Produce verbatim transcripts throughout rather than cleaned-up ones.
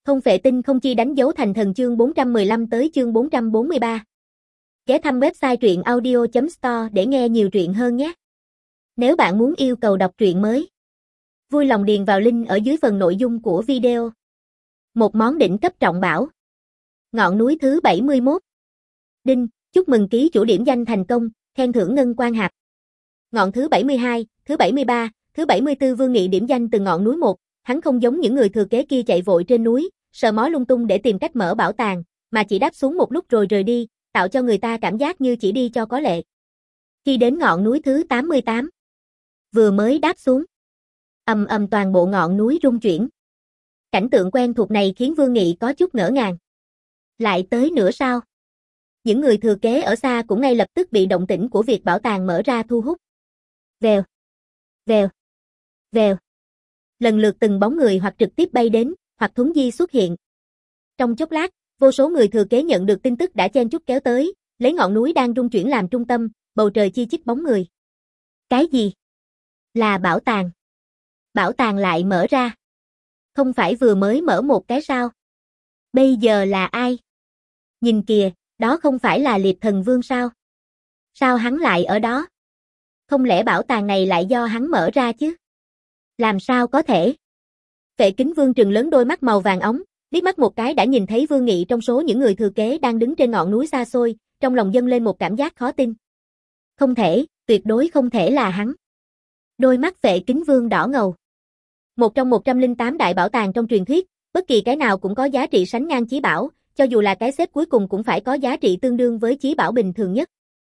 Không phệ tinh không chi đánh dấu thành thần chương bốn trăm mười lăm tới chương bốn trăm bốn mươi ba. Ghé thăm website truyện audio chấm store để nghe nhiều truyện hơn nhé. Nếu bạn muốn yêu cầu đọc truyện mới, vui lòng điền vào link ở dưới phần nội dung của video. Một món đỉnh cấp trọng bảo. Ngọn núi thứ bảy mươi mốt. Đinh, chúc mừng ký chủ điểm danh thành công, khen thưởng ngân quan hạt. Ngọn thứ bảy mươi hai, thứ bảy mươi ba, thứ bảy mươi tư Vương Nghị điểm danh từ ngọn núi một, hắn không giống những người thừa kế kia chạy vội trên núi, sờ mó lung tung để tìm cách mở bảo tàng, mà chỉ đáp xuống một lúc rồi rời đi, tạo cho người ta cảm giác như chỉ đi cho có lệ. Khi đến ngọn núi thứ tám mươi tám, vừa mới đáp xuống, ầm ầm toàn bộ ngọn núi rung chuyển. Cảnh tượng quen thuộc này khiến Vương Nghị có chút ngỡ ngàng. Lại tới nữa sao? Những người thừa kế ở xa cũng ngay lập tức bị động tĩnh của việc bảo tàng mở ra thu hút. Vèo, vèo, vèo. Lần lượt từng bóng người hoặc trực tiếp bay đến, hoặc thuấn di xuất hiện. Trong chốc lát, vô số người thừa kế nhận được tin tức đã chen chúc kéo tới, lấy ngọn núi đang rung chuyển làm trung tâm, bầu trời chi chít bóng người. Cái gì? Là bảo tàng. Bảo tàng lại mở ra. Không phải vừa mới mở một cái sao? Bây giờ là ai? Nhìn kìa, đó không phải là Liệp Thần Vương sao? Sao hắn lại ở đó? Không lẽ bảo tàng này lại do hắn mở ra chứ? Làm sao có thể? Phệ Kính Vương trừng lớn đôi mắt màu vàng óng, liếc mắt một cái đã nhìn thấy Vương Nghị trong số những người thừa kế đang đứng trên ngọn núi xa xôi, trong lòng dâng lên một cảm giác khó tin. Không thể, tuyệt đối không thể là hắn. Đôi mắt Phệ Kính Vương đỏ ngầu. Một trong một trăm lẻ tám đại bảo tàng trong truyền thuyết, bất kỳ cái nào cũng có giá trị sánh ngang chí bảo, cho dù là cái xếp cuối cùng cũng phải có giá trị tương đương với chí bảo bình thường nhất.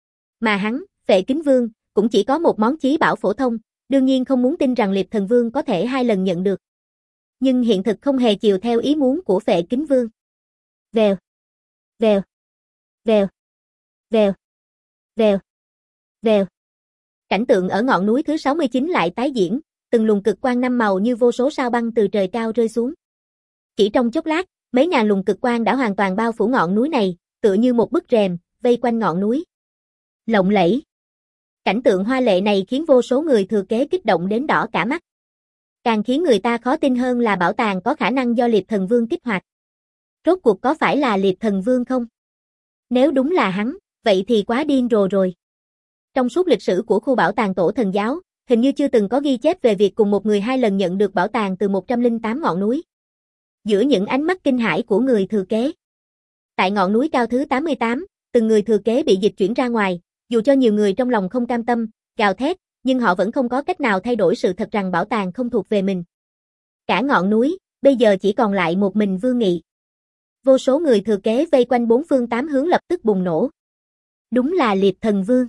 Mà hắn, Phệ Kính Vương, cũng chỉ có một món chí bảo phổ thông, đương nhiên không muốn tin rằng Liệp Thần Vương có thể hai lần nhận được. Nhưng hiện thực không hề chiều theo ý muốn của Phệ Kính Vương. Vèo, vèo, vèo, vèo, vèo, vèo. Cảnh tượng ở ngọn núi thứ sáu mươi chín lại tái diễn, từng luồng cực quang năm màu như vô số sao băng từ trời cao rơi xuống. Chỉ trong chốc lát, mấy ngàn luồng cực quang đã hoàn toàn bao phủ ngọn núi này, tựa như một bức rèm, vây quanh ngọn núi. Lộng lẫy. Cảnh tượng hoa lệ này khiến vô số người thừa kế kích động đến đỏ cả mắt. Càng khiến người ta khó tin hơn là bảo tàng có khả năng do Liệp Thần Vương kích hoạt. Rốt cuộc có phải là Liệp Thần Vương không? Nếu đúng là hắn, vậy thì quá điên rồ rồi. Trong suốt lịch sử của khu bảo tàng Tổ Thần Giáo, hình như chưa từng có ghi chép về việc cùng một người hai lần nhận được bảo tàng từ một trăm lẻ tám ngọn núi. Giữa những ánh mắt kinh hãi của người thừa kế. Tại ngọn núi cao thứ tám mươi tám, từng người thừa kế bị dịch chuyển ra ngoài, dù cho nhiều người trong lòng không cam tâm, gào thét, nhưng họ vẫn không có cách nào thay đổi sự thật rằng bảo tàng không thuộc về mình. Cả ngọn núi, bây giờ chỉ còn lại một mình Vương Nghị. Vô số người thừa kế vây quanh bốn phương tám hướng lập tức bùng nổ. Đúng là Liệp Thần Vương.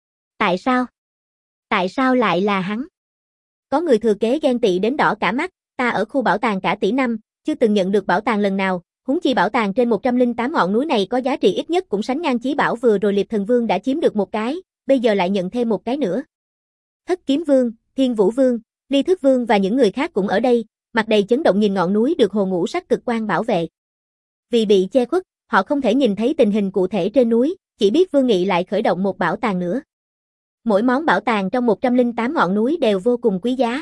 Tại sao? Tại sao lại là hắn? Có người thừa kế ghen tị đến đỏ cả mắt, ta ở khu bảo tàng cả tỷ năm, chưa từng nhận được bảo tàng lần nào, huống chi bảo tàng trên một trăm lẻ tám ngọn núi này có giá trị ít nhất cũng sánh ngang chí bảo vừa rồi Liệp Thần Vương đã chiếm được một cái, bây giờ lại nhận thêm một cái nữa. Thất Kiếm Vương, Thiên Vũ Vương, Ly Thức Vương và những người khác cũng ở đây, mặt đầy chấn động nhìn ngọn núi được hồ ngũ sắc cực quang bảo vệ. Vì bị che khuất, họ không thể nhìn thấy tình hình cụ thể trên núi, chỉ biết Vương Nghị lại khởi động một bảo tàng nữa. Mỗi món bảo tàng trong một trăm lẻ tám ngọn núi đều vô cùng quý giá.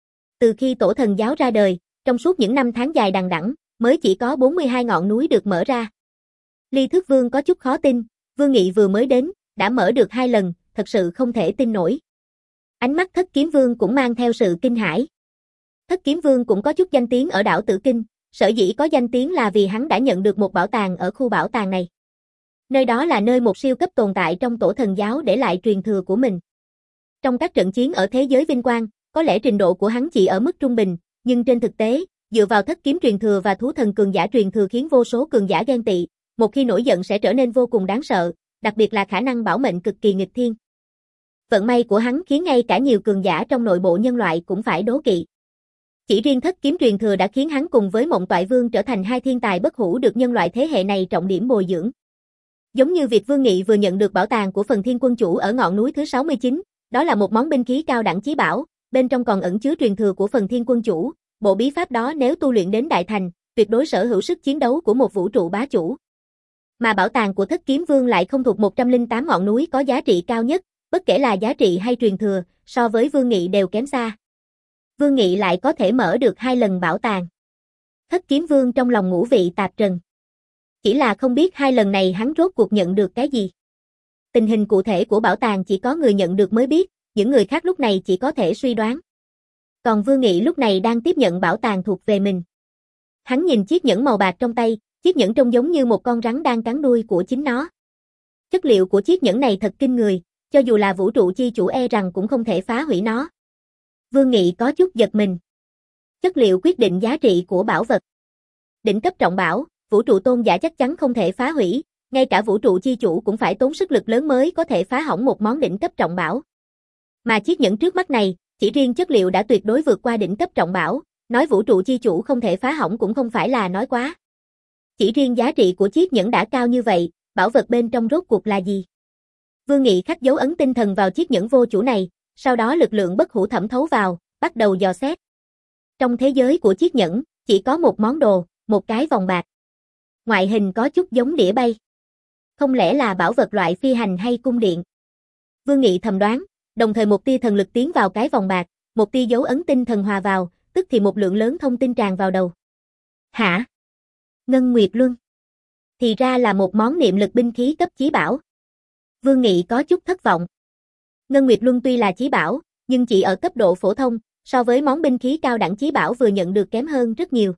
Từ khi Tổ Thần Giáo ra đời, trong suốt những năm tháng dài đằng đẵng, mới chỉ có bốn mươi hai ngọn núi được mở ra. Ly Thức Vương có chút khó tin, Vương Nghị vừa mới đến, đã mở được hai lần, thật sự không thể tin nổi. Ánh mắt Thất Kiếm Vương cũng mang theo sự kinh hãi. Thất Kiếm Vương cũng có chút danh tiếng ở đảo Tử Kinh, sở dĩ có danh tiếng là vì hắn đã nhận được một bảo tàng ở khu bảo tàng này. Nơi đó là nơi một siêu cấp tồn tại trong Tổ Thần Giáo để lại truyền thừa của mình. Trong các trận chiến ở thế giới vinh quang, có lẽ trình độ của hắn chỉ ở mức trung bình, nhưng trên thực tế, dựa vào thất kiếm truyền thừa và thú thần cường giả truyền thừa khiến vô số cường giả ghen tị, một khi nổi giận sẽ trở nên vô cùng đáng sợ, đặc biệt là khả năng bảo mệnh cực kỳ nghịch thiên. Vận may của hắn khiến ngay cả nhiều cường giả trong nội bộ nhân loại cũng phải đố kỵ. Chỉ riêng thất kiếm truyền thừa đã khiến hắn cùng với Mộng Toại Vương trở thành hai thiên tài bất hủ được nhân loại thế hệ này trọng điểm bồi dưỡng. Giống như việc Vương Nghị vừa nhận được bảo tàng của Phần Thiên Quân Chủ ở ngọn núi thứ sáu mươi chín, đó là một món binh khí cao đẳng chí bảo, bên trong còn ẩn chứa truyền thừa của Phần Thiên Quân Chủ, bộ bí pháp đó nếu tu luyện đến đại thành, tuyệt đối sở hữu sức chiến đấu của một vũ trụ bá chủ. Mà bảo tàng của Thất Kiếm Vương lại không thuộc một trăm lẻ tám ngọn núi có giá trị cao nhất, bất kể là giá trị hay truyền thừa, so với Vương Nghị đều kém xa. Vương Nghị lại có thể mở được hai lần bảo tàng. Thất kiếm vương trong lòng ngũ vị tạp trần. Chỉ là không biết hai lần này hắn rốt cuộc nhận được cái gì. Tình hình cụ thể của bảo tàng chỉ có người nhận được mới biết, những người khác lúc này chỉ có thể suy đoán. Còn Vương Nghị lúc này đang tiếp nhận bảo tàng thuộc về mình. Hắn nhìn chiếc nhẫn màu bạc trong tay, chiếc nhẫn trông giống như một con rắn đang cắn đuôi của chính nó. Chất liệu của chiếc nhẫn này thật kinh người, cho dù là vũ trụ chi chủ e rằng cũng không thể phá hủy nó. Vương Nghị có chút giật mình. Chất liệu quyết định giá trị của bảo vật. Đỉnh cấp trọng bảo, vũ trụ tôn giả chắc chắn không thể phá hủy, ngay cả vũ trụ chi chủ cũng phải tốn sức lực lớn mới có thể phá hỏng một món đỉnh cấp trọng bảo. Mà chiếc nhẫn trước mắt này, chỉ riêng chất liệu đã tuyệt đối vượt qua đỉnh cấp trọng bảo, nói vũ trụ chi chủ không thể phá hỏng cũng không phải là nói quá. Chỉ riêng giá trị của chiếc nhẫn đã cao như vậy, bảo vật bên trong rốt cuộc là gì? Vương Nghị khắc dấu ấn tinh thần vào chiếc nhẫn vô chủ này, sau đó lực lượng bất hủ thẩm thấu vào, bắt đầu dò xét. Trong thế giới của chiếc nhẫn, chỉ có một món đồ, một cái vòng bạc. Ngoại hình có chút giống đĩa bay. Không lẽ là bảo vật loại phi hành hay cung điện? Vương Nghị thầm đoán, đồng thời một tia thần lực tiến vào cái vòng bạc, một tia dấu ấn tinh thần hòa vào, tức thì một lượng lớn thông tin tràn vào đầu. Hả? Ngân Nguyệt Luân. Thì ra là một món niệm lực binh khí cấp chí bảo. Vương Nghị có chút thất vọng. Ngân Nguyệt Luân tuy là chí bảo, nhưng chỉ ở cấp độ phổ thông, so với món binh khí cao đẳng chí bảo vừa nhận được kém hơn rất nhiều.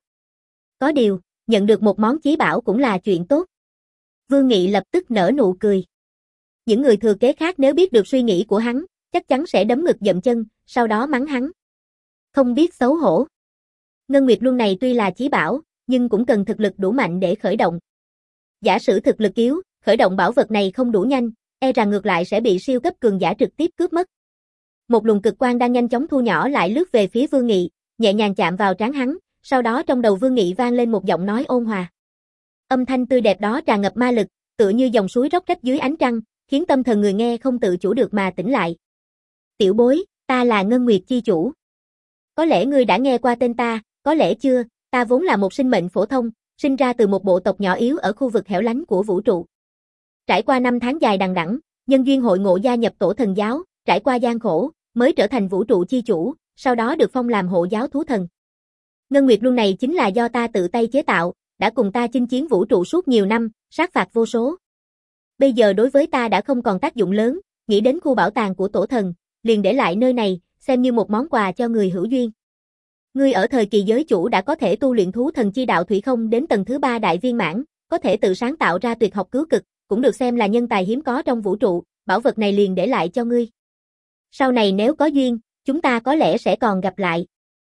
Có điều, nhận được một món chí bảo cũng là chuyện tốt. Vương Nghị lập tức nở nụ cười. Những người thừa kế khác nếu biết được suy nghĩ của hắn, chắc chắn sẽ đấm ngực dậm chân, sau đó mắng hắn. Không biết xấu hổ. Ngân Nguyệt Luân này tuy là chí bảo, nhưng cũng cần thực lực đủ mạnh để khởi động. Giả sử thực lực yếu, khởi động bảo vật này không đủ nhanh, e rằng ngược lại sẽ bị siêu cấp cường giả trực tiếp cướp mất. Một luồng cực quang đang nhanh chóng thu nhỏ lại lướt về phía Vương Nghị, nhẹ nhàng chạm vào trán hắn, sau đó trong đầu Vương Nghị vang lên một giọng nói ôn hòa. Âm thanh tươi đẹp đó tràn ngập ma lực, tựa như dòng suối róc rách dưới ánh trăng, khiến tâm thần người nghe không tự chủ được mà tỉnh lại. Tiểu bối, ta là Ngân Nguyệt chi chủ. Có lẽ ngươi đã nghe qua tên ta, có lẽ chưa, ta vốn là một sinh mệnh phổ thông, sinh ra từ một bộ tộc nhỏ yếu ở khu vực hẻo lánh của vũ trụ. Trải qua năm tháng dài đằng đẵng, nhân duyên hội ngộ gia nhập Tổ Thần giáo, trải qua gian khổ, mới trở thành vũ trụ chi chủ, sau đó được phong làm hộ giáo thú thần. Ngân Nguyệt Luân này chính là do ta tự tay chế tạo, đã cùng ta chinh chiến vũ trụ suốt nhiều năm, sát phạt vô số. Bây giờ đối với ta đã không còn tác dụng lớn, nghĩ đến khu bảo tàng của Tổ Thần, liền để lại nơi này, xem như một món quà cho người hữu duyên. Ngươi ở thời kỳ giới chủ đã có thể tu luyện thú thần chi đạo thủy không đến tầng thứ ba đại viên mãn, có thể tự sáng tạo ra tuyệt học cứu cực, cũng được xem là nhân tài hiếm có trong vũ trụ, bảo vật này liền để lại cho ngươi. Sau này nếu có duyên, chúng ta có lẽ sẽ còn gặp lại.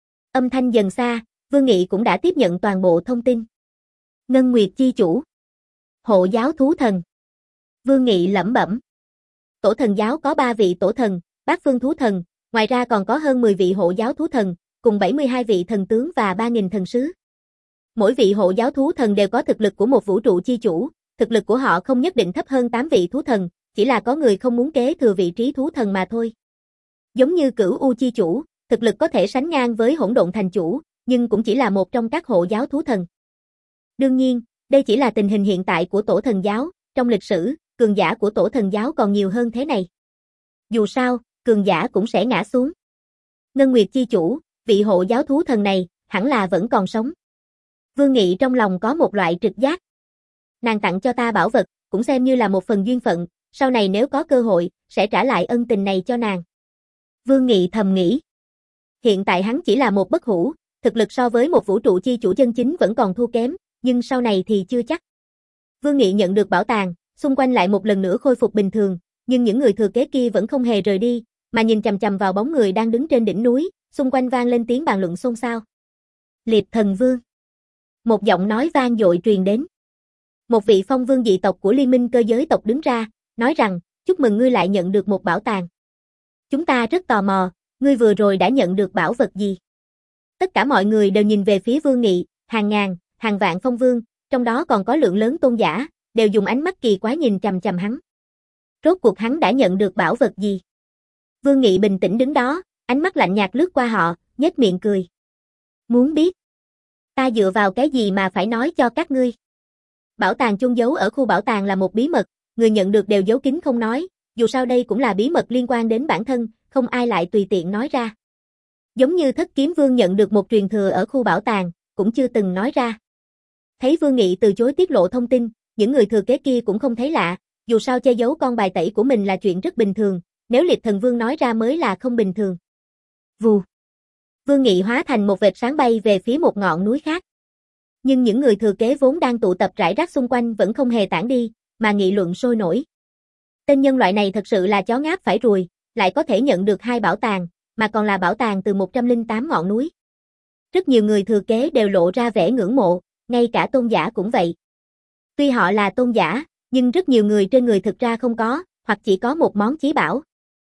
Âm thanh dần xa, Vương Nghị cũng đã tiếp nhận toàn bộ thông tin. Ngân Nguyệt chi chủ. Hộ giáo thú thần. Vương Nghị lẩm bẩm. Tổ thần giáo có ba vị tổ thần, bát phương thú thần, ngoài ra còn có hơn mười vị hộ giáo thú thần, cùng bảy mươi hai vị thần tướng và ba nghìn thần sứ. Mỗi vị hộ giáo thú thần đều có thực lực của một vũ trụ chi chủ, thực lực của họ không nhất định thấp hơn tám vị thú thần, chỉ là có người không muốn kế thừa vị trí thú thần mà thôi. Giống như Cửu U chi chủ, thực lực có thể sánh ngang với Hỗn Độn thành chủ, nhưng cũng chỉ là một trong các hộ giáo thú thần. Đương nhiên, đây chỉ là tình hình hiện tại của Tổ Thần giáo, trong lịch sử, cường giả của Tổ Thần giáo còn nhiều hơn thế này. Dù sao, cường giả cũng sẽ ngã xuống. Ngân Nguyệt chi chủ, vị hộ giáo thú thần này, hẳn là vẫn còn sống. Vương Nghị trong lòng có một loại trực giác. Nàng tặng cho ta bảo vật, cũng xem như là một phần duyên phận, sau này nếu có cơ hội, sẽ trả lại ân tình này cho nàng. Vương Nghị thầm nghĩ. Hiện tại hắn chỉ là một bất hủ, thực lực so với một vũ trụ chi chủ chân chính vẫn còn thua kém, nhưng sau này thì chưa chắc. Vương Nghị nhận được bảo tàng, xung quanh lại một lần nữa khôi phục bình thường, nhưng những người thừa kế kia vẫn không hề rời đi, mà nhìn chằm chằm vào bóng người đang đứng trên đỉnh núi, xung quanh vang lên tiếng bàn luận xôn xao. Liệp Thần Vương. Một giọng nói vang dội truyền đến. Một vị phong vương dị tộc của Liên minh cơ giới tộc đứng ra, nói rằng, chúc mừng ngươi lại nhận được một bảo tàng. Chúng ta rất tò mò, ngươi vừa rồi đã nhận được bảo vật gì? Tất cả mọi người đều nhìn về phía Vương Nghị, hàng ngàn, hàng vạn phong vương, trong đó còn có lượng lớn tôn giả, đều dùng ánh mắt kỳ quái nhìn chằm chằm hắn. Rốt cuộc hắn đã nhận được bảo vật gì? Vương Nghị bình tĩnh đứng đó, ánh mắt lạnh nhạt lướt qua họ, nhếch miệng cười. Muốn biết? Ta dựa vào cái gì mà phải nói cho các ngươi? Bảo tàng chôn giấu ở khu bảo tàng là một bí mật, người nhận được đều giấu kín không nói, dù sao đây cũng là bí mật liên quan đến bản thân, không ai lại tùy tiện nói ra. Giống như Thất Kiếm Vương nhận được một truyền thừa ở khu bảo tàng, cũng chưa từng nói ra. Thấy Vương Nghị từ chối tiết lộ thông tin, những người thừa kế kia cũng không thấy lạ, dù sao che giấu con bài tẩy của mình là chuyện rất bình thường, nếu Liệp Thần Vương nói ra mới là không bình thường. Vù. Vương Nghị hóa thành một vệt sáng bay về phía một ngọn núi khác. Nhưng những người thừa kế vốn đang tụ tập rải rác xung quanh vẫn không hề tản đi, mà nghị luận sôi nổi. Tên nhân loại này thật sự là chó ngáp phải ruồi, lại có thể nhận được hai bảo tàng, mà còn là bảo tàng từ một trăm lẻ tám ngọn núi. Rất nhiều người thừa kế đều lộ ra vẻ ngưỡng mộ, ngay cả tôn giả cũng vậy. Tuy họ là tôn giả, nhưng rất nhiều người trên người thực ra không có, hoặc chỉ có một món chí bảo.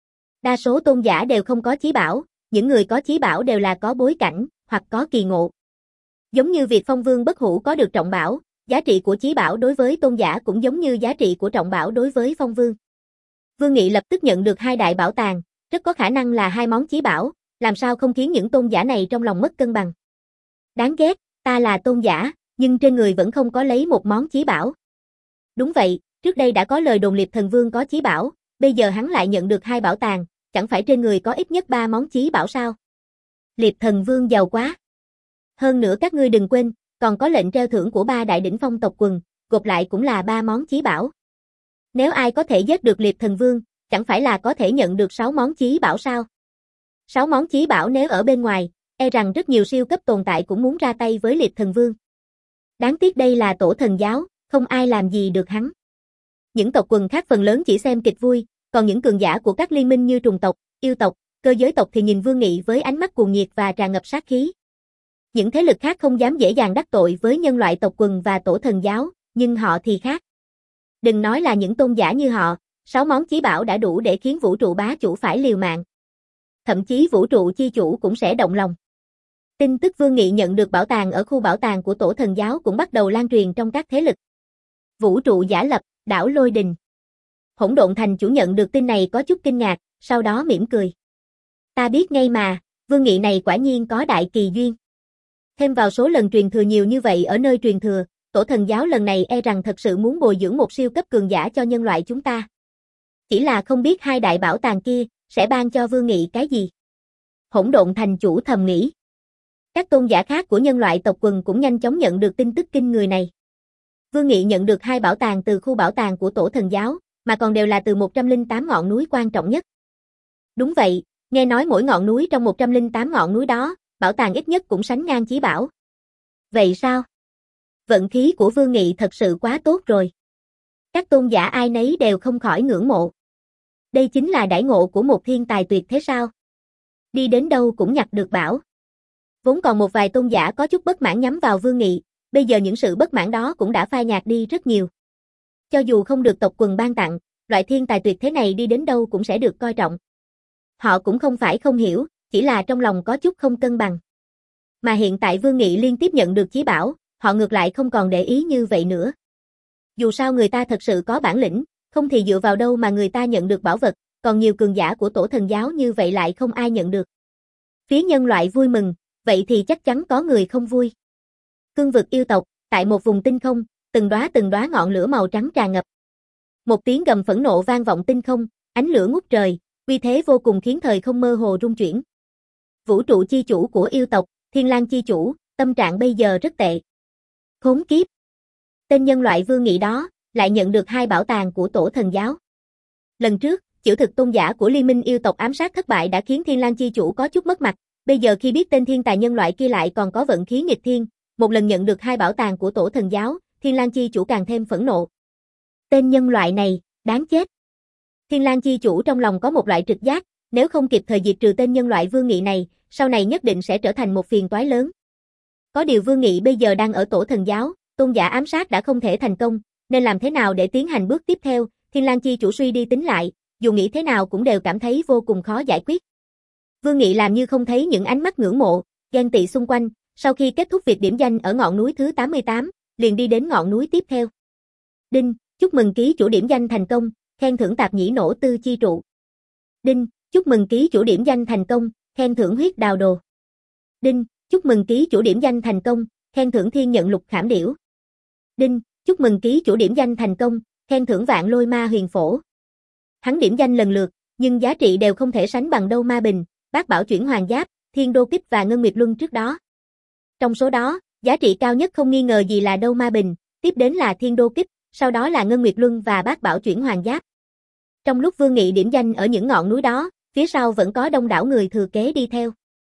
Đa số tôn giả đều không có chí bảo, những người có chí bảo đều là có bối cảnh, hoặc có kỳ ngộ. Giống như việc Phong Vương Bất Hủ có được trọng bảo, giá trị của chí bảo đối với tôn giả cũng giống như giá trị của trọng bảo đối với Phong Vương. Vương Nghị lập tức nhận được hai đại bảo tàng, rất có khả năng là hai món chí bảo, làm sao không khiến những tôn giả này trong lòng mất cân bằng. Đáng ghét, ta là tôn giả, nhưng trên người vẫn không có lấy một món chí bảo. Đúng vậy, trước đây đã có lời đồn Liệp Thần Vương có chí bảo, bây giờ hắn lại nhận được hai bảo tàng, chẳng phải trên người có ít nhất ba món chí bảo sao? Liệp Thần Vương giàu quá. Hơn nữa các ngươi đừng quên, còn có lệnh treo thưởng của ba đại đỉnh phong tộc quần, gộp lại cũng là ba món chí bảo. Nếu ai có thể giết được Liệp Thần Vương, chẳng phải là có thể nhận được sáu món chí bảo sao? Sáu món chí bảo nếu ở bên ngoài, e rằng rất nhiều siêu cấp tồn tại cũng muốn ra tay với Liệp Thần Vương. Đáng tiếc đây là tổ thần giáo, không ai làm gì được hắn. Những tộc quần khác phần lớn chỉ xem kịch vui, còn những cường giả của các liên minh như trùng tộc, yêu tộc, cơ giới tộc thì nhìn Vương Nghị với ánh mắt cuồng nhiệt và tràn ngập sát khí. Những thế lực khác không dám dễ dàng đắc tội với nhân loại tộc quần và tổ thần giáo, nhưng họ thì khác. Đừng nói là những tôn giả như họ, sáu món chí bảo đã đủ để khiến vũ trụ bá chủ phải liều mạng. Thậm chí vũ trụ chi chủ cũng sẽ động lòng. Tin tức Vương Nghị nhận được bảo tàng ở khu bảo tàng của tổ thần giáo cũng bắt đầu lan truyền trong các thế lực. Vũ trụ giả lập, đảo Lôi Đình. Hỗn Độn Thành chủ nhận được tin này có chút kinh ngạc, sau đó mỉm cười. Ta biết ngay mà, Vương Nghị này quả nhiên có đại kỳ duyên. Thêm vào số lần truyền thừa nhiều như vậy ở nơi truyền thừa, tổ thần giáo lần này e rằng thật sự muốn bồi dưỡng một siêu cấp cường giả cho nhân loại chúng ta. Chỉ là không biết hai đại bảo tàng kia sẽ ban cho Vương Nghị cái gì. Hỗn Độn Thành chủ thầm nghĩ. Các tôn giả khác của nhân loại tộc quần cũng nhanh chóng nhận được tin tức kinh người này. Vương Nghị nhận được hai bảo tàng từ khu bảo tàng của tổ thần giáo, mà còn đều là từ một trăm lẻ tám ngọn núi quan trọng nhất. Đúng vậy, nghe nói mỗi ngọn núi trong một trăm lẻ tám ngọn núi đó, bảo tàng ít nhất cũng sánh ngang chí bảo. Vậy sao? Vận khí của Vương Nghị thật sự quá tốt rồi. Các tôn giả ai nấy đều không khỏi ngưỡng mộ. Đây chính là đãi ngộ của một thiên tài tuyệt thế sao? Đi đến đâu cũng nhặt được bảo. Vốn còn một vài tôn giả có chút bất mãn nhắm vào Vương Nghị, bây giờ những sự bất mãn đó cũng đã phai nhạt đi rất nhiều. Cho dù không được tộc quần ban tặng, loại thiên tài tuyệt thế này đi đến đâu cũng sẽ được coi trọng. Họ cũng không phải không hiểu, chỉ là trong lòng có chút không cân bằng. Mà hiện tại Vương Nghị liên tiếp nhận được chí bảo, họ ngược lại không còn để ý như vậy nữa. Dù sao người ta thật sự có bản lĩnh, không thì dựa vào đâu mà người ta nhận được bảo vật, còn nhiều cường giả của tổ thần giáo như vậy lại không ai nhận được. Phía nhân loại vui mừng, vậy thì chắc chắn có người không vui. Cương vực yêu tộc, tại một vùng tinh không, từng đóa từng đóa ngọn lửa màu trắng tràn ngập. Một tiếng gầm phẫn nộ vang vọng tinh không, ánh lửa ngút trời, uy thế vô cùng khiến thời không mơ hồ rung chuyển. Vũ trụ chi chủ của yêu tộc, Thiên Lang chi chủ, tâm trạng bây giờ rất tệ. Khốn kiếp. Tên nhân loại Vương Nghị đó, lại nhận được hai bảo tàng của tổ thần giáo. Lần trước, chịu thực tôn giả của liên minh yêu tộc ám sát thất bại đã khiến Thiên Lang chi chủ có chút mất mặt, bây giờ khi biết tên thiên tài nhân loại kia lại còn có vận khí nghịch thiên, một lần nhận được hai bảo tàng của tổ thần giáo, Thiên Lang chi chủ càng thêm phẫn nộ. Tên nhân loại này, đáng chết. Thiên Lang chi chủ trong lòng có một loại trực giác, nếu không kịp thời diệt trừ tên nhân loại Vương Nghị này, sau này nhất định sẽ trở thành một phiền toái lớn. Có điều Vương Nghị bây giờ đang ở tổ thần giáo, tôn giả ám sát đã không thể thành công, nên làm thế nào để tiến hành bước tiếp theo, Thiên Lang chi chủ suy đi tính lại, dù nghĩ thế nào cũng đều cảm thấy vô cùng khó giải quyết. Vương Nghị làm như không thấy những ánh mắt ngưỡng mộ, ghen tị xung quanh, sau khi kết thúc việc điểm danh ở ngọn núi thứ tám mươi tám, liền đi đến ngọn núi tiếp theo. Đinh, chúc mừng ký chủ điểm danh thành công, khen thưởng tạp nhĩ nổ tư chi trụ. Đinh, chúc mừng ký chủ điểm danh thành công, khen thưởng huyết đào đồ. Đinh, chúc mừng ký chủ điểm danh thành công, khen thưởng thiên nhận lục khảm điểu. Đinh, chúc mừng ký chủ điểm danh thành công, khen thưởng vạn lôi ma huyền phổ. Hắn điểm danh lần lượt, nhưng giá trị đều không thể sánh bằng đâu ma bình, bát bảo chuyển hoàng giáp, thiên đô kích và ngân nguyệt luân trước đó. Trong số đó, Giá trị cao nhất không nghi ngờ gì là Đâu Ma Bình, tiếp đến là Thiên Đô Kích, sau đó là Ngân Nguyệt Luân và Bát Bảo Chuyển Hoàng Giáp. Trong lúc Vương Nghị điểm danh ở những ngọn núi đó, phía sau vẫn có đông đảo người thừa kế đi theo.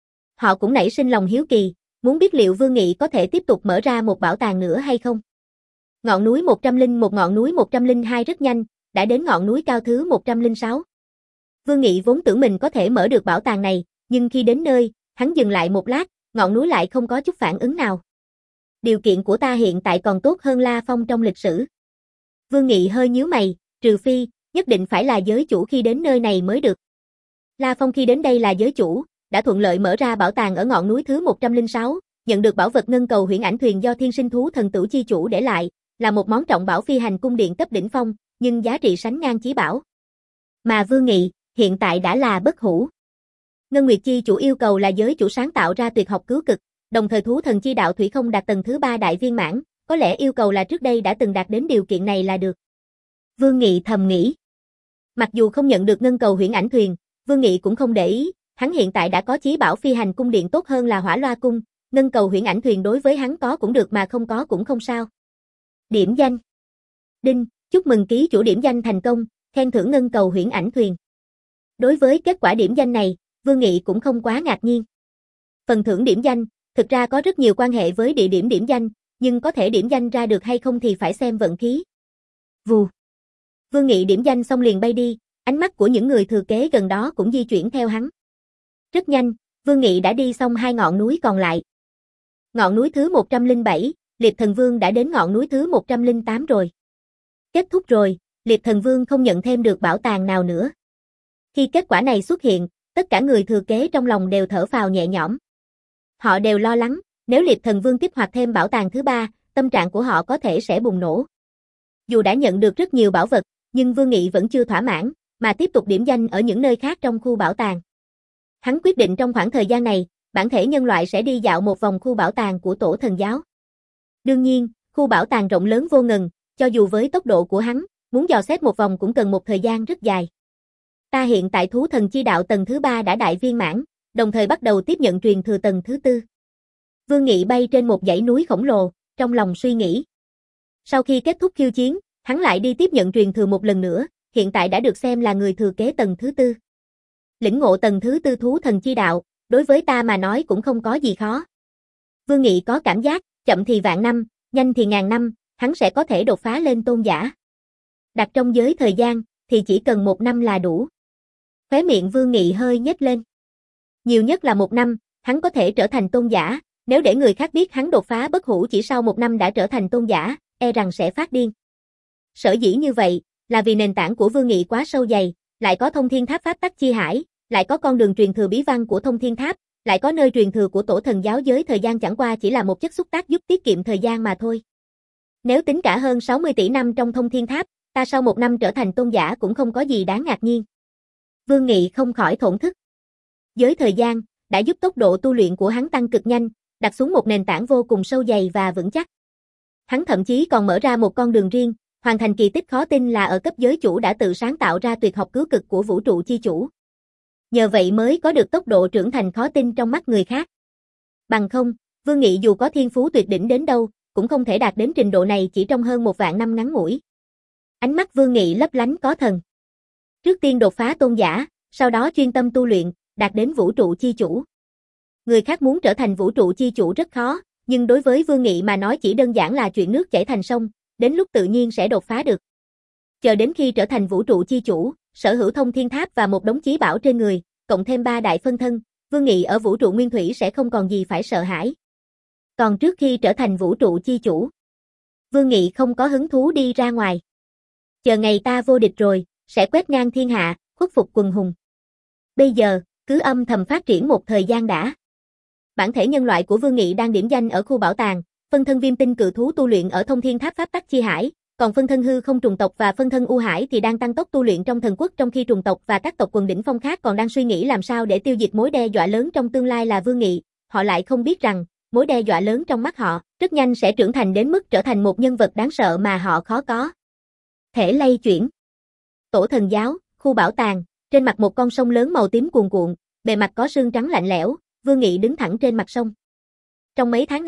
Họ cũng nảy sinh lòng hiếu kỳ, muốn biết liệu Vương Nghị có thể tiếp tục mở ra một bảo tàng nữa hay không. Ngọn núi một trăm lẻ một, ngọn núi một trăm lẻ hai rất nhanh, đã đến ngọn núi cao thứ một trăm lẻ sáu. Vương Nghị vốn tưởng mình có thể mở được bảo tàng này, nhưng khi đến nơi, hắn dừng lại một lát, ngọn núi lại không có chút phản ứng nào. Điều kiện của ta hiện tại còn tốt hơn La Phong trong lịch sử. Vương Nghị hơi nhíu mày, trừ phi, nhất định phải là giới chủ khi đến nơi này mới được. La Phong khi đến đây là giới chủ, đã thuận lợi mở ra bảo tàng ở ngọn núi thứ một trăm lẻ sáu, nhận được bảo vật ngân cầu huyễn ảnh thuyền do thiên sinh thú thần tử chi chủ để lại, là một món trọng bảo phi hành cung điện cấp đỉnh phong, nhưng giá trị sánh ngang chí bảo. Mà Vương Nghị, hiện tại đã là bất hủ. Ngân Nguyệt chi chủ yêu cầu là giới chủ sáng tạo ra tuyệt học cứu cực, đồng thời thú thần chi đạo thủy không đạt tầng thứ ba đại viên mãn, có lẽ yêu cầu là trước đây đã từng đạt đến điều kiện này là được. Vương Nghị thầm nghĩ. Mặc dù không nhận được ngân cầu huyễn ảnh thuyền, Vương Nghị cũng không để ý, hắn hiện tại đã có chí bảo phi hành cung điện tốt hơn là Hỏa Loa cung, ngân cầu huyễn ảnh thuyền đối với hắn có cũng được mà không có cũng không sao. Điểm danh. Đinh, chúc mừng ký chủ điểm danh thành công, khen thưởng ngân cầu huyễn ảnh thuyền. Đối với kết quả điểm danh này, Vương Nghị cũng không quá ngạc nhiên. Phần thưởng điểm danh, thực ra có rất nhiều quan hệ với địa điểm điểm danh, nhưng có thể điểm danh ra được hay không thì phải xem vận khí. Vù. Vương Nghị điểm danh xong liền bay đi, ánh mắt của những người thừa kế gần đó cũng di chuyển theo hắn. Rất nhanh, Vương Nghị đã đi xong hai ngọn núi còn lại. Ngọn núi thứ một trăm lẻ bảy, Liệp Thần Vương đã đến ngọn núi thứ một trăm lẻ tám rồi. Kết thúc rồi, Liệp Thần Vương không nhận thêm được bảo tàng nào nữa. Khi kết quả này xuất hiện, tất cả người thừa kế trong lòng đều thở phào nhẹ nhõm. Họ đều lo lắng, nếu Liệp Thần Vương kích hoạt thêm bảo tàng thứ ba, tâm trạng của họ có thể sẽ bùng nổ. Dù đã nhận được rất nhiều bảo vật, nhưng Vương Nghị vẫn chưa thỏa mãn, mà tiếp tục điểm danh ở những nơi khác trong khu bảo tàng. Hắn quyết định trong khoảng thời gian này, bản thể nhân loại sẽ đi dạo một vòng khu bảo tàng của Tổ Thần Giáo. Đương nhiên, khu bảo tàng rộng lớn vô ngần, cho dù với tốc độ của hắn, muốn dò xét một vòng cũng cần một thời gian rất dài. Ta hiện tại thú thần chi đạo tầng thứ ba đã đại viên mãn, đồng thời bắt đầu tiếp nhận truyền thừa tầng thứ tư. Vương Nghị bay trên một dãy núi khổng lồ, trong lòng suy nghĩ. Sau khi kết thúc khiêu chiến, hắn lại đi tiếp nhận truyền thừa một lần nữa, hiện tại đã được xem là người thừa kế tầng thứ tư. Lĩnh ngộ tầng thứ tư thú thần chi đạo, đối với ta mà nói cũng không có gì khó. Vương Nghị có cảm giác, chậm thì vạn năm, nhanh thì ngàn năm, hắn sẽ có thể đột phá lên tôn giả. Đặt trong giới thời gian, thì chỉ cần một năm là đủ. Khóe miệng Vương Nghị hơi nhếch lên. Nhiều nhất là một năm, hắn có thể trở thành tôn giả, nếu để người khác biết hắn đột phá bất hủ chỉ sau một năm đã trở thành tôn giả, e rằng sẽ phát điên. Sở dĩ như vậy, là vì nền tảng của Vương Nghị quá sâu dày, lại có thông thiên tháp pháp tắc chi hải, lại có con đường truyền thừa bí văn của thông thiên tháp, lại có nơi truyền thừa của Tổ Thần Giáo giới thời gian chẳng qua chỉ là một chất xúc tác giúp tiết kiệm thời gian mà thôi. Nếu tính cả hơn sáu mươi tỷ năm trong thông thiên tháp, ta sau một năm trở thành tôn giả cũng không có gì đáng ngạc nhiên. Vương Nghị không khỏi thổn thức. Giới thời gian, đã giúp tốc độ tu luyện của hắn tăng cực nhanh, đặt xuống một nền tảng vô cùng sâu dày và vững chắc. Hắn thậm chí còn mở ra một con đường riêng, hoàn thành kỳ tích khó tin là ở cấp giới chủ đã tự sáng tạo ra tuyệt học cứu cực của vũ trụ chi chủ. Nhờ vậy mới có được tốc độ trưởng thành khó tin trong mắt người khác. Bằng không, Vương Nghị dù có thiên phú tuyệt đỉnh đến đâu, cũng không thể đạt đến trình độ này chỉ trong hơn một vạn năm ngắn ngủi. Ánh mắt Vương Nghị lấp lánh có thần. Trước tiên đột phá tôn giả, sau đó chuyên tâm tu luyện, đạt đến vũ trụ chi chủ. Người khác muốn trở thành vũ trụ chi chủ rất khó, nhưng đối với Vương Nghị mà nói chỉ đơn giản là chuyện nước chảy thành sông, đến lúc tự nhiên sẽ đột phá được. Chờ đến khi trở thành vũ trụ chi chủ, sở hữu thông thiên tháp và một đống chí bảo trên người, cộng thêm ba đại phân thân, Vương Nghị ở vũ trụ nguyên thủy sẽ không còn gì phải sợ hãi. Còn trước khi trở thành vũ trụ chi chủ, Vương Nghị không có hứng thú đi ra ngoài. Chờ ngày ta vô địch rồi, sẽ quét ngang thiên hạ, khuất phục quần hùng. Bây giờ, cứ âm thầm phát triển một thời gian đã. Bản thể nhân loại của Vương Nghị đang điểm danh ở khu bảo tàng, phân thân viêm tinh cự thú tu luyện ở thông thiên tháp pháp tắc chi hải, còn phân thân hư không trùng tộc và phân thân u hải thì đang tăng tốc tu luyện trong thần quốc, trong khi trùng tộc và các tộc quần đỉnh phong khác còn đang suy nghĩ làm sao để tiêu diệt mối đe dọa lớn trong tương lai là Vương Nghị. Họ lại không biết rằng, mối đe dọa lớn trong mắt họ, rất nhanh sẽ trưởng thành đến mức trở thành một nhân vật đáng sợ mà họ khó có thể lay chuyển. Tổ Thần Giáo, khu bảo tàng, trên mặt một con sông lớn màu tím cuồn cuộn, bề mặt có sương trắng lạnh lẽo, Vương Nghị đứng thẳng trên mặt sông. Trong mấy tháng này,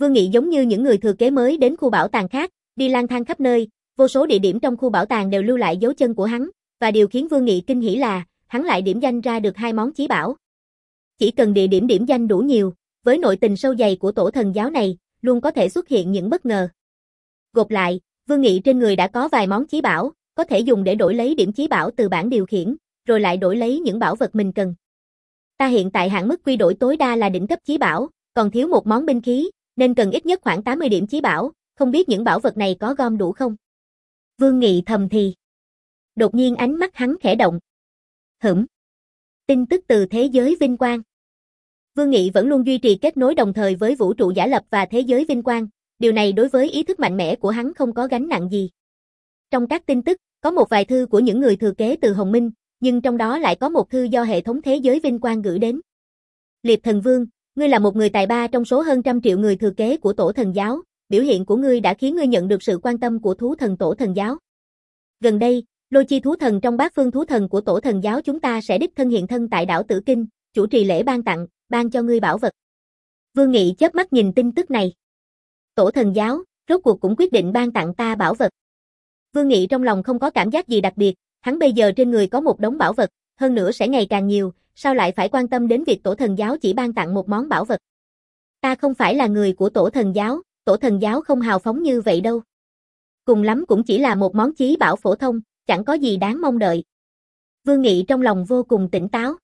Vương Nghị giống như những người thừa kế mới đến khu bảo tàng khác, đi lang thang khắp nơi, vô số địa điểm trong khu bảo tàng đều lưu lại dấu chân của hắn, và điều khiến Vương Nghị kinh hỉ là, hắn lại điểm danh ra được hai món chí bảo. Chỉ cần địa điểm điểm danh đủ nhiều, với nội tình sâu dày của tổ thần giáo này, luôn có thể xuất hiện những bất ngờ. Gộp lại, Vương Nghị trên người đã có vài món chí bảo, có thể dùng để đổi lấy điểm chí bảo từ bảng điều khiển, rồi lại đổi lấy những bảo vật mình cần. Ta hiện tại hạn mức quy đổi tối đa là đỉnh cấp chí bảo, còn thiếu một món binh khí, nên cần ít nhất khoảng tám mươi điểm chí bảo, không biết những bảo vật này có gom đủ không? Vương Nghị thầm thì. Đột nhiên ánh mắt hắn khẽ động. Hửm. Tin tức từ thế giới vinh quang. Vương Nghị vẫn luôn duy trì kết nối đồng thời với vũ trụ giả lập và thế giới vinh quang, điều này đối với ý thức mạnh mẽ của hắn không có gánh nặng gì. Trong các tin tức, có một vài thư của những người thừa kế từ Hồng Minh, nhưng trong đó lại có một thư do hệ thống thế giới vinh quang gửi đến. Liệp Thần Vương, ngươi là một người tài ba trong số hơn trăm triệu người thừa kế của tổ thần giáo, biểu hiện của ngươi đã khiến ngươi nhận được sự quan tâm của thú thần tổ thần giáo. Gần đây, Lôi Chi thú thần trong bát phương thú thần của tổ thần giáo chúng ta sẽ đích thân hiện thân tại đảo Tử Kinh, chủ trì lễ ban tặng, ban cho ngươi bảo vật. Vương Nghị chớp mắt nhìn tin tức này. Tổ thần giáo, rốt cuộc cũng quyết định ban tặng ta bảo vật. Vương Nghị trong lòng không có cảm giác gì đặc biệt, hắn bây giờ trên người có một đống bảo vật, hơn nữa sẽ ngày càng nhiều, sao lại phải quan tâm đến việc tổ thần giáo chỉ ban tặng một món bảo vật. Ta không phải là người của tổ thần giáo, tổ thần giáo không hào phóng như vậy đâu. Cùng lắm cũng chỉ là một món chí bảo phổ thông, chẳng có gì đáng mong đợi. Vương Nghị trong lòng vô cùng tỉnh táo.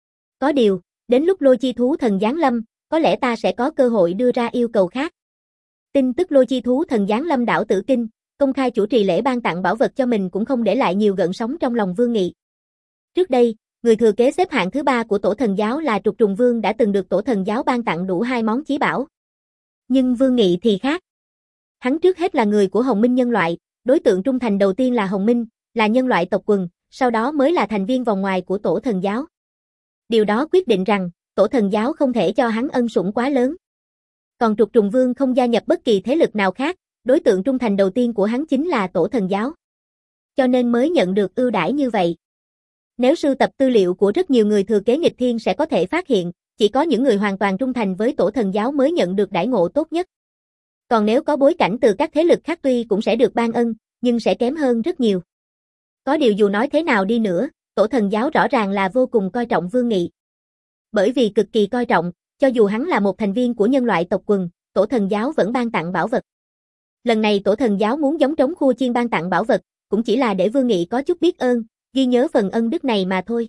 Có điều, đến lúc Lôi Chi thú thần giáng lâm, có lẽ ta sẽ có cơ hội đưa ra yêu cầu khác. Tin tức Lôi Chi thú thần giáng lâm đảo Tử Kinh, công khai chủ trì lễ ban tặng bảo vật cho mình cũng không để lại nhiều gợn sóng trong lòng Vương Nghị. Trước đây, người thừa kế xếp hạng thứ ba của tổ thần giáo là Trục Trùng Vương đã từng được tổ thần giáo ban tặng đủ hai món chí bảo. Nhưng Vương Nghị thì khác. Hắn trước hết là người của Hồng Minh nhân loại, đối tượng trung thành đầu tiên là Hồng Minh, là nhân loại tộc quần, sau đó mới là thành viên vòng ngoài của tổ thần giáo. Điều đó quyết định rằng, tổ thần giáo không thể cho hắn ân sủng quá lớn. Còn Trục Trùng Vương không gia nhập bất kỳ thế lực nào khác, đối tượng trung thành đầu tiên của hắn chính là tổ thần giáo. Cho nên mới nhận được ưu đãi như vậy. Nếu sưu tập tư liệu của rất nhiều người thừa kế nghịch thiên sẽ có thể phát hiện, chỉ có những người hoàn toàn trung thành với tổ thần giáo mới nhận được đãi ngộ tốt nhất. Còn nếu có bối cảnh từ các thế lực khác tuy cũng sẽ được ban ân, nhưng sẽ kém hơn rất nhiều. Có điều dù nói thế nào đi nữa, tổ thần giáo rõ ràng là vô cùng coi trọng Vương Nghị. Bởi vì cực kỳ coi trọng, cho dù hắn là một thành viên của nhân loại tộc quần, tổ thần giáo vẫn ban tặng bảo vật. Lần này tổ thần giáo muốn giống trống khua chiên ban tặng bảo vật, cũng chỉ là để Vương Nghị có chút biết ơn, ghi nhớ phần ân đức này mà thôi.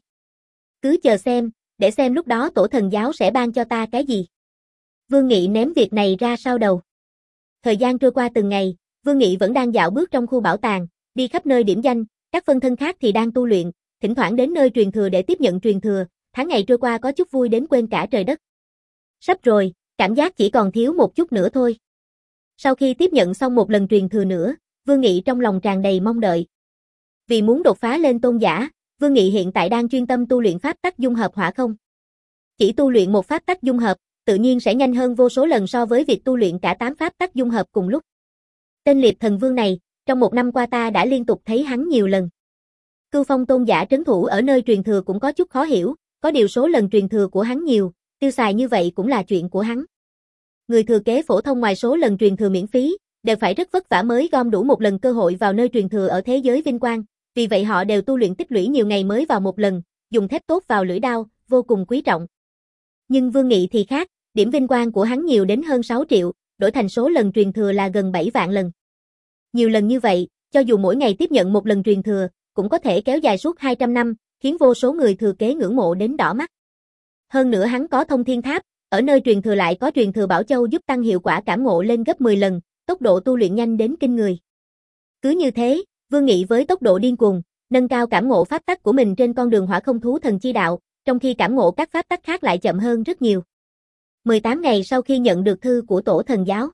Cứ chờ xem, để xem lúc đó tổ thần giáo sẽ ban cho ta cái gì. Vương Nghị ném việc này ra sau đầu. Thời gian trôi qua từng ngày, Vương Nghị vẫn đang dạo bước trong khu bảo tàng, đi khắp nơi điểm danh, các phân thân khác thì đang tu luyện, thỉnh thoảng đến nơi truyền thừa để tiếp nhận truyền thừa, tháng ngày trôi qua có chút vui đến quên cả trời đất. Sắp rồi, cảm giác chỉ còn thiếu một chút nữa thôi. Sau khi tiếp nhận xong một lần truyền thừa nữa, Vương Nghị trong lòng tràn đầy mong đợi. Vì muốn đột phá lên tôn giả, Vương Nghị hiện tại đang chuyên tâm tu luyện pháp tắc dung hợp hỏa không. Chỉ tu luyện một pháp tắc dung hợp, tự nhiên sẽ nhanh hơn vô số lần so với việc tu luyện cả tám pháp tắc dung hợp cùng lúc. Tên Liệp Thần Vương này, trong một năm qua ta đã liên tục thấy hắn nhiều lần. Cưu Phong tôn giả trấn thủ ở nơi truyền thừa cũng có chút khó hiểu, có điều số lần truyền thừa của hắn nhiều, tiêu xài như vậy cũng là chuyện của hắn. Người thừa kế phổ thông ngoài số lần truyền thừa miễn phí, đều phải rất vất vả mới gom đủ một lần cơ hội vào nơi truyền thừa ở thế giới vinh quang, vì vậy họ đều tu luyện tích lũy nhiều ngày mới vào một lần, dùng thép tốt vào lưỡi đao, vô cùng quý trọng. Nhưng Vương Nghị thì khác, điểm vinh quang của hắn nhiều đến hơn sáu triệu, đổi thành số lần truyền thừa là gần bảy vạn lần. Nhiều lần như vậy, cho dù mỗi ngày tiếp nhận một lần truyền thừa, cũng có thể kéo dài suốt hai trăm năm, khiến vô số người thừa kế ngưỡng mộ đến đỏ mắt. Hơn nữa hắn có thông thiên tháp, ở nơi truyền thừa lại có truyền thừa bảo châu giúp tăng hiệu quả cảm ngộ lên gấp mười lần, tốc độ tu luyện nhanh đến kinh người. Cứ như thế, Vương Nghị với tốc độ điên cuồng, nâng cao cảm ngộ pháp tắc của mình trên con đường hỏa không thú thần chi đạo, trong khi cảm ngộ các pháp tắc khác lại chậm hơn rất nhiều. mười tám ngày sau khi nhận được thư của tổ thần giáo,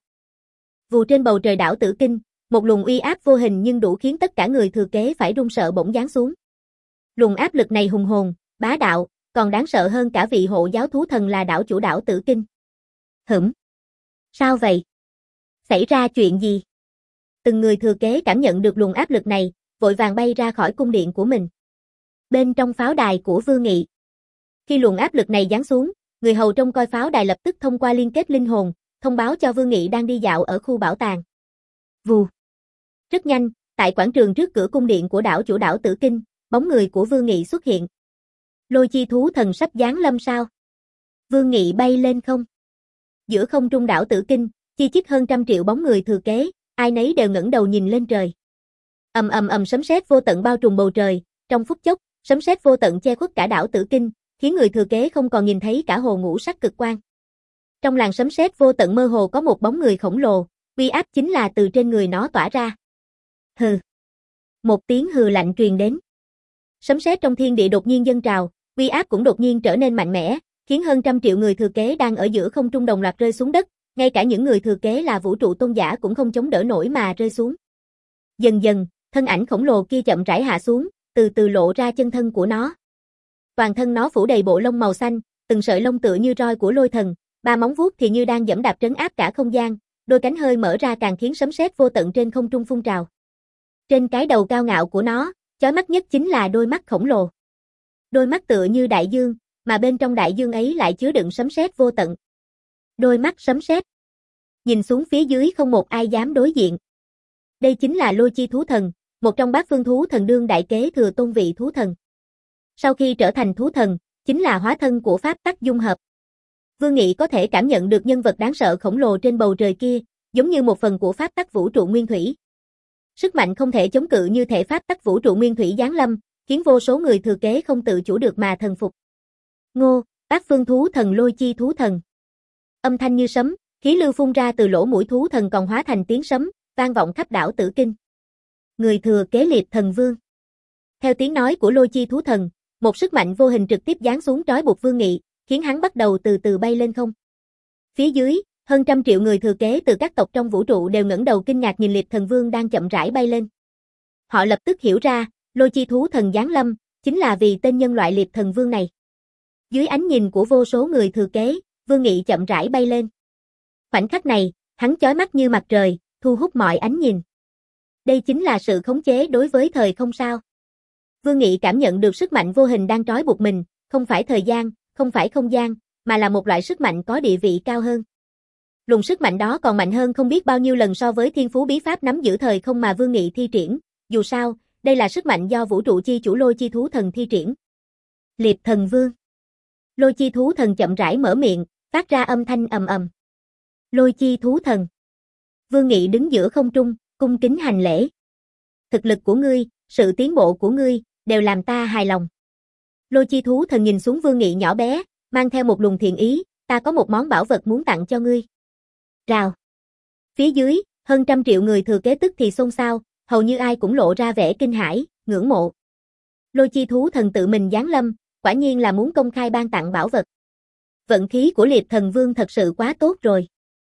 vù trên bầu trời đảo Tử Kinh, một luồng uy áp vô hình nhưng đủ khiến tất cả người thừa kế phải run sợ bỗng giáng xuống. Luồng áp lực này hùng hồn, bá đạo, còn đáng sợ hơn cả vị hộ giáo thú thần là đảo chủ đảo Tử Kinh. Hửm? Sao vậy? Xảy ra chuyện gì? Từng người thừa kế cảm nhận được luồng áp lực này, vội vàng bay ra khỏi cung điện của mình. Bên trong pháo đài của Vương Nghị. Khi luồng áp lực này giáng xuống, người hầu trông coi pháo đài lập tức thông qua liên kết linh hồn, thông báo cho Vương Nghị đang đi dạo ở khu bảo tàng. Vù. Rất nhanh, tại quảng trường trước cửa cung điện của đảo chủ đảo Tử Kinh, bóng người của Vương Nghị xuất hiện. Lôi chi thú thần sắp giáng lâm sao? Vương Nghị bay lên không? Giữa không trung đảo Tử Kinh, chi chít hơn trăm triệu bóng người thừa kế, ai nấy đều ngẩng đầu nhìn lên trời. Ầm ầm ầm sấm sét vô tận bao trùm bầu trời, trong phút chốc, sấm sét vô tận che khuất cả đảo Tử Kinh, khiến người thừa kế không còn nhìn thấy cả hồ ngũ sắc cực quang. Trong làn sấm sét vô tận mơ hồ có một bóng người khổng lồ, uy áp chính là từ trên người nó tỏa ra. Hừ. Một tiếng hừ lạnh truyền đến. Sấm sét trong thiên địa đột nhiên dâng trào, uy áp cũng đột nhiên trở nên mạnh mẽ, khiến hơn trăm triệu người thừa kế đang ở giữa không trung đồng loạt rơi xuống đất, ngay cả những người thừa kế là vũ trụ tôn giả cũng không chống đỡ nổi mà rơi xuống. Dần dần, thân ảnh khổng lồ kia chậm rãi hạ xuống, từ từ lộ ra chân thân của nó. Toàn thân nó phủ đầy bộ lông màu xanh, từng sợi lông tựa như roi của lôi thần, ba móng vuốt thì như đang giẫm đạp trấn áp cả không gian, đôi cánh hơi mở ra càng khiến sấm sét vô tận trên không trung phun trào. Trên cái đầu cao ngạo của nó, chói mắt nhất chính là đôi mắt khổng lồ. Đôi mắt tựa như đại dương, mà bên trong đại dương ấy lại chứa đựng sấm sét vô tận. Đôi mắt sấm sét. Nhìn xuống phía dưới không một ai dám đối diện. Đây chính là Lôi Chi thú thần, một trong bát phương thú thần đương đại kế thừa tôn vị thú thần. Sau khi trở thành thú thần, chính là hóa thân của pháp tắc dung hợp. Vương Nghị có thể cảm nhận được nhân vật đáng sợ khổng lồ trên bầu trời kia, giống như một phần của pháp tắc vũ trụ nguyên thủy. Sức mạnh không thể chống cự như thể pháp tắc vũ trụ nguyên thủy giáng lâm, khiến vô số người thừa kế không tự chủ được mà thần phục. Ngô, bát phương thú thần Lôi Chi thú thần. Âm thanh như sấm, khí lưu phun ra từ lỗ mũi thú thần còn hóa thành tiếng sấm, vang vọng khắp đảo Tử Kinh. Người thừa kế Liệt Thần Vương. Theo tiếng nói của Lôi Chi thú thần, một sức mạnh vô hình trực tiếp giáng xuống trói buộc Vương Nghị, khiến hắn bắt đầu từ từ bay lên không. Phía dưới, hơn trăm triệu người thừa kế từ các tộc trong vũ trụ đều ngẩng đầu kinh ngạc nhìn Liệt Thần Vương đang chậm rãi bay lên. Họ lập tức hiểu ra, Lôi Chi thú thần giáng lâm, chính là vì tên nhân loại Liệt Thần Vương này. Dưới ánh nhìn của vô số người thừa kế, Vương Nghị chậm rãi bay lên. Khoảnh khắc này, hắn chói mắt như mặt trời, thu hút mọi ánh nhìn. Đây chính là sự khống chế đối với thời không sao. Vương Nghị cảm nhận được sức mạnh vô hình đang trói buộc mình, không phải thời gian, không phải không gian, mà là một loại sức mạnh có địa vị cao hơn. Luồng sức mạnh đó còn mạnh hơn không biết bao nhiêu lần so với thiên phú bí pháp nắm giữ thời không mà Vương Nghị thi triển, dù sao, đây là sức mạnh do vũ trụ chi chủ Lôi Chi thú thần thi triển. Liệt Thần Vương. Lôi Chi thú thần chậm rãi mở miệng, phát ra âm thanh ầm ầm. Lôi Chi thú thần. Vương Nghị đứng giữa không trung, cung kính hành lễ. Thực lực của ngươi, sự tiến bộ của ngươi, đều làm ta hài lòng. Lôi Chi thú thần nhìn xuống Vương Nghị nhỏ bé, mang theo một luồng thiện ý, ta có một món bảo vật muốn tặng cho ngươi. Rào. Phía dưới, hơn trăm triệu người thừa kế tức thì xôn xao, hầu như ai cũng lộ ra vẻ kinh hãi, ngưỡng mộ. Lôi Chi thú thần tự mình giáng lâm, quả nhiên là muốn công khai ban tặng bảo vật. Vận khí của Liệt Thần Vương thật sự quá tốt rồi.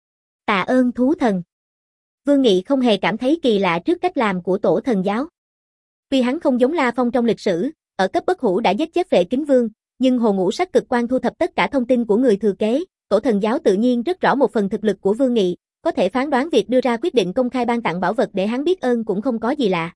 Tạ ơn thú thần. Vương Nghị không hề cảm thấy kỳ lạ trước cách làm của tổ thần giáo. Tuy hắn không giống La Phong trong lịch sử, ở cấp bất hủ đã giết chết Vệ Kính Vương, nhưng hồ ngũ sắc cực quang thu thập tất cả thông tin của người thừa kế, tổ thần giáo tự nhiên rất rõ một phần thực lực của Vương Nghị, có thể phán đoán việc đưa ra quyết định công khai ban tặng bảo vật để hắn biết ơn cũng không có gì lạ.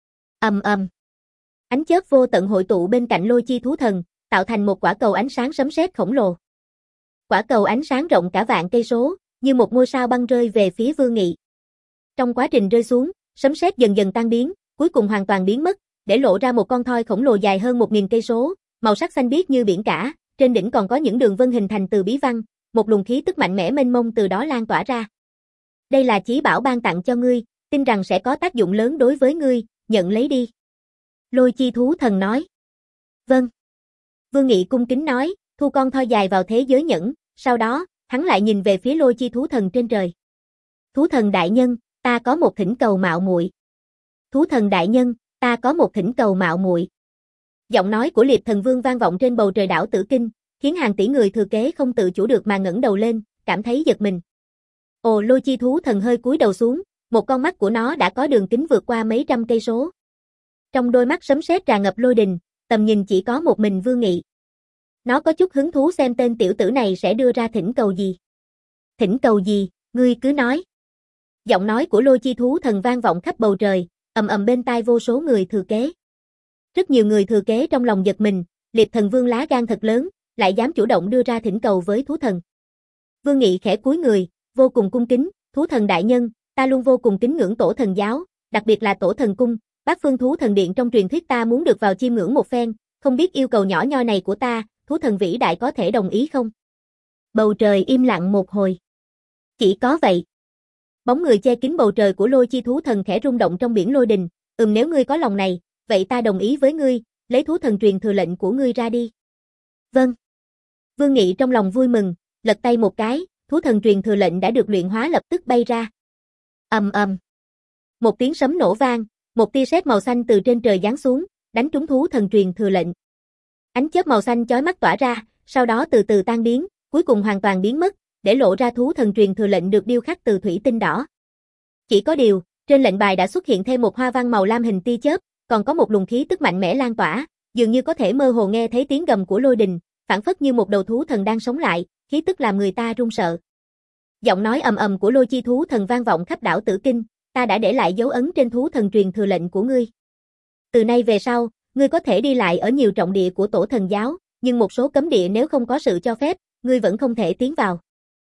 Ầm ầm. Ánh chớp vô tận hội tụ bên cạnh Lôi Chi thú thần, tạo thành một quả cầu ánh sáng sấm sét khổng lồ. Quả cầu ánh sáng rộng cả vạn cây số, như một ngôi sao băng rơi về phía Vương Nghị. Trong quá trình rơi xuống, sấm sét dần dần tan biến, cuối cùng hoàn toàn biến mất, để lộ ra một con thoi khổng lồ dài hơn một nghìn cây số, màu sắc xanh biếc như biển cả, trên đỉnh còn có những đường vân hình thành từ bí văn, một luồng khí tức mạnh mẽ mênh mông từ đó lan tỏa ra. Đây là chí bảo ban tặng cho ngươi, tin rằng sẽ có tác dụng lớn đối với ngươi, nhận lấy đi. Lôi Chi thú thần nói. Vâng. Vương Nghị cung kính nói, thu con thoi dài vào thế giới nhẫn, sau đó, hắn lại nhìn về phía Lôi Chi thú thần trên trời. Thú thần đại nhân, ta có một thỉnh cầu mạo muội. Thú thần đại nhân, ta có một thỉnh cầu mạo muội. Giọng nói của Liệt Thần Vương vang vọng trên bầu trời đảo Tử Kinh, khiến hàng tỷ người thừa kế không tự chủ được mà ngẩng đầu lên, cảm thấy giật mình. Ồ, Lôi Chi thú thần hơi cúi đầu xuống, một con mắt của nó đã có đường kính vượt qua mấy trăm cây số. Trong đôi mắt sấm sét tràn ngập lôi đình, tầm nhìn chỉ có một mình Vương Nghị. Nó có chút hứng thú xem tên tiểu tử này sẽ đưa ra thỉnh cầu gì. Thỉnh cầu gì, ngươi cứ nói. Giọng nói của Lôi Chi thú thần vang vọng khắp bầu trời, ầm ầm bên tai vô số người thừa kế. Rất nhiều người thừa kế trong lòng giật mình, Liệt Thần Vương lá gan thật lớn, lại dám chủ động đưa ra thỉnh cầu với thú thần. Vương Nghị khẽ cúi người, Vô cùng cung kính, thú thần đại nhân, ta luôn vô cùng kính ngưỡng tổ thần giáo, đặc biệt là tổ thần cung, bát phương thú thần điện trong truyền thuyết ta muốn được vào chiêm ngưỡng một phen, không biết yêu cầu nhỏ nhoi này của ta, thú thần vĩ đại có thể đồng ý không? Bầu trời im lặng một hồi. Chỉ có vậy. Bóng người che kín bầu trời của lôi chi thú thần khẽ rung động trong biển lôi đình, ừm nếu ngươi có lòng này, vậy ta đồng ý với ngươi, lấy thú thần truyền thừa lệnh của ngươi ra đi. Vâng. Vương Nghị trong lòng vui mừng, lật tay một cái, thú thần truyền thừa lệnh đã được luyện hóa lập tức bay ra. Ầm ầm. Một tiếng sấm nổ vang, một tia sét màu xanh từ trên trời giáng xuống, đánh trúng thú thần truyền thừa lệnh. Ánh chớp màu xanh chói mắt tỏa ra, sau đó từ từ tan biến, cuối cùng hoàn toàn biến mất, để lộ ra thú thần truyền thừa lệnh được điêu khắc từ thủy tinh đỏ. Chỉ có điều, trên lệnh bài đã xuất hiện thêm một hoa văn màu lam hình tia chớp, còn có một luồng khí tức mạnh mẽ lan tỏa, dường như có thể mơ hồ nghe thấy tiếng gầm của lôi đình, phảng phất như một đầu thú thần đang sống lại, khí tức làm người ta run sợ. Giọng nói ầm ầm của lôi chi thú thần vang vọng khắp đảo Tử Kinh, ta đã để lại dấu ấn trên thú thần truyền thừa lệnh của ngươi. Từ nay về sau, ngươi có thể đi lại ở nhiều trọng địa của tổ thần giáo, nhưng một số cấm địa nếu không có sự cho phép, ngươi vẫn không thể tiến vào.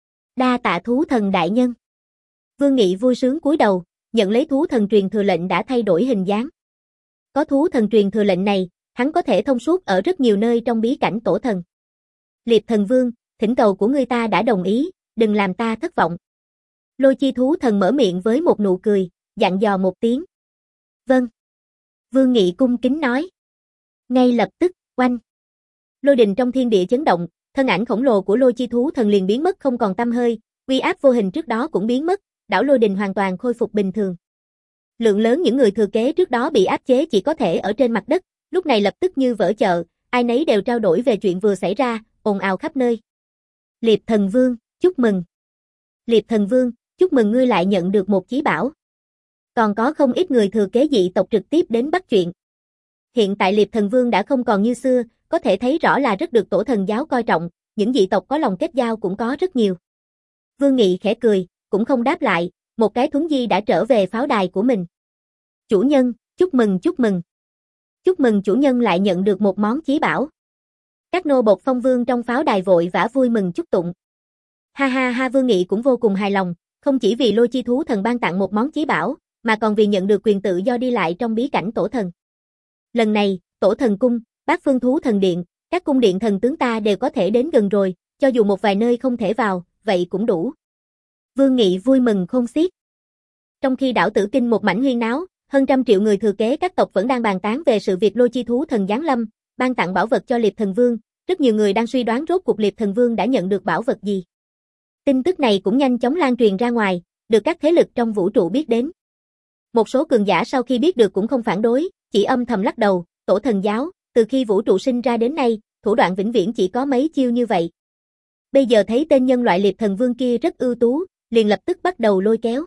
Đa tạ thú thần đại nhân. Vương Nghị vui sướng cúi đầu, nhận lấy thú thần truyền thừa lệnh đã thay đổi hình dáng. Có thú thần truyền thừa lệnh này, hắn có thể thông suốt ở rất nhiều nơi trong bí cảnh tổ thần. Liệp thần vương, thỉnh cầu của ngươi ta đã đồng ý, đừng làm ta thất vọng. Lôi chi thú thần mở miệng với một nụ cười, dặn dò một tiếng. Vâng. Vương Nghị cung kính nói. Ngay lập tức, oanh. Lôi đình trong thiên địa chấn động, thân ảnh khổng lồ của lôi chi thú thần liền biến mất không còn tăm hơi, uy áp vô hình trước đó cũng biến mất, đảo lôi đình hoàn toàn khôi phục bình thường. Lượng lớn những người thừa kế trước đó bị áp chế chỉ có thể ở trên mặt đất, lúc này lập tức như vỡ chợ, ai nấy đều trao đổi về chuyện vừa xảy ra, ồn ào khắp nơi. Liệp thần vương, chúc mừng. Liệp thần vương, chúc mừng ngươi lại nhận được một chí bảo. Còn có không ít người thừa kế dị tộc trực tiếp đến bắt chuyện. Hiện tại Liệp thần vương đã không còn như xưa, có thể thấy rõ là rất được tổ thần giáo coi trọng, những dị tộc có lòng kết giao cũng có rất nhiều. Vương Nghị khẽ cười, cũng không đáp lại, một cái thuấn di đã trở về pháo đài của mình. Chủ nhân, chúc mừng chúc mừng. Chúc mừng chủ nhân lại nhận được một món chí bảo. Các nô bộc phong vương trong pháo đài vội vã vui mừng chúc tụng. Ha ha ha, Vương Nghị cũng vô cùng hài lòng, không chỉ vì lôi chi thú thần ban tặng một món chí bảo, mà còn vì nhận được quyền tự do đi lại trong bí cảnh tổ thần. Lần này, tổ thần cung, bát phương thú thần điện, các cung điện thần tướng ta đều có thể đến gần rồi, cho dù một vài nơi không thể vào, vậy cũng đủ. Vương Nghị vui mừng khôn xiết. Trong khi đảo Tử Kinh một mảnh huyên náo, hơn trăm triệu người thừa kế các tộc vẫn đang bàn tán về sự việc lôi chi thú thần giáng lâm, ban tặng bảo vật cho Liệp thần vương, rất nhiều người đang suy đoán rốt cuộc Liệp thần vương đã nhận được bảo vật gì. Tin tức này cũng nhanh chóng lan truyền ra ngoài, được các thế lực trong vũ trụ biết đến. Một số cường giả sau khi biết được cũng không phản đối, chỉ âm thầm lắc đầu, tổ thần giáo, từ khi vũ trụ sinh ra đến nay, thủ đoạn vĩnh viễn chỉ có mấy chiêu như vậy. Bây giờ thấy tên nhân loại Liệp thần vương kia rất ưu tú, liền lập tức bắt đầu lôi kéo.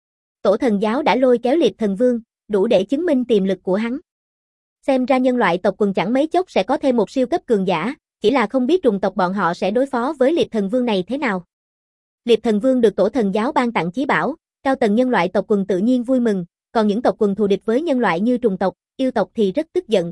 Tổ thần giáo đã lôi kéo Liệp thần vương, đủ để chứng minh tiềm lực của hắn. Xem ra nhân loại tộc quần chẳng mấy chốc sẽ có thêm một siêu cấp cường giả, chỉ là không biết trùng tộc bọn họ sẽ đối phó với Liệp thần vương này thế nào. Liệp thần vương được tổ thần giáo ban tặng chí bảo, cao tầng nhân loại tộc quần tự nhiên vui mừng, còn những tộc quần thù địch với nhân loại như trùng tộc, yêu tộc thì rất tức giận.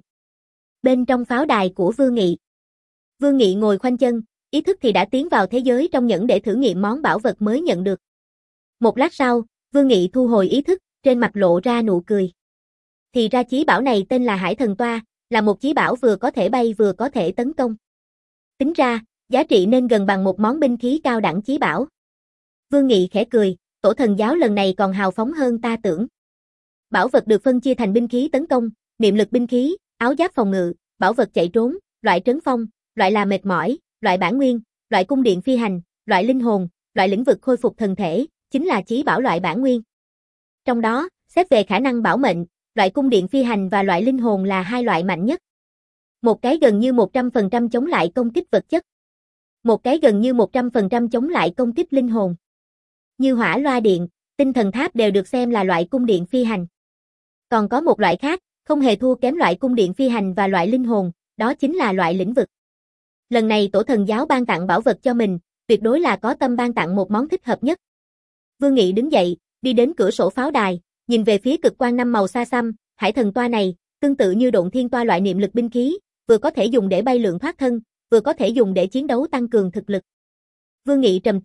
Bên trong pháo đài của Vương Nghị, Vương Nghị ngồi khoanh chân, ý thức thì đã tiến vào thế giới trong nhẫn để thử nghiệm món bảo vật mới nhận được. Một lát sau, Vương Nghị thu hồi ý thức, trên mặt lộ ra nụ cười. Thì ra chí bảo này tên là Hải Thần Toa, là một chí bảo vừa có thể bay vừa có thể tấn công. Tính ra, giá trị nên gần bằng một món binh khí cao đẳng chí bảo. Vương Nghị khẽ cười, tổ thần giáo lần này còn hào phóng hơn ta tưởng. Bảo vật được phân chia thành binh khí tấn công, niệm lực binh khí, áo giáp phòng ngự, bảo vật chạy trốn, loại trấn phong, loại là mệt mỏi, loại bản nguyên, loại cung điện phi hành, loại linh hồn, loại lĩnh vực khôi phục thần thể, chính là chí bảo loại bản nguyên. Trong đó, xét về khả năng bảo mệnh, loại cung điện phi hành và loại linh hồn là hai loại mạnh nhất. Một cái gần như một trăm phần trăm chống lại công kích vật chất. Một cái gần như một trăm phần trăm chống lại công kích linh hồn. Như hỏa loa điện, tinh thần tháp đều được xem là loại cung điện phi hành. Còn có một loại khác, không hề thua kém loại cung điện phi hành và loại linh hồn, đó chính là loại lĩnh vực. Lần này tổ thần giáo ban tặng bảo vật cho mình, tuyệt đối là có tâm ban tặng một món thích hợp nhất. Vương Nghị đứng dậy, đi đến cửa sổ pháo đài, nhìn về phía cực quang năm màu xa xăm, Hải Thần Toa này, tương tự như Độn Thiên Toa loại niệm lực binh khí, vừa có thể dùng để bay lượn thoát thân, vừa có thể dùng để chiến đấu tăng cường thực lực. Vương Nghị trầm tư,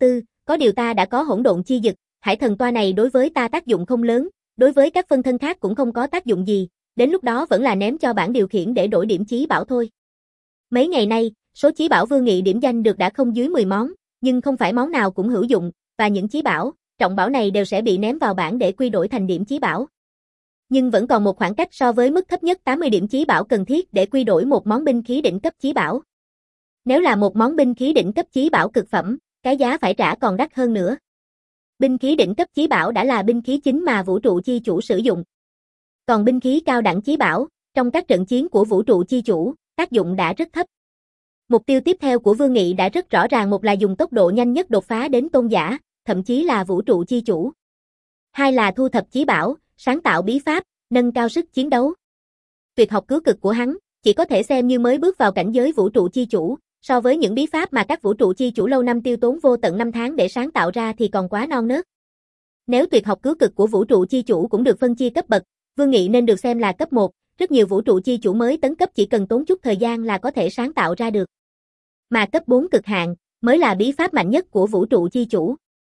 có điều ta đã có hỗn độn chi dực, hải thần toa này đối với ta tác dụng không lớn, đối với các phân thân khác cũng không có tác dụng gì, đến lúc đó vẫn là ném cho bảng điều khiển để đổi điểm chí bảo thôi. Mấy ngày nay, số chí bảo Vương Nghị điểm danh được đã không dưới mười món, nhưng không phải món nào cũng hữu dụng, và những chí bảo, trọng bảo này đều sẽ bị ném vào bảng để quy đổi thành điểm chí bảo. Nhưng vẫn còn một khoảng cách so với mức thấp nhất tám mươi điểm chí bảo cần thiết để quy đổi một món binh khí đỉnh cấp chí bảo. Nếu là một món binh khí đỉnh cấp chí bảo cực phẩm, cái giá phải trả còn đắt hơn nữa. Binh khí đỉnh cấp chí bảo đã là binh khí chính mà vũ trụ chi chủ sử dụng. Còn binh khí cao đẳng chí bảo, trong các trận chiến của vũ trụ chi chủ, tác dụng đã rất thấp. Mục tiêu tiếp theo của Vương Nghị đã rất rõ ràng, một là dùng tốc độ nhanh nhất đột phá đến tôn giả, thậm chí là vũ trụ chi chủ. Hai là thu thập chí bảo, sáng tạo bí pháp, nâng cao sức chiến đấu. Tuyệt học cứu cực của hắn, chỉ có thể xem như mới bước vào cảnh giới vũ trụ chi chủ, so với những bí pháp mà các vũ trụ chi chủ lâu năm tiêu tốn vô tận năm tháng để sáng tạo ra thì còn quá non nớt. Nếu tuyệt học cứu cực của vũ trụ chi chủ cũng được phân chia cấp bậc, Vương Nghị nên được xem là cấp một, rất nhiều vũ trụ chi chủ mới tấn cấp chỉ cần tốn chút thời gian là có thể sáng tạo ra được. Mà cấp bốn cực hạn, mới là bí pháp mạnh nhất của vũ trụ chi chủ.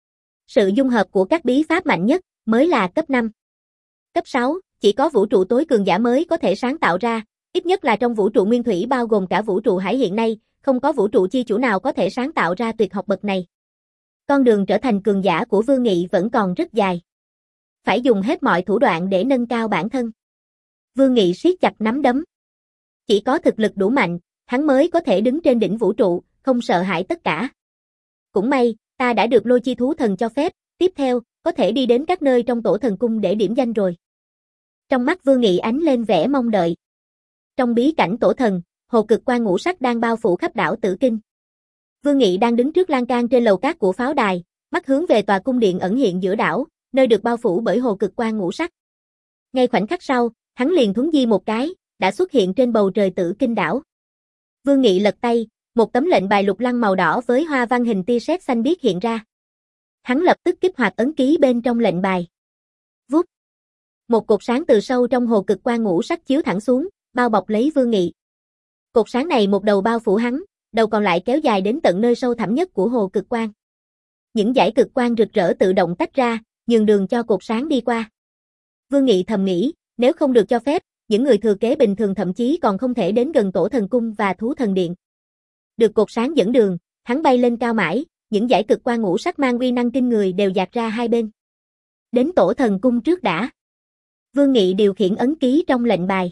Sự dung hợp của các bí pháp mạnh nhất, mới là cấp năm. Cấp sáu, chỉ có vũ trụ tối cường giả mới có thể sáng tạo ra, ít nhất là trong vũ trụ nguyên thủy bao gồm cả vũ trụ hải hiện nay, không có vũ trụ chi chủ nào có thể sáng tạo ra tuyệt học bậc này. Con đường trở thành cường giả của Vương Nghị vẫn còn rất dài. Phải dùng hết mọi thủ đoạn để nâng cao bản thân. Vương Nghị siết chặt nắm đấm. Chỉ có thực lực đủ mạnh, hắn mới có thể đứng trên đỉnh vũ trụ, không sợ hãi tất cả. Cũng may, ta đã được Lôi Chi Thú Thần cho phép, tiếp theo, có thể đi đến các nơi trong tổ thần cung để điểm danh rồi. Trong mắt Vương Nghị ánh lên vẻ mong đợi. Trong bí cảnh tổ thần, hồ cực quang ngũ sắc đang bao phủ khắp đảo Tử Kinh. Vương Nghị đang đứng trước lan can trên lầu cát của pháo đài, mắt hướng về tòa cung điện ẩn hiện giữa đảo, nơi được bao phủ bởi hồ cực quang ngũ sắc. Ngay khoảnh khắc sau, hắn liền thuấn di một cái, đã xuất hiện trên bầu trời Tử Kinh đảo. Vương Nghị lật tay, một tấm lệnh bài lục lăng màu đỏ với hoa văn hình tia sét xanh biếc hiện ra. Hắn lập tức kích hoạt ấn ký bên trong lệnh bài. Vút. Một cột sáng từ sâu trong hồ cực quang ngũ sắc chiếu thẳng xuống, bao bọc lấy Vương Nghị. Cột sáng này một đầu bao phủ hắn, đầu còn lại kéo dài đến tận nơi sâu thẳm nhất của hồ cực quang. Những dải cực quang rực rỡ tự động tách ra, nhường đường cho cột sáng đi qua. Vương Nghị thầm nghĩ, nếu không được cho phép, những người thừa kế bình thường thậm chí còn không thể đến gần tổ thần cung và thú thần điện. Được cột sáng dẫn đường, hắn bay lên cao mãi, những dải cực quang ngũ sắc mang uy năng kinh người đều dạt ra hai bên. Đến tổ thần cung trước đã. Vương Nghị điều khiển ấn ký trong lệnh bài.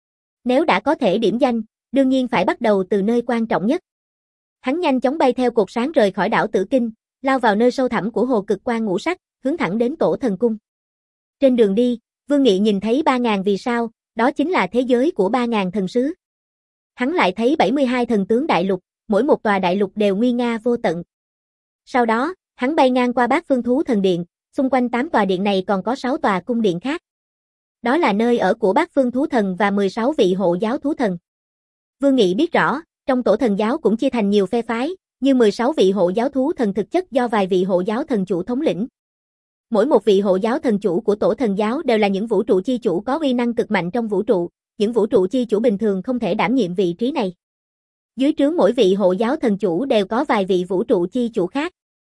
Nếu đã có thể điểm danh, đương nhiên phải bắt đầu từ nơi quan trọng nhất. Hắn nhanh chóng bay theo cột sáng rời khỏi đảo Tử Kinh, lao vào nơi sâu thẳm của hồ cực quang ngũ sắc, hướng thẳng đến tổ thần cung. Trên đường đi, Vương Nghị nhìn thấy ba ngàn vì sao, đó chính là thế giới của ba ngàn thần sứ. Hắn lại thấy bảy mươi hai thần tướng đại lục, mỗi một tòa đại lục đều nguy nga vô tận. Sau đó, hắn bay ngang qua Bát Phương Thú Thần Điện, xung quanh tám tòa điện này còn có sáu tòa cung điện khác. Đó là nơi ở của Bát Phương Thú Thần và mười sáu vị hộ giáo thú thần. Vương Nghị biết rõ, trong tổ thần giáo cũng chia thành nhiều phe phái, như mười sáu vị hộ giáo thú thần thực chất do vài vị hộ giáo thần chủ thống lĩnh. Mỗi một vị hộ giáo thần chủ của tổ thần giáo đều là những vũ trụ chi chủ có uy năng cực mạnh trong vũ trụ, những vũ trụ chi chủ bình thường không thể đảm nhiệm vị trí này. Dưới trướng mỗi vị hộ giáo thần chủ đều có vài vị vũ trụ chi chủ khác.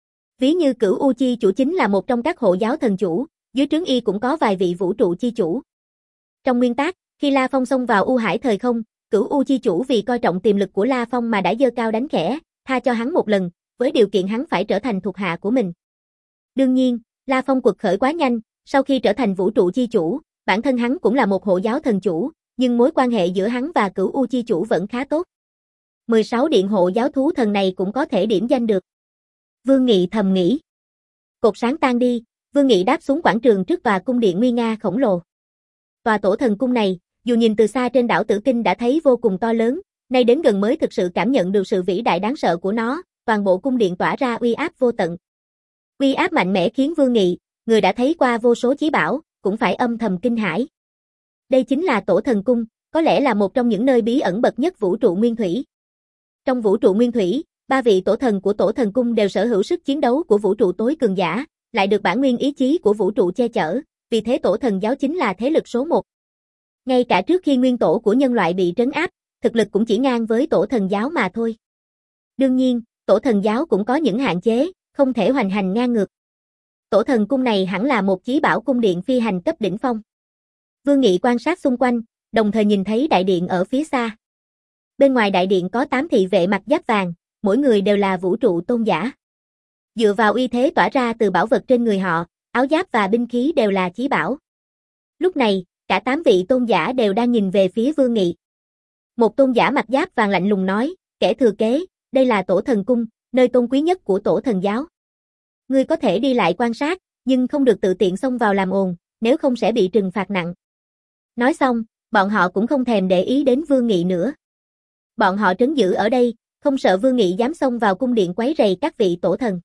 Ví như Cửu U chi chủ chính là một trong các hộ giáo thần chủ, dưới trướng y cũng có vài vị vũ trụ chi chủ. Trong nguyên tắc, khi La Phong xông vào U Hải thời không, Cửu U chi chủ vì coi trọng tiềm lực của La Phong mà đã giơ cao đánh khẽ, tha cho hắn một lần, với điều kiện hắn phải trở thành thuộc hạ của mình. Đương nhiên, La Phong quật khởi quá nhanh, sau khi trở thành vũ trụ chi chủ, bản thân hắn cũng là một hộ giáo thần chủ, nhưng mối quan hệ giữa hắn và Cửu U chi chủ vẫn khá tốt. mười sáu điện hộ giáo thú thần này cũng có thể điểm danh được. Vương Nghị thầm nghĩ. Cột sáng tan đi, Vương Nghị đáp xuống quảng trường trước tòa cung điện nguy nga khổng lồ. Tòa tổ thần cung này, dù nhìn từ xa trên đảo Tử Kinh đã thấy vô cùng to lớn, nay đến gần mới thực sự cảm nhận được sự vĩ đại đáng sợ của nó, toàn bộ cung điện tỏa ra uy áp vô tận. Uy áp mạnh mẽ khiến Vương Nghị, người đã thấy qua vô số chí bảo, cũng phải âm thầm kinh hãi. Đây chính là tổ thần cung, có lẽ là một trong những nơi bí ẩn bậc nhất vũ trụ nguyên thủy. Trong vũ trụ nguyên thủy, ba vị tổ thần của tổ thần cung đều sở hữu sức chiến đấu của vũ trụ tối cường giả, lại được bản nguyên ý chí của vũ trụ che chở, vì thế tổ thần giáo chính là thế lực số một. Ngay cả trước khi nguyên tổ của nhân loại bị trấn áp, thực lực cũng chỉ ngang với tổ thần giáo mà thôi. Đương nhiên, tổ thần giáo cũng có những hạn chế, không thể hoành hành ngang ngược. Tổ thần cung này hẳn là một chí bảo cung điện phi hành cấp đỉnh phong. Vương Nghị quan sát xung quanh, đồng thời nhìn thấy đại điện ở phía xa. Bên ngoài đại điện có tám thị vệ mặc giáp vàng, mỗi người đều là vũ trụ tôn giả. Dựa vào uy thế tỏa ra từ bảo vật trên người họ, áo giáp và binh khí đều là chí bảo. Lúc này, cả tám vị tôn giả đều đang nhìn về phía Vương Nghị. Một tôn giả mặc giáp vàng lạnh lùng nói, kẻ thừa kế, đây là tổ thần cung, nơi tôn quý nhất của tổ thần giáo. Ngươi có thể đi lại quan sát, nhưng không được tự tiện xông vào làm ồn, nếu không sẽ bị trừng phạt nặng. Nói xong, bọn họ cũng không thèm để ý đến Vương Nghị nữa. Bọn họ trấn giữ ở đây, không sợ Vương Nghị dám xông vào cung điện quấy rầy các vị tổ thần.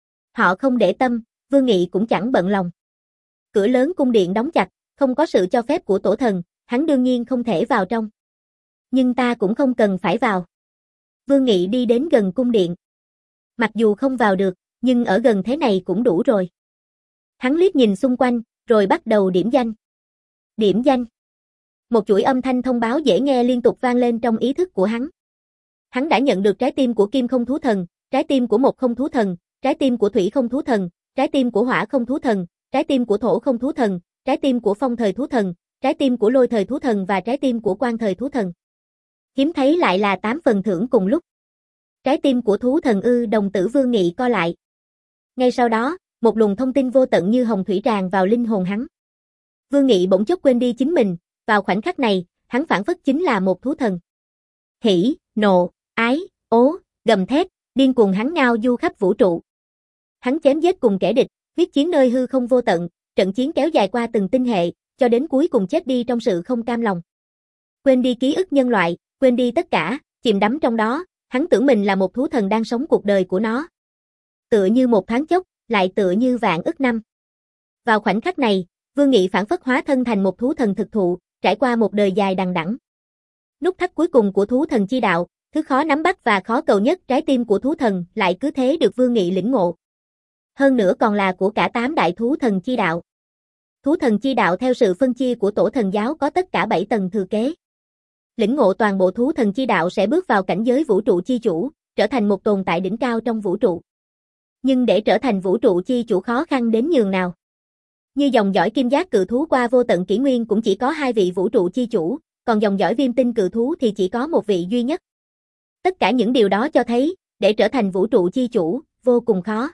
Họ không để tâm, Vương Nghị cũng chẳng bận lòng. Cửa lớn cung điện đóng chặt, không có sự cho phép của tổ thần, hắn đương nhiên không thể vào trong. Nhưng ta cũng không cần phải vào. Vương Nghị đi đến gần cung điện. Mặc dù không vào được, nhưng ở gần thế này cũng đủ rồi. Hắn liếc nhìn xung quanh, rồi bắt đầu điểm danh. Điểm danh. Một chuỗi âm thanh thông báo dễ nghe liên tục vang lên trong ý thức của hắn. Hắn đã nhận được trái tim của Kim Không Thú Thần, trái tim của Một Không Thú Thần, trái tim của Thủy Không Thú Thần, trái tim của Hỏa Không Thú Thần, trái tim của Thổ Không Thú Thần, trái tim của Phong Thời Thú Thần, trái tim của Lôi Thời Thú Thần và trái tim của Quang Thời Thú Thần. Hiếm thấy lại là tám phần thưởng cùng lúc. Trái tim của thú thần ư? Đồng tử Vương Nghị co lại. Ngay sau đó, một luồng thông tin vô tận như hồng thủy tràn vào linh hồn hắn. Vương Nghị bỗng chốc quên đi chính mình, vào khoảnh khắc này, hắn phảng phất chính là một thú thần. Hỉ, nộ, ái, ố, gầm thét, điên cuồng hắn ngao du khắp vũ trụ. Hắn chém giết cùng kẻ địch, huyết chiến nơi hư không vô tận, trận chiến kéo dài qua từng tinh hệ, cho đến cuối cùng chết đi trong sự không cam lòng. Quên đi ký ức nhân loại, quên đi tất cả, chìm đắm trong đó, hắn tưởng mình là một thú thần đang sống cuộc đời của nó. Tựa như một thoáng chốc, lại tựa như vạn ức năm. Vào khoảnh khắc này, Vương Nghị phản phất hóa thân thành một thú thần thực thụ, trải qua một đời dài đằng đẵng. Nút thắt cuối cùng của thú thần chi đạo, thứ khó nắm bắt và khó cầu nhất, trái tim của thú thần, lại cứ thế được Vương Nghị lĩnh ngộ. Hơn nữa còn là của cả tám đại thú thần chi đạo. Thú thần chi đạo theo sự phân chia của tổ thần giáo có tất cả bảy tầng thừa kế. Lĩnh ngộ toàn bộ thú thần chi đạo sẽ bước vào cảnh giới vũ trụ chi chủ, trở thành một tồn tại đỉnh cao trong vũ trụ. Nhưng để trở thành vũ trụ chi chủ khó khăn đến nhường nào. Như dòng dõi kim giác cự thú qua vô tận kỷ nguyên cũng chỉ có hai vị vũ trụ chi chủ, còn dòng dõi viêm tinh cự thú thì chỉ có một vị duy nhất. Tất cả những điều đó cho thấy, để trở thành vũ trụ chi chủ, vô cùng khó.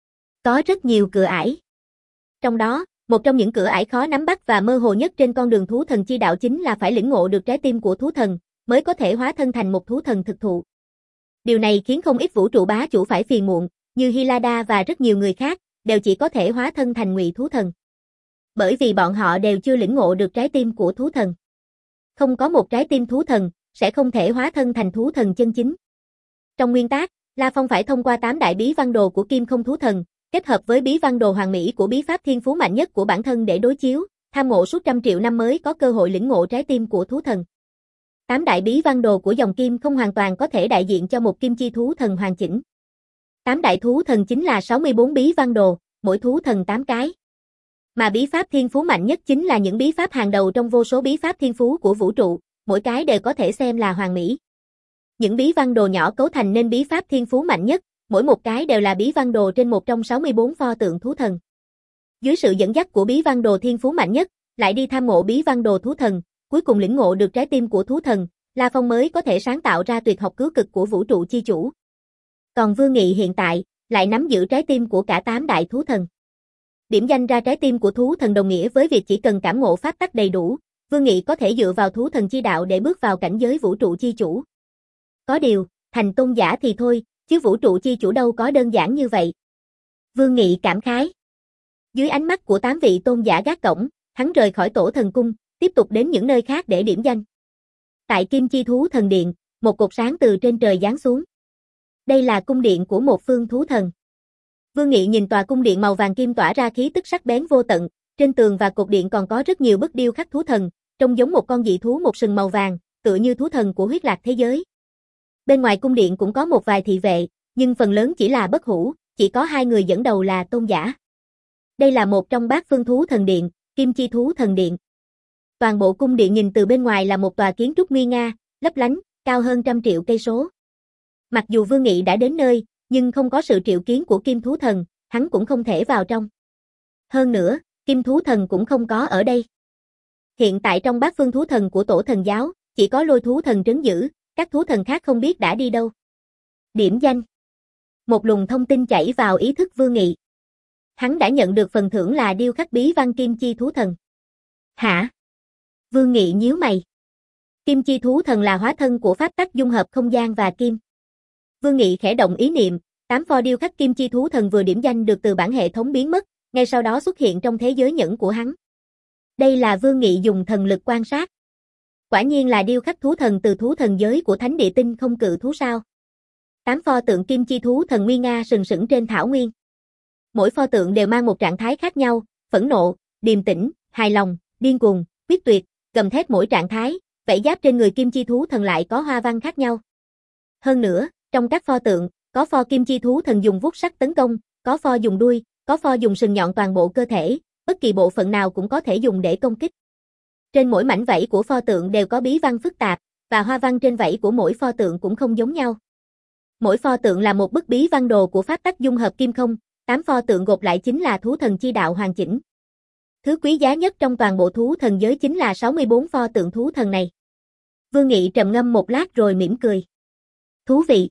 Có rất nhiều cửa ải. Trong đó, một trong những cửa ải khó nắm bắt và mơ hồ nhất trên con đường thú thần chi đạo chính là phải lĩnh ngộ được trái tim của thú thần, mới có thể hóa thân thành một thú thần thực thụ. Điều này khiến không ít vũ trụ bá chủ phải phiền muộn, như Hylada và rất nhiều người khác, đều chỉ có thể hóa thân thành ngụy thú thần. Bởi vì bọn họ đều chưa lĩnh ngộ được trái tim của thú thần. Không có một trái tim thú thần, sẽ không thể hóa thân thành thú thần chân chính. Trong nguyên tắc, La Phong phải thông qua tám đại bí văn đồ của Kim Không Thú Thần, kết hợp với bí văn đồ hoàn mỹ của bí pháp thiên phú mạnh nhất của bản thân để đối chiếu, tham ngộ suốt trăm triệu năm mới có cơ hội lĩnh ngộ trái tim của thú thần. Tám đại bí văn đồ của dòng kim không hoàn toàn có thể đại diện cho một kim chi thú thần hoàn chỉnh. Tám đại thú thần chính là sáu mươi bốn bí văn đồ, mỗi thú thần tám cái. Mà bí pháp thiên phú mạnh nhất chính là những bí pháp hàng đầu trong vô số bí pháp thiên phú của vũ trụ, mỗi cái đều có thể xem là hoàn mỹ. Những bí văn đồ nhỏ cấu thành nên bí pháp thiên phú mạnh nhất, mỗi một cái đều là bí văn đồ trên một trong sáu mươi bốn pho tượng thú thần. Dưới sự dẫn dắt của bí văn đồ thiên phú mạnh nhất, lại đi tham ngộ bí văn đồ thú thần, cuối cùng lĩnh ngộ được trái tim của thú thần, La Phong mới có thể sáng tạo ra tuyệt học cứu cực của vũ trụ chi chủ. Còn Vương Nghị hiện tại, lại nắm giữ trái tim của cả tám đại thú thần. Điểm danh ra trái tim của thú thần đồng nghĩa với việc chỉ cần cảm ngộ pháp tắc đầy đủ, Vương Nghị có thể dựa vào thú thần chi đạo để bước vào cảnh giới vũ trụ chi chủ. Có điều, thành tôn giả thì thôi, chứ vũ trụ chi chủ đâu có đơn giản như vậy. Vương Nghị cảm khái. Dưới ánh mắt của tám vị tôn giả gác cổng, hắn rời khỏi tổ thần cung, tiếp tục đến những nơi khác để điểm danh. Tại Kim Chi Thú Thần Điện, một cột sáng từ trên trời giáng xuống. Đây là cung điện của một phương thú thần. Vương Nghị nhìn tòa cung điện màu vàng kim tỏa ra khí tức sắc bén vô tận, trên tường và cột điện còn có rất nhiều bức điêu khắc thú thần, trông giống một con dị thú một sừng màu vàng, tựa như thú thần của huyết lạc thế giới. Bên ngoài cung điện cũng có một vài thị vệ, nhưng phần lớn chỉ là bất hủ, chỉ có hai người dẫn đầu là tôn giả. Đây là một trong bát phương thú thần điện, Kim Chi Thú Thần Điện. Toàn bộ cung điện nhìn từ bên ngoài là một tòa kiến trúc nguy nga, lấp lánh, cao hơn trăm triệu cây số. Mặc dù Vương Nghị đã đến nơi, nhưng không có sự triệu kiến của Kim Thú Thần, hắn cũng không thể vào trong. Hơn nữa, Kim Thú Thần cũng không có ở đây. Hiện tại trong bát phương thú thần của Tổ Thần Giáo, chỉ có Lôi Thú Thần trấn giữ, các thú thần khác không biết đã đi đâu. Điểm danh. Một luồng thông tin chảy vào ý thức Vương Nghị. Hắn đã nhận được phần thưởng là điêu khắc bí văn Kim Chi Thú Thần. Hả? Vương Nghị nhíu mày. Kim Chi Thú Thần là hóa thân của pháp tắc dung hợp không gian và kim. Vương Nghị khẽ động ý niệm, tám pho điêu khắc Kim Chi Thú Thần vừa điểm danh được từ bản hệ thống biến mất, ngay sau đó xuất hiện trong thế giới nhẫn của hắn. Đây là Vương Nghị dùng thần lực quan sát. Quả nhiên là điêu khắc thú thần từ thú thần giới của Thánh Địa Tinh Không Cự Thú sao? Tám pho tượng Kim Chi Thú Thần nguy nga sừng sững trên thảo nguyên. Mỗi pho tượng đều mang một trạng thái khác nhau, phẫn nộ, điềm tĩnh, hài lòng, điên cuồng, quyết tuyệt, gầm thét mỗi trạng thái, vảy giáp trên người Kim Chi Thú Thần lại có hoa văn khác nhau. Hơn nữa, trong các pho tượng, có pho Kim Chi Thú Thần dùng vuốt sắc tấn công, có pho dùng đuôi, có pho dùng sừng nhọn toàn bộ cơ thể, bất kỳ bộ phận nào cũng có thể dùng để công kích. Trên mỗi mảnh vảy của pho tượng đều có bí văn phức tạp, và hoa văn trên vảy của mỗi pho tượng cũng không giống nhau. Mỗi pho tượng là một bức bí văn đồ của pháp tắc dung hợp kim không, tám pho tượng gộp lại chính là thú thần chi đạo hoàn chỉnh. Thứ quý giá nhất trong toàn bộ thú thần giới chính là sáu mươi bốn pho tượng thú thần này. Vương Nghị trầm ngâm một lát rồi mỉm cười. Thú vị.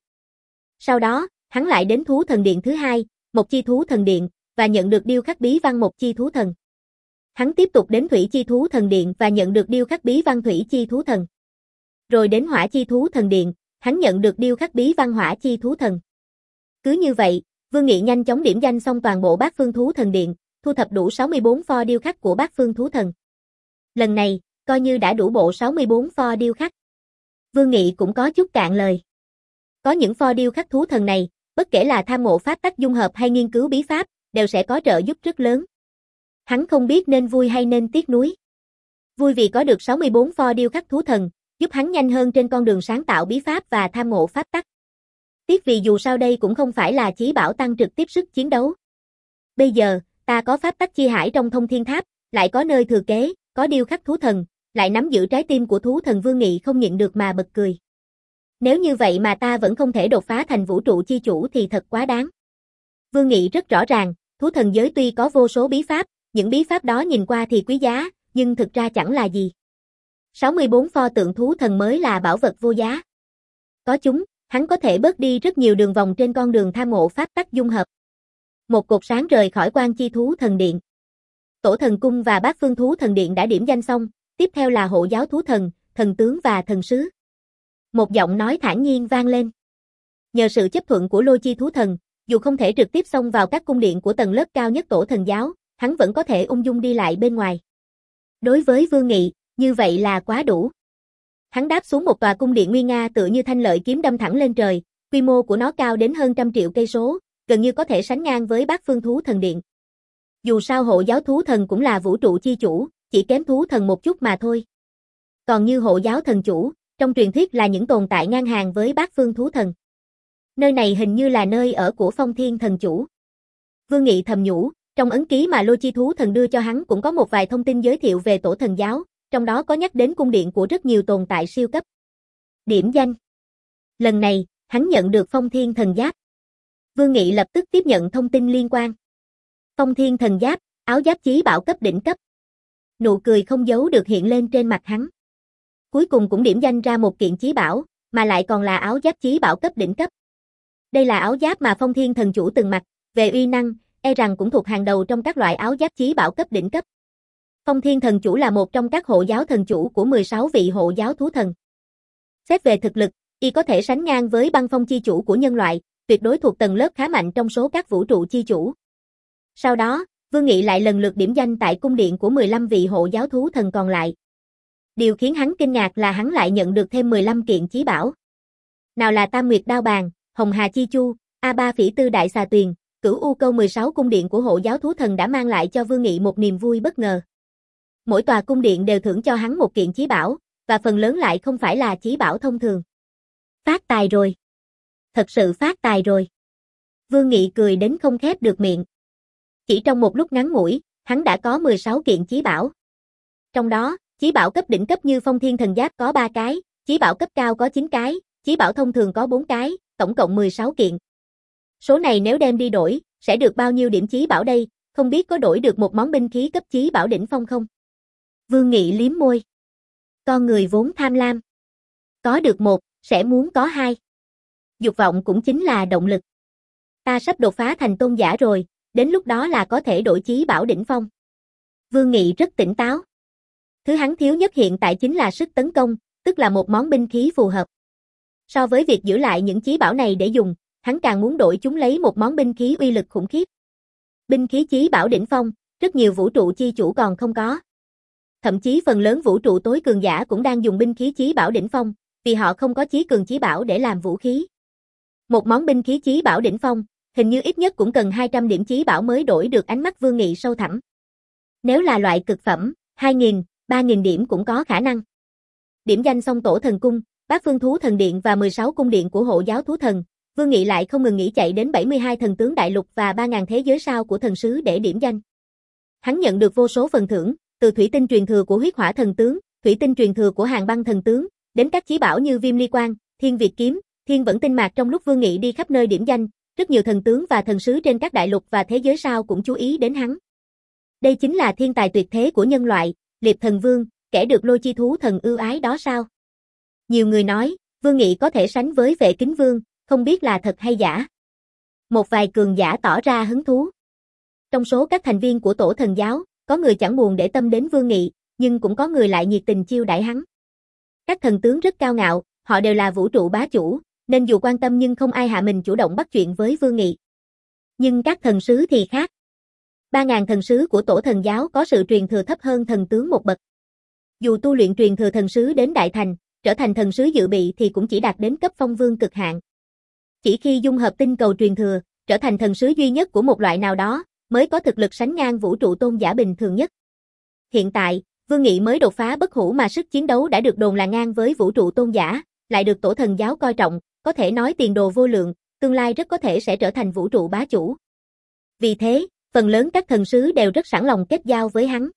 Sau đó, hắn lại đến thú thần điện thứ hai, Một Chi Thú Thần Điện, và nhận được điêu khắc bí văn Một Chi Thú Thần. Hắn tiếp tục đến Thủy Chi Thú Thần Điện và nhận được điêu khắc bí văn Thủy Chi Thú Thần. Rồi đến Hỏa Chi Thú Thần Điện, hắn nhận được điêu khắc bí văn Hỏa Chi Thú Thần. Cứ như vậy, Vương Nghị nhanh chóng điểm danh xong toàn bộ bát phương thú thần điện, thu thập đủ sáu mươi bốn pho điêu khắc của bát phương thú thần. Lần này, coi như đã đủ bộ sáu mươi bốn pho điêu khắc. Vương Nghị cũng có chút cạn lời. Có những pho điêu khắc thú thần này, bất kể là tham ngộ pháp tắc dung hợp hay nghiên cứu bí pháp, đều sẽ có trợ giúp rất lớn. Hắn không biết nên vui hay nên tiếc nuối. Vui vì có được sáu mươi bốn pho điêu khắc thú thần, giúp hắn nhanh hơn trên con đường sáng tạo bí pháp và tham ngộ pháp tắc. Tiếc vì dù sao đây cũng không phải là chí bảo tăng trực tiếp sức chiến đấu. Bây giờ, ta có pháp tắc chi hải trong Thông Thiên Tháp, lại có nơi thừa kế, có điêu khắc thú thần, lại nắm giữ trái tim của thú thần. Vương Nghị không nhịn được mà bật cười. Nếu như vậy mà ta vẫn không thể đột phá thành vũ trụ chi chủ thì thật quá đáng. Vương Nghị rất rõ ràng, thú thần giới tuy có vô số bí pháp, những bí pháp đó nhìn qua thì quý giá, nhưng thực ra chẳng là gì. sáu mươi bốn pho tượng thú thần mới là bảo vật vô giá. Có chúng, hắn có thể bớt đi rất nhiều đường vòng trên con đường tham ngộ pháp tắc dung hợp. Một cột sáng rời khỏi Quan Chi Thú Thần Điện. Tổ Thần Cung và Bát Phương Thú Thần Điện đã điểm danh xong, tiếp theo là Hộ Giáo Thú Thần, Thần Tướng và Thần Sứ. Một giọng nói thản nhiên vang lên. Nhờ sự chấp thuận của Lôi Chi Thú Thần, dù không thể trực tiếp xông vào các cung điện của tầng lớp cao nhất Tổ Thần Giáo, hắn vẫn có thể ung dung đi lại bên ngoài. Đối với Vương Nghị, như vậy là quá đủ. Hắn đáp xuống một tòa cung điện nguy nga tựa như thanh lợi kiếm đâm thẳng lên trời, quy mô của nó cao đến hơn trăm triệu cây số, gần như có thể sánh ngang với Bát Phương Thú Thần Điện. Dù sao Hộ Giáo Thú Thần cũng là vũ trụ chi chủ, chỉ kém thú thần một chút mà thôi. Còn như Hộ Giáo Thần Chủ, trong truyền thuyết là những tồn tại ngang hàng với Bát Phương Thú Thần. Nơi này hình như là nơi ở của Phong Thiên Thần Chủ. Vương Nghị thầm nhủ, trong ấn ký mà Lôi Chi Thú Thần đưa cho hắn cũng có một vài thông tin giới thiệu về Tổ Thần Giáo, trong đó có nhắc đến cung điện của rất nhiều tồn tại siêu cấp. Điểm danh. Lần này, hắn nhận được Phong Thiên Thần Giáp. Vương Nghị lập tức tiếp nhận thông tin liên quan. Phong Thiên Thần Giáp, áo giáp chí bảo cấp đỉnh cấp. Nụ cười không giấu được hiện lên trên mặt hắn. Cuối cùng cũng điểm danh ra một kiện chí bảo, mà lại còn là áo giáp chí bảo cấp đỉnh cấp. Đây là áo giáp mà Phong Thiên Thần Chủ từng mặc, về uy năng, e rằng cũng thuộc hàng đầu trong các loại áo giáp chí bảo cấp đỉnh cấp. Phong Thiên Thần Chủ là một trong các hộ giáo thần chủ của mười sáu vị hộ giáo thú thần. Xét về thực lực, y có thể sánh ngang với Băng Phong chi chủ của nhân loại, tuyệt đối thuộc tầng lớp khá mạnh trong số các vũ trụ chi chủ. Sau đó, Vương Nghị lại lần lượt điểm danh tại cung điện của mười lăm vị hộ giáo thú thần còn lại. Điều khiến hắn kinh ngạc là hắn lại nhận được thêm mười lăm kiện chí bảo. Nào là Tam Nguyệt Đao Bàn, Hồng Hà Chi Chu, A Ba Phỉ Tư Đại Xà Tuyền, Cửu U Câu. Mười sáu cung điện của hộ giáo thú thần đã mang lại cho Vương Nghị một niềm vui bất ngờ. Mỗi tòa cung điện đều thưởng cho hắn một kiện chí bảo, và phần lớn lại không phải là chí bảo thông thường. Phát tài rồi. Thật sự phát tài rồi. Vương Nghị cười đến không khép được miệng. Chỉ trong một lúc ngắn ngủi, hắn đã có mười sáu kiện chí bảo. Trong đó, chí bảo cấp đỉnh cấp như Phong Thiên Thần Giáp có ba cái, chí bảo cấp cao có chín cái, chí bảo thông thường có bốn cái, tổng cộng mười sáu kiện. Số này nếu đem đi đổi, sẽ được bao nhiêu điểm chí bảo đây, không biết có đổi được một món binh khí cấp chí bảo đỉnh phong không? Vương Nghị liếm môi. Con người vốn tham lam. Có được một, sẽ muốn có hai. Dục vọng cũng chính là động lực. Ta sắp đột phá thành tôn giả rồi, đến lúc đó là có thể đổi chí bảo đỉnh phong. Vương Nghị rất tỉnh táo. Thứ hắn thiếu nhất hiện tại chính là sức tấn công, tức là một món binh khí phù hợp. So với việc giữ lại những chí bảo này để dùng, hắn càng muốn đổi chúng lấy một món binh khí uy lực khủng khiếp. Binh khí chí bảo đỉnh phong, rất nhiều vũ trụ chi chủ còn không có. Thậm chí phần lớn vũ trụ tối cường giả cũng đang dùng binh khí chí bảo đỉnh phong, vì họ không có chí cường chí bảo để làm vũ khí. Một món binh khí chí bảo đỉnh phong, hình như ít nhất cũng cần hai trăm điểm chí bảo mới đổi được. Ánh mắt Vương Nghị sâu thẳm. Nếu là loại cực phẩm, hai nghìn, ba nghìn điểm cũng có khả năng. Điểm danh xong tổ thần cung, bát phương thú thần điện và mười sáu cung điện của hộ giáo thú thần, Vương Nghị lại không ngừng nghĩ chạy đến bảy mươi hai thần tướng đại lục và ba nghìn thế giới sao của thần sứ để điểm danh. Hắn nhận được vô số phần thưởng, từ thủy tinh truyền thừa của huyết hỏa thần tướng, thủy tinh truyền thừa của hàng băng thần tướng, đến các chí bảo như viêm ly quang, thiên việt kiếm, thiên vẫn tinh mạc. Trong lúc Vương Nghị đi khắp nơi điểm danh, rất nhiều thần tướng và thần sứ trên các đại lục và thế giới sao cũng chú ý đến hắn. Đây chính là thiên tài tuyệt thế của nhân loại, Liệp Thần Vương, kẻ được Lôi Chi thú thần ưu ái đó sao? Nhiều người nói, Vương Nghị có thể sánh với Vệ Kính Vương, không biết là thật hay giả. Một vài cường giả tỏ ra hứng thú. Trong số các thành viên của tổ thần giáo, có người chẳng buồn để tâm đến Vương Nghị, nhưng cũng có người lại nhiệt tình chiêu đãi hắn. Các thần tướng rất cao ngạo, họ đều là vũ trụ bá chủ, nên dù quan tâm nhưng không ai hạ mình chủ động bắt chuyện với Vương Nghị. Nhưng các thần sứ thì khác. ba nghìn thần sứ của tổ thần giáo có sự truyền thừa thấp hơn thần tướng một bậc. Dù tu luyện truyền thừa thần sứ đến đại thành, trở thành thần sứ dự bị thì cũng chỉ đạt đến cấp phong vương cực hạn. Chỉ khi dung hợp tinh cầu truyền thừa, trở thành thần sứ duy nhất của một loại nào đó, mới có thực lực sánh ngang vũ trụ tôn giả bình thường nhất. Hiện tại, Vương Nghị mới đột phá bất hủ mà sức chiến đấu đã được đồn là ngang với vũ trụ tôn giả, lại được tổ thần giáo coi trọng, có thể nói tiền đồ vô lượng, tương lai rất có thể sẽ trở thành vũ trụ bá chủ. Vì thế, phần lớn các thần sứ đều rất sẵn lòng kết giao với hắn.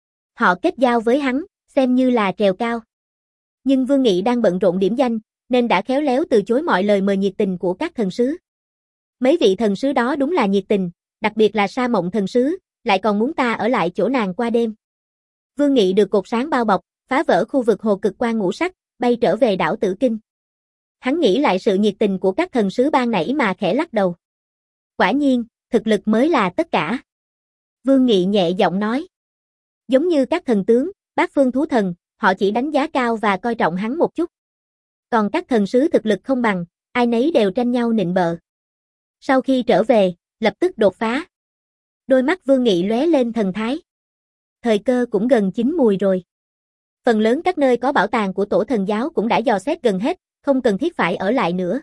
Họ kết giao với hắn, xem như là trèo cao. Nhưng Vương Nghị đang bận rộn điểm danh, nên đã khéo léo từ chối mọi lời mời nhiệt tình của các thần sứ. Mấy vị thần sứ đó đúng là nhiệt tình, đặc biệt là Sa Mộng thần sứ, lại còn muốn ta ở lại chỗ nàng qua đêm. Vương Nghị được cột sáng bao bọc, phá vỡ khu vực hồ cực quan ngũ sắc, bay trở về đảo Tử Kinh. Hắn nghĩ lại sự nhiệt tình của các thần sứ ban nãy mà khẽ lắc đầu. Quả nhiên, thực lực mới là tất cả. Vương Nghị nhẹ giọng nói. Giống như các thần tướng, bát phương thú thần, họ chỉ đánh giá cao và coi trọng hắn một chút. Còn các thần sứ thực lực không bằng, ai nấy đều tranh nhau nịnh bợ. Sau khi trở về, lập tức đột phá. Đôi mắt Vương Nghị lóe lên thần thái. Thời cơ cũng gần chín mùi rồi. Phần lớn các nơi có bảo tàng của tổ thần giáo cũng đã dò xét gần hết, không cần thiết phải ở lại nữa.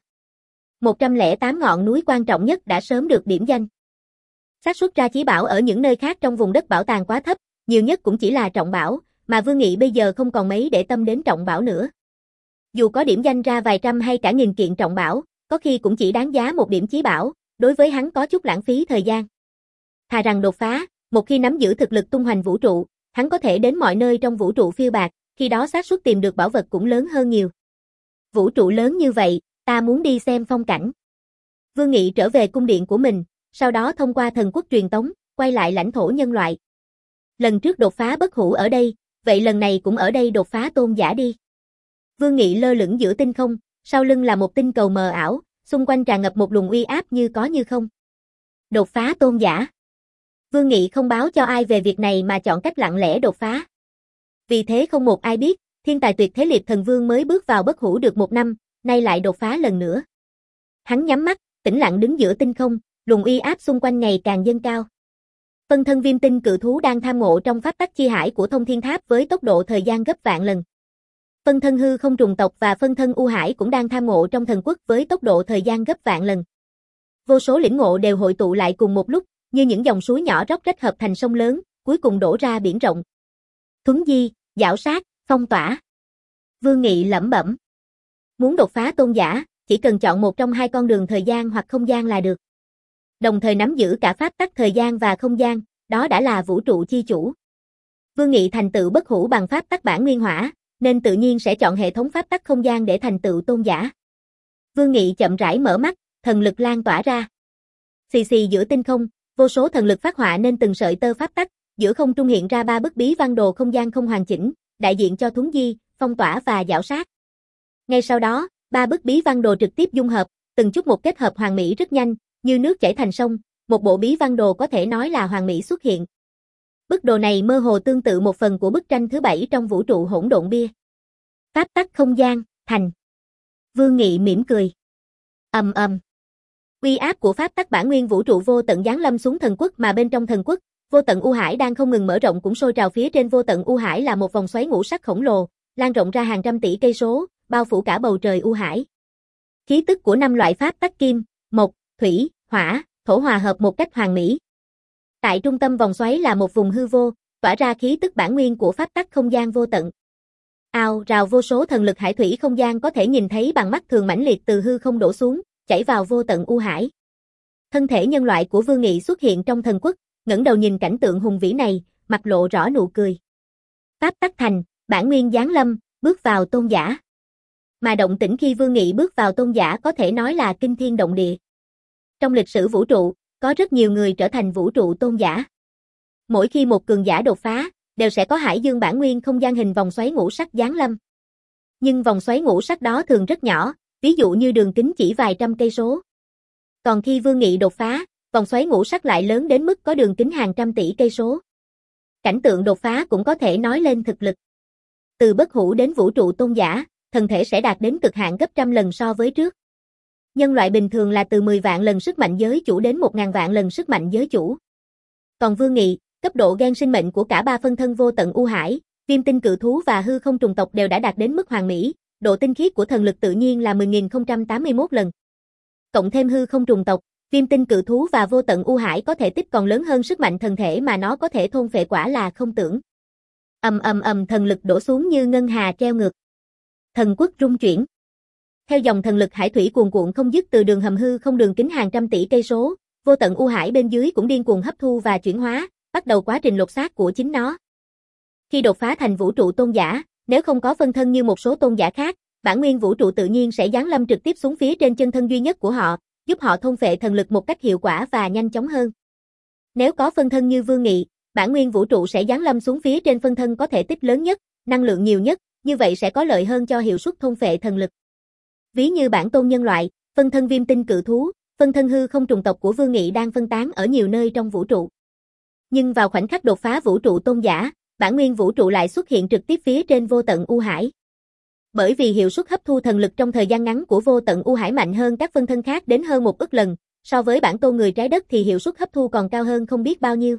một trăm lẻ tám ngọn núi quan trọng nhất đã sớm được điểm danh. Xác suất ra chí bảo ở những nơi khác trong vùng đất bảo tàng quá thấp, nhiều nhất cũng chỉ là trọng bảo, mà Vương Nghị bây giờ không còn mấy để tâm đến trọng bảo nữa. Dù có điểm danh ra vài trăm hay cả nghìn kiện trọng bảo, có khi cũng chỉ đáng giá một điểm chí bảo, đối với hắn có chút lãng phí thời gian. Thà rằng đột phá, một khi nắm giữ thực lực tung hoành vũ trụ, hắn có thể đến mọi nơi trong vũ trụ phiêu bạt, khi đó xác suất tìm được bảo vật cũng lớn hơn nhiều. Vũ trụ lớn như vậy, ta muốn đi xem phong cảnh. Vương Nghị trở về cung điện của mình, sau đó thông qua thần quốc truyền tống, quay lại lãnh thổ nhân loại. Lần trước đột phá bất hủ ở đây, vậy lần này cũng ở đây đột phá tôn giả đi. Vương Nghị lơ lửng giữa tinh không, sau lưng là một tinh cầu mờ ảo, xung quanh tràn ngập một luồng uy áp như có như không. Đột phá tôn giả. Vương Nghị không báo cho ai về việc này mà chọn cách lặng lẽ đột phá. Vì thế không một ai biết, thiên tài tuyệt thế Liệp Thần Vương mới bước vào bất hủ được một năm, nay lại đột phá lần nữa. Hắn nhắm mắt, tĩnh lặng đứng giữa tinh không, luồng uy áp xung quanh ngày càng dâng cao. Phân thân viêm tinh cự thú đang tham ngộ trong pháp tắc chi hải của thông thiên tháp với tốc độ thời gian gấp vạn lần. Phân thân hư không trùng tộc và phân thân u hải cũng đang tham ngộ trong thần quốc với tốc độ thời gian gấp vạn lần. Vô số lĩnh ngộ đều hội tụ lại cùng một lúc, như những dòng suối nhỏ róc rách hợp thành sông lớn, cuối cùng đổ ra biển rộng. Thuấn di, giảo sát, phong tỏa. Vương Nghị lẩm bẩm. Muốn đột phá tôn giả, chỉ cần chọn một trong hai con đường thời gian hoặc không gian là được. Đồng thời nắm giữ cả pháp tắc thời gian và không gian, đó đã là vũ trụ chi chủ. Vương Nghị thành tựu bất hủ bằng pháp tắc bản nguyên hỏa, nên tự nhiên sẽ chọn hệ thống pháp tắc không gian để thành tựu tôn giả. Vương Nghị chậm rãi mở mắt, thần lực lan tỏa ra. Xì xì giữa tinh không, vô số thần lực phát họa nên từng sợi tơ pháp tắc, giữa không trung hiện ra ba bức bí văn đồ không gian không hoàn chỉnh, đại diện cho thuấn di, phong tỏa và giảo sát. Ngay sau đó, ba bức bí văn đồ trực tiếp dung hợp, từng chút một kết hợp hoàn mỹ rất nhanh, như nước chảy thành sông, một bộ bí văn đồ có thể nói là hoàn mỹ xuất hiện. Bức đồ này mơ hồ tương tự một phần của bức tranh thứ bảy trong vũ trụ hỗn độn bia. Pháp tắc không gian, thành. Vương Nghị mỉm cười. Ầm ầm. Uy áp của pháp tắc bản nguyên vũ trụ vô tận giáng lâm xuống thần quốc, mà bên trong thần quốc, vô tận u hải đang không ngừng mở rộng cũng sôi trào. Phía trên vô tận u hải là một vòng xoáy ngũ sắc khổng lồ, lan rộng ra hàng trăm tỷ cây số, bao phủ cả bầu trời u hải. Khí tức của năm loại pháp tắc kim, mộc, thủy, hỏa, thổ hòa hợp một cách hoàn mỹ. Tại trung tâm vòng xoáy là một vùng hư vô, tỏa ra khí tức bản nguyên của pháp tắc không gian vô tận. Ao rào vô số thần lực hải thủy không gian có thể nhìn thấy bằng mắt thường mãnh liệt từ hư không đổ xuống, chảy vào vô tận u hải. Thân thể nhân loại của Vương Nghị xuất hiện trong thần quốc, ngẩng đầu nhìn cảnh tượng hùng vĩ này, mặt lộ rõ nụ cười. Pháp tắc thành, bản nguyên giáng lâm, bước vào tôn giả. Mà động tĩnh khi Vương Nghị bước vào tôn giả có thể nói là kinh thiên động địa. Trong lịch sử vũ trụ, có rất nhiều người trở thành vũ trụ tôn giả. Mỗi khi một cường giả đột phá, đều sẽ có hải dương bản nguyên không gian hình vòng xoáy ngũ sắc giáng lâm. Nhưng vòng xoáy ngũ sắc đó thường rất nhỏ, ví dụ như đường kính chỉ vài trăm cây số. Còn khi Vương Nghị đột phá, vòng xoáy ngũ sắc lại lớn đến mức có đường kính hàng trăm tỷ cây số. Cảnh tượng đột phá cũng có thể nói lên thực lực. Từ bất hủ đến vũ trụ tôn giả, thân thể sẽ đạt đến cực hạn gấp trăm lần so với trước. Nhân loại bình thường là từ mười vạn lần sức mạnh giới chủ đến một ngàn vạn lần sức mạnh giới chủ. Còn Vương Nghị, cấp độ gen sinh mệnh của cả ba phân thân vô tận u hải, viêm tinh cự thú và hư không trùng tộc đều đã đạt đến mức hoàn mỹ, độ tinh khiết của thần lực tự nhiên là mười nghìn không trăm tám mươi mốt lần. Cộng thêm hư không trùng tộc, viêm tinh cự thú và vô tận u hải có thể tích còn lớn hơn sức mạnh thần thể mà nó có thể thôn phệ, quả là không tưởng. Ầm ầm ầm, thần lực đổ xuống như ngân hà treo ngược. Thần quốc rung chuyển. Theo dòng thần lực hải thủy cuồn cuộn không dứt từ đường hầm hư không đường kính hàng trăm tỷ cây số, vô tận u hải bên dưới cũng điên cuồng hấp thu và chuyển hóa, bắt đầu quá trình lột xác của chính nó. Khi đột phá thành vũ trụ tôn giả, nếu không có phân thân như một số tôn giả khác, bản nguyên vũ trụ tự nhiên sẽ giáng lâm trực tiếp xuống phía trên chân thân duy nhất của họ, giúp họ thôn phệ thần lực một cách hiệu quả và nhanh chóng hơn. Nếu có phân thân như Vương Nghị, bản nguyên vũ trụ sẽ giáng lâm xuống phía trên phân thân có thể tích lớn nhất, năng lượng nhiều nhất, như vậy sẽ có lợi hơn cho hiệu suất thôn phệ thần lực. Ví như bản tôn nhân loại, phân thân viêm tinh cự thú, phân thân hư không trùng tộc của Vương Nghị đang phân tán ở nhiều nơi trong vũ trụ. Nhưng vào khoảnh khắc đột phá vũ trụ tôn giả, bản nguyên vũ trụ lại xuất hiện trực tiếp phía trên vô tận u hải. Bởi vì hiệu suất hấp thu thần lực trong thời gian ngắn của vô tận u hải mạnh hơn các phân thân khác đến hơn một ức lần, so với bản tôn người trái đất thì hiệu suất hấp thu còn cao hơn không biết bao nhiêu.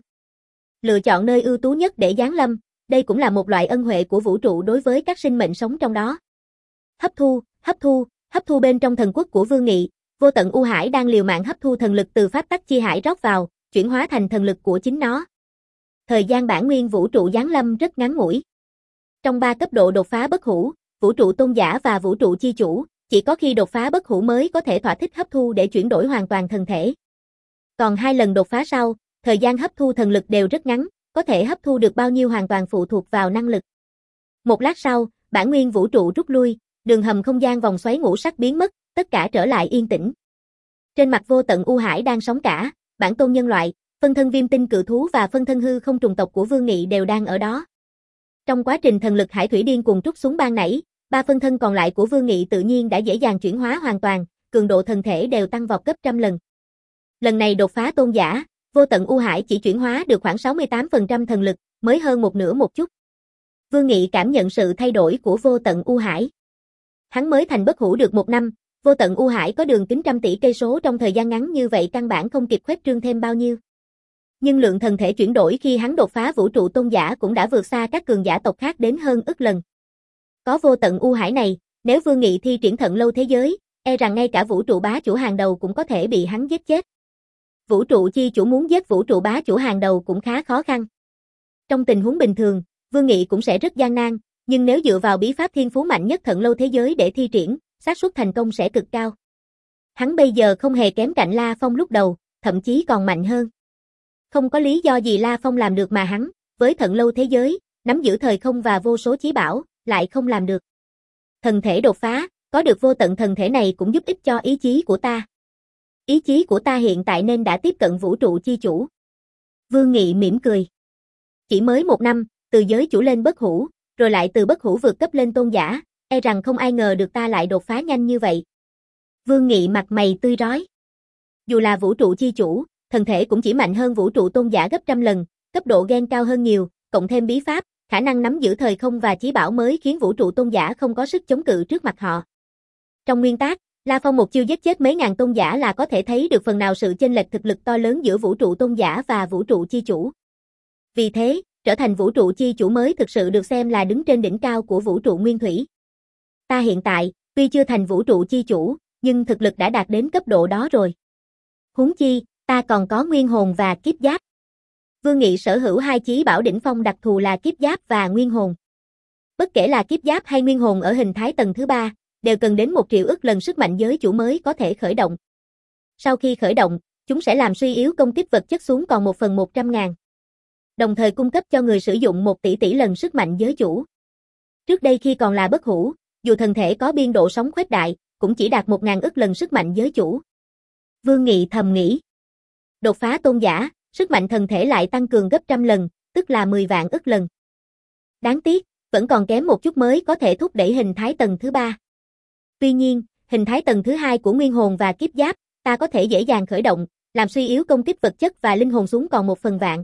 Lựa chọn nơi ưu tú nhất để giáng lâm, đây cũng là một loại ân huệ của vũ trụ đối với các sinh mệnh sống trong đó. Hấp thu, hấp thu, hấp thu bên trong thần quốc của Vương Nghị, vô tận u hải đang liều mạng hấp thu thần lực từ pháp tắc chi hải rót vào, chuyển hóa thành thần lực của chính nó. Thời gian bản nguyên vũ trụ giáng lâm rất ngắn ngủi. Trong ba cấp độ đột phá bất hủ, vũ trụ tôn giả và vũ trụ chi chủ, chỉ có khi đột phá bất hủ mới có thể thỏa thích hấp thu để chuyển đổi hoàn toàn thần thể. Còn hai lần đột phá sau, thời gian hấp thu thần lực đều rất ngắn, có thể hấp thu được bao nhiêu hoàn toàn phụ thuộc vào năng lực. Một lát sau, bản nguyên vũ trụ rút lui, đường hầm không gian vòng xoáy ngũ sắc biến mất, tất cả trở lại yên tĩnh. Trên mặt vô tận u hải đang sóng cả, bản tôn nhân loại, phân thân viêm tinh cự thú và phân thân hư không trùng tộc của Vương Nghị đều đang ở đó. Trong quá trình thần lực hải thủy điên cuồng trút xuống ban nãy, ba phân thân còn lại của Vương Nghị tự nhiên đã dễ dàng chuyển hóa hoàn toàn, cường độ thần thể đều tăng vọt gấp trăm lần. Lần này đột phá tôn giả, vô tận u hải chỉ chuyển hóa được khoảng sáu mươi tám phần trăm thần lực, mới hơn một nửa một chút. Vương Nghị cảm nhận sự thay đổi của vô tận u hải. Hắn mới thành bất hủ được một năm, vô tận u hải có đường kính trăm tỷ cây số trong thời gian ngắn như vậy căn bản không kịp khuếch trương thêm bao nhiêu. Nhưng lượng thần thể chuyển đổi khi hắn đột phá vũ trụ tôn giả cũng đã vượt xa các cường giả tộc khác đến hơn ức lần. Có vô tận u hải này, nếu Vương Nghị thi triển thận lâu thế giới, e rằng ngay cả vũ trụ bá chủ hàng đầu cũng có thể bị hắn giết chết. Vũ trụ chi chủ muốn giết vũ trụ bá chủ hàng đầu cũng khá khó khăn. Trong tình huống bình thường, Vương Nghị cũng sẽ rất gian nan, nhưng nếu dựa vào bí pháp thiên phú mạnh nhất thận lâu thế giới để thi triển, xác suất thành công sẽ cực cao. Hắn bây giờ không hề kém cạnh La Phong lúc đầu, thậm chí còn mạnh hơn. Không có lý do gì La Phong làm được mà hắn, với thận lâu thế giới, nắm giữ thời không và vô số chí bảo, lại không làm được. Thần thể đột phá, có được vô tận thần thể này cũng giúp ích cho ý chí của ta. Ý chí của ta hiện tại nên đã tiếp cận vũ trụ chi chủ. Vương Nghị mỉm cười. Chỉ mới một năm, từ giới chủ lên bất hủ, rồi lại từ bất hủ vượt cấp lên tôn giả, e rằng không ai ngờ được ta lại đột phá nhanh như vậy. Vương Nghị mặt mày tươi rói. Dù là vũ trụ chi chủ, thân thể cũng chỉ mạnh hơn vũ trụ tôn giả gấp trăm lần, cấp độ gen cao hơn nhiều, cộng thêm bí pháp, khả năng nắm giữ thời không và chí bảo mới khiến vũ trụ tôn giả không có sức chống cự trước mặt họ. Trong nguyên tắc, La Phong một chiêu giết chết mấy ngàn tôn giả là có thể thấy được phần nào sự chênh lệch thực lực to lớn giữa vũ trụ tôn giả và vũ trụ chi chủ. Vì thế, trở thành vũ trụ chi chủ mới thực sự được xem là đứng trên đỉnh cao của vũ trụ nguyên thủy. Ta hiện tại, tuy chưa thành vũ trụ chi chủ, nhưng thực lực đã đạt đến cấp độ đó rồi. Huống chi, ta còn có nguyên hồn và kiếp giáp. Vương Nghị sở hữu hai chí bảo đỉnh phong đặc thù là kiếp giáp và nguyên hồn. Bất kể là kiếp giáp hay nguyên hồn ở hình thái tầng thứ ba, đều cần đến một triệu ức lần sức mạnh giới chủ mới có thể khởi động. Sau khi khởi động, chúng sẽ làm suy yếu công kích vật chất xuống còn một phần một trăm ngàn. Đồng thời cung cấp cho người sử dụng một tỷ tỷ lần sức mạnh giới chủ. Trước đây khi còn là bất hủ, dù thân thể có biên độ sóng khuếch đại, cũng chỉ đạt một ngàn ức lần sức mạnh giới chủ. Vương Nghị thầm nghĩ. Đột phá tôn giả, sức mạnh thần thể lại tăng cường gấp trăm lần, tức là mười vạn ức lần. Đáng tiếc, vẫn còn kém một chút mới có thể thúc đẩy hình thái tầng thứ ba. Tuy nhiên, hình thái tầng thứ hai của nguyên hồn và kiếp giáp, ta có thể dễ dàng khởi động, làm suy yếu công kích vật chất và linh hồn xuống còn một phần vạn.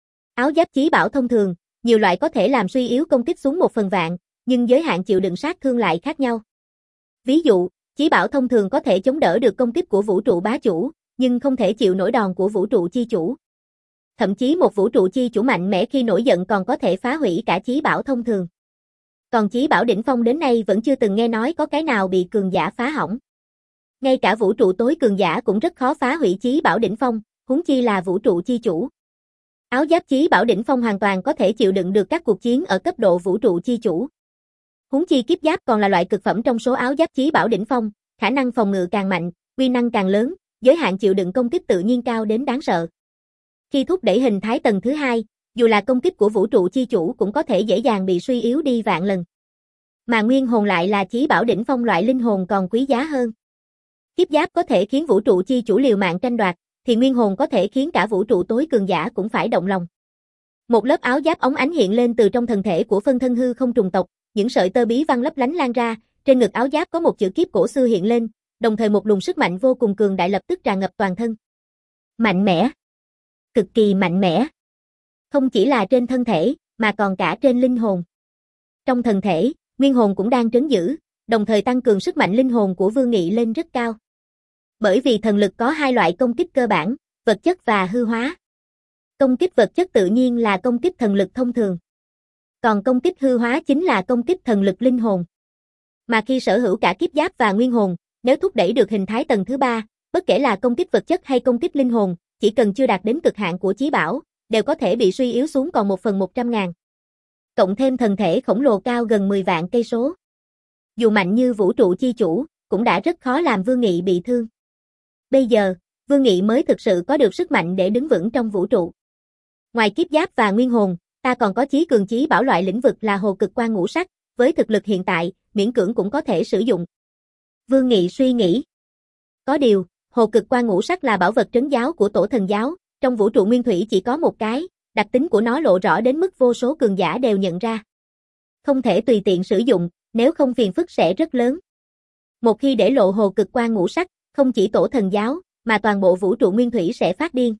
Áo giáp chí bảo thông thường, nhiều loại có thể làm suy yếu công kích xuống một phần vạn, nhưng giới hạn chịu đựng sát thương lại khác nhau. Ví dụ, chí bảo thông thường có thể chống đỡ được công kích của vũ trụ bá chủ, nhưng không thể chịu nổi đòn của vũ trụ chi chủ. Thậm chí một vũ trụ chi chủ mạnh mẽ khi nổi giận còn có thể phá hủy cả chí bảo thông thường. Còn chí bảo đỉnh phong đến nay vẫn chưa từng nghe nói có cái nào bị cường giả phá hỏng. Ngay cả vũ trụ tối cường giả cũng rất khó phá hủy chí bảo đỉnh phong, huống chi là vũ trụ chi chủ. Áo giáp chí bảo đỉnh phong hoàn toàn có thể chịu đựng được các cuộc chiến ở cấp độ vũ trụ chi chủ. Huống chi kiếp giáp còn là loại cực phẩm trong số áo giáp chí bảo đỉnh phong, khả năng phòng ngự càng mạnh, uy năng càng lớn, giới hạn chịu đựng công kích tự nhiên cao đến đáng sợ. Khi thúc đẩy hình thái tầng thứ hai, dù là công kích của vũ trụ chi chủ cũng có thể dễ dàng bị suy yếu đi vạn lần. Mà nguyên hồn lại là chí bảo đỉnh phong loại linh hồn còn quý giá hơn. Kiếp giáp có thể khiến vũ trụ chi chủ liều mạng tranh đoạt, thì nguyên hồn có thể khiến cả vũ trụ tối cường giả cũng phải động lòng. Một lớp áo giáp óng ánh hiện lên từ trong thân thể của phân thân hư không trùng tộc, những sợi tơ bí văn lấp lánh lan ra, trên ngực áo giáp có một chữ kiếp cổ xưa hiện lên, đồng thời một luồng sức mạnh vô cùng cường đại lập tức tràn ngập toàn thân. Mạnh mẽ. Cực kỳ mạnh mẽ. Không chỉ là trên thân thể, mà còn cả trên linh hồn. Trong thân thể, nguyên hồn cũng đang trấn giữ, đồng thời tăng cường sức mạnh linh hồn của Vương Nghị lên rất cao. Bởi vì thần lực có hai loại công kích cơ bản, vật chất và hư hóa. Công kích vật chất tự nhiên là công kích thần lực thông thường. Còn công kích hư hóa chính là công kích thần lực linh hồn. Mà khi sở hữu cả kiếp giáp và nguyên hồn, nếu thúc đẩy được hình thái tầng thứ ba, bất kể là công kích vật chất hay công kích linh hồn, chỉ cần chưa đạt đến cực hạn của chí bảo, đều có thể bị suy yếu xuống còn một phần một trăm ngàn. Cộng thêm thần thể khổng lồ cao gần mười vạn cây số. Dù mạnh như vũ trụ chi chủ, cũng đã rất khó làm Vương Nghị bị thương. Bây giờ, Vương Nghị mới thực sự có được sức mạnh để đứng vững trong vũ trụ. Ngoài kiếp giáp và nguyên hồn, ta còn có chí cường chí bảo loại lĩnh vực là hồ cực quan ngũ sắc, với thực lực hiện tại, miễn cưỡng cũng có thể sử dụng. Vương Nghị suy nghĩ. Có điều, hồ cực quan ngũ sắc là bảo vật trấn giáo của tổ thần giáo, trong vũ trụ nguyên thủy chỉ có một cái, đặc tính của nó lộ rõ đến mức vô số cường giả đều nhận ra. Không thể tùy tiện sử dụng, nếu không phiền phức sẽ rất lớn. Một khi để lộ hồ cực quan ngũ sắc, không chỉ tổ thần giáo, mà toàn bộ vũ trụ nguyên thủy sẽ phát điên.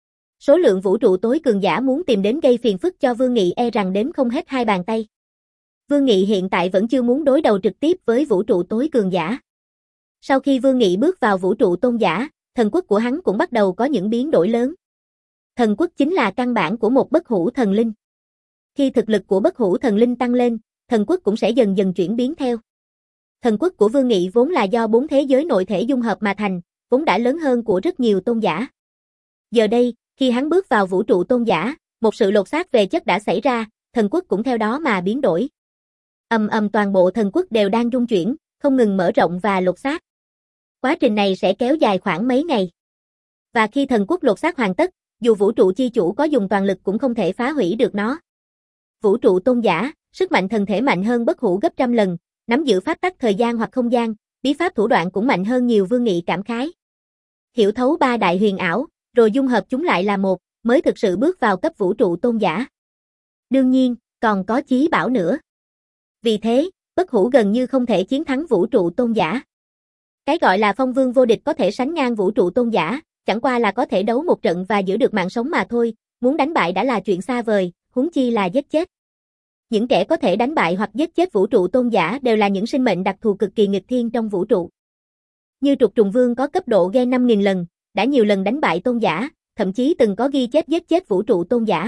Số lượng vũ trụ tối cường giả muốn tìm đến gây phiền phức cho Vương Nghị e rằng đếm không hết hai bàn tay. Vương Nghị hiện tại vẫn chưa muốn đối đầu trực tiếp với vũ trụ tối cường giả. Sau khi Vương Nghị bước vào vũ trụ tôn giả, thần quốc của hắn cũng bắt đầu có những biến đổi lớn. Thần quốc chính là căn bản của một bất hủ thần linh. Khi thực lực của bất hủ thần linh tăng lên, thần quốc cũng sẽ dần dần chuyển biến theo. Thần quốc của Vương Nghị vốn là do bốn thế giới nội thể dung hợp mà thành, vốn đã lớn hơn của rất nhiều tôn giả. Giờ đây, khi hắn bước vào vũ trụ tôn giả, một sự lột xác về chất đã xảy ra, thần quốc cũng theo đó mà biến đổi. Ầm ầm toàn bộ thần quốc đều đang rung chuyển, không ngừng mở rộng và lột xác. Quá trình này sẽ kéo dài khoảng mấy ngày. Và khi thần quốc lột xác hoàn tất, dù vũ trụ chi chủ có dùng toàn lực cũng không thể phá hủy được nó. Vũ trụ tôn giả, sức mạnh thần thể mạnh hơn bất hủ gấp trăm lần, nắm giữ pháp tắc thời gian hoặc không gian, bí pháp thủ đoạn cũng mạnh hơn nhiều. Vương Nghị cảm khái. hiểu thấu ba đại huyền ảo, rồi dung hợp chúng lại là một, mới thực sự bước vào cấp vũ trụ tôn giả. Đương nhiên, còn có chí bảo nữa. Vì thế, bất hủ gần như không thể chiến thắng vũ trụ tôn giả. Cái gọi là phong vương vô địch có thể sánh ngang vũ trụ tôn giả, chẳng qua là có thể đấu một trận và giữ được mạng sống mà thôi, muốn đánh bại đã là chuyện xa vời, huống chi là giết chết. Những kẻ có thể đánh bại hoặc giết chết vũ trụ tôn giả đều là những sinh mệnh đặc thù cực kỳ nghịch thiên trong vũ trụ. Như trục trùng vương có cấp độ gen năm nghìn lần, đã nhiều lần đánh bại tôn giả, thậm chí từng có ghi chép giết chết vũ trụ tôn giả.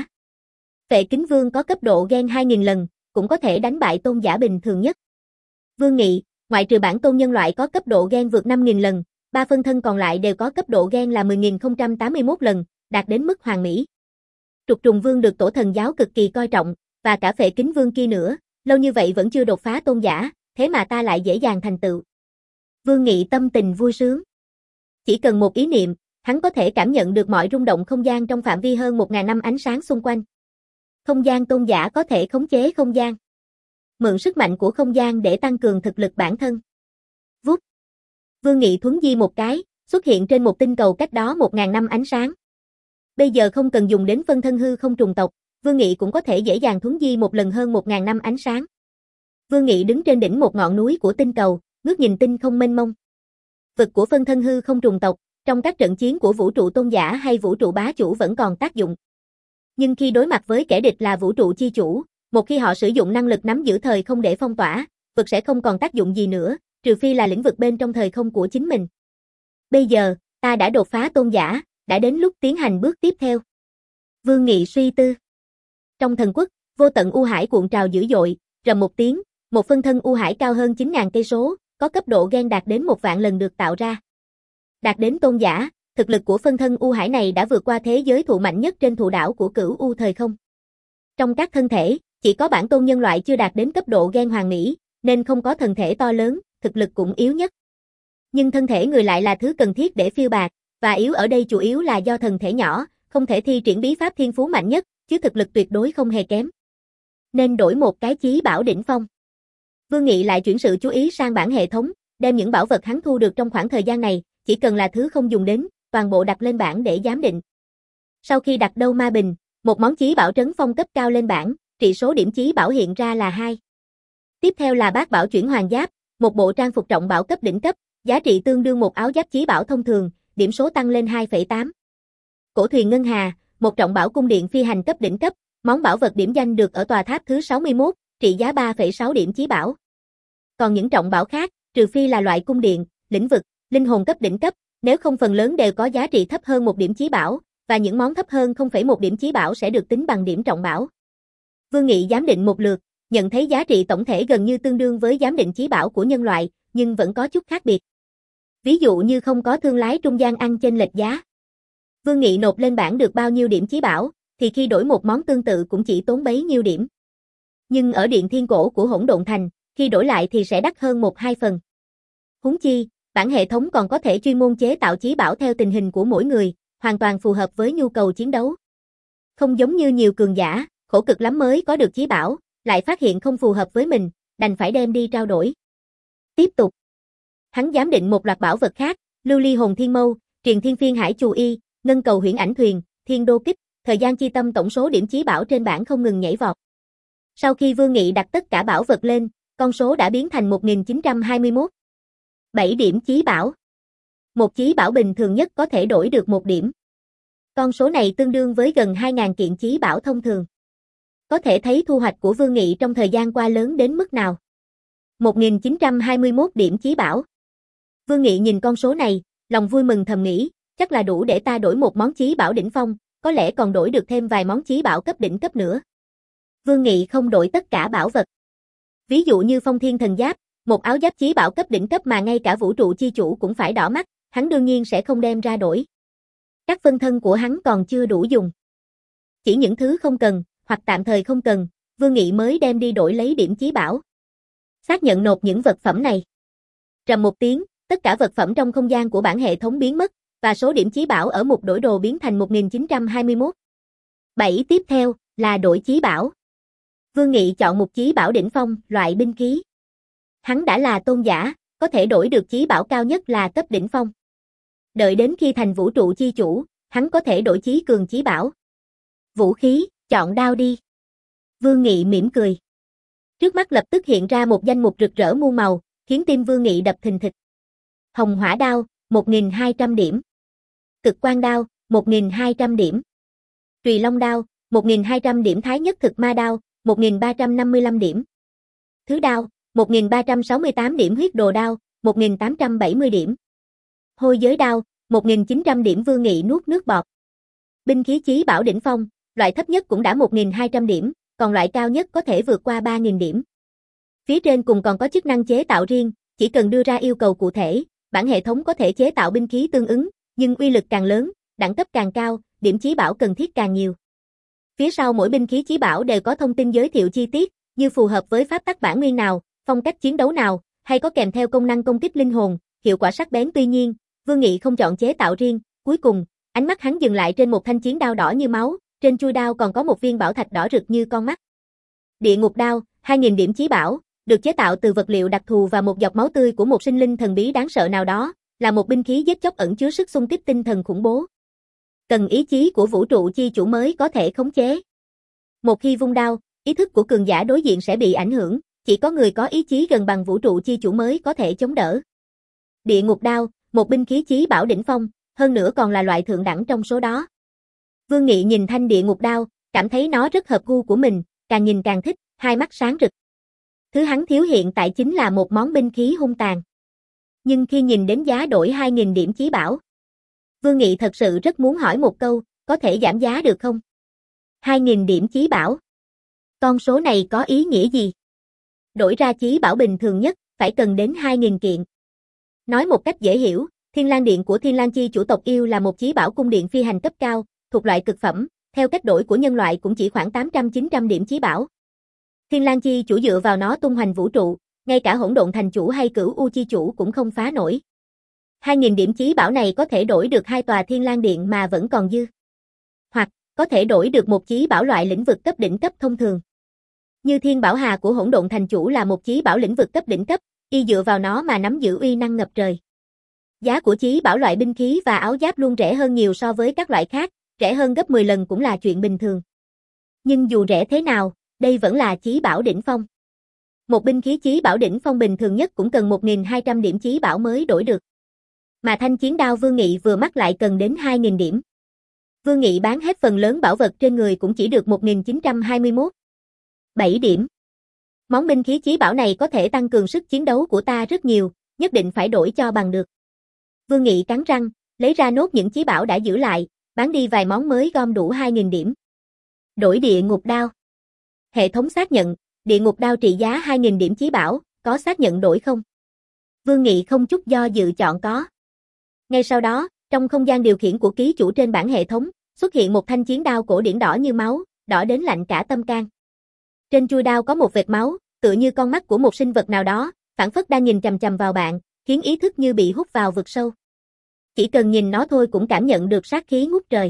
Vệ kính vương có cấp độ gen hai nghìn lần, cũng có thể đánh bại tôn giả bình thường nhất. Vương Nghị, ngoại trừ bản tôn nhân loại có cấp độ gen vượt năm nghìn lần, ba phân thân còn lại đều có cấp độ gen là mười nghìn không trăm tám mươi mốt lần, đạt đến mức hoàn mỹ. Trục trùng vương được tổ thần giáo cực kỳ coi trọng, và cả Phệ Kính Vương kia nữa, lâu như vậy vẫn chưa đột phá tôn giả, thế mà ta lại dễ dàng thành tựu. Vương Nghị tâm tình vui sướng. Chỉ cần một ý niệm, hắn có thể cảm nhận được mọi rung động không gian trong phạm vi hơn một nghìn năm ánh sáng xung quanh. Không gian tôn giả có thể khống chế không gian. Mượn sức mạnh của không gian để tăng cường thực lực bản thân. Vút. Vương Nghị thuấn di một cái, xuất hiện trên một tinh cầu cách đó một nghìn năm ánh sáng. Bây giờ không cần dùng đến phân thân hư không trùng tộc, Vương Nghị cũng có thể dễ dàng thuấn di một lần hơn một nghìn năm ánh sáng. Vương Nghị đứng trên đỉnh một ngọn núi của tinh cầu, ngước nhìn tinh không mênh mông. Vực của phân thân hư không trùng tộc, trong các trận chiến của vũ trụ tôn giả hay vũ trụ bá chủ vẫn còn tác dụng. Nhưng khi đối mặt với kẻ địch là vũ trụ chi chủ, một khi họ sử dụng năng lực nắm giữ thời không để phong tỏa, vực sẽ không còn tác dụng gì nữa, trừ phi là lĩnh vực bên trong thời không của chính mình. Bây giờ, ta đã đột phá tôn giả, đã đến lúc tiến hành bước tiếp theo. Vương Nghị suy tư. Trong thần quốc, vô tận u hải cuộn trào dữ dội, rầm một tiếng, một phân thân u hải cao hơn chín nghìn cây số, có cấp độ gen đạt đến một vạn lần được tạo ra. Đạt đến tôn giả, thực lực của phân thân u hải này đã vượt qua thế giới thụ mạnh nhất trên thụ đảo của Cửu U thời không. Trong các thân thể, chỉ có bản tôn nhân loại chưa đạt đến cấp độ gen hoàn mỹ, nên không có thân thể to lớn, thực lực cũng yếu nhất. Nhưng thân thể người lại là thứ cần thiết để phiêu bạt, và yếu ở đây chủ yếu là do thân thể nhỏ, không thể thi triển bí pháp thiên phú mạnh nhất, chứ thực lực tuyệt đối không hề kém. Nên đổi một cái chí bảo đỉnh phong. Vương Nghị lại chuyển sự chú ý sang bản hệ thống, đem những bảo vật hắn thu được trong khoảng thời gian này, chỉ cần là thứ không dùng đến, toàn bộ đặt lên bảng để giám định. Sau khi đặt đâu ma bình, một món chí bảo trấn phong cấp cao lên bảng, trị số điểm chí bảo hiện ra là hai. Tiếp theo là bát bảo chuyển hoàng giáp, một bộ trang phục trọng bảo cấp đỉnh cấp, giá trị tương đương một áo giáp chí bảo thông thường, điểm số tăng lên hai phẩy tám. Cổ thuyền ngân hà, một trọng bảo cung điện phi hành cấp đỉnh cấp, món bảo vật điểm danh được ở tòa tháp thứ sáu mươi mốt, trị giá ba phẩy sáu điểm chí bảo. Còn những trọng bảo khác, trừ phi là loại cung điện, lĩnh vực, linh hồn cấp đỉnh cấp, nếu không phần lớn đều có giá trị thấp hơn một điểm chí bảo, và những món thấp hơn không phẩy một điểm chí bảo sẽ được tính bằng điểm trọng bảo. Vương Nghị giám định một lượt, nhận thấy giá trị tổng thể gần như tương đương với giám định chí bảo của nhân loại, nhưng vẫn có chút khác biệt. Ví dụ như không có thương lái trung gian ăn chênh lệch giá. Vương Nghị nộp lên bảng được bao nhiêu điểm chí bảo, thì khi đổi một món tương tự cũng chỉ tốn bấy nhiêu điểm. Nhưng ở điện thiên cổ của Hỗn Độn Thành, khi đổi lại thì sẽ đắt hơn một hai phần. Huống chi, bản hệ thống còn có thể chuyên môn chế tạo chí bảo theo tình hình của mỗi người, hoàn toàn phù hợp với nhu cầu chiến đấu. Không giống như nhiều cường giả, khổ cực lắm mới có được chí bảo, lại phát hiện không phù hợp với mình, đành phải đem đi trao đổi. Tiếp tục. Hắn giám định một loạt bảo vật khác, lưu ly hồn thiên mâu, triền thiên phiên hải chù y, ngân cầu huyễn ảnh thuyền, thiên đô kích, thời gian chi tâm tổng số điểm chí bảo trên bảng không ngừng nhảy vọt. Sau khi Vương Nghị đặt tất cả bảo vật lên, con số đã biến thành một nghìn chín trăm hai mươi mốt. bảy điểm chí bảo. Một chí bảo bình thường nhất có thể đổi được một điểm. Con số này tương đương với gần hai nghìn kiện chí bảo thông thường. Có thể thấy thu hoạch của Vương Nghị trong thời gian qua lớn đến mức nào. một nghìn chín trăm hai mươi mốt điểm chí bảo. Vương Nghị nhìn con số này, lòng vui mừng thầm nghĩ, chắc là đủ để ta đổi một món chí bảo đỉnh phong, có lẽ còn đổi được thêm vài món chí bảo cấp đỉnh cấp nữa. Vương Nghị không đổi tất cả bảo vật. Ví dụ như Phong Thiên Thần Giáp, một áo giáp chí bảo cấp đỉnh cấp mà ngay cả vũ trụ chi chủ cũng phải đỏ mắt, hắn đương nhiên sẽ không đem ra đổi. Các phân thân của hắn còn chưa đủ dùng. Chỉ những thứ không cần, hoặc tạm thời không cần, Vương Nghị mới đem đi đổi lấy điểm chí bảo. Xác nhận nộp những vật phẩm này. Rầm một tiếng, tất cả vật phẩm trong không gian của bản hệ thống biến mất, và số điểm chí bảo ở mục đổi đồ biến thành một nghìn chín trăm hai mươi mốt. bảy tiếp theo là đổi chí bảo. Vương Nghị chọn một chí bảo đỉnh phong, loại binh khí. Hắn đã là tôn giả, có thể đổi được chí bảo cao nhất là cấp đỉnh phong. Đợi đến khi thành vũ trụ chi chủ, hắn có thể đổi chí cường chí bảo. Vũ khí, chọn đao đi. Vương Nghị mỉm cười. Trước mắt lập tức hiện ra một danh mục rực rỡ muôn màu, khiến tim Vương Nghị đập thình thịch. Hồng hỏa đao, một nghìn hai trăm điểm. Cực quang đao, một nghìn hai trăm điểm. Trùy long đao, một nghìn hai trăm điểm. Thái nhất thực ma đao, một nghìn ba trăm năm mươi lăm điểm. Thứ đao, một nghìn ba trăm sáu mươi tám điểm. Huyết đồ đao, một nghìn tám trăm bảy mươi điểm. Hôi giới đao, một nghìn chín trăm điểm. Vương Nghị nuốt nước bọt. Binh khí chí bảo đỉnh phong, loại thấp nhất cũng đã một nghìn hai trăm điểm, còn loại cao nhất có thể vượt qua ba nghìn điểm. Phía trên cùng còn có chức năng chế tạo riêng, chỉ cần đưa ra yêu cầu cụ thể, bản hệ thống có thể chế tạo binh khí tương ứng, nhưng uy lực càng lớn, đẳng cấp càng cao, điểm chí bảo cần thiết càng nhiều. Phía sau mỗi binh khí chí bảo đều có thông tin giới thiệu chi tiết, như phù hợp với pháp tắc bản nguyên nào, phong cách chiến đấu nào, hay có kèm theo công năng công kích linh hồn, hiệu quả sắc bén. Tuy nhiên, Vương Nghị không chọn chế tạo riêng, cuối cùng, ánh mắt hắn dừng lại trên một thanh chiến đao đỏ như máu, trên chuôi đao còn có một viên bảo thạch đỏ rực như con mắt. Địa ngục đao, hai nghìn điểm chí bảo, được chế tạo từ vật liệu đặc thù và một giọt máu tươi của một sinh linh thần bí đáng sợ nào đó, là một binh khí giết chóc ẩn chứa sức xung kích tinh thần khủng bố. Cần ý chí của vũ trụ chi chủ mới có thể khống chế. Một khi vung đao, ý thức của cường giả đối diện sẽ bị ảnh hưởng, chỉ có người có ý chí gần bằng vũ trụ chi chủ mới có thể chống đỡ. Địa ngục đao, một binh khí chí bảo đỉnh phong, hơn nữa còn là loại thượng đẳng trong số đó. Vương Nghị nhìn thanh địa ngục đao, cảm thấy nó rất hợp gu của mình, càng nhìn càng thích, hai mắt sáng rực. Thứ hắn thiếu hiện tại chính là một món binh khí hung tàn. Nhưng khi nhìn đến giá đổi hai nghìn điểm chí bảo, Vương Nghị thật sự rất muốn hỏi một câu, có thể giảm giá được không? hai nghìn điểm chí bảo. Con số này có ý nghĩa gì? Đổi ra chí bảo bình thường nhất, phải cần đến hai nghìn kiện. Nói một cách dễ hiểu, Thiên Lang Điện của Thiên Lang Chi chủ tộc yêu là một chí bảo cung điện phi hành cấp cao, thuộc loại cực phẩm, theo cách đổi của nhân loại cũng chỉ khoảng tám trăm chín trăm điểm chí bảo. Thiên Lang Chi chủ dựa vào nó tung hoành vũ trụ, ngay cả Hỗn Độn Thành chủ hay Cửu U Chi chủ cũng không phá nổi. hai nghìn điểm chí bảo này có thể đổi được hai tòa Thiên Lang Điện mà vẫn còn dư. Hoặc, có thể đổi được một chí bảo loại lĩnh vực cấp đỉnh cấp thông thường. Như Thiên Bảo Hà của Hỗn Độn Thành chủ là một chí bảo lĩnh vực cấp đỉnh cấp, y dựa vào nó mà nắm giữ uy năng ngập trời. Giá của chí bảo loại binh khí và áo giáp luôn rẻ hơn nhiều so với các loại khác, rẻ hơn gấp mười lần cũng là chuyện bình thường. Nhưng dù rẻ thế nào, đây vẫn là chí bảo đỉnh phong. Một binh khí chí bảo đỉnh phong bình thường nhất cũng cần một nghìn hai trăm điểm chí bảo mới đổi được. Mà thanh chiến đao Vương Nghị vừa mắc lại cần đến hai nghìn điểm. Vương Nghị bán hết phần lớn bảo vật trên người cũng chỉ được một nghìn chín trăm hai mươi mốt. bảy điểm. Món binh khí chí bảo này có thể tăng cường sức chiến đấu của ta rất nhiều, nhất định phải đổi cho bằng được. Vương Nghị cắn răng, lấy ra nốt những chí bảo đã giữ lại, bán đi vài món mới gom đủ hai nghìn điểm. Đổi địa ngục đao. Hệ thống xác nhận, địa ngục đao trị giá hai nghìn điểm chí bảo, có xác nhận đổi không? Vương Nghị không chút do dự chọn có. Ngay sau đó, trong không gian điều khiển của ký chủ trên bảng hệ thống, xuất hiện một thanh chiến đao cổ điển đỏ như máu, đỏ đến lạnh cả tâm can. Trên chuôi đao có một vệt máu, tựa như con mắt của một sinh vật nào đó, phảng phất đang nhìn chằm chằm vào bạn, khiến ý thức như bị hút vào vực sâu. Chỉ cần nhìn nó thôi cũng cảm nhận được sát khí ngút trời.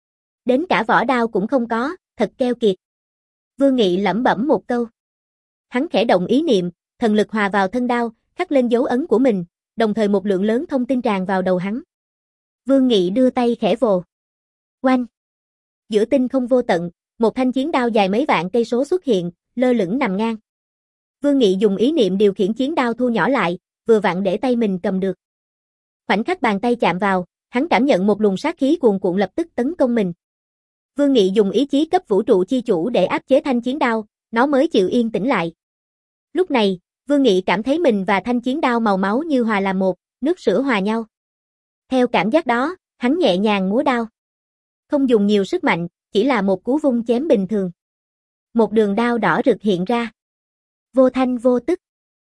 Đến cả vỏ đao cũng không có, thật keo kiệt. Vương Nghị lẩm bẩm một câu. Hắn khẽ động ý niệm, thần lực hòa vào thân đao, khắc lên dấu ấn của mình, đồng thời một lượng lớn thông tin tràn vào đầu hắn. Vương Nghị đưa tay khẽ vồ. Oanh! Giữa tinh không vô tận, một thanh chiến đao dài mấy vạn cây số xuất hiện, lơ lửng nằm ngang. Vương Nghị dùng ý niệm điều khiển chiến đao thu nhỏ lại, vừa vặn để tay mình cầm được. Khoảnh khắc bàn tay chạm vào, hắn cảm nhận một luồng sát khí cuồn cuộn lập tức tấn công mình. Vương Nghị dùng ý chí cấp vũ trụ chi chủ để áp chế thanh chiến đao, nó mới chịu yên tĩnh lại. Lúc này, Vương Nghị cảm thấy mình và thanh chiến đao màu máu như hòa làm một, nước sữa hòa nhau. Theo cảm giác đó, hắn nhẹ nhàng múa đao. Không dùng nhiều sức mạnh, chỉ là một cú vung chém bình thường. Một đường đao đỏ rực hiện ra. Vô thanh vô tức.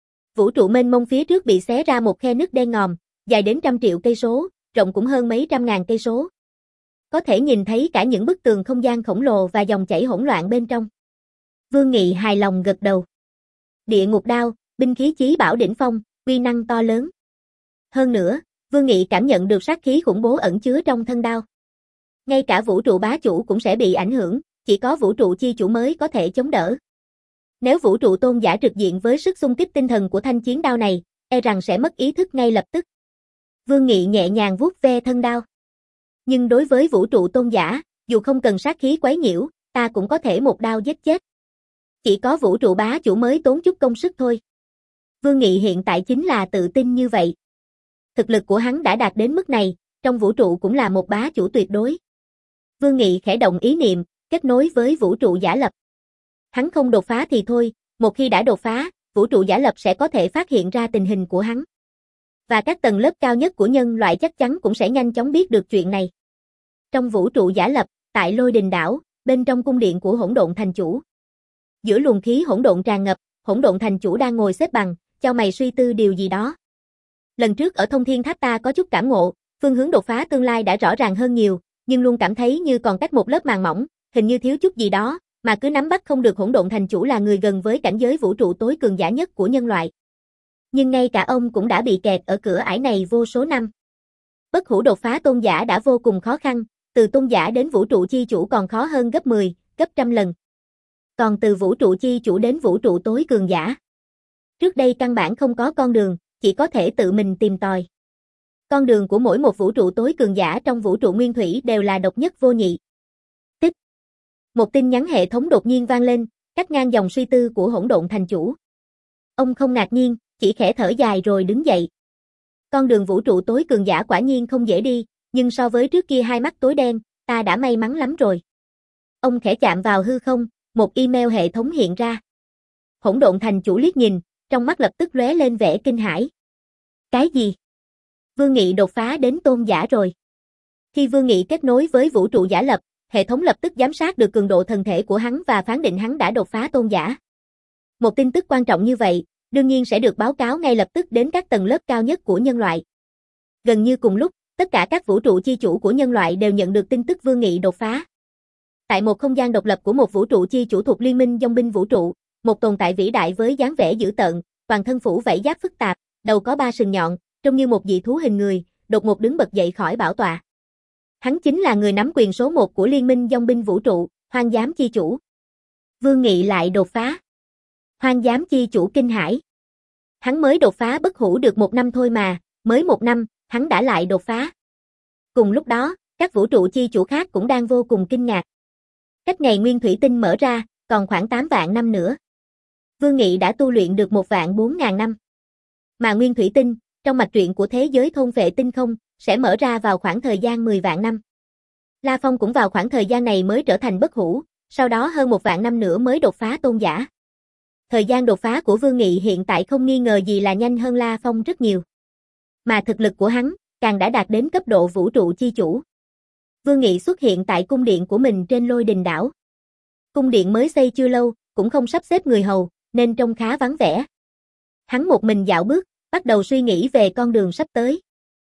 Vũ trụ mênh mông phía trước bị xé ra một khe nứt đen ngòm, dài đến trăm triệu cây số, rộng cũng hơn mấy trăm ngàn cây số. Có thể nhìn thấy cả những bức tường không gian khổng lồ và dòng chảy hỗn loạn bên trong. Vương Nghị hài lòng gật đầu. Địa ngục đao, binh khí chí bảo đỉnh phong, uy năng to lớn. Hơn nữa, Vương Nghị cảm nhận được sát khí khủng bố ẩn chứa trong thân đao. Ngay cả vũ trụ bá chủ cũng sẽ bị ảnh hưởng, chỉ có vũ trụ chi chủ mới có thể chống đỡ. Nếu vũ trụ tôn giả trực diện với sức xung kích tinh thần của thanh chiến đao này, e rằng sẽ mất ý thức ngay lập tức. Vương Nghị nhẹ nhàng vuốt ve thân đao. Nhưng đối với vũ trụ tôn giả, dù không cần sát khí quấy nhiễu, ta cũng có thể một đao giết chết. Chỉ có vũ trụ bá chủ mới tốn chút công sức thôi. Vương Nghị hiện tại chính là tự tin như vậy. Thực lực của hắn đã đạt đến mức này, trong vũ trụ cũng là một bá chủ tuyệt đối. Vương Nghị khẽ động ý niệm, kết nối với vũ trụ giả lập. Hắn không đột phá thì thôi, một khi đã đột phá, vũ trụ giả lập sẽ có thể phát hiện ra tình hình của hắn. Và các tầng lớp cao nhất của nhân loại chắc chắn cũng sẽ nhanh chóng biết được chuyện này. Trong vũ trụ giả lập, tại Lôi Đình đảo, bên trong cung điện của Hỗn Độn Thành Chủ. Giữa luồng khí hỗn độn tràn ngập, Hỗn Độn Thành Chủ đang ngồi xếp bằng, chau mày suy tư điều gì đó. Lần trước ở Thông Thiên Tháp ta có chút cảm ngộ, phương hướng đột phá tương lai đã rõ ràng hơn nhiều, nhưng luôn cảm thấy như còn cách một lớp màng mỏng, hình như thiếu chút gì đó, mà cứ nắm bắt không được. Hỗn Độn Thành Chủ là người gần với cảnh giới vũ trụ tối cường giả nhất của nhân loại. Nhưng ngay cả ông cũng đã bị kẹt ở cửa ải này vô số năm. Bất hủ đột phá tôn giả đã vô cùng khó khăn, từ tôn giả đến vũ trụ chi chủ còn khó hơn gấp mười, gấp trăm lần. Còn từ vũ trụ chi chủ đến vũ trụ tối cường giả, trước đây căn bản không có con đường, chỉ có thể tự mình tìm tòi. Con đường của mỗi một vũ trụ tối cường giả trong vũ trụ nguyên thủy đều là độc nhất vô nhị. Tích. Một tin nhắn hệ thống đột nhiên vang lên, cắt ngang dòng suy tư của Hỗn Độn Thành Chủ. Ông không ngạc nhiên, chỉ khẽ thở dài rồi đứng dậy. Con đường vũ trụ tối cường giả quả nhiên không dễ đi, nhưng so với trước kia hai mắt tối đen, ta đã may mắn lắm rồi. Ông khẽ chạm vào hư không, một email hệ thống hiện ra. Hỗn Độn Thành Chủ liếc nhìn, trong mắt lập tức lóe lên vẻ kinh hãi. Cái gì? Vương Nghị đột phá đến tôn giả rồi. Khi Vương Nghị kết nối với vũ trụ giả lập, hệ thống lập tức giám sát được cường độ thần thể của hắn và phán định hắn đã đột phá tôn giả. Một tin tức quan trọng như vậy, đương nhiên sẽ được báo cáo ngay lập tức đến các tầng lớp cao nhất của nhân loại. Gần như cùng lúc, tất cả các vũ trụ chi chủ của nhân loại đều nhận được tin tức Vương Nghị đột phá. Tại một không gian độc lập của một vũ trụ chi chủ thuộc Liên minh Dòng binh vũ trụ, một tồn tại vĩ đại với dáng vẻ dữ tợn, toàn thân phủ vảy giáp phức tạp, đầu có ba sừng nhọn, trông như một dị thú hình người, đột ngột đứng bật dậy khỏi bảo tọa. Hắn chính là người nắm quyền số một của Liên minh Dòng binh vũ trụ, Hoang Giám chi chủ. Vương Nghị lại đột phá. Hoang Giám chi chủ kinh hãi. Hắn mới đột phá bất hủ được một năm thôi mà, mới một năm, hắn đã lại đột phá. Cùng lúc đó, các vũ trụ chi chủ khác cũng đang vô cùng kinh ngạc. Cách ngày nguyên thủy tinh mở ra, còn khoảng tám vạn năm nữa. Vương Nghị đã tu luyện được một vạn bốn ngàn năm. Mà nguyên thủy tinh, trong mạch truyện của thế giới thôn vệ tinh không, sẽ mở ra vào khoảng thời gian mười vạn năm. La Phong cũng vào khoảng thời gian này mới trở thành bất hủ, sau đó hơn một vạn năm nữa mới đột phá tôn giả. Thời gian đột phá của Vương Nghị hiện tại không nghi ngờ gì là nhanh hơn La Phong rất nhiều. Mà thực lực của hắn, càng đã đạt đến cấp độ vũ trụ chi chủ. Vương Nghị xuất hiện tại cung điện của mình trên Lôi Đình đảo. Cung điện mới xây chưa lâu, cũng không sắp xếp người hầu, nên trông khá vắng vẻ. Hắn một mình dạo bước, bắt đầu suy nghĩ về con đường sắp tới.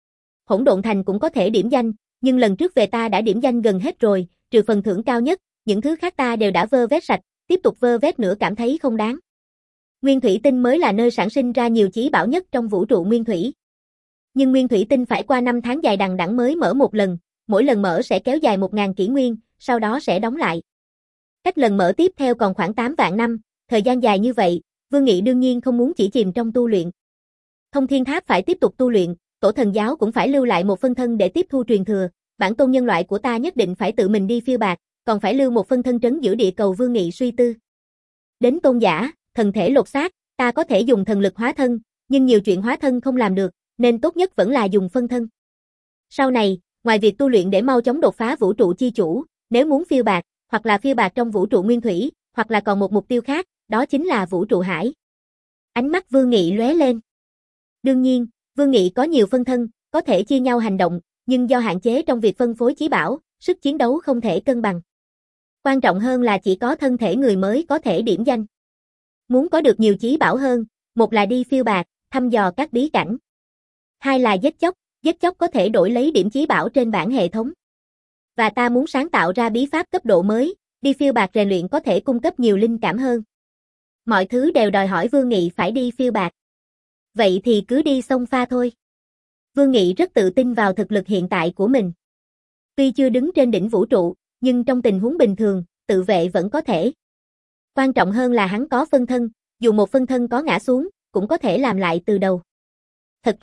Hỗn Độn Thành cũng có thể điểm danh, nhưng lần trước về ta đã điểm danh gần hết rồi, trừ phần thưởng cao nhất, những thứ khác ta đều đã vơ vét sạch, tiếp tục vơ vét nữa cảm thấy không đáng. Nguyên thủy tinh mới là nơi sản sinh ra nhiều chí bảo nhất trong vũ trụ nguyên thủy. Nhưng nguyên thủy tinh phải qua năm tháng dài đằng đẵng mới mở một lần, mỗi lần mở sẽ kéo dài một nghìn kỷ nguyên, sau đó sẽ đóng lại. Cách lần mở tiếp theo còn khoảng tám vạn năm, thời gian dài như vậy, Vương Nghị đương nhiên không muốn chỉ chìm trong tu luyện. Thông Thiên Tháp phải tiếp tục tu luyện, Tổ Thần Giáo cũng phải lưu lại một phân thân để tiếp thu truyền thừa, bản tôn nhân loại của ta nhất định phải tự mình đi phiêu bạt, còn phải lưu một phân thân trấn giữ địa cầu. Vương Nghị suy tư. Đến tôn giả, thần thể lột xác, ta có thể dùng thần lực hóa thân, nhưng nhiều chuyện hóa thân không làm được, nên tốt nhất vẫn là dùng phân thân. Sau này, ngoài việc tu luyện để mau chóng đột phá vũ trụ chi chủ, nếu muốn phiêu bạt, hoặc là phiêu bạt trong vũ trụ nguyên thủy, hoặc là còn một mục tiêu khác, đó chính là vũ trụ hải. Ánh mắt Vương Nghị lóe lên. Đương nhiên, Vương Nghị có nhiều phân thân, có thể chia nhau hành động, nhưng do hạn chế trong việc phân phối chí bảo, sức chiến đấu không thể cân bằng. Quan trọng hơn là chỉ có thân thể người mới có thể điểm danh. Muốn có được nhiều chí bảo hơn, một là đi phiêu bạt, thăm dò các bí cảnh. Hai là giết chóc, giết chóc có thể đổi lấy điểm chí bảo trên bảng hệ thống. Và ta muốn sáng tạo ra bí pháp cấp độ mới, đi phiêu bạt rèn luyện có thể cung cấp nhiều linh cảm hơn. Mọi thứ đều đòi hỏi Vương Nghị phải đi phiêu bạt. Vậy thì cứ đi xông pha thôi. Vương Nghị rất tự tin vào thực lực hiện tại của mình. Tuy chưa đứng trên đỉnh vũ trụ, nhưng trong tình huống bình thường, tự vệ vẫn có thể. Quan trọng hơn là hắn có phân thân, dù một phân thân có ngã xuống, cũng có thể làm lại từ đầu. Thật ra,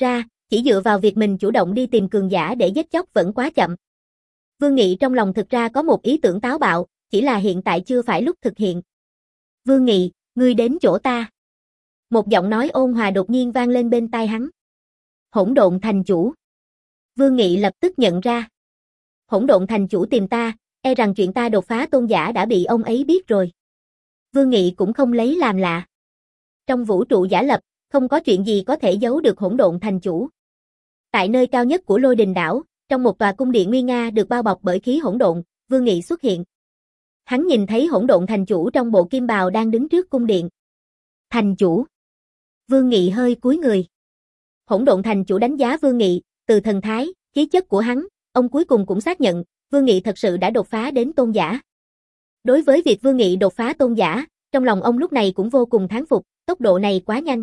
chỉ dựa vào việc mình chủ động đi tìm cường giả để giết chóc vẫn quá chậm. Vương Nghị trong lòng thực ra có một ý tưởng táo bạo, chỉ là hiện tại chưa phải lúc thực hiện. Vương Nghị, ngươi đến chỗ ta. Một giọng nói ôn hòa đột nhiên vang lên bên tai hắn. Hỗn độn thành chủ. Vương Nghị lập tức nhận ra. Hỗn độn thành chủ tìm ta, e rằng chuyện ta đột phá tôn giả đã bị ông ấy biết rồi. Vương Nghị cũng không lấy làm lạ. Trong vũ trụ giả lập, không có chuyện gì có thể giấu được hỗn độn thành chủ. Tại nơi cao nhất của Lôi Đình đảo, trong một tòa cung điện nguy nga được bao bọc bởi khí hỗn độn, Vương Nghị xuất hiện. Hắn nhìn thấy hỗn độn thành chủ trong bộ kim bào đang đứng trước cung điện. Thành chủ. Vương Nghị hơi cúi người. Hỗn độn thành chủ đánh giá Vương Nghị, từ thần thái, khí chất của hắn, ông cuối cùng cũng xác nhận, Vương Nghị thật sự đã đột phá đến tôn giả. Đối với việc Vương Nghị đột phá tôn giả, trong lòng ông lúc này cũng vô cùng thán phục, tốc độ này quá nhanh.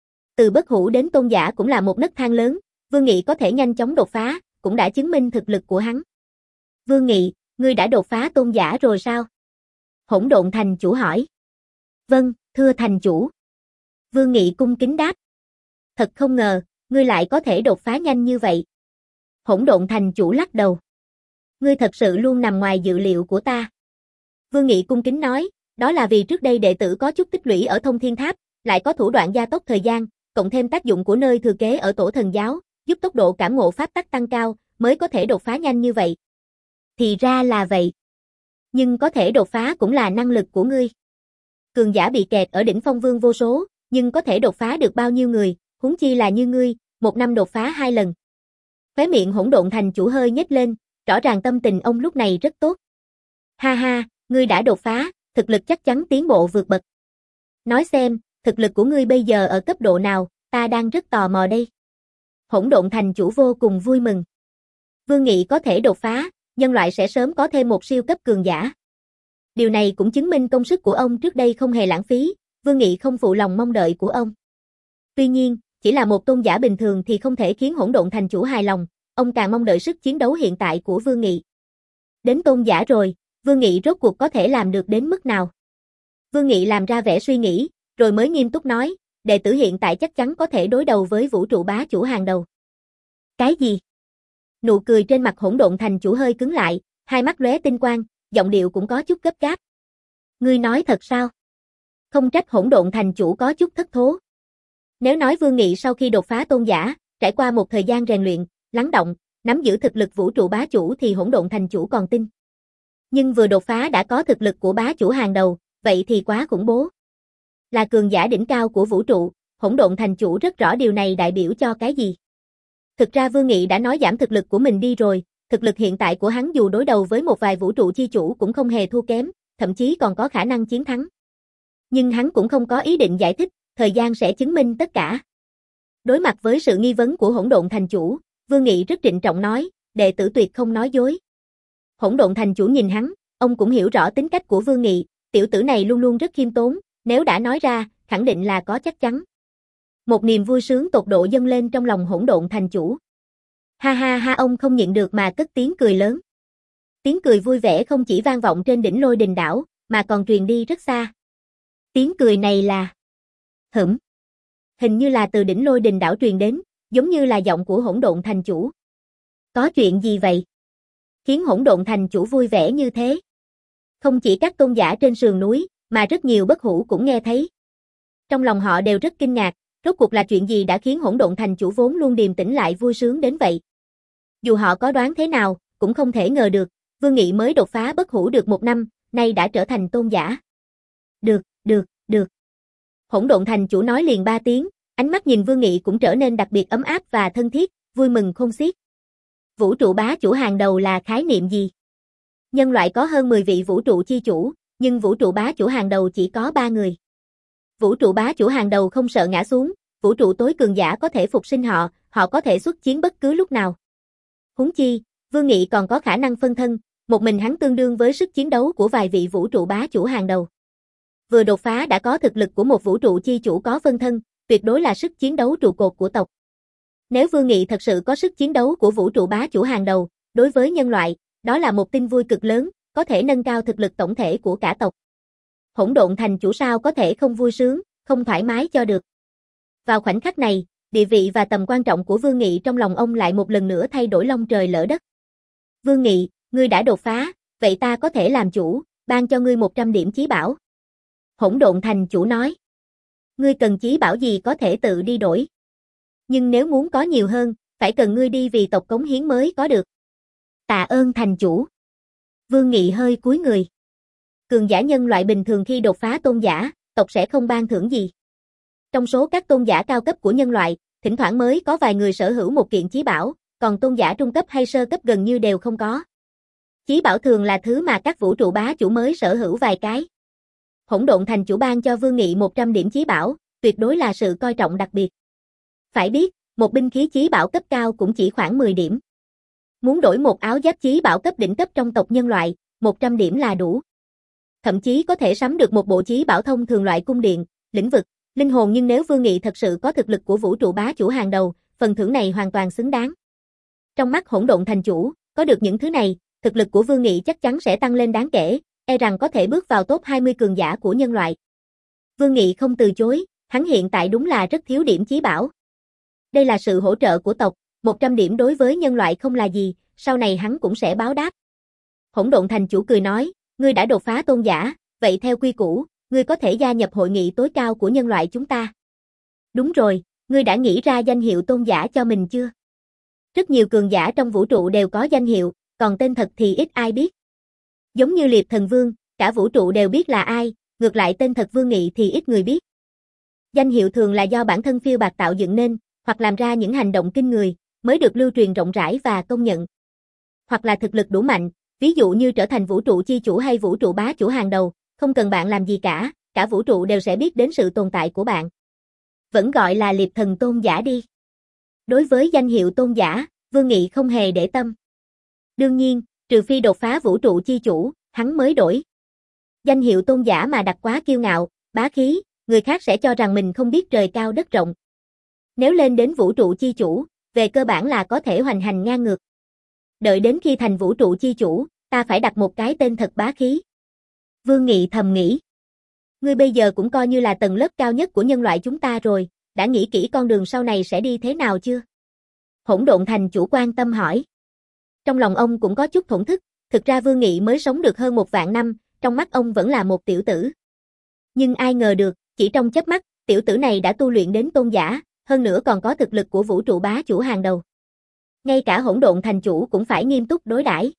Từ bất hủ đến tôn giả cũng là một nấc thang lớn, Vương Nghị có thể nhanh chóng đột phá, cũng đã chứng minh thực lực của hắn. Vương Nghị, ngươi đã đột phá tôn giả rồi sao? Hỗn độn thành chủ hỏi. Vâng, thưa thành chủ. Vương Nghị cung kính đáp. Thật không ngờ, ngươi lại có thể đột phá nhanh như vậy. Hỗn độn thành chủ lắc đầu. Ngươi thật sự luôn nằm ngoài dự liệu của ta. Vương Nghị cung kính nói, đó là vì trước đây đệ tử có chút tích lũy ở Thông Thiên Tháp, lại có thủ đoạn gia tốc thời gian, cộng thêm tác dụng của nơi thừa kế ở Tổ Thần Giáo, giúp tốc độ cảm ngộ pháp tắc tăng cao, mới có thể đột phá nhanh như vậy. Thì ra là vậy. Nhưng có thể đột phá cũng là năng lực của ngươi. Cường giả bị kẹt ở đỉnh phong vương vô số, nhưng có thể đột phá được bao nhiêu người, huống chi là như ngươi, một năm đột phá hai lần. Khóe miệng hỗn độn thành chủ hơi nhếch lên, rõ ràng tâm tình ông lúc này rất tốt. Ha ha, ngươi đã đột phá, thực lực chắc chắn tiến bộ vượt bậc. Nói xem, thực lực của ngươi bây giờ ở cấp độ nào, ta đang rất tò mò đây. Hỗn độn thành chủ vô cùng vui mừng. Vương Nghị có thể đột phá, nhân loại sẽ sớm có thêm một siêu cấp cường giả. Điều này cũng chứng minh công sức của ông trước đây không hề lãng phí, Vương Nghị không phụ lòng mong đợi của ông. Tuy nhiên, chỉ là một tôn giả bình thường thì không thể khiến hỗn độn thành chủ hài lòng, ông càng mong đợi sức chiến đấu hiện tại của Vương Nghị. Đến tôn giả rồi, Vương Nghị rốt cuộc có thể làm được đến mức nào? Vương Nghị làm ra vẻ suy nghĩ, rồi mới nghiêm túc nói, đệ tử hiện tại chắc chắn có thể đối đầu với vũ trụ bá chủ hàng đầu. Cái gì? Nụ cười trên mặt hỗn độn thành chủ hơi cứng lại, hai mắt lóe tinh quang, giọng điệu cũng có chút gấp gáp. Ngươi nói thật sao? Không trách hỗn độn thành chủ có chút thất thố. Nếu nói Vương Nghị sau khi đột phá tôn giả, trải qua một thời gian rèn luyện, lắng động, nắm giữ thực lực vũ trụ bá chủ thì hỗn độn thành chủ còn tin. Nhưng vừa đột phá đã có thực lực của bá chủ hàng đầu, vậy thì quá khủng bố. Là cường giả đỉnh cao của vũ trụ, hỗn độn thành chủ rất rõ điều này đại biểu cho cái gì. Thực ra Vương Nghị đã nói giảm thực lực của mình đi rồi, thực lực hiện tại của hắn dù đối đầu với một vài vũ trụ chi chủ cũng không hề thua kém, thậm chí còn có khả năng chiến thắng. Nhưng hắn cũng không có ý định giải thích, thời gian sẽ chứng minh tất cả. Đối mặt với sự nghi vấn của hỗn độn thành chủ, Vương Nghị rất trịnh trọng nói, đệ tử tuyệt không nói dối. Hỗn độn thành chủ nhìn hắn, ông cũng hiểu rõ tính cách của Vương Nghị, tiểu tử này luôn luôn rất khiêm tốn, nếu đã nói ra, khẳng định là có chắc chắn. Một niềm vui sướng tột độ dâng lên trong lòng hỗn độn thành chủ. Ha ha ha, ông không nhịn được mà cất tiếng cười lớn. Tiếng cười vui vẻ không chỉ vang vọng trên đỉnh Lôi Đình đảo, mà còn truyền đi rất xa. Tiếng cười này là... Hửm. Hình như là từ đỉnh Lôi Đình đảo truyền đến, giống như là giọng của hỗn độn thành chủ. Có chuyện gì vậy? Khiến hỗn độn thành chủ vui vẻ như thế. Không chỉ các tôn giả trên sườn núi, mà rất nhiều bất hủ cũng nghe thấy. Trong lòng họ đều rất kinh ngạc, rốt cuộc là chuyện gì đã khiến hỗn độn thành chủ vốn luôn điềm tĩnh lại vui sướng đến vậy. Dù họ có đoán thế nào, cũng không thể ngờ được, Vương Nghị mới đột phá bất hủ được một năm, nay đã trở thành tôn giả. Được, được, được. Hỗn độn thành chủ nói liền ba tiếng, ánh mắt nhìn Vương Nghị cũng trở nên đặc biệt ấm áp và thân thiết, vui mừng khôn xiết. Vũ trụ bá chủ hàng đầu là khái niệm gì? Nhân loại có hơn mười vị vũ trụ chi chủ, nhưng vũ trụ bá chủ hàng đầu chỉ có ba người. Vũ trụ bá chủ hàng đầu không sợ ngã xuống, vũ trụ tối cường giả có thể phục sinh họ, họ có thể xuất chiến bất cứ lúc nào. Huống chi, Vương Nghị còn có khả năng phân thân, một mình hắn tương đương với sức chiến đấu của vài vị vũ trụ bá chủ hàng đầu. Vừa đột phá đã có thực lực của một vũ trụ chi chủ có phân thân, tuyệt đối là sức chiến đấu trụ cột của tộc. Nếu Vương Nghị thật sự có sức chiến đấu của vũ trụ bá chủ hàng đầu, đối với nhân loại, đó là một tin vui cực lớn, có thể nâng cao thực lực tổng thể của cả tộc. Hỗn độn thành chủ sao có thể không vui sướng, không thoải mái cho được. Vào khoảnh khắc này, địa vị và tầm quan trọng của Vương Nghị trong lòng ông lại một lần nữa thay đổi long trời lỡ đất. Vương Nghị, ngươi đã đột phá, vậy ta có thể làm chủ, ban cho ngươi một trăm điểm chí bảo. Hỗn Độn Thành chủ nói. Ngươi cần chí bảo gì có thể tự đi đổi. Nhưng nếu muốn có nhiều hơn, phải cần ngươi đi vì tộc cống hiến mới có được. Tạ ơn thành chủ. Vương Nghị hơi cúi người. Cường giả nhân loại bình thường khi đột phá tôn giả, tộc sẽ không ban thưởng gì. Trong số các tôn giả cao cấp của nhân loại, thỉnh thoảng mới có vài người sở hữu một kiện chí bảo, còn tôn giả trung cấp hay sơ cấp gần như đều không có. Chí bảo thường là thứ mà các vũ trụ bá chủ mới sở hữu vài cái. Hỗn Độn Thành chủ ban cho Vương Nghị một trăm điểm chí bảo, tuyệt đối là sự coi trọng đặc biệt. Phải biết, một binh khí chí bảo cấp cao cũng chỉ khoảng mười điểm. Muốn đổi một áo giáp chí bảo cấp đỉnh cấp trong tộc nhân loại, một trăm điểm là đủ. Thậm chí có thể sắm được một bộ chí bảo thông thường loại cung điện, lĩnh vực, linh hồn, nhưng nếu Vương Nghị thật sự có thực lực của vũ trụ bá chủ hàng đầu, phần thưởng này hoàn toàn xứng đáng. Trong mắt Hỗn Độn Thành chủ, có được những thứ này, thực lực của Vương Nghị chắc chắn sẽ tăng lên đáng kể, e rằng có thể bước vào top hai mươi cường giả của nhân loại. Vương Nghị không từ chối, hắn hiện tại đúng là rất thiếu điểm chí bảo. Đây là sự hỗ trợ của tộc, một trăm điểm đối với nhân loại không là gì, sau này hắn cũng sẽ báo đáp. Hỗn Độn Thành chủ cười nói, ngươi đã đột phá tôn giả, vậy theo quy củ, ngươi có thể gia nhập hội nghị tối cao của nhân loại chúng ta. Đúng rồi, ngươi đã nghĩ ra danh hiệu tôn giả cho mình chưa? Rất nhiều cường giả trong vũ trụ đều có danh hiệu, còn tên thật thì ít ai biết. Giống như Liệp Thần Vương, cả vũ trụ đều biết là ai, ngược lại tên thật Vương Nghị thì ít người biết. Danh hiệu thường là do bản thân phiêu bạt tạo dựng nên, hoặc làm ra những hành động kinh người, mới được lưu truyền rộng rãi và công nhận. Hoặc là thực lực đủ mạnh, ví dụ như trở thành vũ trụ chi chủ hay vũ trụ bá chủ hàng đầu, không cần bạn làm gì cả, cả vũ trụ đều sẽ biết đến sự tồn tại của bạn. Vẫn gọi là Liệp Thần tôn giả đi. Đối với danh hiệu tôn giả, Vương Nghị không hề để tâm. Đương nhiên, trừ phi đột phá vũ trụ chi chủ, hắn mới đổi. Danh hiệu tôn giả mà đặt quá kiêu ngạo, bá khí, người khác sẽ cho rằng mình không biết trời cao đất rộng. Nếu lên đến vũ trụ chi chủ, về cơ bản là có thể hoành hành ngang ngược. Đợi đến khi thành vũ trụ chi chủ, ta phải đặt một cái tên thật bá khí. Vương Nghị thầm nghĩ. Ngươi bây giờ cũng coi như là tầng lớp cao nhất của nhân loại chúng ta rồi, đã nghĩ kỹ con đường sau này sẽ đi thế nào chưa? Hỗn Độn Thành chủ quan tâm hỏi. Trong lòng ông cũng có chút thổn thức, thực ra Vương Nghị mới sống được hơn một vạn năm, trong mắt ông vẫn là một tiểu tử. Nhưng ai ngờ được, chỉ trong chớp mắt, tiểu tử này đã tu luyện đến tôn giả, hơn nữa còn có thực lực của vũ trụ bá chủ hàng đầu. Ngay cả Hỗn Độn Thành chủ cũng phải nghiêm túc đối đãi.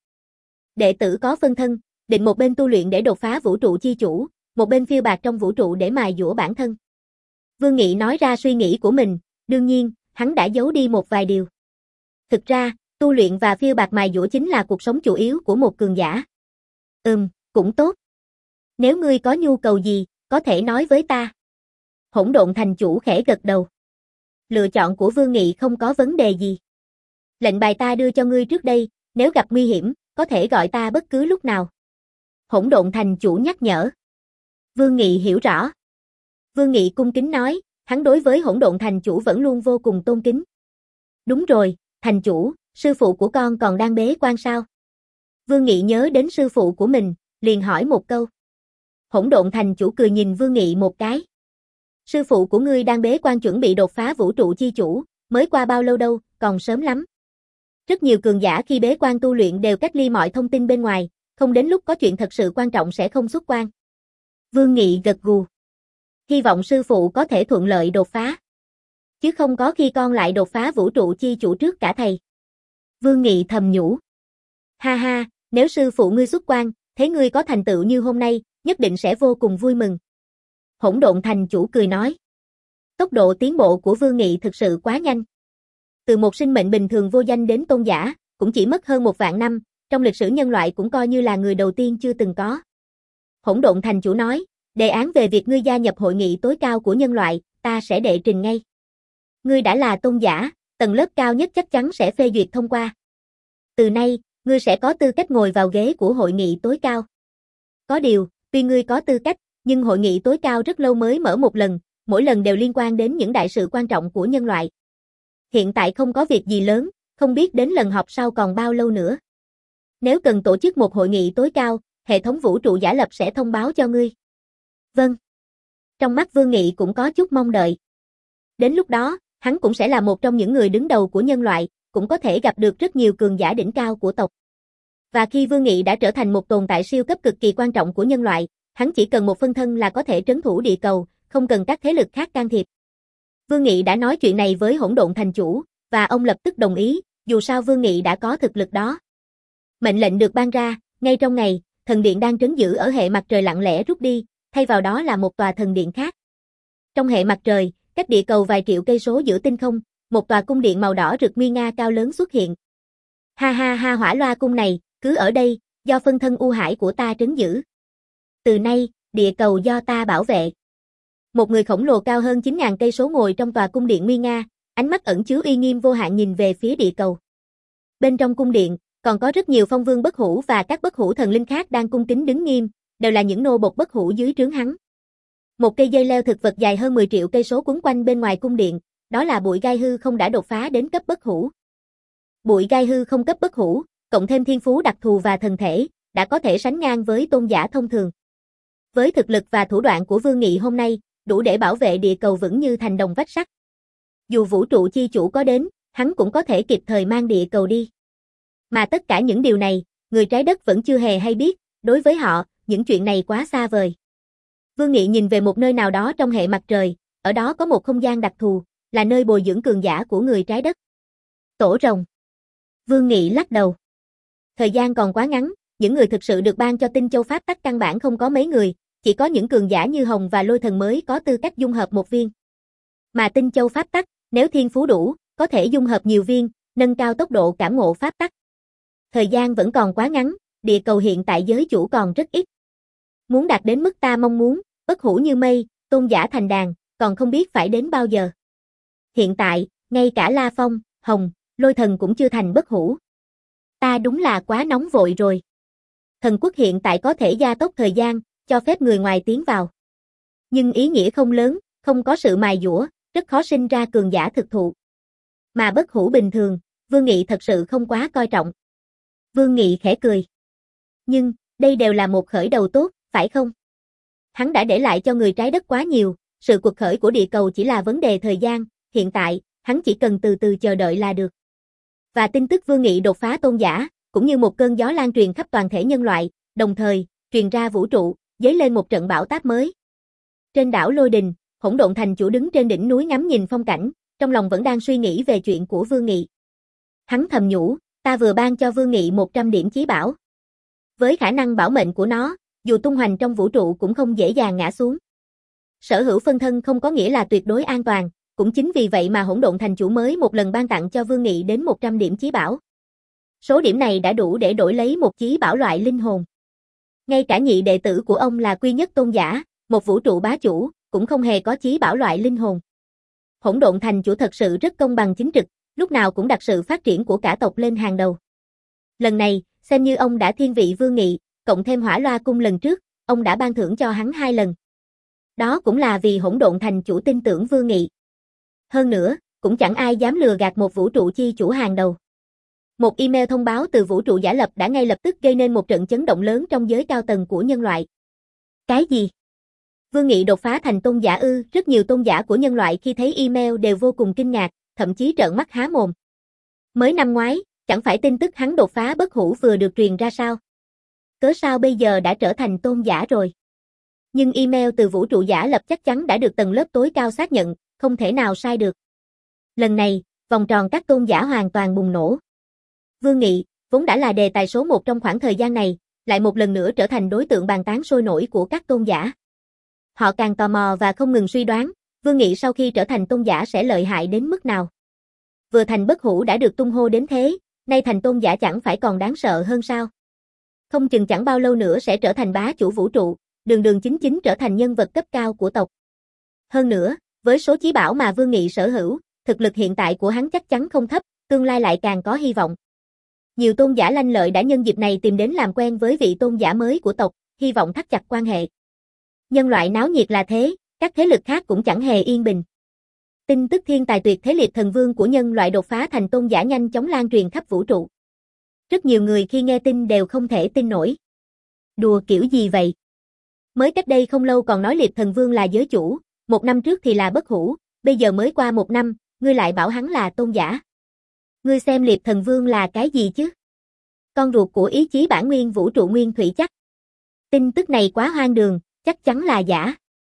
Đệ tử có phân thân, định một bên tu luyện để đột phá vũ trụ chi chủ, một bên phiêu bạt trong vũ trụ để mài dũa bản thân. Vương Nghị nói ra suy nghĩ của mình, đương nhiên, hắn đã giấu đi một vài điều. Thực ra, tu luyện và phiêu bạt mài dũa chính là cuộc sống chủ yếu của một cường giả. Ừm, cũng tốt. Nếu ngươi có nhu cầu gì, có thể nói với ta. Hỗn Độn Thành chủ khẽ gật đầu. Lựa chọn của Vương Nghị không có vấn đề gì. Lệnh bài ta đưa cho ngươi trước đây, nếu gặp nguy hiểm, có thể gọi ta bất cứ lúc nào. Hỗn Độn Thành chủ nhắc nhở. Vương Nghị hiểu rõ. Vương Nghị cung kính nói, hắn đối với Hỗn Độn Thành chủ vẫn luôn vô cùng tôn kính. Đúng rồi, thành chủ, sư phụ của con còn đang bế quan sao? Vương Nghị nhớ đến sư phụ của mình, liền hỏi một câu. Hỗn Độn Thành chủ cười nhìn Vương Nghị một cái. Sư phụ của ngươi đang bế quan chuẩn bị đột phá vũ trụ chi chủ, mới qua bao lâu đâu, còn sớm lắm. Rất nhiều cường giả khi bế quan tu luyện đều cách ly mọi thông tin bên ngoài, không đến lúc có chuyện thật sự quan trọng sẽ không xuất quan. Vương Nghị gật gù. Hy vọng sư phụ có thể thuận lợi đột phá. Chứ không có khi con lại đột phá vũ trụ chi chủ trước cả thầy. Vương Nghị thầm nhủ. Ha ha, nếu sư phụ ngươi xuất quan, thế ngươi có thành tựu như hôm nay, nhất định sẽ vô cùng vui mừng. Hỗn Độn Thành chủ cười nói. Tốc độ tiến bộ của Vương Nghị thực sự quá nhanh. Từ một sinh mệnh bình thường vô danh đến tôn giả, cũng chỉ mất hơn một vạn năm, trong lịch sử nhân loại cũng coi như là người đầu tiên chưa từng có. Hỗn Độn Thành chủ nói, đề án về việc ngươi gia nhập hội nghị tối cao của nhân loại, ta sẽ đệ trình ngay. Ngươi đã là tôn giả, tầng lớp cao nhất chắc chắn sẽ phê duyệt thông qua. Từ nay, ngươi sẽ có tư cách ngồi vào ghế của hội nghị tối cao. Có điều, tuy ngươi có tư cách, nhưng hội nghị tối cao rất lâu mới mở một lần, mỗi lần đều liên quan đến những đại sự quan trọng của nhân loại. Hiện tại không có việc gì lớn, không biết đến lần họp sau còn bao lâu nữa. Nếu cần tổ chức một hội nghị tối cao, hệ thống vũ trụ giả lập sẽ thông báo cho ngươi. Vâng. Trong mắt Vương Nghị cũng có chút mong đợi. Đến lúc đó, Hắn cũng sẽ là một trong những người đứng đầu của nhân loại, cũng có thể gặp được rất nhiều cường giả đỉnh cao của tộc. Và khi Vương Nghị đã trở thành một tồn tại siêu cấp cực kỳ quan trọng của nhân loại, hắn chỉ cần một phân thân là có thể trấn thủ địa cầu, không cần các thế lực khác can thiệp. Vương Nghị đã nói chuyện này với Hỗn Độn Thành Chủ, và ông lập tức đồng ý, dù sao Vương Nghị đã có thực lực đó. Mệnh lệnh được ban ra, ngay trong ngày, thần điện đang trấn giữ ở hệ mặt trời lặng lẽ rút đi, thay vào đó là một tòa thần điện khác. Trong hệ mặt trời, cách địa cầu vài triệu cây số giữa tinh không, một tòa cung điện màu đỏ rực nguy nga cao lớn xuất hiện. Ha ha ha, Hỏa Loa cung này, cứ ở đây, do phân thân U Hải của ta trấn giữ. Từ nay, địa cầu do ta bảo vệ. Một người khổng lồ cao hơn chín nghìn cây số ngồi trong tòa cung điện nguy nga, ánh mắt ẩn chứa uy nghiêm vô hạn nhìn về phía địa cầu. Bên trong cung điện, còn có rất nhiều phong vương bất hủ và các bất hủ thần linh khác đang cung kính đứng nghiêm, đều là những nô bộc bất hủ dưới trướng hắn. Một cây dây leo thực vật dài hơn mười triệu cây số quấn quanh bên ngoài cung điện, đó là bụi gai hư không đã đột phá đến cấp bất hủ. Bụi gai hư không cấp bất hủ, cộng thêm thiên phú đặc thù và thần thể, đã có thể sánh ngang với tôn giả thông thường. Với thực lực và thủ đoạn của Vương Nghị hôm nay, đủ để bảo vệ địa cầu vững như thành đồng vách sắt. Dù vũ trụ chi chủ có đến, hắn cũng có thể kịp thời mang địa cầu đi. Mà tất cả những điều này, người trái đất vẫn chưa hề hay biết, đối với họ, những chuyện này quá xa vời. Vương Nghị nhìn về một nơi nào đó trong hệ mặt trời, ở đó có một không gian đặc thù, là nơi bồi dưỡng cường giả của người trái đất. Tổ rồng. Vương Nghị lắc đầu. Thời gian còn quá ngắn, những người thực sự được ban cho tinh châu pháp tắc căn bản không có mấy người, chỉ có những cường giả như Hồng và Lôi Thần mới có tư cách dung hợp một viên. Mà tinh châu pháp tắc, nếu thiên phú đủ, có thể dung hợp nhiều viên, nâng cao tốc độ cảm ngộ pháp tắc. Thời gian vẫn còn quá ngắn, địa cầu hiện tại giới chủ còn rất ít. Muốn đạt đến mức ta mong muốn, bất hủ như mây, tôn giả thành đàn, còn không biết phải đến bao giờ. Hiện tại, ngay cả La Phong, Hồng, Lôi Thần cũng chưa thành bất hủ. Ta đúng là quá nóng vội rồi. Thần quốc hiện tại có thể gia tốc thời gian, cho phép người ngoài tiến vào. Nhưng ý nghĩa không lớn, không có sự mài dũa, rất khó sinh ra cường giả thực thụ. Mà bất hủ bình thường, Vương Nghị thật sự không quá coi trọng. Vương Nghị khẽ cười. Nhưng, đây đều là một khởi đầu tốt, phải không? Hắn đã để lại cho người trái đất quá nhiều, sự cuộc khởi của địa cầu chỉ là vấn đề thời gian, hiện tại, hắn chỉ cần từ từ chờ đợi là được. Và tin tức Vương Nghị đột phá tôn giả, cũng như một cơn gió lan truyền khắp toàn thể nhân loại, đồng thời, truyền ra vũ trụ, dấy lên một trận bão táp mới. Trên đảo Lôi Đình, Hỗn Độn Thành Chủ đứng trên đỉnh núi ngắm nhìn phong cảnh, trong lòng vẫn đang suy nghĩ về chuyện của Vương Nghị. Hắn thầm nhủ, ta vừa ban cho Vương Nghị một trăm điểm chí bảo. Với khả năng bảo mệnh của nó, dù tung hoành trong vũ trụ cũng không dễ dàng ngã xuống. Sở hữu phân thân không có nghĩa là tuyệt đối an toàn, cũng chính vì vậy mà Hỗn Độn Thành Chủ mới một lần ban tặng cho Vương Nghị đến một trăm điểm chí bảo. Số điểm này đã đủ để đổi lấy một chí bảo loại linh hồn. Ngay cả nhị đệ tử của ông là Quy Nhất Tôn giả, một vũ trụ bá chủ, cũng không hề có chí bảo loại linh hồn. Hỗn Độn Thành Chủ thật sự rất công bằng chính trực, lúc nào cũng đặt sự phát triển của cả tộc lên hàng đầu. Lần này, xem như ông đã thiên vị Vương Nghị, cộng thêm Hỏa Loa cung lần trước, ông đã ban thưởng cho hắn hai lần. Đó cũng là vì Hỗn Độn Thành Chủ tin tưởng Vương Nghị. Hơn nữa, cũng chẳng ai dám lừa gạt một vũ trụ chi chủ hàng đầu. Một email thông báo từ vũ trụ giả lập đã ngay lập tức gây nên một trận chấn động lớn trong giới cao tầng của nhân loại. Cái gì? Vương Nghị đột phá thành tôn giả ư? Rất nhiều tôn giả của nhân loại khi thấy email đều vô cùng kinh ngạc, thậm chí trợn mắt há mồm. Mới năm ngoái, chẳng phải tin tức hắn đột phá bất hủ vừa được truyền ra sao? Cớ sao bây giờ đã trở thành tôn giả rồi? Nhưng email từ vũ trụ giả lập chắc chắn đã được tầng lớp tối cao xác nhận, không thể nào sai được. Lần này, vòng tròn các tôn giả hoàn toàn bùng nổ. Vương Nghị, vốn đã là đề tài số một trong khoảng thời gian này, lại một lần nữa trở thành đối tượng bàn tán sôi nổi của các tôn giả. Họ càng tò mò và không ngừng suy đoán, Vương Nghị sau khi trở thành tôn giả sẽ lợi hại đến mức nào. Vừa thành bất hủ đã được tung hô đến thế, nay thành tôn giả chẳng phải còn đáng sợ hơn sao? Không chừng chẳng bao lâu nữa sẽ trở thành bá chủ vũ trụ, đường đường chính chính trở thành nhân vật cấp cao của tộc. Hơn nữa, với số chí bảo mà Vương Nghị sở hữu, thực lực hiện tại của hắn chắc chắn không thấp, tương lai lại càng có hy vọng. Nhiều tôn giả lanh lợi đã nhân dịp này tìm đến làm quen với vị tôn giả mới của tộc, hy vọng thắt chặt quan hệ. Nhân loại náo nhiệt là thế, các thế lực khác cũng chẳng hề yên bình. Tin tức thiên tài tuyệt thế liệt thần vương của nhân loại đột phá thành tôn giả nhanh chóng lan truyền khắp vũ trụ. Rất nhiều người khi nghe tin đều không thể tin nổi. Đùa kiểu gì vậy? Mới cách đây không lâu còn nói liệt thần vương là giới chủ, một năm trước thì là bất hủ, bây giờ mới qua một năm, ngươi lại bảo hắn là tôn giả. Ngươi xem Liệp Thần Vương là cái gì chứ? Con ruột của ý chí bản nguyên vũ trụ nguyên thủy chắc. Tin tức này quá hoang đường, chắc chắn là giả.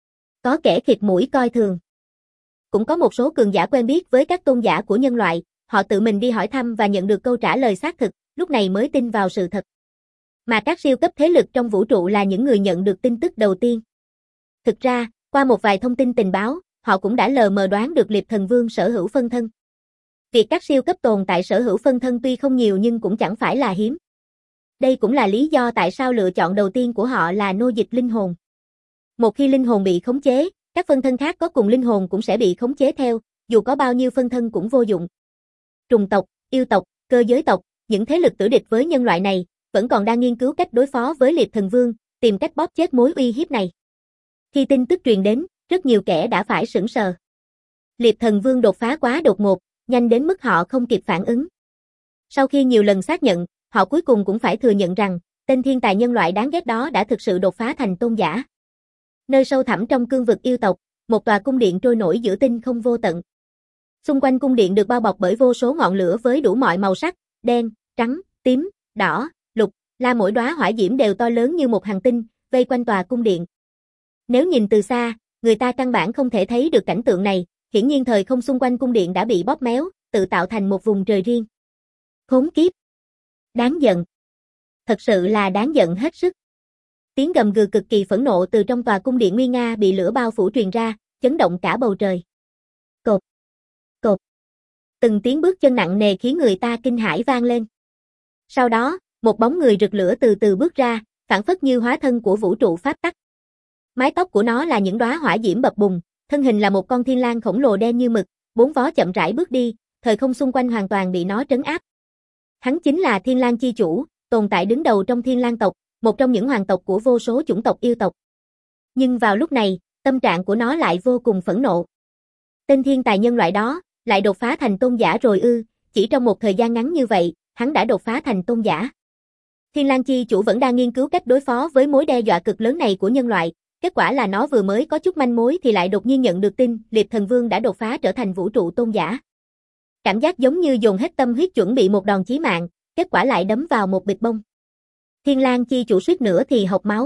Có kẻ khịt mũi coi thường. Cũng có một số cường giả quen biết với các tôn giả của nhân loại, họ tự mình đi hỏi thăm và nhận được câu trả lời xác thực, lúc này mới tin vào sự thật. Mà các siêu cấp thế lực trong vũ trụ là những người nhận được tin tức đầu tiên. Thực ra, qua một vài thông tin tình báo, họ cũng đã lờ mờ đoán được Liệp Thần Vương sở hữu phân thân. Việc các siêu cấp tồn tại sở hữu phân thân tuy không nhiều nhưng cũng chẳng phải là hiếm. Đây cũng là lý do tại sao lựa chọn đầu tiên của họ là nô dịch linh hồn. Một khi linh hồn bị khống chế, các phân thân khác có cùng linh hồn cũng sẽ bị khống chế theo, dù có bao nhiêu phân thân cũng vô dụng. Trùng tộc, yêu tộc, cơ giới tộc, những thế lực tử địch với nhân loại này, vẫn còn đang nghiên cứu cách đối phó với Liệp Thần Vương, tìm cách bóp chết mối uy hiếp này. Khi tin tức truyền đến, rất nhiều kẻ đã phải sửng sờ. Liệp Thần Vương đột phá quá đột ngột, nhanh đến mức họ không kịp phản ứng. Sau khi nhiều lần xác nhận, họ cuối cùng cũng phải thừa nhận rằng, tên thiên tài nhân loại đáng ghét đó đã thực sự đột phá thành tôn giả. Nơi sâu thẳm trong cương vực yêu tộc, một tòa cung điện trôi nổi giữa tinh không vô tận. Xung quanh cung điện được bao bọc bởi vô số ngọn lửa với đủ mọi màu sắc, đen, trắng, tím, đỏ, lục, la, mỗi đóa hỏa diễm đều to lớn như một hành tinh, vây quanh tòa cung điện. Nếu nhìn từ xa, người ta căn bản không thể thấy được cảnh tượng này, hiển nhiên thời không xung quanh cung điện đã bị bóp méo, tự tạo thành một vùng trời riêng. Khốn kiếp! Đáng giận! Thật sự là đáng giận hết sức. Tiếng gầm gừ cực kỳ phẫn nộ từ trong tòa cung điện nguy nga bị lửa bao phủ truyền ra, chấn động cả bầu trời. Cột! Cột! Từng tiếng bước chân nặng nề khiến người ta kinh hãi vang lên. Sau đó, một bóng người rực lửa từ từ bước ra, phảng phất như hóa thân của vũ trụ pháp tắc. Mái tóc của nó là những đóa hỏa diễm bập bùng, thân hình là một con thiên lang khổng lồ đen như mực, bốn vó chậm rãi bước đi, thời không xung quanh hoàn toàn bị nó trấn áp. Hắn chính là Thiên Lang chi chủ, tồn tại đứng đầu trong Thiên Lang tộc, một trong những hoàng tộc của vô số chủng tộc yêu tộc. Nhưng vào lúc này, tâm trạng của nó lại vô cùng phẫn nộ. Tên thiên tài nhân loại đó, lại đột phá thành tôn giả rồi ư? Chỉ trong một thời gian ngắn như vậy, hắn đã đột phá thành tôn giả. Thiên Lang chi chủ vẫn đang nghiên cứu cách đối phó với mối đe dọa cực lớn này của nhân loại. Kết quả là nó vừa mới có chút manh mối thì lại đột nhiên nhận được tin Liệp Thần Vương đã đột phá trở thành vũ trụ tôn giả. Cảm giác giống như dồn hết tâm huyết chuẩn bị một đòn chí mạng, kết quả lại đấm vào một bịch bông. Thiên Lang chi chủ suýt nữa thì hộc máu.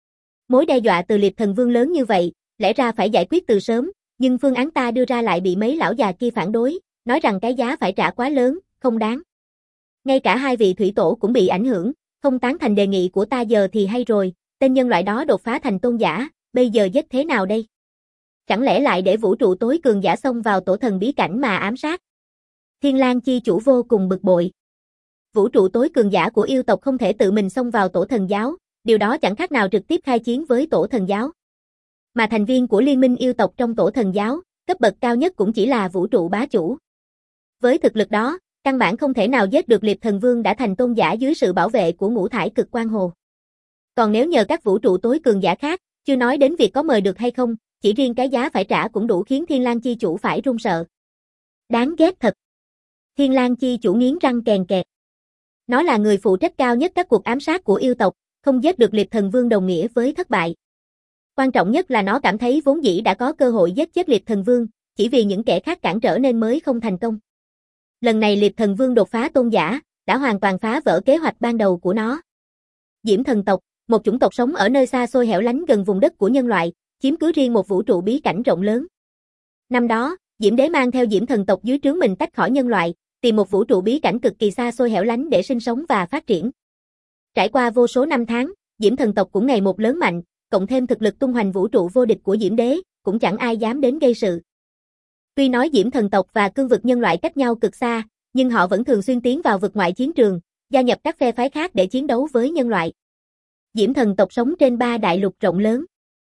Mối đe dọa từ Liệp Thần Vương lớn như vậy, lẽ ra phải giải quyết từ sớm, nhưng phương án ta đưa ra lại bị mấy lão già kia phản đối, nói rằng cái giá phải trả quá lớn, không đáng. Ngay cả hai vị thủy tổ cũng bị ảnh hưởng, không tán thành đề nghị của ta. Giờ thì hay rồi, tên nhân loại đó đột phá thành tôn giả, bây giờ giết thế nào đây? Chẳng lẽ lại để vũ trụ tối cường giả xông vào tổ thần bí cảnh mà ám sát? Thiên Lang chi chủ vô cùng bực bội. Vũ trụ tối cường giả của yêu tộc không thể tự mình xông vào tổ thần giáo, điều đó chẳng khác nào trực tiếp khai chiến với tổ thần giáo. Mà thành viên của liên minh yêu tộc trong tổ thần giáo, cấp bậc cao nhất cũng chỉ là vũ trụ bá chủ. Với thực lực đó, căn bản không thể nào giết được Liệp Thần Vương đã thành tôn giả dưới sự bảo vệ của ngũ thải cực quang hồ. Còn nếu nhờ các vũ trụ tối cường giả khác, chưa nói đến việc có mời được hay không, chỉ riêng cái giá phải trả cũng đủ khiến Thiên Lang chi chủ phải run sợ. Đáng ghét thật. Thiên Lang chi chủ nghiến răng kèn kẹt. Nó là người phụ trách cao nhất các cuộc ám sát của yêu tộc, không giết được Liệp Thần Vương đồng nghĩa với thất bại. Quan trọng nhất là nó cảm thấy vốn dĩ đã có cơ hội giết chết Liệp Thần Vương, chỉ vì những kẻ khác cản trở nên mới không thành công. Lần này Liệp Thần Vương đột phá tôn giả, đã hoàn toàn phá vỡ kế hoạch ban đầu của nó. Diễm thần tộc, một chủng tộc sống ở nơi xa xôi hẻo lánh gần vùng đất của nhân loại, chiếm cứ riêng một vũ trụ bí cảnh rộng lớn. Năm đó, Diễm Đế mang theo Diễm thần tộc dưới trướng mình tách khỏi nhân loại, tìm một vũ trụ bí cảnh cực kỳ xa xôi hẻo lánh để sinh sống và phát triển. Trải qua vô số năm tháng, Diễm thần tộc cũng ngày một lớn mạnh, cộng thêm thực lực tung hoành vũ trụ vô địch của Diễm Đế, cũng chẳng ai dám đến gây sự. Tuy nói Diễm thần tộc và cương vực nhân loại cách nhau cực xa, nhưng họ vẫn thường xuyên tiến vào vực ngoại chiến trường, gia nhập các phe phái khác để chiến đấu với nhân loại. Diễm thần tộc sống trên ba đại lục rộng lớn.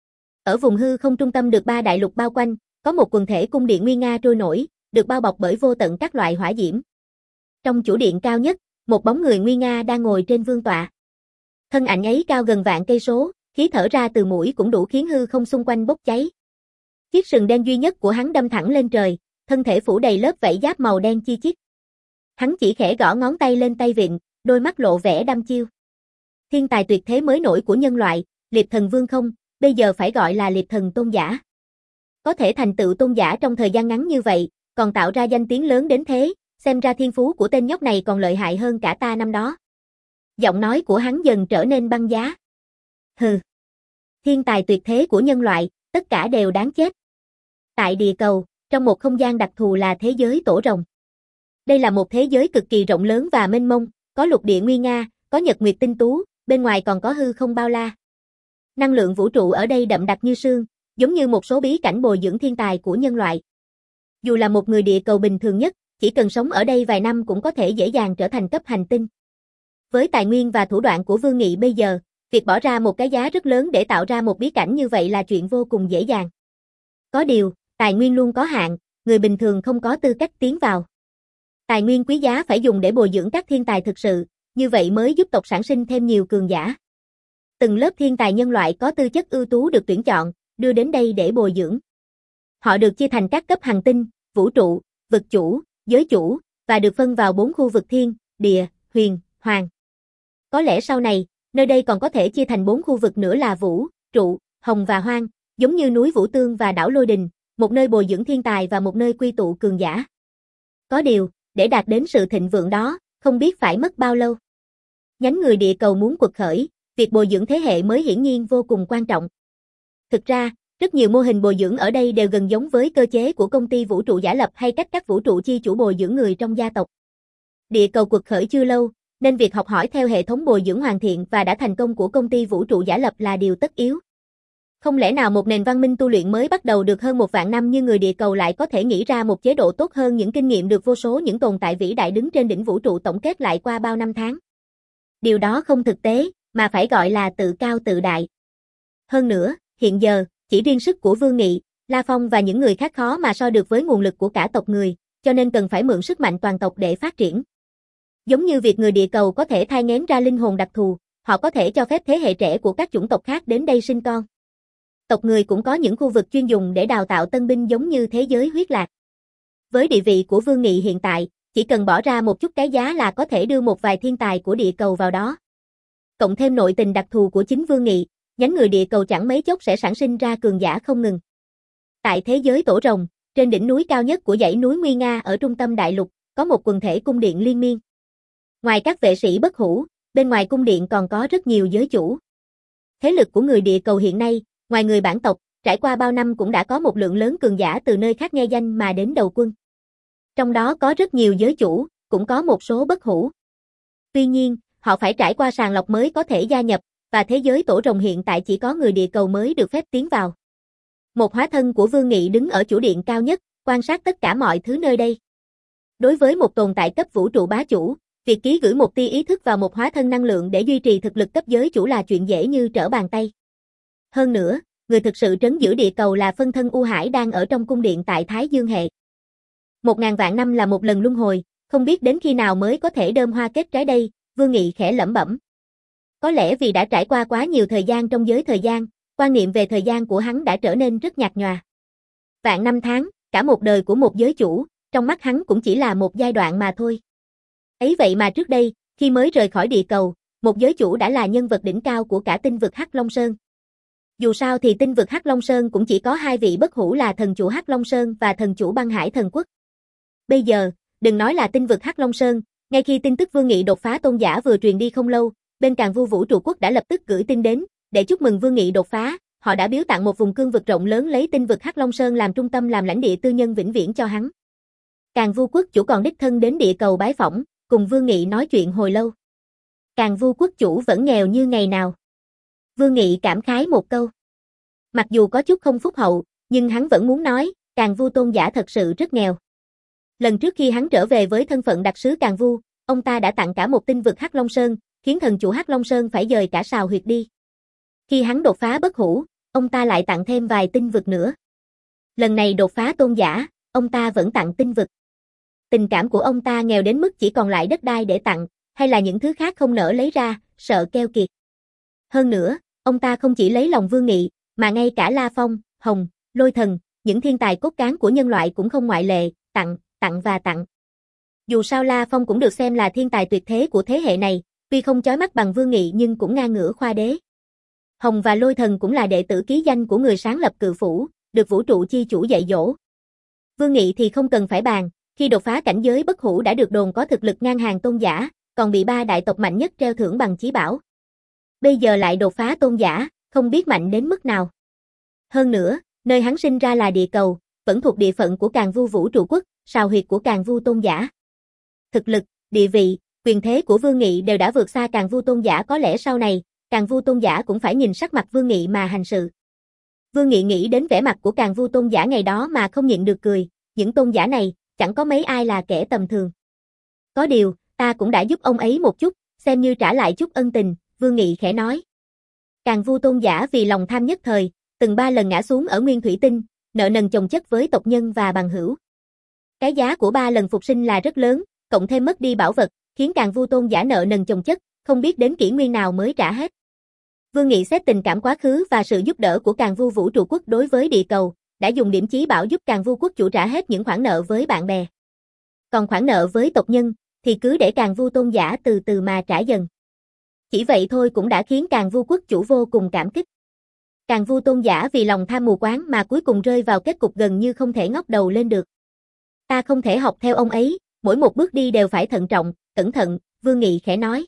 Ở vùng hư không trung tâm được ba đại lục bao quanh, có một quần thể cung điện nguy nga trôi nổi, được bao bọc bởi vô tận các loại hỏa diễm. Trong chủ điện cao nhất, một bóng người nguy nga đang ngồi trên vương tọa. Thân ảnh ấy cao gần vạn cây số, khí thở ra từ mũi cũng đủ khiến hư không xung quanh bốc cháy. Chiếc sừng đen duy nhất của hắn đâm thẳng lên trời, thân thể phủ đầy lớp vảy giáp màu đen chi chít. Hắn chỉ khẽ gõ ngón tay lên tay vịn, đôi mắt lộ vẻ đăm chiêu. Thiên tài tuyệt thế mới nổi của nhân loại, Liệp Thần Vương không, bây giờ phải gọi là Liệp Thần tôn giả. Có thể thành tựu tôn giả trong thời gian ngắn như vậy, còn tạo ra danh tiếng lớn đến thế, xem ra thiên phú của tên nhóc này còn lợi hại hơn cả ta năm đó. Giọng nói của hắn dần trở nên băng giá. Hừ. Thiên tài tuyệt thế của nhân loại, tất cả đều đáng chết. Tại địa cầu, trong một không gian đặc thù là thế giới tổ rồng. Đây là một thế giới cực kỳ rộng lớn và mênh mông, có lục địa nguy nga, có nhật nguyệt tinh tú, bên ngoài còn có hư không bao la. Năng lượng vũ trụ ở đây đậm đặc như sương, giống như một số bí cảnh bồi dưỡng thiên tài của nhân loại. Dù là một người địa cầu bình thường nhất, chỉ cần sống ở đây vài năm cũng có thể dễ dàng trở thành cấp hành tinh. Với tài nguyên và thủ đoạn của Vương Nghị bây giờ, việc bỏ ra một cái giá rất lớn để tạo ra một bí cảnh như vậy là chuyện vô cùng dễ dàng. Có điều, tài nguyên luôn có hạn, người bình thường không có tư cách tiến vào. Tài nguyên quý giá phải dùng để bồi dưỡng các thiên tài thực sự, như vậy mới giúp tộc sản sinh thêm nhiều cường giả. Từng lớp thiên tài nhân loại có tư chất ưu tú được tuyển chọn, đưa đến đây để bồi dưỡng. Họ được chia thành các cấp hành tinh, vũ trụ, vực chủ, giới chủ, và được phân vào bốn khu vực thiên, địa, huyền, hoàng. Có lẽ sau này, nơi đây còn có thể chia thành bốn khu vực nữa là vũ, trụ, hồng và hoang, giống như núi Vũ Tương và đảo Lôi Đình, một nơi bồi dưỡng thiên tài và một nơi quy tụ cường giả. Có điều, để đạt đến sự thịnh vượng đó, không biết phải mất bao lâu. Nhánh người địa cầu muốn quật khởi, việc bồi dưỡng thế hệ mới hiển nhiên vô cùng quan trọng. Thực ra, rất nhiều mô hình bồi dưỡng ở đây đều gần giống với cơ chế của công ty vũ trụ giả lập hay cách các vũ trụ chi chủ bồi dưỡng người trong gia tộc. Địa cầu quật khởi chưa lâu, nên việc học hỏi theo hệ thống bồi dưỡng hoàn thiện và đã thành công của công ty vũ trụ giả lập là điều tất yếu. Không lẽ nào một nền văn minh tu luyện mới bắt đầu được hơn một vạn năm như người địa cầu lại có thể nghĩ ra một chế độ tốt hơn những kinh nghiệm được vô số những tồn tại vĩ đại đứng trên đỉnh vũ trụ tổng kết lại qua bao năm tháng? Điều đó không thực tế, mà phải gọi là tự cao tự đại. Hơn nữa, hiện giờ, chỉ riêng sức của Vương Nghị, La Phong và những người khác khó mà so được với nguồn lực của cả tộc người, cho nên cần phải mượn sức mạnh toàn tộc để phát triển. Giống như việc người địa cầu có thể thai nghén ra linh hồn đặc thù, họ có thể cho phép thế hệ trẻ của các chủng tộc khác đến đây sinh con. Tộc người cũng có những khu vực chuyên dùng để đào tạo tân binh giống như thế giới huyết lạc. Với địa vị của Vương Nghị hiện tại, chỉ cần bỏ ra một chút cái giá là có thể đưa một vài thiên tài của địa cầu vào đó. Cộng thêm nội tình đặc thù của chính Vương Nghị, nhánh người địa cầu chẳng mấy chốc sẽ sản sinh ra cường giả không ngừng. Tại thế giới tổ rồng, trên đỉnh núi cao nhất của dãy núi nguy nga ở trung tâm đại lục, có một quần thể cung điện liên miên. Ngoài các vệ sĩ bất hủ, bên ngoài cung điện còn có rất nhiều giới chủ. Thế lực của người địa cầu hiện nay, ngoài người bản tộc, trải qua bao năm cũng đã có một lượng lớn cường giả từ nơi khác nghe danh mà đến đầu quân. Trong đó có rất nhiều giới chủ, cũng có một số bất hủ. Tuy nhiên, họ phải trải qua sàng lọc mới có thể gia nhập, và thế giới tổ rồng hiện tại chỉ có người địa cầu mới được phép tiến vào. Một hóa thân của Vương Nghị đứng ở chủ điện cao nhất, quan sát tất cả mọi thứ nơi đây. Đối với một tồn tại cấp vũ trụ bá chủ, việc ký gửi một tia ý thức vào một hóa thân năng lượng để duy trì thực lực cấp giới chủ là chuyện dễ như trở bàn tay. Hơn nữa, người thực sự trấn giữ địa cầu là phân thân U Hải đang ở trong cung điện tại Thái Dương hệ. Một ngàn vạn năm là một lần luân hồi, không biết đến khi nào mới có thể đơm hoa kết trái đây, Vương Nghị khẽ lẩm bẩm. Có lẽ vì đã trải qua quá nhiều thời gian trong giới thời gian, quan niệm về thời gian của hắn đã trở nên rất nhạt nhòa. Vạn năm tháng, cả một đời của một giới chủ, trong mắt hắn cũng chỉ là một giai đoạn mà thôi. Ấy vậy mà trước đây, khi mới rời khỏi địa cầu, một giới chủ đã là nhân vật đỉnh cao của cả tinh vực Hắc Long Sơn. Dù sao thì tinh vực Hắc Long Sơn cũng chỉ có hai vị bất hủ là thần chủ Hắc Long Sơn và thần chủ Băng Hải Thần Quốc. Bây giờ, đừng nói là tinh vực Hắc Long Sơn, ngay khi tin tức Vương Nghị đột phá tôn giả vừa truyền đi không lâu, bên Càn Vu Vũ Trụ Quốc đã lập tức gửi tin đến, để chúc mừng Vương Nghị đột phá, họ đã biếu tặng một vùng cương vực rộng lớn lấy tinh vực Hắc Long Sơn làm trung tâm làm lãnh địa tư nhân vĩnh viễn cho hắn. Càn Vu Quốc chủ còn đích thân đến địa cầu bái phỏng, cùng Vương Nghị nói chuyện hồi lâu. Càn Vu Quốc chủ vẫn nghèo như ngày nào. Vương Nghị cảm khái một câu. Mặc dù có chút không phúc hậu, nhưng hắn vẫn muốn nói, Càn Vu tôn giả thật sự rất nghèo. Lần trước khi hắn trở về với thân phận đặc sứ Càn Vu, ông ta đã tặng cả một tinh vực Hắc Long Sơn, khiến thần chủ Hắc Long Sơn phải dời cả sào huyệt đi. Khi hắn đột phá bất hủ, ông ta lại tặng thêm vài tinh vực nữa. Lần này đột phá tôn giả, ông ta vẫn tặng tinh vực. Tình cảm của ông ta nghèo đến mức chỉ còn lại đất đai để tặng, hay là những thứ khác không nỡ lấy ra, sợ keo kiệt. Hơn nữa, ông ta không chỉ lấy lòng Vương Nghị, mà ngay cả La Phong, Hồng, Lôi Thần, những thiên tài cốt cán của nhân loại cũng không ngoại lệ, tặng, tặng và tặng. Dù sao La Phong cũng được xem là thiên tài tuyệt thế của thế hệ này, tuy không chói mắt bằng Vương Nghị nhưng cũng ngang ngửa khoa đế. Hồng và Lôi Thần cũng là đệ tử ký danh của người sáng lập Cự Phủ, được vũ trụ chi chủ dạy dỗ. Vương Nghị thì không cần phải bàn, khi đột phá cảnh giới bất hủ đã được đồn có thực lực ngang hàng tôn giả, còn bị ba đại tộc mạnh nhất treo thưởng bằng chí bảo. Bây giờ lại đột phá tôn giả, không biết mạnh đến mức nào. Hơn nữa, nơi hắn sinh ra là địa cầu, vẫn thuộc địa phận của Càn Vu Vũ Trụ Quốc, sào huyệt của Càn Vu tôn giả. Thực lực, địa vị, quyền thế của Vương Nghị đều đã vượt xa Càn Vu tôn giả, có lẽ sau này, Càn Vu tôn giả cũng phải nhìn sắc mặt Vương Nghị mà hành sự. Vương Nghị nghĩ đến vẻ mặt của Càn Vu tôn giả ngày đó mà không nhịn được cười, những tôn giả này, chẳng có mấy ai là kẻ tầm thường. Có điều, ta cũng đã giúp ông ấy một chút, xem như trả lại chút ân tình, Vương Nghị khẽ nói. Càn Vu tôn giả vì lòng tham nhất thời, từng ba lần ngã xuống ở Nguyên Thủy Tinh, nợ nần chồng chất với tộc nhân và bằng hữu. Cái giá của ba lần phục sinh là rất lớn, cộng thêm mất đi bảo vật, khiến Càn Vu tôn giả nợ nần chồng chất, không biết đến kỷ nguyên nào mới trả hết. Vương Nghị xét tình cảm quá khứ và sự giúp đỡ của Càn Vu Vũ Trụ Quốc đối với địa cầu, đã dùng điểm chí bảo giúp Càn Vu quốc chủ trả hết những khoản nợ với bạn bè. Còn khoản nợ với tộc nhân, thì cứ để Càn Vu tôn giả từ từ mà trả dần. Chỉ vậy thôi cũng đã khiến Càn Vu quốc chủ vô cùng cảm kích. Càn Vu tôn giả vì lòng tham mù quáng mà cuối cùng rơi vào kết cục gần như không thể ngóc đầu lên được. Ta không thể học theo ông ấy, mỗi một bước đi đều phải thận trọng, cẩn thận, Vương Nghị khẽ nói.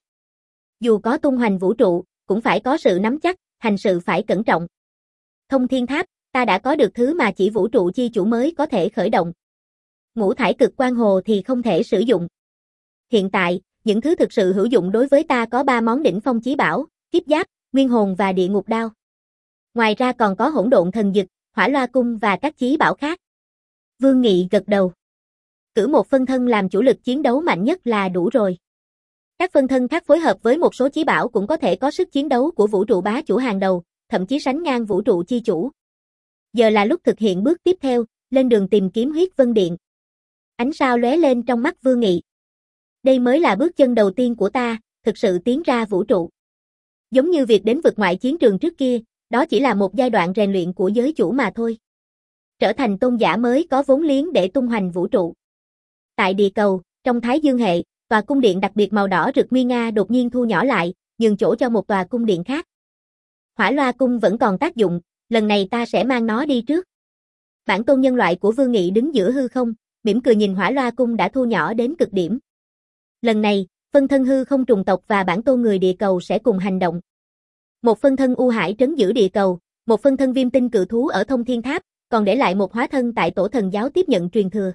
Dù có tung hoành vũ trụ, cũng phải có sự nắm chắc, hành sự phải cẩn trọng. Thông Thiên Tháp, ta đã có được thứ mà chỉ vũ trụ chi chủ mới có thể khởi động. Ngũ thải cực quang hồ thì không thể sử dụng. Hiện tại, những thứ thực sự hữu dụng đối với ta có ba món đỉnh phong chí bảo, kiếp giáp, nguyên hồn và địa ngục đao. Ngoài ra còn có hỗn độn thần dực, hỏa loa cung và các chí bảo khác. Vương Nghị gật đầu. Cử một phân thân làm chủ lực chiến đấu mạnh nhất là đủ rồi. Các phân thân khác phối hợp với một số chí bảo cũng có thể có sức chiến đấu của vũ trụ bá chủ hàng đầu, thậm chí sánh ngang vũ trụ chi chủ. Giờ là lúc thực hiện bước tiếp theo, lên đường tìm kiếm huyết vân điện. Ánh sao lóe lên trong mắt Vương Nghị. Đây mới là bước chân đầu tiên của ta, thực sự tiến ra vũ trụ. Giống như việc đến vực ngoại chiến trường trước kia, đó chỉ là một giai đoạn rèn luyện của giới chủ mà thôi. Trở thành tôn giả mới có vốn liếng để tung hoành vũ trụ. Tại địa cầu, trong Thái Dương hệ, tòa cung điện đặc biệt màu đỏ rực nguy nga đột nhiên thu nhỏ lại, nhường chỗ cho một tòa cung điện khác. Hỏa loa cung vẫn còn tác dụng, lần này ta sẽ mang nó đi trước. Bản tôn nhân loại của Vương Nghị đứng giữa hư không, mỉm cười nhìn hỏa loa cung đã thu nhỏ đến cực điểm. Lần này, phân thân hư không trùng tộc và bản tôn người địa cầu sẽ cùng hành động. Một phân thân U Hải trấn giữ địa cầu, một phân thân viêm tinh cự thú ở Thông Thiên Tháp, còn để lại một hóa thân tại tổ thần giáo tiếp nhận truyền thừa.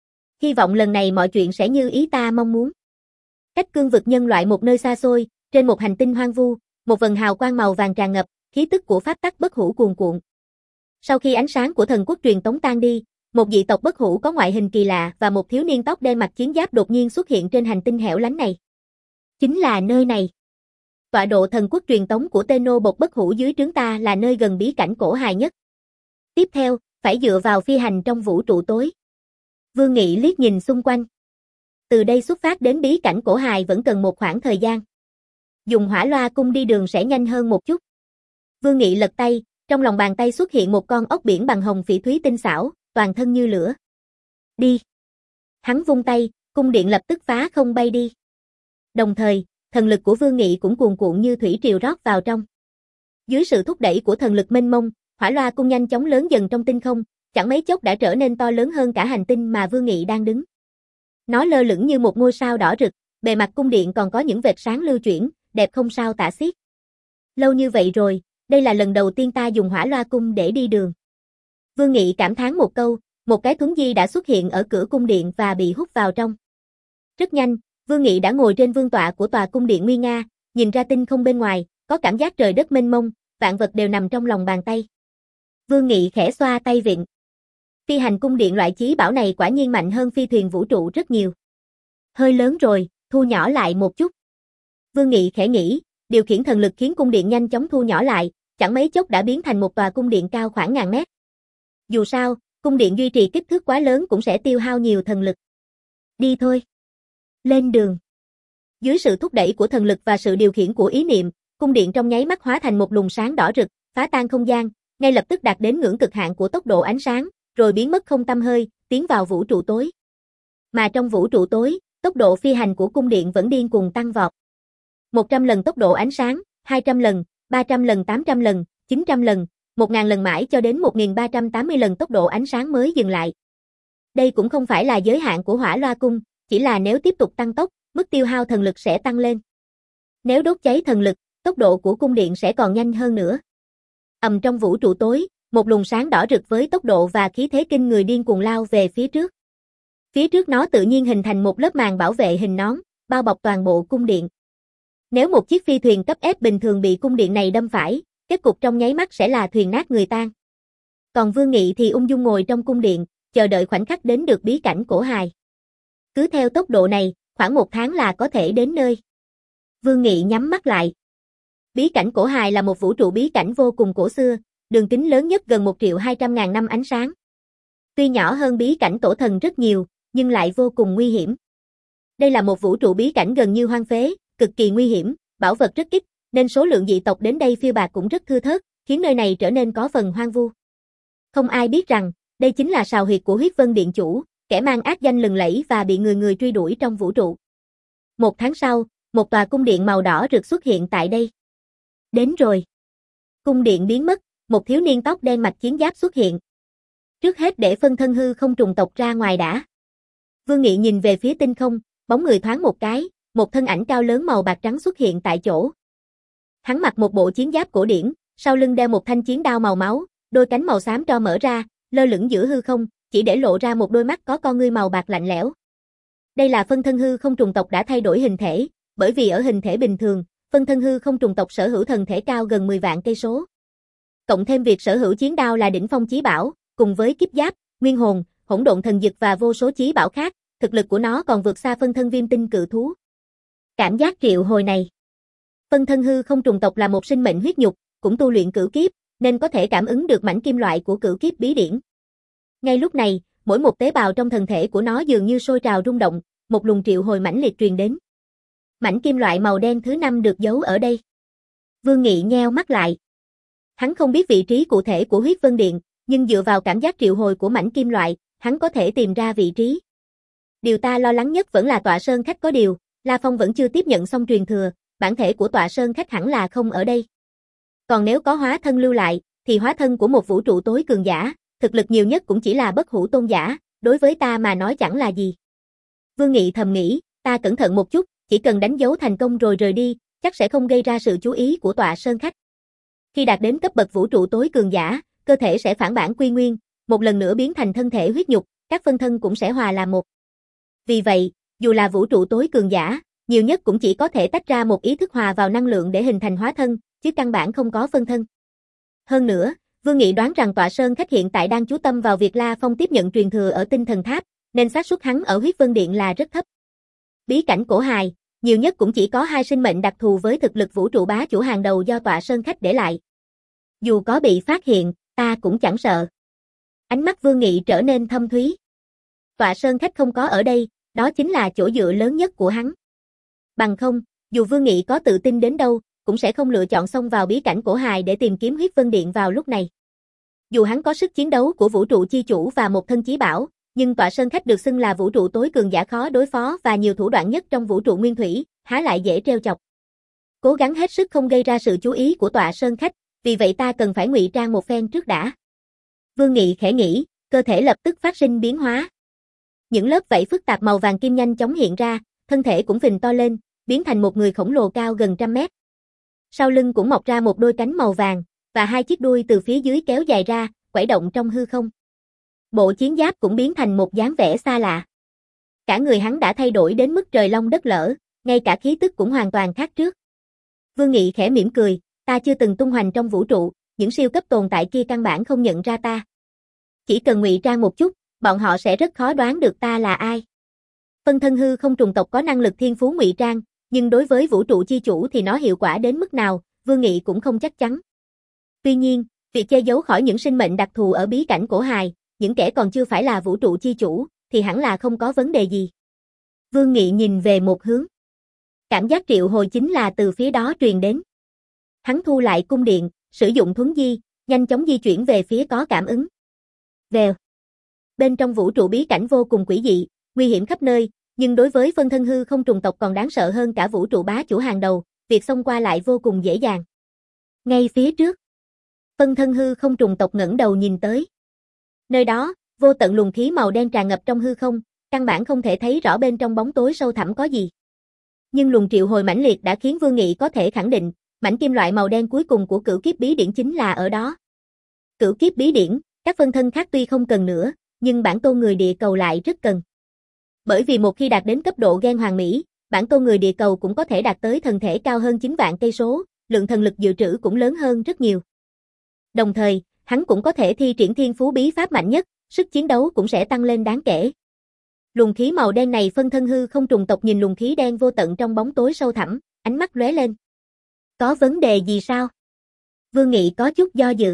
Hy vọng lần này mọi chuyện sẽ như ý ta mong muốn. Cách cương vực nhân loại một nơi xa xôi, trên một hành tinh hoang vu, một vầng hào quang màu vàng tràn ngập, khí tức của pháp tắc bất hủ cuồn cuộn. Sau khi ánh sáng của thần quốc truyền tống tan đi, một dị tộc bất hủ có ngoại hình kỳ lạ và một thiếu niên tóc đen mặc chiến giáp đột nhiên xuất hiện trên hành tinh hẻo lánh này. Chính là nơi này. Tọa độ thần quốc truyền tống của Tenno bột bất hủ dưới trướng ta là nơi gần bí cảnh cổ hài nhất. Tiếp theo, phải dựa vào phi hành trong vũ trụ tối. Vương Nghị liếc nhìn xung quanh. Từ đây xuất phát đến bí cảnh cổ hài vẫn cần một khoảng thời gian. Dùng hỏa loa cung đi đường sẽ nhanh hơn một chút. Vương Nghị lật tay, trong lòng bàn tay xuất hiện một con ốc biển bằng hồng phỉ thúy tinh xảo, toàn thân như lửa. Đi. Hắn vung tay, cung điện lập tức phá không bay đi. Đồng thời, thần lực của Vương Nghị cũng cuồn cuộn như thủy triều rót vào trong. Dưới sự thúc đẩy của thần lực mênh mông, hỏa loa cung nhanh chóng lớn dần trong tinh không, chẳng mấy chốc đã trở nên to lớn hơn cả hành tinh mà Vương Nghị đang đứng. Nó lơ lửng như một ngôi sao đỏ rực, bề mặt cung điện còn có những vệt sáng lưu chuyển, đẹp không sao tả xiết. Lâu như vậy rồi, đây là lần đầu tiên ta dùng hỏa loa cung để đi đường. Vương Nghị cảm thán một câu, một cái thuấn di đã xuất hiện ở cửa cung điện và bị hút vào trong. Rất nhanh, Vương Nghị đã ngồi trên vương tọa của tòa cung điện nguy nga, nhìn ra tinh không bên ngoài, có cảm giác trời đất mênh mông, vạn vật đều nằm trong lòng bàn tay. Vương Nghị khẽ xoa tay vịn. Phi hành cung điện loại chí bảo này quả nhiên mạnh hơn phi thuyền vũ trụ rất nhiều. Hơi lớn rồi, thu nhỏ lại một chút. Vương Nghị khẽ nghĩ, điều khiển thần lực khiến cung điện nhanh chóng thu nhỏ lại, chẳng mấy chốc đã biến thành một tòa cung điện cao khoảng ngàn mét. Dù sao, cung điện duy trì kích thước quá lớn cũng sẽ tiêu hao nhiều thần lực. Đi thôi. Lên đường. Dưới sự thúc đẩy của thần lực và sự điều khiển của ý niệm, cung điện trong nháy mắt hóa thành một luồng sáng đỏ rực, phá tan không gian, ngay lập tức đạt đến ngưỡng cực hạn của tốc độ ánh sáng, rồi biến mất không tăm hơi, tiến vào vũ trụ tối. Mà trong vũ trụ tối, tốc độ phi hành của cung điện vẫn điên cuồng tăng vọt. một trăm lần tốc độ ánh sáng, hai trăm lần, ba trăm lần, tám trăm lần, chín trăm lần, một nghìn lần mãi cho đến một nghìn ba trăm tám mươi lần tốc độ ánh sáng mới dừng lại. Đây cũng không phải là giới hạn của Hỏa Loa Cung, chỉ là nếu tiếp tục tăng tốc, mức tiêu hao thần lực sẽ tăng lên. Nếu đốt cháy thần lực, tốc độ của cung điện sẽ còn nhanh hơn nữa. Ầm trong vũ trụ tối, một luồng sáng đỏ rực với tốc độ và khí thế kinh người điên cuồng lao về phía trước. Phía trước nó tự nhiên hình thành một lớp màn bảo vệ hình nón, bao bọc toàn bộ cung điện. Nếu một chiếc phi thuyền cấp ép bình thường bị cung điện này đâm phải, kết cục trong nháy mắt sẽ là thuyền nát người tan. Còn Vương Nghị thì ung dung ngồi trong cung điện, chờ đợi khoảnh khắc đến được bí cảnh cổ hài. Cứ theo tốc độ này, khoảng một tháng là có thể đến nơi. Vương Nghị nhắm mắt lại. Bí cảnh cổ hài là một vũ trụ bí cảnh vô cùng cổ xưa, đường kính lớn nhất gần một triệu hai trăm ngàn năm ánh sáng. Tuy nhỏ hơn bí cảnh tổ thần rất nhiều, nhưng lại vô cùng nguy hiểm. Đây là một vũ trụ bí cảnh gần như hoang phế, cực kỳ nguy hiểm, bảo vật rất ít, nên số lượng dị tộc đến đây phiêu bạt cũng rất thưa thớt, khiến nơi này trở nên có phần hoang vu. Không ai biết rằng, đây chính là sào huyệt của Huyết Vân Điện chủ, kẻ mang ác danh lừng lẫy và bị người người truy đuổi trong vũ trụ. Một tháng sau, một tòa cung điện màu đỏ rực xuất hiện tại đây. Đến rồi. Cung điện biến mất, một thiếu niên tóc đen mặc chiến giáp xuất hiện. Trước hết để phân thân hư không trùng tộc ra ngoài đã. Vương Nghị nhìn về phía tinh không, bóng người thoáng một cái, một thân ảnh cao lớn màu bạc trắng xuất hiện tại chỗ. Hắn mặc một bộ chiến giáp cổ điển, sau lưng đeo một thanh chiến đao màu máu, đôi cánh màu xám tro mở ra, lơ lửng giữa hư không, chỉ để lộ ra một đôi mắt có con ngươi màu bạc lạnh lẽo. Đây là phân thân hư không trùng tộc đã thay đổi hình thể, bởi vì ở hình thể bình thường, phân thân hư không trùng tộc sở hữu thần thể cao gần mười vạn cây số. Cộng thêm việc sở hữu chiến đao là đỉnh phong chí bảo, cùng với kiếp giáp, nguyên hồn, hỗn độn thần dực và vô số chí bảo khác, thực lực của nó còn vượt xa phân thân viêm tinh cự thú. Cảm giác triệu hồi này. Phân thân hư không trùng tộc là một sinh mệnh huyết nhục, cũng tu luyện cửu kiếp, nên có thể cảm ứng được mảnh kim loại của cửu kiếp bí điển. Ngay lúc này, mỗi một tế bào trong thân thể của nó dường như sôi trào rung động, một luồng triệu hồi mãnh liệt truyền đến. Mảnh kim loại màu đen thứ năm được giấu ở đây. Vương Nghị nheo mắt lại. Hắn không biết vị trí cụ thể của Huyết Vân Điện, nhưng dựa vào cảm giác triệu hồi của mảnh kim loại, hắn có thể tìm ra vị trí. Điều ta lo lắng nhất vẫn là Tọa Sơn Khách có điều, La Phong vẫn chưa tiếp nhận xong truyền thừa, bản thể của Tọa Sơn Khách hẳn là không ở đây. Còn nếu có hóa thân lưu lại, thì hóa thân của một vũ trụ tối cường giả, thực lực nhiều nhất cũng chỉ là bất hủ tôn giả, đối với ta mà nói chẳng là gì. Vương Nghị thầm nghĩ, ta cẩn thận một chút, chỉ cần đánh dấu thành công rồi rời đi, chắc sẽ không gây ra sự chú ý của Tọa Sơn Khách. Khi đạt đến cấp bậc vũ trụ tối cường giả, cơ thể sẽ phản bản quy nguyên, một lần nữa biến thành thân thể huyết nhục, các phân thân cũng sẽ hòa làm một. Vì vậy, dù là vũ trụ tối cường giả, nhiều nhất cũng chỉ có thể tách ra một ý thức hòa vào năng lượng để hình thành hóa thân, chứ căn bản không có phân thân. Hơn nữa, Vương Nghị đoán rằng Tọa Sơn Khách hiện tại đang chú tâm vào việc La Phong tiếp nhận truyền thừa ở Tinh Thần Tháp, nên xác suất hắn ở Huyết Vân Điện là rất thấp. Bí cảnh cổ hài, nhiều nhất cũng chỉ có hai sinh mệnh đặc thù với thực lực vũ trụ bá chủ hàng đầu do Tọa Sơn Khách để lại. Dù có bị phát hiện, ta cũng chẳng sợ. Ánh mắt Vương Nghị trở nên thâm thúy. Tọa Sơn Khách không có ở đây, đó chính là chỗ dựa lớn nhất của hắn. Bằng không, dù Vương Nghị có tự tin đến đâu, cũng sẽ không lựa chọn xông vào bí cảnh cổ hài để tìm kiếm Huyết Vân Điện vào lúc này. Dù hắn có sức chiến đấu của vũ trụ chi chủ và một thân chí bảo, nhưng Tọa Sơn Khách được xưng là vũ trụ tối cường giả khó đối phó và nhiều thủ đoạn nhất trong vũ trụ nguyên thủy, há lại dễ trêu chọc. Cố gắng hết sức không gây ra sự chú ý của Tọa Sơn Khách, vì vậy ta cần phải ngụy trang một phen trước đã. Vương Nghị khẽ nghĩ, cơ thể lập tức phát sinh biến hóa. Những lớp vảy phức tạp màu vàng kim nhanh chóng hiện ra, thân thể cũng phình to lên, biến thành một người khổng lồ cao gần trăm mét. Sau lưng cũng mọc ra một đôi cánh màu vàng, và hai chiếc đuôi từ phía dưới kéo dài ra, quẩy động trong hư không. Bộ chiến giáp cũng biến thành một dáng vẻ xa lạ. Cả người hắn đã thay đổi đến mức trời long đất lở, ngay cả khí tức cũng hoàn toàn khác trước. Vương Nghị khẽ mỉm cười, ta chưa từng tung hoành trong vũ trụ, những siêu cấp tồn tại kia căn bản không nhận ra ta. Chỉ cần ngụy trang một chút, bọn họ sẽ rất khó đoán được ta là ai. Phân thân hư không trùng tộc có năng lực thiên phú ngụy trang, nhưng đối với vũ trụ chi chủ thì nó hiệu quả đến mức nào, Vương Nghị cũng không chắc chắn. Tuy nhiên, việc che giấu khỏi những sinh mệnh đặc thù ở bí cảnh cổ hài, những kẻ còn chưa phải là vũ trụ chi chủ, thì hẳn là không có vấn đề gì. Vương Nghị nhìn về một hướng. Cảm giác triệu hồi chính là từ phía đó truyền đến. Hắn thu lại cung điện, sử dụng thuấn di, nhanh chóng di chuyển về phía có cảm ứng. Vèo. Bên trong vũ trụ bí cảnh vô cùng quỷ dị, nguy hiểm khắp nơi, nhưng đối với phân thân hư không trùng tộc còn đáng sợ hơn cả vũ trụ bá chủ hàng đầu, việc xông qua lại vô cùng dễ dàng. Ngay phía trước, phân thân hư không trùng tộc ngẩng đầu nhìn tới. Nơi đó, Vô tận luồng khí màu đen tràn ngập trong hư không, căn bản không thể thấy rõ bên trong bóng tối sâu thẳm có gì. Nhưng luồng triệu hồi mãnh liệt đã khiến Vương Nghị có thể khẳng định, mảnh kim loại màu đen cuối cùng của cửu kiếp bí điển chính là ở đó. Cửu kiếp bí điển, các phân thân khác tuy không cần nữa, nhưng bản tôn người địa cầu lại rất cần. Bởi vì một khi đạt đến cấp độ gen hoàn mỹ, bản tôn người địa cầu cũng có thể đạt tới thần thể cao hơn chín vạn cây số, lượng thần lực dự trữ cũng lớn hơn rất nhiều. Đồng thời, hắn cũng có thể thi triển thiên phú bí pháp mạnh nhất, sức chiến đấu cũng sẽ tăng lên đáng kể. Luồng khí màu đen này phân thân hư không trùng tộc nhìn luồng khí đen vô tận trong bóng tối sâu thẳm, ánh mắt lóe lên. Có vấn đề gì sao? Vương Nghị có chút do dự.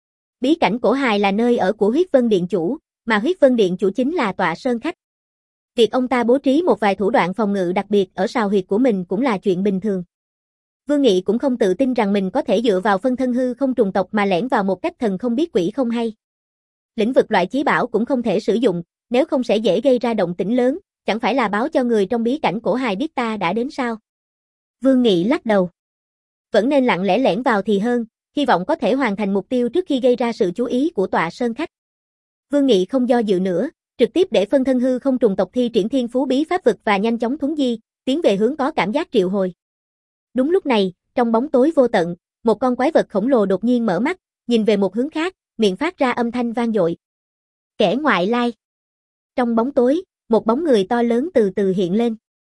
Bí cảnh cổ hài là nơi ở của huyết vân điện chủ, mà huyết vân điện chủ chính là tọa sơn khách. Việc ông ta bố trí một vài thủ đoạn phòng ngự đặc biệt ở sào huyệt của mình cũng là chuyện bình thường. Vương Nghị cũng không tự tin rằng mình có thể dựa vào phân thân hư không trùng tộc mà lẻn vào một cách thần không biết quỷ không hay. Lĩnh vực loại chí bảo cũng không thể sử dụng, nếu không sẽ dễ gây ra động tĩnh lớn, chẳng phải là báo cho người trong bí cảnh cổ hài biết ta đã đến sao? Vương Nghị lắc đầu. Vẫn nên lặng lẽ lẻn vào thì hơn, hy vọng có thể hoàn thành mục tiêu trước khi gây ra sự chú ý của tọa sơn khách. Vương Nghị không do dự nữa, trực tiếp để phân thân hư không trùng tộc thi triển thiên phú bí pháp vực và nhanh chóng thuấn di, tiến về hướng có cảm giác triệu hồi. Đúng lúc này, trong bóng tối vô tận, một con quái vật khổng lồ đột nhiên mở mắt, nhìn về một hướng khác, miệng phát ra âm thanh vang dội. Kẻ ngoại lai. Trong bóng tối, một bóng người to lớn từ từ hiện lên.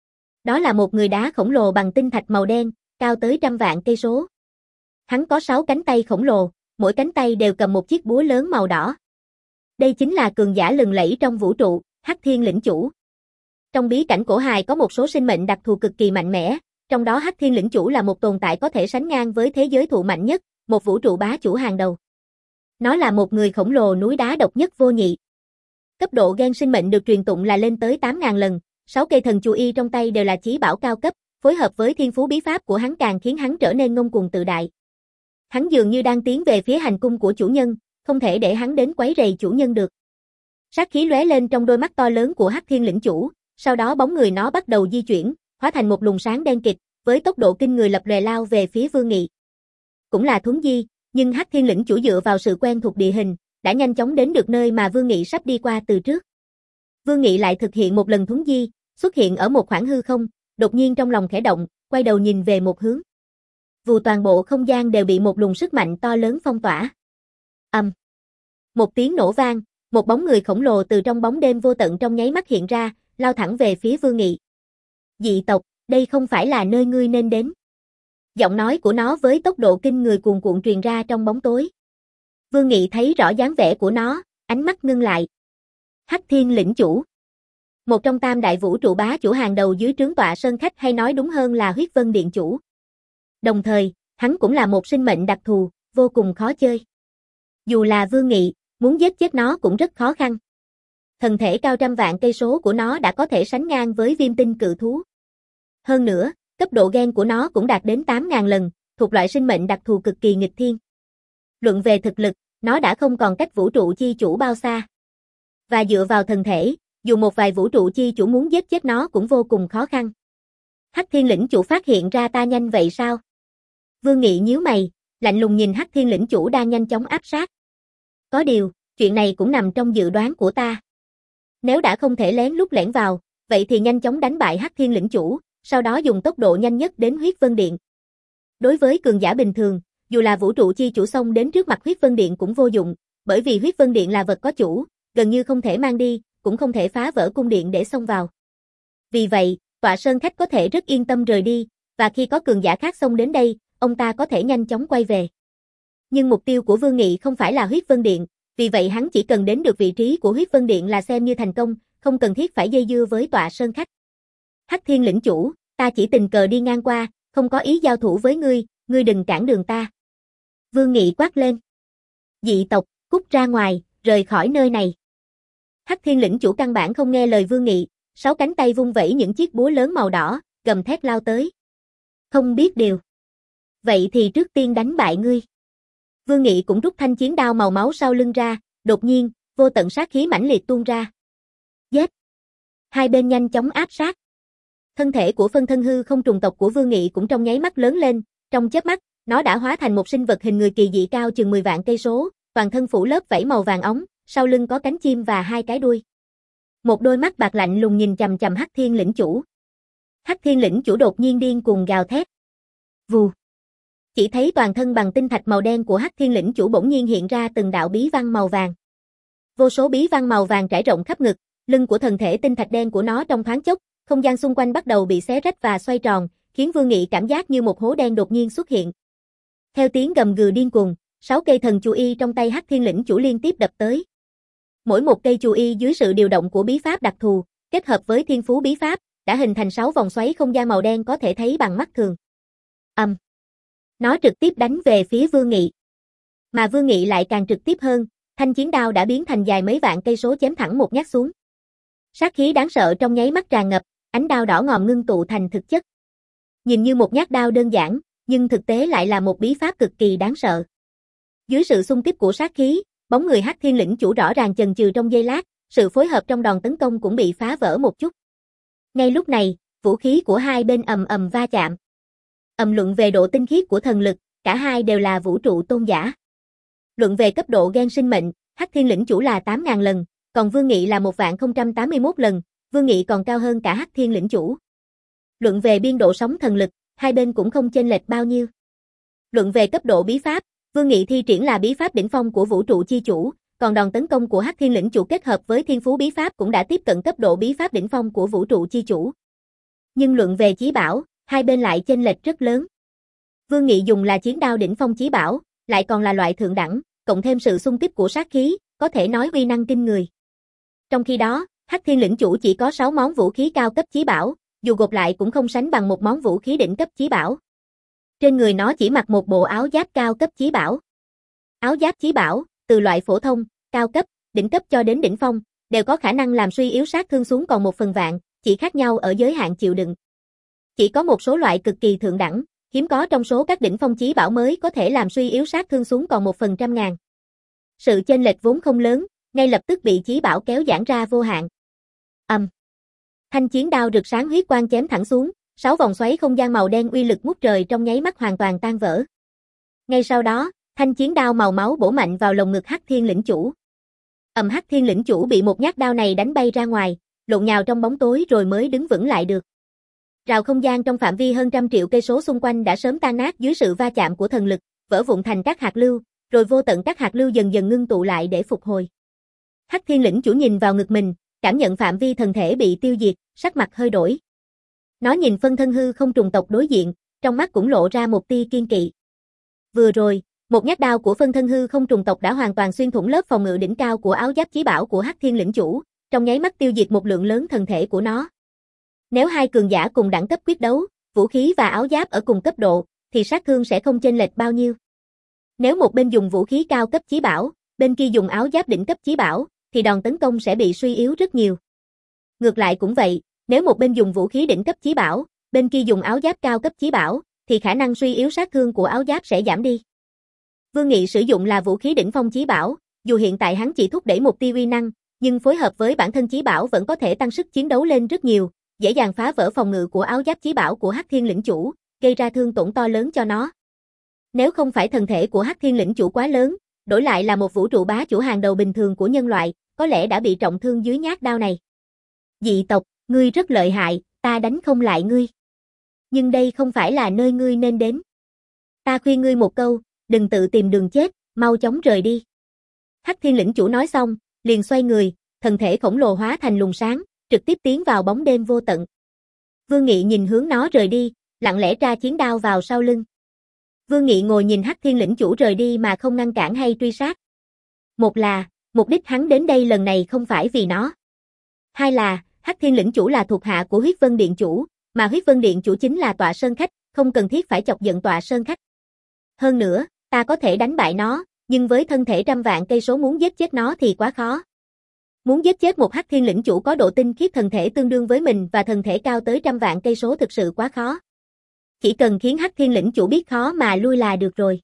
Đó là một người đá khổng lồ bằng tinh thạch màu đen, cao tới trăm vạn cây số. Hắn có sáu cánh tay khổng lồ, mỗi cánh tay đều cầm một chiếc búa lớn màu đỏ. Đây chính là cường giả lừng lẫy trong vũ trụ, Hắc Thiên lĩnh chủ. Trong bí cảnh cổ hài có một số sinh mệnh đặc thù cực kỳ mạnh mẽ, trong đó Hắc Thiên lĩnh chủ là một tồn tại có thể sánh ngang với thế giới thụ mạnh nhất, một vũ trụ bá chủ hàng đầu. Nó là một người khổng lồ núi đá độc nhất vô nhị. Cấp độ gen sinh mệnh được truyền tụng là lên tới tám nghìn lần, sáu cây thần chú y trong tay đều là chí bảo cao cấp, phối hợp với thiên phú bí pháp của hắn càng khiến hắn trở nên ngông cuồng tự đại. Hắn dường như đang tiến về phía hành cung của chủ nhân, không thể để hắn đến quấy rầy chủ nhân được. Sát khí lóe lên trong đôi mắt to lớn của Hắc Thiên lĩnh chủ, sau đó bóng người nó bắt đầu di chuyển, hóa thành một luồng sáng đen kịt, với tốc độ kinh người lập lòe lao về phía Vương Nghị. Cũng là thuấn di, nhưng Hắc Thiên lĩnh chủ dựa vào sự quen thuộc địa hình, đã nhanh chóng đến được nơi mà Vương Nghị sắp đi qua từ trước. Vương Nghị lại thực hiện một lần thuấn di, xuất hiện ở một khoảng hư không, đột nhiên trong lòng khẽ động, quay đầu nhìn về một hướng. Vù toàn bộ không gian đều bị một luồng sức mạnh to lớn phong tỏa. Ầm. Um. Một tiếng nổ vang, một bóng người khổng lồ từ trong bóng đêm vô tận trong nháy mắt hiện ra, lao thẳng về phía Vương Nghị. Dị tộc, đây không phải là nơi ngươi nên đến. Giọng nói của nó với tốc độ kinh người cuồn cuộn truyền ra trong bóng tối. Vương Nghị thấy rõ dáng vẻ của nó, ánh mắt ngưng lại. Hắc Thiên lĩnh chủ. Một trong tam đại vũ trụ bá chủ hàng đầu dưới trướng tọa sơn khách, hay nói đúng hơn là huyết vân điện chủ. Đồng thời, hắn cũng là một sinh mệnh đặc thù, vô cùng khó chơi. Dù là Vương Nghị, muốn giết chết nó cũng rất khó khăn. Thần thể cao trăm vạn cây số của nó đã có thể sánh ngang với viêm tinh cự thú. Hơn nữa, cấp độ gen của nó cũng đạt đến tám nghìn lần, thuộc loại sinh mệnh đặc thù cực kỳ nghịch thiên. Luận về thực lực, nó đã không còn cách vũ trụ chi chủ bao xa. Và dựa vào thần thể, dù một vài vũ trụ chi chủ muốn giết chết nó cũng vô cùng khó khăn. Hắc Thiên lĩnh chủ phát hiện ra ta nhanh vậy sao? Vương Nghị nhíu mày, lạnh lùng nhìn Hắc Thiên lĩnh chủ đang nhanh chóng áp sát. Có điều, chuyện này cũng nằm trong dự đoán của ta. Nếu đã không thể lén lút lẻn vào, vậy thì nhanh chóng đánh bại Hắc Thiên lĩnh chủ, sau đó dùng tốc độ nhanh nhất đến Huyết Vân Điện. Đối với cường giả bình thường, dù là vũ trụ chi chủ xông đến trước mặt Huyết Vân Điện cũng vô dụng, bởi vì Huyết Vân Điện là vật có chủ, gần như không thể mang đi, cũng không thể phá vỡ cung điện để xông vào. Vì vậy, tọa sơn khách có thể rất yên tâm rời đi, và khi có cường giả khác xông đến đây, ông ta có thể nhanh chóng quay về. Nhưng mục tiêu của Vương Nghị không phải là Huyết Vân Điện, vì vậy hắn chỉ cần đến được vị trí của Huyết Vân Điện là xem như thành công, không cần thiết phải dây dưa với tọa sơn khách. Hắc Thiên lĩnh chủ, ta chỉ tình cờ đi ngang qua, không có ý giao thủ với ngươi, ngươi đừng cản đường ta. Vương Nghị quát lên. Dị tộc, cút ra ngoài, rời khỏi nơi này. Hắc Thiên lĩnh chủ căn bản không nghe lời Vương Nghị, sáu cánh tay vung vẩy những chiếc búa lớn màu đỏ, gầm thét lao tới. Không biết điều. Vậy thì trước tiên đánh bại ngươi. Vương Nghị cũng rút thanh chiến đao màu máu sau lưng ra, đột nhiên, vô tận sát khí mãnh liệt tuôn ra. Giết! Hai bên nhanh chóng áp sát. Thân thể của phân thân hư không trùng tộc của Vương Nghị cũng trong nháy mắt lớn lên, trong chớp mắt, nó đã hóa thành một sinh vật hình người kỳ dị cao chừng mười vạn cây số, toàn thân phủ lớp vảy màu vàng óng, sau lưng có cánh chim và hai cái đuôi. Một đôi mắt bạc lạnh lùng nhìn chằm chằm Hắc Thiên lĩnh chủ. Hắc Thiên lĩnh chủ đột nhiên điên cuồng gào thét. Vù. Chỉ thấy toàn thân bằng tinh thạch màu đen của Hắc Thiên lĩnh chủ bỗng nhiên hiện ra từng đạo bí văn màu vàng. Vô số bí văn màu vàng trải rộng khắp ngực, lưng của thần thể tinh thạch đen của nó trong thoáng chốc, không gian xung quanh bắt đầu bị xé rách và xoay tròn, khiến Vương Nghị cảm giác như một hố đen đột nhiên xuất hiện. Theo tiếng gầm gừ điên cuồng, sáu cây thần chu y trong tay Hắc Thiên lĩnh chủ liên tiếp đập tới. Mỗi một cây chu y dưới sự điều động của bí pháp đặc thù, kết hợp với thiên phú bí pháp, đã hình thành sáu vòng xoáy không gian màu đen có thể thấy bằng mắt thường. Ầm. Um. Nó trực tiếp đánh về phía Vương Nghị. Mà Vương Nghị lại càng trực tiếp hơn, thanh chiến đao đã biến thành dài mấy vạn cây số chém thẳng một nhát xuống. Sát khí đáng sợ trong nháy mắt tràn ngập, ánh đao đỏ ngòm ngưng tụ thành thực chất. Nhìn như một nhát đao đơn giản, nhưng thực tế lại là một bí pháp cực kỳ đáng sợ. Dưới sự xung kích của sát khí, bóng người Hắc Thiên lĩnh chủ rõ ràng chần chừ trong giây lát, sự phối hợp trong đòn tấn công cũng bị phá vỡ một chút. Ngay lúc này, vũ khí của hai bên ầm ầm va chạm. Ầm luận về độ tinh khiết của thần lực, cả hai đều là vũ trụ tôn giả. Luận về cấp độ gen sinh mệnh, Hắc Thiên lĩnh chủ là tám nghìn lần, còn Vương Nghị là một vạn không trăm tám mươi mốt lần, Vương Nghị còn cao hơn cả Hắc Thiên lĩnh chủ. Luận về biên độ sóng thần lực, hai bên cũng không chênh lệch bao nhiêu. Luận về cấp độ bí pháp, Vương Nghị thi triển là bí pháp đỉnh phong của vũ trụ chi chủ, còn đòn tấn công của Hắc Thiên lĩnh chủ kết hợp với thiên phú bí pháp cũng đã tiếp cận cấp độ bí pháp đỉnh phong của vũ trụ chi chủ. Nhưng luận về chí bảo, hai bên lại chênh lệch rất lớn. Vương Nghị dùng là chiến đao đỉnh phong chí bảo, lại còn là loại thượng đẳng, cộng thêm sự xung kích của sát khí, có thể nói uy năng kinh người. Trong khi đó, Hắc Thiên lĩnh chủ chỉ có sáu món vũ khí cao cấp chí bảo, dù gộp lại cũng không sánh bằng một món vũ khí đỉnh cấp chí bảo. Trên người nó chỉ mặc một bộ áo giáp cao cấp chí bảo. Áo giáp chí bảo, từ loại phổ thông, cao cấp, đỉnh cấp cho đến đỉnh phong, đều có khả năng làm suy yếu sát thương xuống còn một phần vạn, chỉ khác nhau ở giới hạn chịu đựng. Chỉ có một số loại cực kỳ thượng đẳng, hiếm có trong số các đỉnh phong chí bảo mới có thể làm suy yếu sát thương xuống còn một phần trăm ngàn. Sự chênh lệch vốn không lớn, ngay lập tức bị chí bảo kéo giãn ra vô hạn. Ầm. Um. Thanh chiến đao rực sáng huyết quang chém thẳng xuống, sáu vòng xoáy không gian màu đen uy lực ngút trời trong nháy mắt hoàn toàn tan vỡ. Ngay sau đó, thanh chiến đao màu máu bổ mạnh vào lồng ngực Hắc Thiên lĩnh chủ. Ầm. Hắc Thiên lĩnh chủ bị một nhát đao này đánh bay ra ngoài, lộn nhào trong bóng tối rồi mới đứng vững lại được. Rào không gian trong phạm vi hơn trăm triệu cây số xung quanh đã sớm tan nát dưới sự va chạm của thần lực, vỡ vụn thành các hạt lưu, rồi vô tận các hạt lưu dần dần ngưng tụ lại để phục hồi. Hắc Thiên lĩnh chủ nhìn vào ngực mình, cảm nhận phạm vi thần thể bị tiêu diệt, sắc mặt hơi đổi. Nó nhìn phân thân hư không trùng tộc đối diện, trong mắt cũng lộ ra một tia kiên kỵ. Vừa rồi, một nhát đao của phân thân hư không trùng tộc đã hoàn toàn xuyên thủng lớp phòng ngự đỉnh cao của áo giáp chí bảo của Hắc Thiên lĩnh chủ, trong nháy mắt tiêu diệt một lượng lớn thần thể của nó. Nếu hai cường giả cùng đẳng cấp quyết đấu, vũ khí và áo giáp ở cùng cấp độ, thì sát thương sẽ không chênh lệch bao nhiêu. Nếu một bên dùng vũ khí cao cấp chí bảo, bên kia dùng áo giáp đỉnh cấp chí bảo, thì đòn tấn công sẽ bị suy yếu rất nhiều. Ngược lại cũng vậy, nếu một bên dùng vũ khí đỉnh cấp chí bảo, bên kia dùng áo giáp cao cấp chí bảo, thì khả năng suy yếu sát thương của áo giáp sẽ giảm đi. Vương Nghị sử dụng là vũ khí đỉnh phong chí bảo, dù hiện tại hắn chỉ thúc đẩy một tia uy năng, nhưng phối hợp với bản thân chí bảo vẫn có thể tăng sức chiến đấu lên rất nhiều, dễ dàng phá vỡ phòng ngự của áo giáp chí bảo của Hắc Thiên lĩnh chủ, gây ra thương tổn to lớn cho nó. Nếu không phải thần thể của Hắc Thiên lĩnh chủ quá lớn, đổi lại là một vũ trụ bá chủ hàng đầu bình thường của nhân loại, có lẽ đã bị trọng thương dưới nhát đao này. Dị tộc, ngươi rất lợi hại, ta đánh không lại ngươi. Nhưng đây không phải là nơi ngươi nên đến. Ta khuyên ngươi một câu, đừng tự tìm đường chết, mau chóng rời đi. Hắc Thiên lĩnh chủ nói xong, liền xoay người, thần thể khổng lồ hóa thành luồng sáng, trực tiếp tiến vào bóng đêm vô tận. Vương Nghị nhìn hướng nó rời đi, lặng lẽ tra chiến đao vào sau lưng. Vương Nghị ngồi nhìn Hắc Thiên lĩnh chủ rời đi mà không ngăn cản hay truy sát. Một là, mục đích hắn đến đây lần này không phải vì nó. Hai là, Hắc Thiên lĩnh chủ là thuộc hạ của Huyết Vân Điện chủ, mà Huyết Vân Điện chủ chính là tọa sơn khách, không cần thiết phải chọc giận tọa sơn khách. Hơn nữa, ta có thể đánh bại nó, nhưng với thân thể trăm vạn cây số muốn giết chết nó thì quá khó. Muốn giết chết một Hắc Thiên lĩnh chủ có độ tinh khiết thần thể tương đương với mình và thần thể cao tới trăm vạn cây số thực sự quá khó. Chỉ cần khiến Hắc Thiên lĩnh chủ biết khó mà lui là được rồi.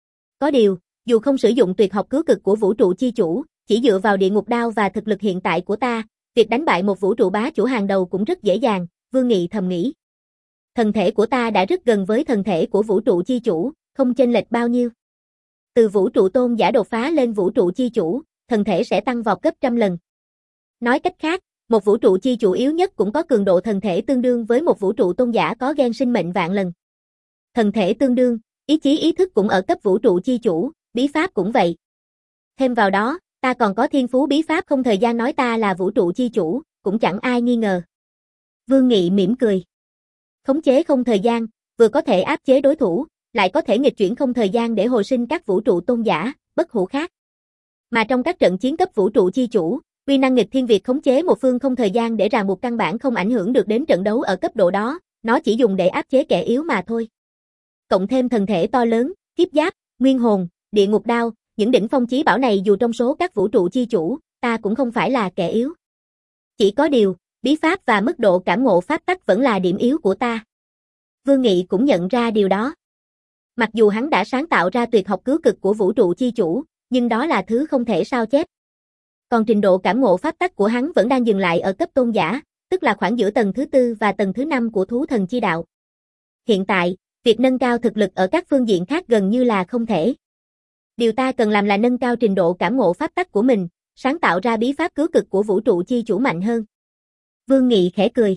Có điều, dù không sử dụng tuyệt học cứu cực của vũ trụ chi chủ, chỉ dựa vào địa ngục đao và thực lực hiện tại của ta, việc đánh bại một vũ trụ bá chủ hàng đầu cũng rất dễ dàng, Vương Nghị thầm nghĩ. Thần thể của ta đã rất gần với thần thể của vũ trụ chi chủ, không chênh lệch bao nhiêu. Từ vũ trụ tôn giả đột phá lên vũ trụ chi chủ, thần thể sẽ tăng vọt gấp trăm lần. Nói cách khác, một vũ trụ chi chủ yếu nhất cũng có cường độ thần thể tương đương với một vũ trụ tôn giả có gen sinh mệnh vạn lần. Thần thể tương đương, ý chí ý thức cũng ở cấp vũ trụ chi chủ, bí pháp cũng vậy. Thêm vào đó, ta còn có thiên phú bí pháp không thời gian nói ta là vũ trụ chi chủ, cũng chẳng ai nghi ngờ. Vương Nghị mỉm cười. Khống chế không thời gian, vừa có thể áp chế đối thủ, lại có thể nghịch chuyển không thời gian để hồi sinh các vũ trụ tôn giả, bất hủ khác. Mà trong các trận chiến cấp vũ trụ chi chủ, uy năng nghịch thiên việc khống chế một phương không thời gian để ràng buộc căn bản không ảnh hưởng được đến trận đấu ở cấp độ đó, nó chỉ dùng để áp chế kẻ yếu mà thôi. Cộng thêm thần thể to lớn, kiếp giáp, nguyên hồn, địa ngục đao, những đỉnh phong chí bảo này dù trong số các vũ trụ chi chủ, ta cũng không phải là kẻ yếu. Chỉ có điều, bí pháp và mức độ cảm ngộ pháp tắc vẫn là điểm yếu của ta. Vương Nghị cũng nhận ra điều đó. Mặc dù hắn đã sáng tạo ra tuyệt học cứu cực của vũ trụ chi chủ, nhưng đó là thứ không thể sao chép. Còn trình độ cảm ngộ pháp tắc của hắn vẫn đang dừng lại ở cấp tôn giả, tức là khoảng giữa tầng thứ tư và tầng thứ năm của thú thần chi đạo. Hiện tại, việc nâng cao thực lực ở các phương diện khác gần như là không thể. Điều ta cần làm là nâng cao trình độ cảm ngộ pháp tắc của mình, sáng tạo ra bí pháp cứu cực của vũ trụ chi chủ mạnh hơn. Vương Nghị khẽ cười.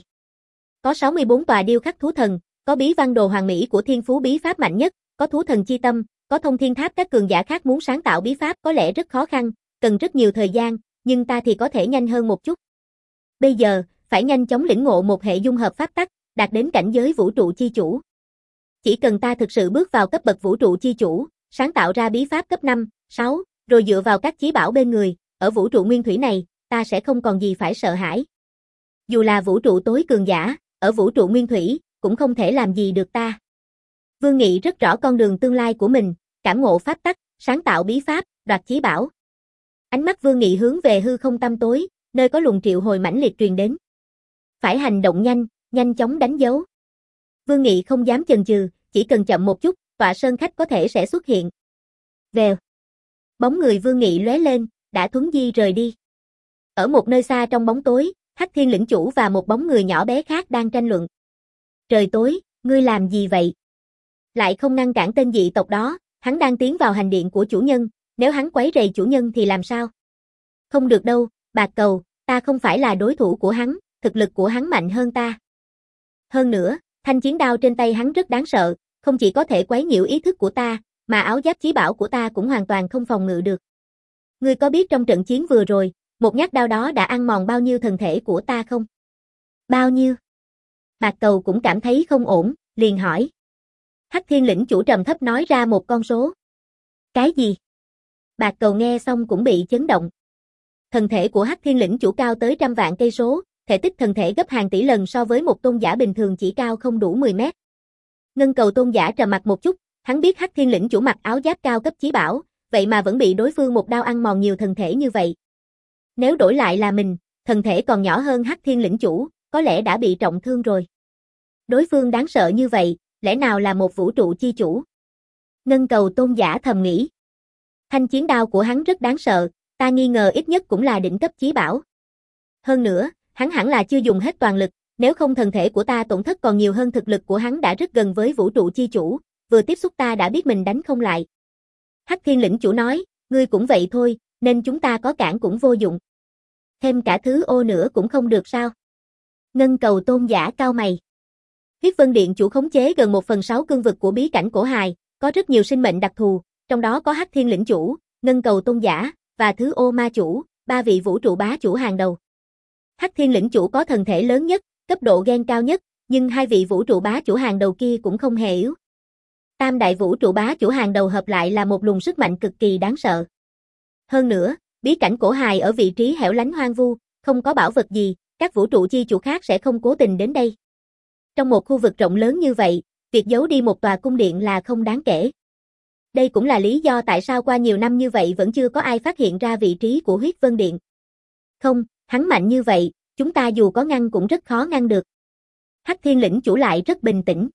Có sáu mươi bốn tòa điêu khắc thú thần, có bí văn đồ hoàng mỹ của thiên phú bí pháp mạnh nhất, có thú thần chi tâm, có thông thiên tháp các cường giả khác muốn sáng tạo bí pháp có lẽ rất khó khăn, cần rất nhiều thời gian, nhưng ta thì có thể nhanh hơn một chút. Bây giờ, phải nhanh chóng lĩnh ngộ một hệ dung hợp pháp tắc, đạt đến cảnh giới vũ trụ chi chủ. Chỉ cần ta thực sự bước vào cấp bậc vũ trụ chi chủ, sáng tạo ra bí pháp cấp năm, sáu, rồi dựa vào các chí bảo bên người, ở vũ trụ nguyên thủy này, ta sẽ không còn gì phải sợ hãi. Dù là vũ trụ tối cường giả, ở vũ trụ nguyên thủy, cũng không thể làm gì được ta. Vương Nghị rất rõ con đường tương lai của mình, cảm ngộ pháp tắc, sáng tạo bí pháp, đoạt chí bảo. Ánh mắt Vương Nghị hướng về hư không tăm tối, nơi có luồng triệu hồi mãnh liệt truyền đến. Phải hành động nhanh, nhanh chóng đánh dấu. Vương Nghị không dám chần chừ, chỉ cần chậm một chút, tọa sơn khách có thể sẽ xuất hiện. Vèo. Bóng người Vương Nghị lóe lên, đã thuấn di rời đi. Ở một nơi xa trong bóng tối, Hắc Thiên lĩnh chủ và một bóng người nhỏ bé khác đang tranh luận. Trời tối, ngươi làm gì vậy? Lại không ngăn cản tên dị tộc đó, hắn đang tiến vào hành điện của chủ nhân, nếu hắn quấy rầy chủ nhân thì làm sao? Không được đâu, Bạc Cầu, ta không phải là đối thủ của hắn, thực lực của hắn mạnh hơn ta. Hơn nữa, thanh chiến đao trên tay hắn rất đáng sợ, không chỉ có thể quấy nhiễu ý thức của ta, mà áo giáp chí bảo của ta cũng hoàn toàn không phòng ngự được. Ngươi có biết trong trận chiến vừa rồi, một nhát đao đó đã ăn mòn bao nhiêu thần thể của ta không? Bao nhiêu? Bạc Cầu cũng cảm thấy không ổn, liền hỏi. Hắc Thiên lĩnh chủ trầm thấp nói ra một con số. Cái gì? Bạc Cầu nghe xong cũng bị chấn động. Thần thể của Hắc Thiên lĩnh chủ cao tới trăm vạn cây số, thể tích thần thể gấp hàng tỷ lần so với một tôn giả bình thường chỉ cao không đủ mười mét. Ngân Cầu tôn giả trầm mặt một chút, hắn biết Hắc Thiên lĩnh chủ mặc áo giáp cao cấp chí bảo, vậy mà vẫn bị đối phương một đao ăn mòn nhiều thần thể như vậy. Nếu đổi lại là mình, thần thể còn nhỏ hơn Hắc Thiên lĩnh chủ, có lẽ đã bị trọng thương rồi. Đối phương đáng sợ như vậy, lẽ nào là một vũ trụ chi chủ? Ngân Cầu tôn giả thầm nghĩ. Thanh chiến đao của hắn rất đáng sợ, ta nghi ngờ ít nhất cũng là đỉnh cấp chí bảo. Hơn nữa, hắn hẳn là chưa dùng hết toàn lực, nếu không thần thể của ta tổn thất còn nhiều hơn thực lực của hắn đã rất gần với vũ trụ chi chủ, vừa tiếp xúc ta đã biết mình đánh không lại. Hắc Thiên lĩnh chủ nói, ngươi cũng vậy thôi, nên chúng ta có cản cũng vô dụng. Thêm cả thứ ô nữa cũng không được sao? Ngân Cầu tôn giả cao mày. Huyết Vân Điện chủ khống chế gần một phần sáu cương vực của bí cảnh cổ hài, có rất nhiều sinh mệnh đặc thù, trong đó có Hắc Thiên lĩnh chủ, Ngân Cầu tôn giả, và thứ ô ma chủ, ba vị vũ trụ bá chủ hàng đầu. Hắc Thiên lĩnh chủ có thần thể lớn nhất, cấp độ gen cao nhất, nhưng hai vị vũ trụ bá chủ hàng đầu kia cũng không hề yếu. Tam đại vũ trụ bá chủ hàng đầu hợp lại là một luồng sức mạnh cực kỳ đáng sợ. Hơn nữa, bí cảnh cổ hài ở vị trí hẻo lánh hoang vu, không có bảo vật gì, các vũ trụ chi chủ khác sẽ không cố tình đến đây. Trong một khu vực rộng lớn như vậy, việc giấu đi một tòa cung điện là không đáng kể. Đây cũng là lý do tại sao qua nhiều năm như vậy vẫn chưa có ai phát hiện ra vị trí của Huyết Vân Điện. Không, hắn mạnh như vậy, chúng ta dù có ngăn cũng rất khó ngăn được. Hắc Thiên lĩnh chủ lại rất bình tĩnh.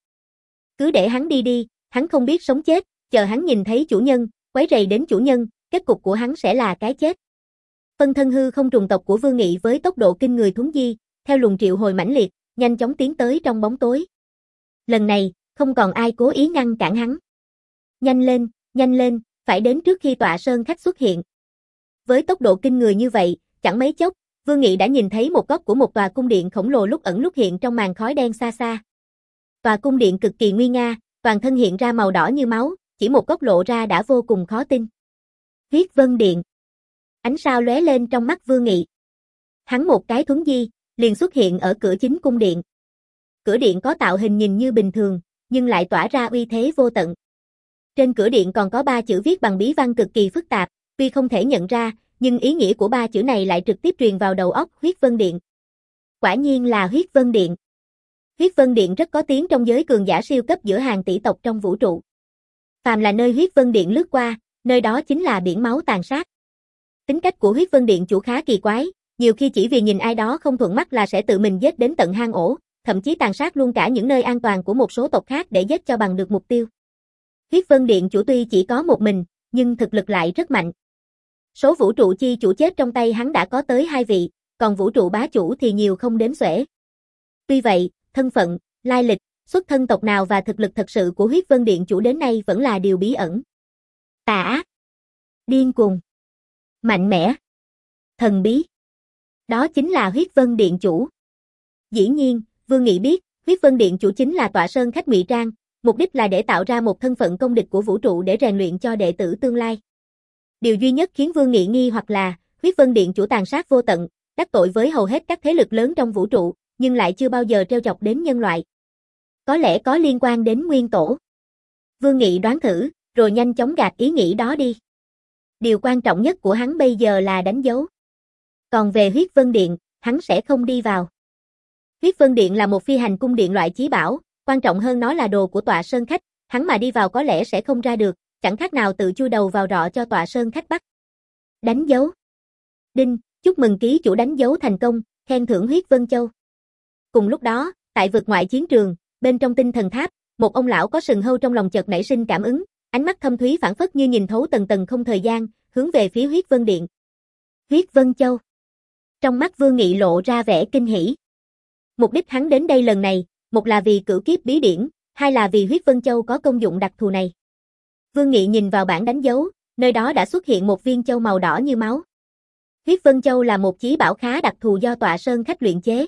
Cứ để hắn đi đi, hắn không biết sống chết, chờ hắn nhìn thấy chủ nhân, quấy rầy đến chủ nhân, kết cục của hắn sẽ là cái chết. Phân thân hư không trùng tộc của Vương Nghị với tốc độ kinh người thuấn di, theo luồng triệu hồi mãnh liệt, nhanh chóng tiến tới trong bóng tối. Lần này, không còn ai cố ý ngăn cản hắn. Nhanh lên, nhanh lên, phải đến trước khi tọa sơn khách xuất hiện. Với tốc độ kinh người như vậy, chẳng mấy chốc, Vương Nghị đã nhìn thấy một góc của một tòa cung điện khổng lồ lúc ẩn lúc hiện trong màn khói đen xa xa. Tòa cung điện cực kỳ nguy nga, toàn thân hiện ra màu đỏ như máu, chỉ một góc lộ ra đã vô cùng khó tin. Huyết Vân Điện. Ánh sao lóe lên trong mắt Vương Nghị. Hắn một cái thuấn di, liền xuất hiện ở cửa chính cung điện. Cửa điện có tạo hình nhìn như bình thường, nhưng lại tỏa ra uy thế vô tận. Trên cửa điện còn có ba chữ viết bằng bí văn cực kỳ phức tạp, tuy không thể nhận ra, nhưng ý nghĩa của ba chữ này lại trực tiếp truyền vào đầu óc. Huyết Vân Điện. Quả nhiên là Huyết Vân Điện. Huyết Vân Điện rất có tiếng trong giới cường giả siêu cấp giữa hàng tỷ tộc trong vũ trụ. Phàm là nơi Huyết Vân Điện lướt qua, nơi đó chính là biển máu tàn sát. Tính cách của Huyết Vân Điện chủ khá kỳ quái, nhiều khi chỉ vì nhìn ai đó không thuận mắt là sẽ tự mình giết đến tận hang ổ, thậm chí tàn sát luôn cả những nơi an toàn của một số tộc khác để giết cho bằng được mục tiêu. Huyết Vân Điện chủ tuy chỉ có một mình, nhưng thực lực lại rất mạnh. Số vũ trụ chi chủ chết trong tay hắn đã có tới hai vị, còn vũ trụ bá chủ thì nhiều không đếm xuể. Tuy vậy, thân phận, lai lịch, xuất thân tộc nào và thực lực thật sự của Huyết Vân Điện chủ đến nay vẫn là điều bí ẩn. Tà ác, điên cuồng, mạnh mẽ, thần bí. Đó chính là Huyết Vân Điện chủ. Dĩ nhiên, Vương Nghị biết, Huyết Vân Điện chủ chính là tọa sơn khách ngụy trang, mục đích là để tạo ra một thân phận công địch của vũ trụ để rèn luyện cho đệ tử tương lai. Điều duy nhất khiến Vương Nghị nghi hoặc là, Huyết Vân Điện chủ tàn sát vô tận, đắc tội với hầu hết các thế lực lớn trong vũ trụ, nhưng lại chưa bao giờ trêu chọc đến nhân loại. Có lẽ có liên quan đến nguyên tổ. Vương Nghị đoán thử, rồi nhanh chóng gạt ý nghĩ đó đi. Điều quan trọng nhất của hắn bây giờ là đánh dấu. Còn về Huyết Vân Điện, hắn sẽ không đi vào. Huyết Vân Điện là một phi hành cung điện loại chí bảo, quan trọng hơn nó là đồ của tọa sơn khách, hắn mà đi vào có lẽ sẽ không ra được, chẳng khác nào tự chui đầu vào rọ cho tọa sơn khách bắt. Đánh dấu. Đinh, chúc mừng ký chủ đánh dấu thành công, khen thưởng Huyết Vân Châu. Cùng lúc đó, tại vực ngoại chiến trường, bên trong tinh thần tháp, một ông lão có sừng hâu trong lòng chợt nảy sinh cảm ứng, ánh mắt thâm thúy phảng phất như nhìn thấu tầng tầng không thời gian, hướng về phía Huyết Vân Điện. Huyết Vân Châu. Trong mắt Vương Nghị lộ ra vẻ kinh hỉ. Mục đích hắn đến đây lần này, một là vì cửu kiếp bí điển, hai là vì Huyết Vân Châu có công dụng đặc thù này. Vương Nghị nhìn vào bảng đánh dấu, nơi đó đã xuất hiện một viên châu màu đỏ như máu. Huyết Vân Châu là một chí bảo khá đặc thù do tọa sơn khách luyện chế.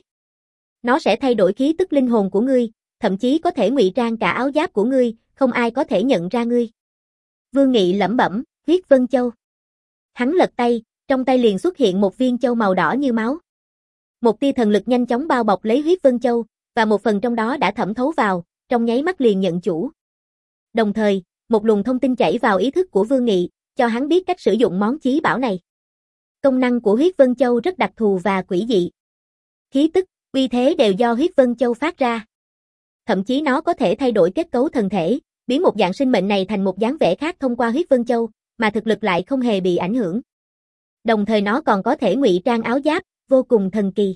Nó sẽ thay đổi khí tức linh hồn của ngươi, thậm chí có thể ngụy trang cả áo giáp của ngươi, không ai có thể nhận ra ngươi. Vương Nghị lẩm bẩm, Huyết Vân Châu. Hắn lật tay, trong tay liền xuất hiện một viên châu màu đỏ như máu. Một tia thần lực nhanh chóng bao bọc lấy Huyết Vân Châu, và một phần trong đó đã thẩm thấu vào, trong nháy mắt liền nhận chủ. Đồng thời, một luồng thông tin chảy vào ý thức của Vương Nghị, cho hắn biết cách sử dụng món chí bảo này. Công năng của Huyết Vân Châu rất đặc thù và quỷ dị. Khí tức, uy thế đều do Huyết Vân Châu phát ra. Thậm chí nó có thể thay đổi kết cấu thân thể, biến một dạng sinh mệnh này thành một dáng vẻ khác thông qua Huyết Vân Châu, mà thực lực lại không hề bị ảnh hưởng. Đồng thời nó còn có thể ngụy trang áo giáp, vô cùng thần kỳ.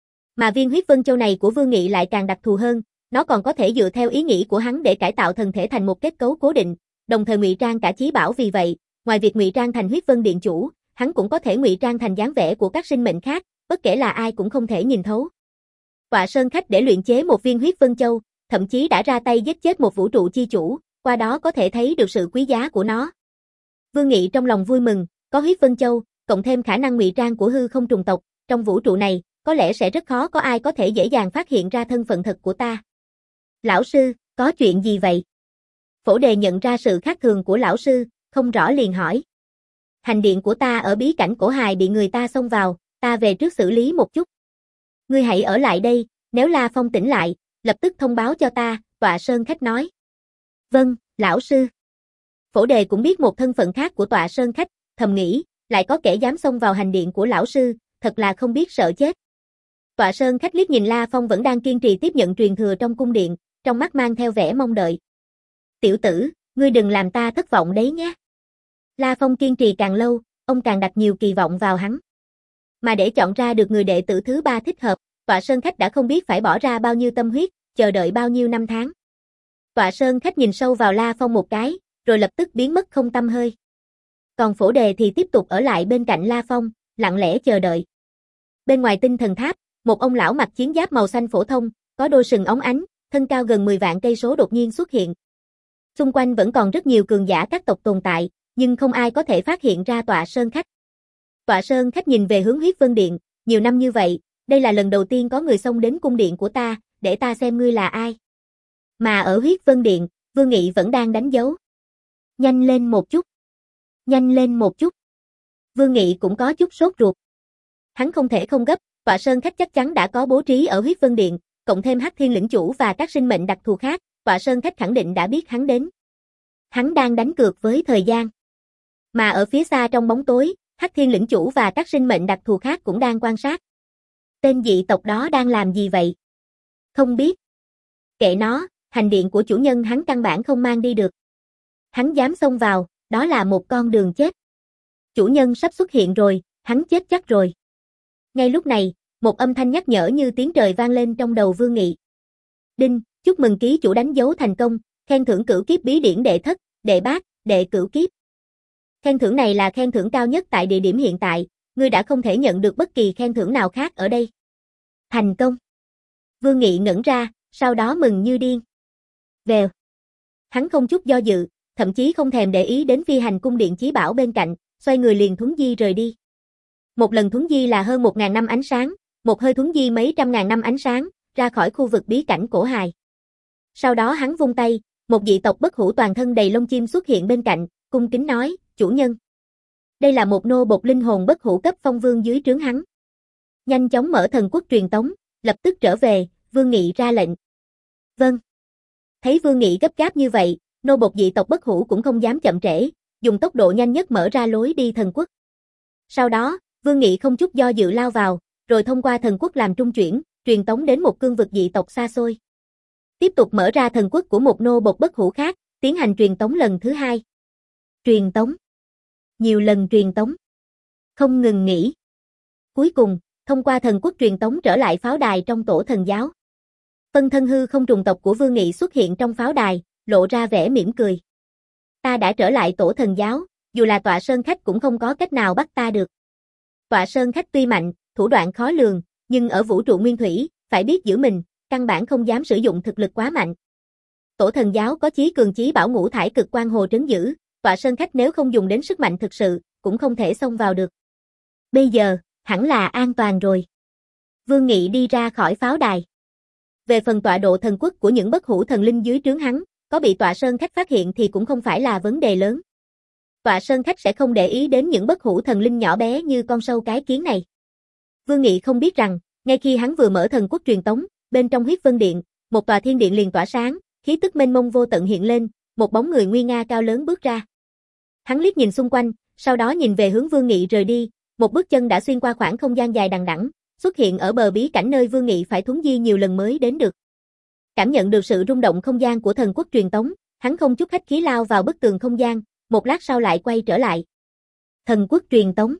Mà viên Huyết Vân Châu này của Vương Nghị lại càng đặc thù hơn, nó còn có thể dựa theo ý nghĩ của hắn để cải tạo thân thể thành một kết cấu cố định, đồng thời ngụy trang cả chí bảo. Vì vậy, ngoài việc ngụy trang thành Huyết Vân Điện chủ, hắn cũng có thể ngụy trang thành dáng vẻ của các sinh mệnh khác, bất kể là ai cũng không thể nhìn thấu. Tọa sơn khách để luyện chế một viên Huyết Vân Châu, thậm chí đã ra tay giết chết một vũ trụ chi chủ, qua đó có thể thấy được sự quý giá của nó. Vương Nghị trong lòng vui mừng, có Huyết Vân Châu, cộng thêm khả năng ngụy trang của hư không trùng tộc, trong vũ trụ này, có lẽ sẽ rất khó có ai có thể dễ dàng phát hiện ra thân phận thật của ta. Lão sư, có chuyện gì vậy? Phổ Đề nhận ra sự khác thường của lão sư, không rõ liền hỏi. Hành điện của ta ở bí cảnh cổ hài bị người ta xông vào, ta về trước xử lý một chút. Ngươi hãy ở lại đây, nếu La Phong tỉnh lại, lập tức thông báo cho ta, tọa sơn khách nói. Vâng, lão sư. Phổ Đề cũng biết một thân phận khác của tọa sơn khách, thầm nghĩ, lại có kẻ dám xông vào hành điện của lão sư, thật là không biết sợ chết. Tọa sơn khách liếc nhìn La Phong vẫn đang kiên trì tiếp nhận truyền thừa trong cung điện, trong mắt mang theo vẻ mong đợi. Tiểu tử, ngươi đừng làm ta thất vọng đấy nhé. La Phong kiên trì càng lâu, ông càng đặt nhiều kỳ vọng vào hắn. Mà để chọn ra được người đệ tử thứ ba thích hợp, tọa sơn khách đã không biết phải bỏ ra bao nhiêu tâm huyết, chờ đợi bao nhiêu năm tháng. Tọa sơn khách nhìn sâu vào La Phong một cái, rồi lập tức biến mất không tăm hơi. Còn Phổ Đề thì tiếp tục ở lại bên cạnh La Phong, lặng lẽ chờ đợi. Bên ngoài tinh thần tháp, một ông lão mặc chiến giáp màu xanh phổ thông, có đôi sừng óng ánh, thân cao gần mười vạn cây số đột nhiên xuất hiện. Xung quanh vẫn còn rất nhiều cường giả các tộc tồn tại, nhưng không ai có thể phát hiện ra tọa sơn khách. Tọa Sơn Khách nhìn về hướng Huyết Vân Điện, nhiều năm như vậy, đây là lần đầu tiên có người xông đến cung điện của ta, để ta xem ngươi là ai. Mà ở Huyết Vân Điện, Vương Nghị vẫn đang đánh dấu. Nhanh lên một chút. Nhanh lên một chút. Vương Nghị cũng có chút sốt ruột. Hắn không thể không gấp, Tọa Sơn Khách chắc chắn đã có bố trí ở Huyết Vân Điện, cộng thêm Hắc Thiên lĩnh chủ và các sinh mệnh đặc thù khác, Tọa Sơn Khách khẳng định đã biết hắn đến. Hắn đang đánh cược với thời gian. Mà ở phía xa trong bóng tối, Hắc Thiên lĩnh chủ và các sinh mệnh đặc thù khác cũng đang quan sát. Tên dị tộc đó đang làm gì vậy? Không biết. Kệ nó, hành điện của chủ nhân hắn căn bản không mang đi được. Hắn dám xông vào, đó là một con đường chết. Chủ nhân sắp xuất hiện rồi, hắn chết chắc rồi. Ngay lúc này, một âm thanh nhắc nhở như tiếng trời vang lên trong đầu Vương Nghị. Đinh, chúc mừng ký chủ đánh dấu thành công, khen thưởng cửu kiếp bí điển đệ thất, đệ bát, đệ cửu kiếp. Khen thưởng này là khen thưởng cao nhất tại địa điểm hiện tại, ngươi đã không thể nhận được bất kỳ khen thưởng nào khác ở đây. Thành công. Vương Nghị ngẩn ra, sau đó mừng như điên. Vèo. Hắn không chút do dự, thậm chí không thèm để ý đến phi hành cung điện chí bảo bên cạnh, xoay người liền thuấn di rời đi. Một lần thuấn di là hơn một ngàn năm ánh sáng, một hơi thuấn di mấy trăm ngàn năm ánh sáng, ra khỏi khu vực bí cảnh cổ hài. Sau đó hắn vung tay, một dị tộc bất hủ toàn thân đầy lông chim xuất hiện bên cạnh, cung kính nói, chủ nhân. Đây là một nô bộc linh hồn bất hủ cấp phong vương dưới trướng hắn. Nhanh chóng mở thần quốc truyền tống, lập tức trở về, Vương Nghị ra lệnh. Vâng. Thấy Vương Nghị gấp gáp như vậy, nô bộc dị tộc bất hủ cũng không dám chậm trễ, dùng tốc độ nhanh nhất mở ra lối đi thần quốc. Sau đó, Vương Nghị không chút do dự lao vào, rồi thông qua thần quốc làm trung chuyển, truyền tống đến một cương vực dị tộc xa xôi. Tiếp tục mở ra thần quốc của một nô bộc bất hủ khác, tiến hành truyền tống lần thứ hai. Truyền tống. Nhiều lần truyền tống. Không ngừng nghỉ. Cuối cùng, thông qua thần quốc truyền tống trở lại pháo đài trong tổ thần giáo. Phân thân hư không trùng tộc của Vương Nghị xuất hiện trong pháo đài, lộ ra vẻ mỉm cười. Ta đã trở lại tổ thần giáo, dù là Tọa Sơn Khách cũng không có cách nào bắt ta được. Tọa Sơn Khách tuy mạnh, thủ đoạn khó lường, nhưng ở vũ trụ nguyên thủy, phải biết giữ mình, căn bản không dám sử dụng thực lực quá mạnh. Tổ thần giáo có chí cường chí bảo ngũ thải cực quang hồ trấn giữ, Tọa Sơn Khách nếu không dùng đến sức mạnh thực sự, cũng không thể xông vào được. Bây giờ, hẳn là an toàn rồi. Vương Nghị đi ra khỏi pháo đài. Về phần tọa độ thần quốc của những bất hủ thần linh dưới trướng hắn, có bị Tọa Sơn Khách phát hiện thì cũng không phải là vấn đề lớn. Tọa Sơn Khách sẽ không để ý đến những bất hủ thần linh nhỏ bé như con sâu cái kiến này. Vương Nghị không biết rằng, ngay khi hắn vừa mở thần quốc truyền tống, bên trong Huyết Vân Điện, một tòa thiên điện liền tỏa sáng, khí tức mênh mông vô tận hiện lên, một bóng người nguy nga cao lớn bước ra. Hắn liếc nhìn xung quanh, sau đó nhìn về hướng Vương Nghị rời đi, một bước chân đã xuyên qua khoảng không gian dài đằng đẵng, xuất hiện ở bờ bí cảnh nơi Vương Nghị phải thuấn di nhiều lần mới đến được. Cảm nhận được sự rung động không gian của thần quốc truyền tống, hắn không chút khách khí lao vào bức tường không gian, một lát sau lại quay trở lại. Thần quốc truyền tống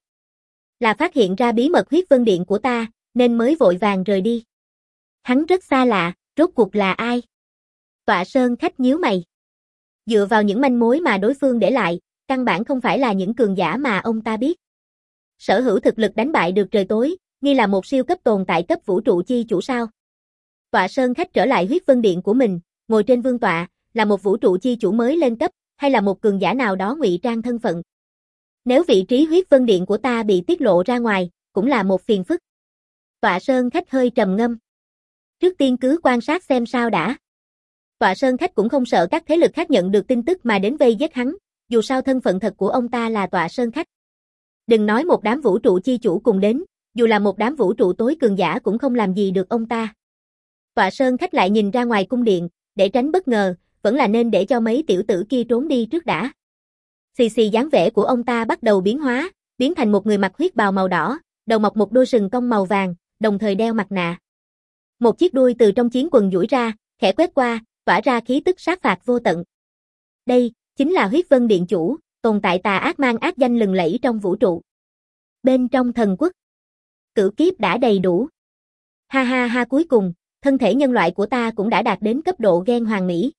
là phát hiện ra bí mật Huyết Vân Điện của ta, nên mới vội vàng rời đi. Hắn rất xa lạ, rốt cuộc là ai? Tọa Sơn Khách nhíu mày. Dựa vào những manh mối mà đối phương để lại, căn bản không phải là những cường giả mà ông ta biết. Sở hữu thực lực đánh bại được trời tối, nghi là một siêu cấp tồn tại cấp vũ trụ chi chủ sao? Tọa Sơn Khách trở lại Huyết Vân Điện của mình, ngồi trên vương tọa, là một vũ trụ chi chủ mới lên cấp, hay là một cường giả nào đó ngụy trang thân phận? Nếu vị trí Huyết Vân Điện của ta bị tiết lộ ra ngoài, cũng là một phiền phức. Tọa Sơn Khách hơi trầm ngâm. Trước tiên cứ quan sát xem sao đã. Tọa Sơn Khách cũng không sợ các thế lực khác nhận được tin tức mà đến vây giết hắn, dù sao thân phận thật của ông ta là Tọa Sơn Khách. Đừng nói một đám vũ trụ chi chủ cùng đến, dù là một đám vũ trụ tối cường giả cũng không làm gì được ông ta. Tọa Sơn Khách lại nhìn ra ngoài cung điện, để tránh bất ngờ, vẫn là nên để cho mấy tiểu tử kia trốn đi trước đã. Xì xì dáng vẻ của ông ta bắt đầu biến hóa, biến thành một người mặc huyết bào màu đỏ, đầu mọc một đôi sừng cong màu vàng, đồng thời đeo mặt nạ. Một chiếc đuôi từ trong chiến quần duỗi ra, khẽ quét qua, tỏa ra khí tức sát phạt vô tận. Đây, chính là Huyết Vân Điện chủ, tồn tại tà ác mang ác danh lừng lẫy trong vũ trụ. Bên trong thần quốc, cửu kiếp đã đầy đủ. Ha ha ha, cuối cùng, thân thể nhân loại của ta cũng đã đạt đến cấp độ gen hoàn mỹ.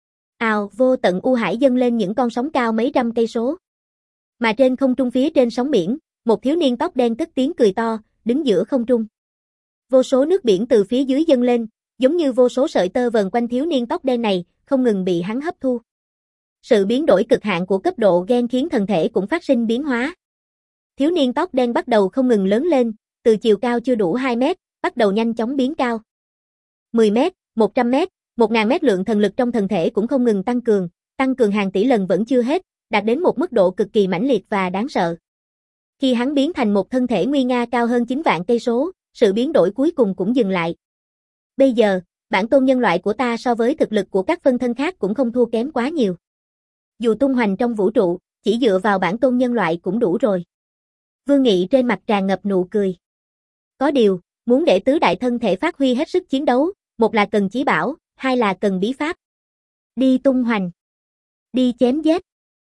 Ào, vô tận u hải dâng lên những con sóng cao mấy trăm cây số. Mà trên không trung phía trên sóng biển, một thiếu niên tóc đen cất tiếng cười to, đứng giữa không trung. Vô số nước biển từ phía dưới dâng lên, giống như vô số sợi tơ vờn quanh thiếu niên tóc đen này, không ngừng bị hắn hấp thu. Sự biến đổi cực hạn của cấp độ gen khiến thần thể cũng phát sinh biến hóa. Thiếu niên tóc đen bắt đầu không ngừng lớn lên, từ chiều cao chưa đủ hai mét, bắt đầu nhanh chóng biến cao. mười mét, một trăm mét, một nghìn mét, lượng thần lực trong thân thể cũng không ngừng tăng cường, tăng cường hàng tỷ lần vẫn chưa hết, đạt đến một mức độ cực kỳ mãnh liệt và đáng sợ. Khi hắn biến thành một thân thể nguy nga cao hơn chín vạn cây số, sự biến đổi cuối cùng cũng dừng lại. Bây giờ, bản tôn nhân loại của ta so với thực lực của các phân thân khác cũng không thua kém quá nhiều. Dù tung hoành trong vũ trụ, chỉ dựa vào bản tôn nhân loại cũng đủ rồi. Vương Nghị trên mặt tràn ngập nụ cười. Có điều, muốn để tứ đại thân thể phát huy hết sức chiến đấu, một là cần chí bảo, hai là cần bí pháp. Đi tung hoành. Đi chém giết.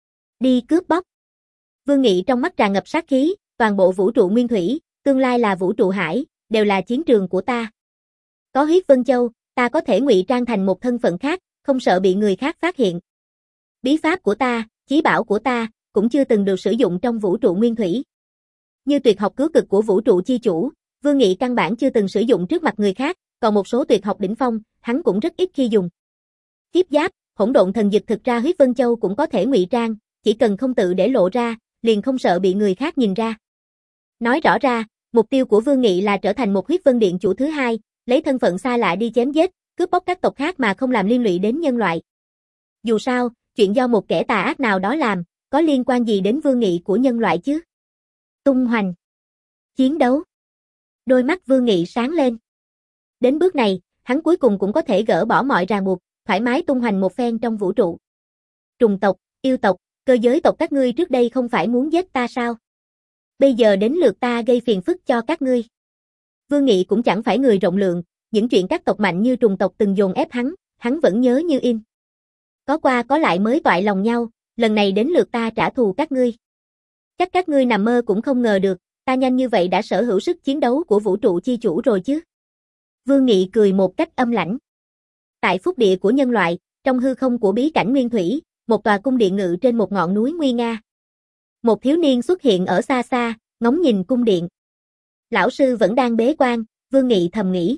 Đi cướp bóc. Vương Nghị trong mắt tràn ngập sát khí, toàn bộ vũ trụ nguyên thủy, tương lai là vũ trụ hải, đều là chiến trường của ta. Có huyết vân châu, ta có thể ngụy trang thành một thân phận khác, không sợ bị người khác phát hiện. Bí pháp của ta, chí bảo của ta, cũng chưa từng được sử dụng trong vũ trụ nguyên thủy. Như tuyệt học cứu cực của vũ trụ chi chủ, Vương Nghị căn bản chưa từng sử dụng trước mặt người khác, còn một số tuyệt học đỉnh phong, hắn cũng rất ít khi dùng. Kiếp giáp, hỗn độn thần dực, thực ra huyết vân châu cũng có thể ngụy trang, chỉ cần không tự để lộ ra, liền không sợ bị người khác nhìn ra. Nói rõ ra, mục tiêu của Vương Nghị là trở thành một huyết vân điện chủ thứ hai, lấy thân phận xa lạ đi chém giết, cướp bóc các tộc khác mà không làm liên lụy đến nhân loại. Dù sao, chuyện do một kẻ tà ác nào đó làm, có liên quan gì đến Vương Nghị của nhân loại chứ? Tung hoành. Chiến đấu. Đôi mắt Vương Nghị sáng lên. Đến bước này, hắn cuối cùng cũng có thể gỡ bỏ mọi ràng buộc, thoải mái tung hoành một phen trong vũ trụ. Trùng tộc, yêu tộc, cơ giới tộc, các ngươi trước đây không phải muốn giết ta sao? Bây giờ đến lượt ta gây phiền phức cho các ngươi. Vương Nghị cũng chẳng phải người rộng lượng, những chuyện các tộc mạnh như trùng tộc từng dồn ép hắn, hắn vẫn nhớ như in. Có qua có lại mới toại lòng nhau, lần này đến lượt ta trả thù các ngươi. Chắc các ngươi nằm mơ cũng không ngờ được, ta nhanh như vậy đã sở hữu sức chiến đấu của vũ trụ chi chủ rồi chứ. Vương Nghị cười một cách âm lãnh. Tại phúc địa của nhân loại, trong hư không của bí cảnh nguyên thủy, một tòa cung điện ngự trên một ngọn núi nguy nga. Một thiếu niên xuất hiện ở xa xa, ngóng nhìn cung điện. Lão sư vẫn đang bế quan, Vương Nghị thầm nghĩ.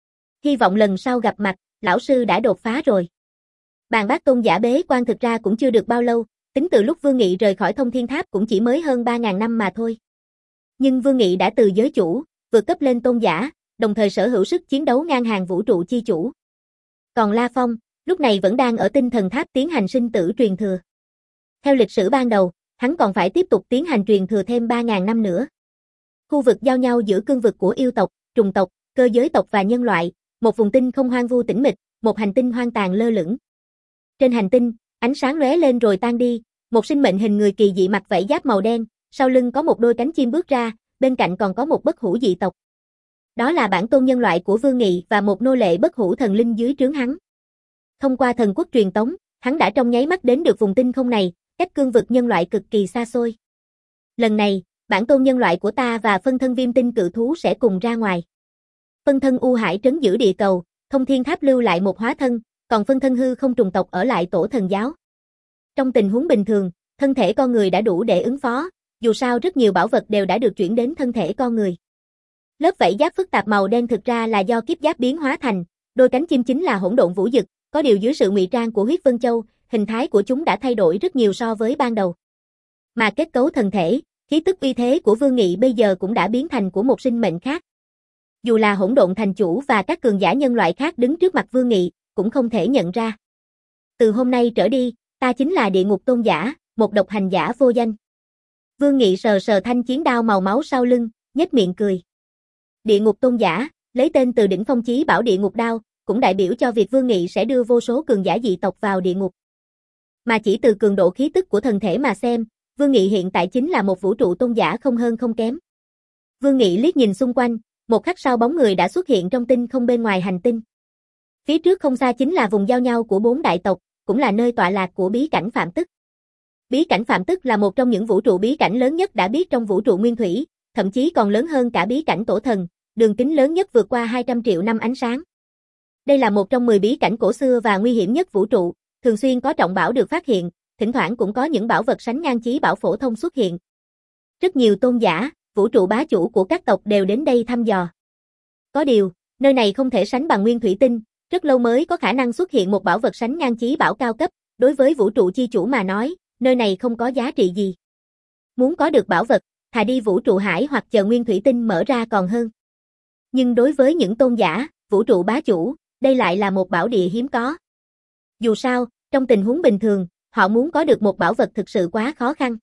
Hy vọng lần sau gặp mặt, lão sư đã đột phá rồi. Bàn bác tôn giả bế quan thực ra cũng chưa được bao lâu, tính từ lúc Vương Nghị rời khỏi Thông Thiên Tháp cũng chỉ mới hơn ba nghìn năm mà thôi. Nhưng Vương Nghị đã từ giới chủ, vượt cấp lên tôn giả, đồng thời sở hữu sức chiến đấu ngang hàng vũ trụ chi chủ. Còn La Phong, lúc này vẫn đang ở Tinh Thần Tháp tiến hành sinh tử truyền thừa. Theo lịch sử ban đầu, hắn còn phải tiếp tục tiến hành truyền thừa thêm ba nghìn năm nữa. Khu vực giao nhau giữa cương vực của yêu tộc, trùng tộc, cơ giới tộc và nhân loại, một vùng tinh không hoang vu tĩnh mịch, một hành tinh hoang tàn lơ lửng. Trên hành tinh, ánh sáng lóe lên rồi tan đi, một sinh mệnh hình người kỳ dị mặc vảy giáp màu đen, sau lưng có một đôi cánh chim bước ra, bên cạnh còn có một bất hủ dị tộc. Đó là bản tôn nhân loại của Vương Nghị và một nô lệ bất hủ thần linh dưới trướng hắn. Thông qua thần quốc truyền tống, hắn đã trong nháy mắt đến được vùng tinh không này, cách cương vực nhân loại cực kỳ xa xôi. Lần này, bản tôn nhân loại của ta và phân thân viêm tinh cự thú sẽ cùng ra ngoài. Phân thân U Hải trấn giữ địa cầu, Thông Thiên Tháp lưu lại một hóa thân, còn phân thân hư không trùng tộc ở lại tổ thần giáo. Trong tình huống bình thường, thân thể con người đã đủ để ứng phó, dù sao rất nhiều bảo vật đều đã được chuyển đến thân thể con người. Lớp vảy giáp phức tạp màu đen thực ra là do kiếp giáp biến hóa thành, đôi cánh chim chính là hỗn độn vũ dực, có điều dưới sự ngụy trang của huyết vân châu, hình thái của chúng đã thay đổi rất nhiều so với ban đầu. Mà kết cấu thân thể, khí tức uy thế của Vương Nghị bây giờ cũng đã biến thành của một sinh mệnh khác. Dù là hỗn độn thành chủ và các cường giả nhân loại khác đứng trước mặt Vương Nghị, cũng không thể nhận ra. Từ hôm nay trở đi, ta chính là địa ngục tôn giả, một độc hành giả vô danh. Vương Nghị sờ sờ thanh chiến đao màu máu sau lưng, nhếch miệng cười. Địa ngục tôn giả, lấy tên từ đỉnh phong chí bảo địa ngục đao, cũng đại biểu cho việc Vương Nghị sẽ đưa vô số cường giả dị tộc vào địa ngục. Mà chỉ từ cường độ khí tức của thân thể mà xem, Vương Nghị hiện tại chính là một vũ trụ tôn giả không hơn không kém. Vương Nghị liếc nhìn xung quanh, một khắc sau bóng người đã xuất hiện trong tinh không bên ngoài hành tinh. Phía trước không xa chính là vùng giao nhau của bốn đại tộc, cũng là nơi tọa lạc của bí cảnh Phạm Tức. Bí cảnh Phạm Tức là một trong những vũ trụ bí cảnh lớn nhất đã biết trong vũ trụ nguyên thủy, thậm chí còn lớn hơn cả bí cảnh Tổ Thần, đường kính lớn nhất vượt qua hai trăm triệu năm ánh sáng. Đây là một trong mười bí cảnh cổ xưa và nguy hiểm nhất vũ trụ, thường xuyên có trọng bảo được phát hiện, thỉnh thoảng cũng có những bảo vật sánh ngang chí bảo phổ thông xuất hiện. Rất nhiều tôn giả, vũ trụ bá chủ của các tộc đều đến đây thăm dò. Có điều, nơi này không thể sánh bằng nguyên thủy tinh, rất lâu mới có khả năng xuất hiện một bảo vật sánh ngang chí bảo cao cấp, đối với vũ trụ chi chủ mà nói, nơi này không có giá trị gì. Muốn có được bảo vật, thà đi vũ trụ hải hoặc chờ nguyên thủy tinh mở ra còn hơn. Nhưng đối với những tôn giả, vũ trụ bá chủ, đây lại là một bảo địa hiếm có. Dù sao, trong tình huống bình thường, họ muốn có được một bảo vật thực sự quá khó khăn.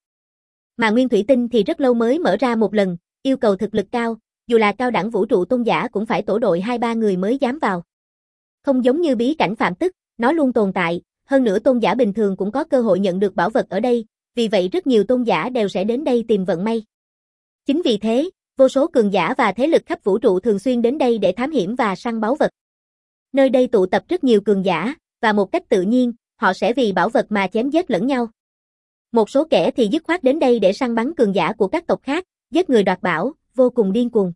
Mà nguyên thủy tinh thì rất lâu mới mở ra một lần, yêu cầu thực lực cao, dù là cao đẳng vũ trụ tôn giả cũng phải tổ đội hai ba người mới dám vào. Không giống như bí cảnh Phạm Tức, nó luôn tồn tại, hơn nữa tôn giả bình thường cũng có cơ hội nhận được bảo vật ở đây, vì vậy rất nhiều tôn giả đều sẽ đến đây tìm vận may. Chính vì thế, vô số cường giả và thế lực khắp vũ trụ thường xuyên đến đây để thám hiểm và săn báu vật. Nơi đây tụ tập rất nhiều cường giả, và một cách tự nhiên, họ sẽ vì bảo vật mà chém giết lẫn nhau. Một số kẻ thì dứt khoát đến đây để săn bắn cường giả của các tộc khác, giết người đoạt bảo, vô cùng điên cuồng.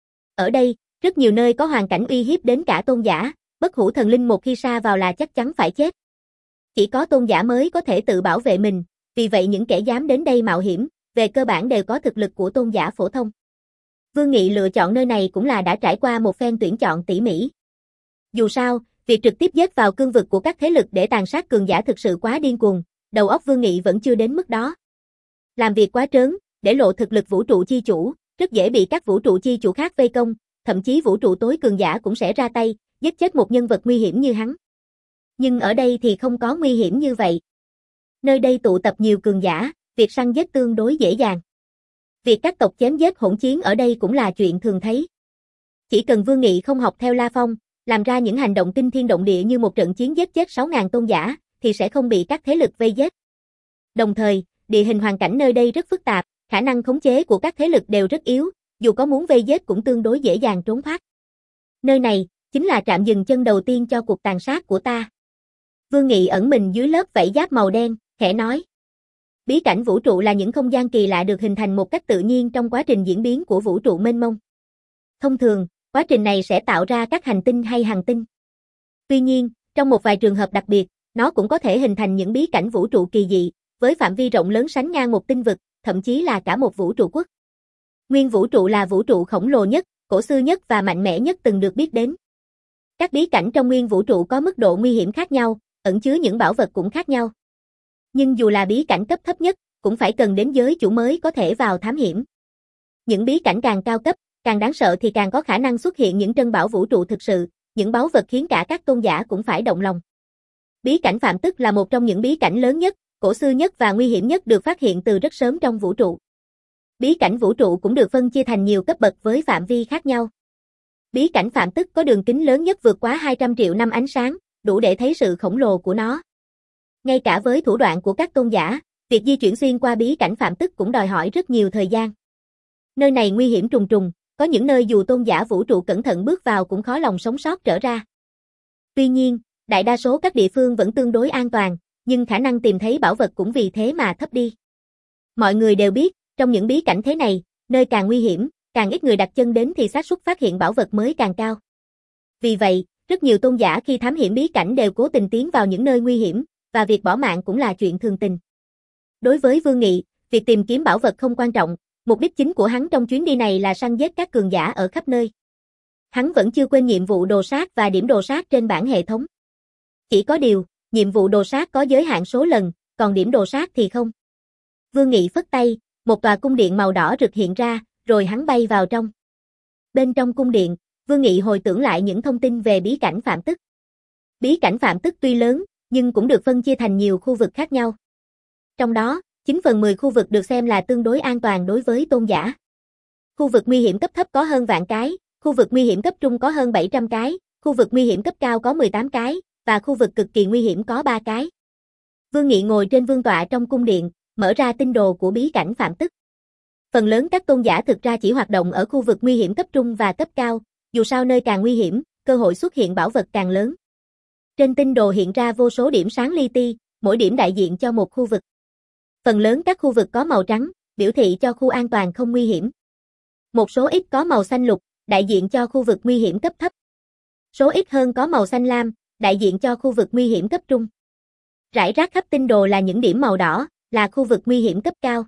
Ở đây, rất nhiều nơi có hoàn cảnh uy hiếp đến cả tôn giả, bất hủ thần linh một khi sa vào là chắc chắn phải chết. Chỉ có tôn giả mới có thể tự bảo vệ mình, vì vậy những kẻ dám đến đây mạo hiểm, về cơ bản đều có thực lực của tôn giả phổ thông. Vương Nghị lựa chọn nơi này cũng là đã trải qua một phen tuyển chọn tỉ mỉ. Dù sao, việc trực tiếp giết vào cương vực của các thế lực để tàn sát cường giả thực sự quá điên cuồng, đầu óc Vương Nghị vẫn chưa đến mức đó. Làm việc quá trớn, để lộ thực lực vũ trụ chi chủ, rất dễ bị các vũ trụ chi chủ khác vây công, thậm chí vũ trụ tối cường giả cũng sẽ ra tay, giết chết một nhân vật nguy hiểm như hắn. Nhưng ở đây thì không có nguy hiểm như vậy. Nơi đây tụ tập nhiều cường giả, việc săn giết tương đối dễ dàng. Việc các tộc chém giết hỗn chiến ở đây cũng là chuyện thường thấy. Chỉ cần Vương Nghị không học theo La Phong, làm ra những hành động kinh thiên động địa như một trận chiến giết chết sáu nghìn tôn giả, thì sẽ không bị các thế lực vây giết. Đồng thời, địa hình hoàn cảnh nơi đây rất phức tạp, khả năng khống chế của các thế lực đều rất yếu, dù có muốn vây giết cũng tương đối dễ dàng trốn thoát. Nơi này, chính là trạm dừng chân đầu tiên cho cuộc tàn sát của ta. Vương Nghị ẩn mình dưới lớp vảy giáp màu đen, khẽ nói. Bí cảnh vũ trụ là những không gian kỳ lạ được hình thành một cách tự nhiên trong quá trình diễn biến của vũ trụ mênh mông. Thông thường, quá trình này sẽ tạo ra các hành tinh hay hành tinh. Tuy nhiên, trong một vài trường hợp đặc biệt, nó cũng có thể hình thành những bí cảnh vũ trụ kỳ dị, với phạm vi rộng lớn sánh ngang một tinh vực, thậm chí là cả một vũ trụ quốc. Nguyên vũ trụ là vũ trụ khổng lồ nhất, cổ xưa nhất và mạnh mẽ nhất từng được biết đến. Các bí cảnh trong nguyên vũ trụ có mức độ nguy hiểm khác nhau, ẩn chứa những bảo vật cũng khác nhau. Nhưng dù là bí cảnh cấp thấp nhất, cũng phải cần đến giới chủ mới có thể vào thám hiểm. Những bí cảnh càng cao cấp, càng đáng sợ thì càng có khả năng xuất hiện những trân bảo vũ trụ thực sự, những báu vật khiến cả các tôn giả cũng phải động lòng. Bí cảnh Phạm Tức là một trong những bí cảnh lớn nhất, cổ xưa nhất và nguy hiểm nhất được phát hiện từ rất sớm trong vũ trụ. Bí cảnh vũ trụ cũng được phân chia thành nhiều cấp bậc với phạm vi khác nhau. Bí cảnh Phạm Tức có đường kính lớn nhất vượt quá hai trăm triệu năm ánh sáng, đủ để thấy sự khổng lồ của nó. Ngay cả với thủ đoạn của các tôn giả, việc di chuyển xuyên qua bí cảnh Phạm Tức cũng đòi hỏi rất nhiều thời gian. Nơi này nguy hiểm trùng trùng, có những nơi dù tôn giả vũ trụ cẩn thận bước vào cũng khó lòng sống sót trở ra. Tuy nhiên, đại đa số các địa phương vẫn tương đối an toàn, nhưng khả năng tìm thấy bảo vật cũng vì thế mà thấp đi. Mọi người đều biết, trong những bí cảnh thế này, nơi càng nguy hiểm, càng ít người đặt chân đến thì xác suất phát hiện bảo vật mới càng cao. Vì vậy, rất nhiều tôn giả khi thám hiểm bí cảnh đều cố tình tiến vào những nơi nguy hiểm, và việc bỏ mạng cũng là chuyện thường tình. Đối với Vương Nghị, việc tìm kiếm bảo vật không quan trọng, mục đích chính của hắn trong chuyến đi này là săn giết các cường giả ở khắp nơi. Hắn vẫn chưa quên nhiệm vụ đồ sát và điểm đồ sát trên bảng hệ thống. Chỉ có điều, nhiệm vụ đồ sát có giới hạn số lần, còn điểm đồ sát thì không. Vương Nghị phất tay, một tòa cung điện màu đỏ rực hiện ra, rồi hắn bay vào trong. Bên trong cung điện, Vương Nghị hồi tưởng lại những thông tin về bí cảnh Phạm Tức. Bí cảnh Phạm Tức tuy lớn, nhưng cũng được phân chia thành nhiều khu vực khác nhau. Trong đó, chín phần mười khu vực được xem là tương đối an toàn đối với tôn giả. Khu vực nguy hiểm cấp thấp có hơn vạn cái, khu vực nguy hiểm cấp trung có hơn bảy trăm cái, khu vực nguy hiểm cấp cao có mười tám cái, và khu vực cực kỳ nguy hiểm có ba cái. Vương Nghị ngồi trên vương tọa trong cung điện, mở ra tinh đồ của bí cảnh Phạm Tức. Phần lớn các tôn giả thực ra chỉ hoạt động ở khu vực nguy hiểm cấp trung và cấp cao, dù sao nơi càng nguy hiểm, cơ hội xuất hiện bảo vật càng lớn. Trên tinh đồ hiện ra vô số điểm sáng li ti, mỗi điểm đại diện cho một khu vực. Phần lớn các khu vực có màu trắng, biểu thị cho khu an toàn không nguy hiểm. Một số ít có màu xanh lục, đại diện cho khu vực nguy hiểm cấp thấp. Số ít hơn có màu xanh lam, đại diện cho khu vực nguy hiểm cấp trung. Rải rác khắp tinh đồ là những điểm màu đỏ, là khu vực nguy hiểm cấp cao.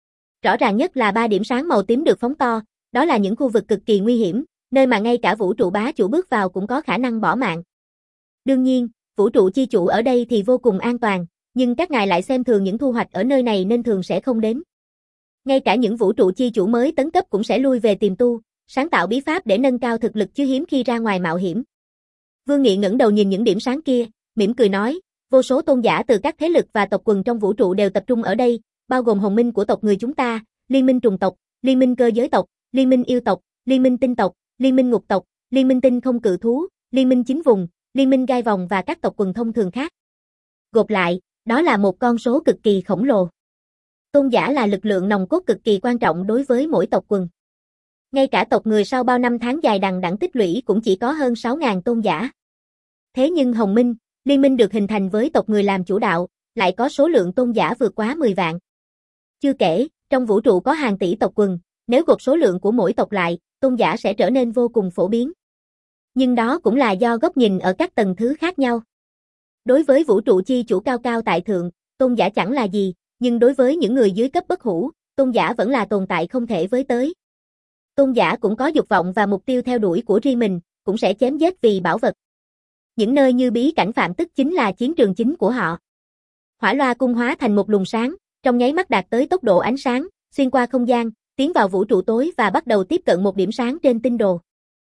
Rõ ràng nhất là ba điểm sáng màu tím được phóng to, đó là những khu vực cực kỳ nguy hiểm, nơi mà ngay cả vũ trụ bá chủ bước vào cũng có khả năng bỏ mạng. Đương nhiên, vũ trụ chi chủ ở đây thì vô cùng an toàn, nhưng các ngài lại xem thường những thu hoạch ở nơi này nên thường sẽ không đến. Ngay cả những vũ trụ chi chủ mới tấn cấp cũng sẽ lui về tìm tu, sáng tạo bí pháp để nâng cao thực lực chứ hiếm khi ra ngoài mạo hiểm. Vương Nghị ngẩng đầu nhìn những điểm sáng kia, mỉm cười nói, vô số tôn giả từ các thế lực và tộc quần trong vũ trụ đều tập trung ở đây, bao gồm hồng minh của tộc người chúng ta, liên minh trùng tộc, liên minh cơ giới tộc, liên minh yêu tộc, liên minh tinh tộc, liên minh ngục tộc, liên minh tinh không cự thú, liên minh chính vùng, liên minh gai vòng và các tộc quần thông thường khác. Gộp lại, đó là một con số cực kỳ khổng lồ. Tôn giả là lực lượng nòng cốt cực kỳ quan trọng đối với mỗi tộc quần. Ngay cả tộc người sau bao năm tháng dài đằng đẵng tích lũy cũng chỉ có hơn sáu nghìn tôn giả. Thế nhưng Hồng Minh, liên minh được hình thành với tộc người làm chủ đạo, lại có số lượng tôn giả vượt quá mười vạn. Chưa kể, trong vũ trụ có hàng tỷ tộc quần, nếu gộp số lượng của mỗi tộc lại, tôn giả sẽ trở nên vô cùng phổ biến. Nhưng đó cũng là do góc nhìn ở các tầng thứ khác nhau. Đối với vũ trụ chi chủ cao cao tại thượng, tôn giả chẳng là gì, nhưng đối với những người dưới cấp bất hủ, tôn giả vẫn là tồn tại không thể với tới. Tôn giả cũng có dục vọng và mục tiêu theo đuổi của riêng mình, cũng sẽ chém giết vì bảo vật. Những nơi như bí cảnh Phạm Tức chính là chiến trường chính của họ. Hỏa Loa cung hóa thành một luồng sáng, trong nháy mắt đạt tới tốc độ ánh sáng, xuyên qua không gian, tiến vào vũ trụ tối và bắt đầu tiếp cận một điểm sáng trên tinh đồ.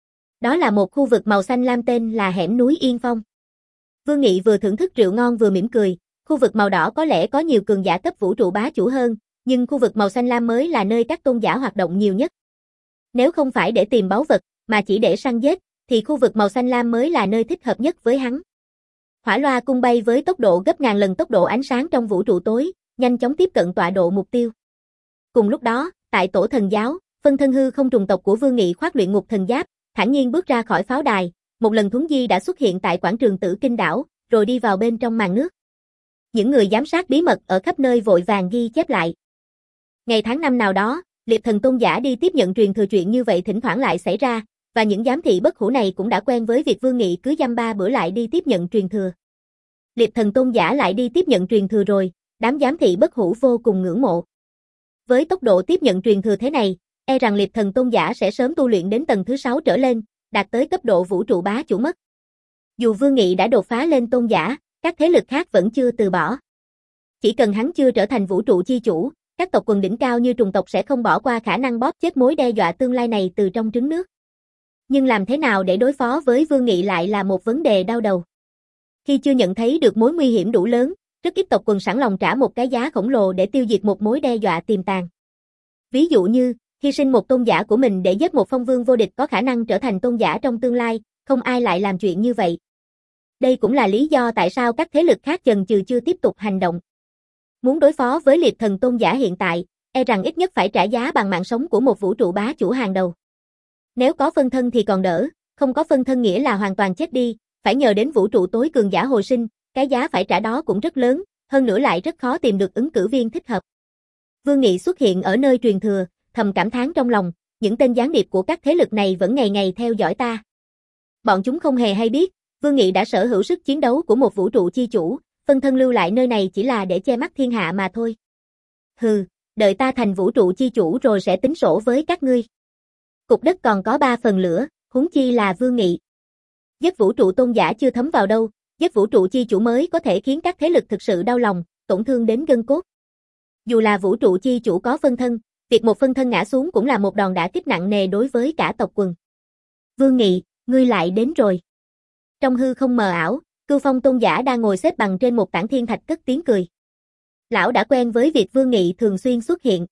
Đó là một khu vực màu xanh lam tên là hẻm núi Yên Phong. Vương Nghị vừa thưởng thức rượu ngon vừa mỉm cười, khu vực màu đỏ có lẽ có nhiều cường giả cấp vũ trụ bá chủ hơn, nhưng khu vực màu xanh lam mới là nơi các tôn giả hoạt động nhiều nhất. Nếu không phải để tìm báu vật, mà chỉ để săn giết, thì khu vực màu xanh lam mới là nơi thích hợp nhất với hắn. Hỏa Loa cung bay với tốc độ gấp ngàn lần tốc độ ánh sáng trong vũ trụ tối, nhanh chóng tiếp cận tọa độ mục tiêu. Cùng lúc đó, tại tổ thần giáo, phân thân hư không trùng tộc của Vương Nghị khoác luyện ngục thần giáp, thản nhiên bước ra khỏi pháo đài, một lần thuấn di đã xuất hiện tại quảng trường Tử Kinh đảo, rồi đi vào bên trong màn nước. Những người giám sát bí mật ở khắp nơi vội vàng ghi chép lại. Ngày tháng năm nào đó, Liệp Thần tôn giả đi tiếp nhận truyền thừa chuyện như vậy thỉnh thoảng lại xảy ra, và những giám thị bất hủ này cũng đã quen với việc Vương Nghị cứ dăm ba bữa lại đi tiếp nhận truyền thừa. Liệp Thần tôn giả lại đi tiếp nhận truyền thừa rồi, đám giám thị bất hủ vô cùng ngưỡng mộ. Với tốc độ tiếp nhận truyền thừa thế này, e rằng Liệp Thần tôn giả sẽ sớm tu luyện đến tầng thứ sáu trở lên, đạt tới cấp độ vũ trụ bá chủ mất. Dù Vương Nghị đã đột phá lên tôn giả, các thế lực khác vẫn chưa từ bỏ. Chỉ cần hắn chưa trở thành vũ trụ chi chủ, các tộc quần đỉnh cao như trùng tộc sẽ không bỏ qua khả năng bóp chết mối đe dọa tương lai này từ trong trứng nước. Nhưng làm thế nào để đối phó với Vương Nghị lại là một vấn đề đau đầu. Khi chưa nhận thấy được mối nguy hiểm đủ lớn, rất ít tộc quần sẵn lòng trả một cái giá khổng lồ để tiêu diệt một mối đe dọa tiềm tàng. Ví dụ như, hy sinh một tôn giả của mình để giết một phong vương vô địch có khả năng trở thành tôn giả trong tương lai, không ai lại làm chuyện như vậy. Đây cũng là lý do tại sao các thế lực khác chần chừ chưa tiếp tục hành động. Muốn đối phó với Liệp Thần tôn giả hiện tại, e rằng ít nhất phải trả giá bằng mạng sống của một vũ trụ bá chủ hàng đầu. Nếu có phân thân thì còn đỡ, không có phân thân nghĩa là hoàn toàn chết đi, phải nhờ đến vũ trụ tối cường giả hồi sinh, cái giá phải trả đó cũng rất lớn, hơn nữa lại rất khó tìm được ứng cử viên thích hợp. Vương Nghị xuất hiện ở nơi truyền thừa, thầm cảm thán trong lòng, những tên gián điệp của các thế lực này vẫn ngày ngày theo dõi ta. Bọn chúng không hề hay biết, Vương Nghị đã sở hữu sức chiến đấu của một vũ trụ chi chủ, phân thân lưu lại nơi này chỉ là để che mắt thiên hạ mà thôi. Hừ, đợi ta thành vũ trụ chi chủ rồi sẽ tính sổ với các ngươi. Cục đất còn có ba phần lửa, huống chi là Vương Nghị. Giết vũ trụ tôn giả chưa thấm vào đâu, giết vũ trụ chi chủ mới có thể khiến các thế lực thực sự đau lòng, tổn thương đến gân cốt. Dù là vũ trụ chi chủ có phân thân, việc một phân thân ngã xuống cũng là một đòn đả kích nặng nề đối với cả tộc quần. Vương Nghị, ngươi lại đến rồi. Trong hư không mờ ảo, Cưu Phong tôn giả đang ngồi xếp bằng trên một tảng thiên thạch cất tiếng cười. Lão đã quen với việc Vương Nghị thường xuyên xuất hiện.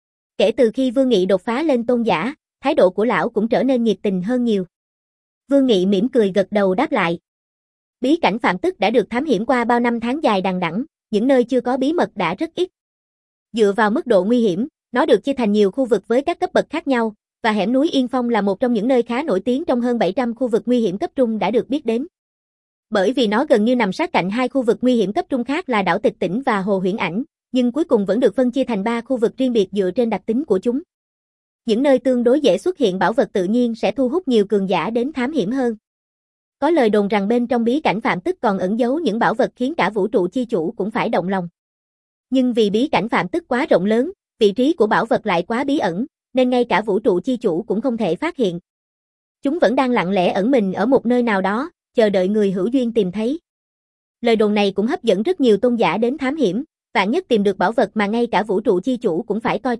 Kể từ khi Vương Nghị đột phá lên tôn giả, thái độ của lão cũng trở nên nhiệt tình hơn nhiều. Vương Nghị mỉm cười gật đầu đáp lại. Bí cảnh Phạm Tức đã được thám hiểm qua bao năm tháng dài đằng đẵng, những nơi chưa có bí mật đã rất ít. Dựa vào mức độ nguy hiểm, nó được chia thành nhiều khu vực với các cấp bậc khác nhau, và hẻm núi Yên Phong là một trong những nơi khá nổi tiếng trong hơn bảy trăm khu vực nguy hiểm cấp trung đã được biết đến. Bởi vì nó gần như nằm sát cạnh hai khu vực nguy hiểm cấp trung khác là đảo Tịch Tỉnh và Hồ Huyễn Ảnh, nhưng cuối cùng vẫn được phân chia thành ba khu vực riêng biệt dựa trên đặc tính của chúng. Những nơi tương đối dễ xuất hiện bảo vật tự nhiên sẽ thu hút nhiều cường giả đến thám hiểm hơn. Có lời đồn rằng bên trong bí cảnh Phạm Tức còn ẩn giấu những bảo vật khiến cả vũ trụ chi chủ cũng phải động lòng. Nhưng vì bí cảnh Phạm Tức quá rộng lớn, vị trí của bảo vật lại quá bí ẩn, nên ngay cả vũ trụ chi chủ cũng không thể phát hiện. Chúng vẫn đang lặng lẽ ẩn mình ở một nơi nào đó, chờ đợi người hữu duyên tìm thấy. Lời đồn này cũng hấp dẫn rất nhiều tôn giả đến thám hiểm, vạn nhất tìm được bảo vật mà ngay cả vũ trụ chi chủ cũng phải coi trọng,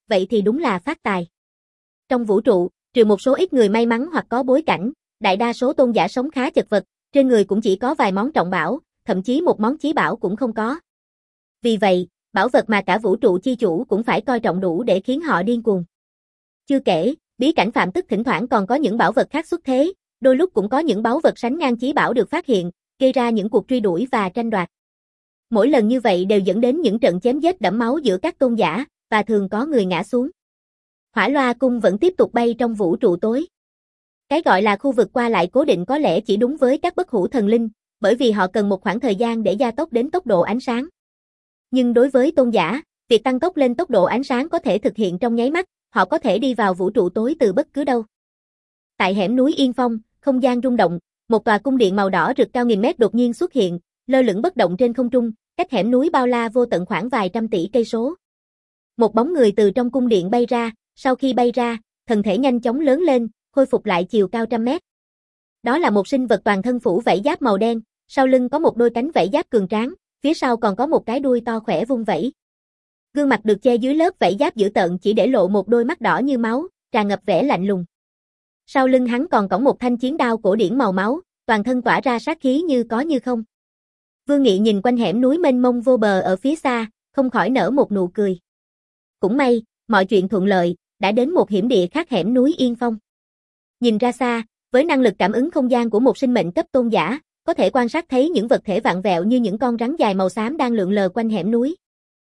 vậy thì đúng là phát tài. Trong vũ trụ, trừ một số ít người may mắn hoặc có bối cảnh, đại đa số tôn giả sống khá chật vật, trên người cũng chỉ có vài món trọng bảo, thậm chí một món chí bảo cũng không có. Vì vậy, bảo vật mà cả vũ trụ chi chủ cũng phải coi trọng đủ để khiến họ điên cuồng. Chưa kể, bí cảnh Phạm Tức thỉnh thoảng còn có những bảo vật khác xuất thế, đôi lúc cũng có những báu vật sánh ngang chí bảo được phát hiện, gây ra những cuộc truy đuổi và tranh đoạt. Mỗi lần như vậy đều dẫn đến những trận chém giết đẫm máu giữa các tôn giả, và thường có người ngã xuống. Hỏa Loa cung vẫn tiếp tục bay trong vũ trụ tối. Cái gọi là khu vực qua lại cố định có lẽ chỉ đúng với các bất hủ thần linh, bởi vì họ cần một khoảng thời gian để gia tốc đến tốc độ ánh sáng. Nhưng đối với tôn giả, việc tăng tốc lên tốc độ ánh sáng có thể thực hiện trong nháy mắt, họ có thể đi vào vũ trụ tối từ bất cứ đâu. Tại hẻm núi Yên Phong, không gian rung động, một tòa cung điện màu đỏ rực cao nghìn mét đột nhiên xuất hiện, lơ lửng bất động trên không trung, cách hẻm núi bao la vô tận khoảng vài trăm tỷ cây số. Một bóng người từ trong cung điện bay ra, sau khi bay ra, thân thể nhanh chóng lớn lên, khôi phục lại chiều cao trăm mét. Đó là một sinh vật toàn thân phủ vảy giáp màu đen, sau lưng có một đôi cánh vảy giáp cường tráng, phía sau còn có một cái đuôi to khỏe vung vẩy. Gương mặt được che dưới lớp vảy giáp dữ tợn chỉ để lộ một đôi mắt đỏ như máu, tràn ngập vẻ lạnh lùng. Sau lưng hắn còn cõng một thanh chiến đao cổ điển màu máu, toàn thân tỏa ra sát khí như có như không. Vương Nghị nhìn quanh hẻm núi mênh mông vô bờ ở phía xa, không khỏi nở một nụ cười. Cũng may, mọi chuyện thuận lợi, đã đến một hiểm địa khác hẻm núi Yên Phong. Nhìn ra xa, với năng lực cảm ứng không gian của một sinh mệnh cấp tôn giả, có thể quan sát thấy những vật thể vặn vẹo như những con rắn dài màu xám đang lượn lờ quanh hẻm núi.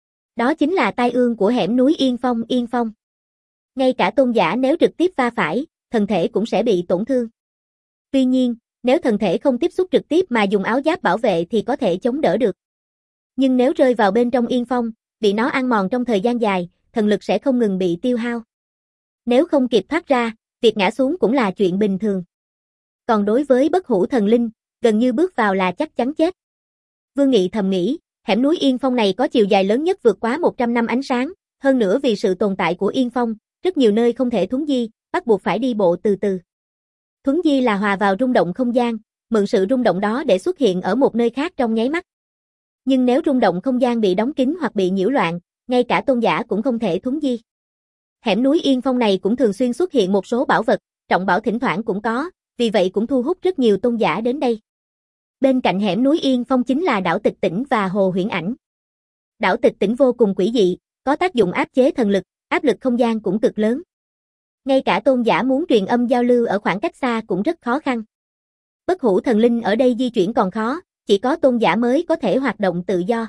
Đó chính là tai ương của hẻm núi Yên Phong Yên Phong. Ngay cả tôn giả nếu trực tiếp va phải, thân thể cũng sẽ bị tổn thương. Tuy nhiên, nếu thân thể không tiếp xúc trực tiếp mà dùng áo giáp bảo vệ thì có thể chống đỡ được. Nhưng nếu rơi vào bên trong Yên Phong, bị nó ăn mòn trong thời gian dài, thần lực sẽ không ngừng bị tiêu hao. Nếu không kịp thoát ra, việc ngã xuống cũng là chuyện bình thường. Còn đối với bất hủ thần linh, gần như bước vào là chắc chắn chết. Vương Nghị thầm nghĩ, hẻm núi Yên Phong này có chiều dài lớn nhất vượt quá một trăm năm ánh sáng, hơn nữa vì sự tồn tại của Yên Phong, rất nhiều nơi không thể thuấn di, bắt buộc phải đi bộ từ từ. Thuấn di là hòa vào rung động không gian, mượn sự rung động đó để xuất hiện ở một nơi khác trong nháy mắt. Nhưng nếu rung động không gian bị đóng kín hoặc bị nhiễu loạn, ngay cả tôn giả cũng không thể thuấn di. Hẻm núi Yên Phong này cũng thường xuyên xuất hiện một số bảo vật, trọng bảo thỉnh thoảng cũng có, vì vậy cũng thu hút rất nhiều tôn giả đến đây. Bên cạnh hẻm núi Yên Phong chính là đảo Tịch Tỉnh và hồ Huyễn Ảnh. Đảo Tịch Tỉnh vô cùng quỷ dị, có tác dụng áp chế thần lực, áp lực không gian cũng cực lớn. Ngay cả tôn giả muốn truyền âm giao lưu ở khoảng cách xa cũng rất khó khăn. Bất hủ thần linh ở đây di chuyển còn khó, chỉ có tôn giả mới có thể hoạt động tự do.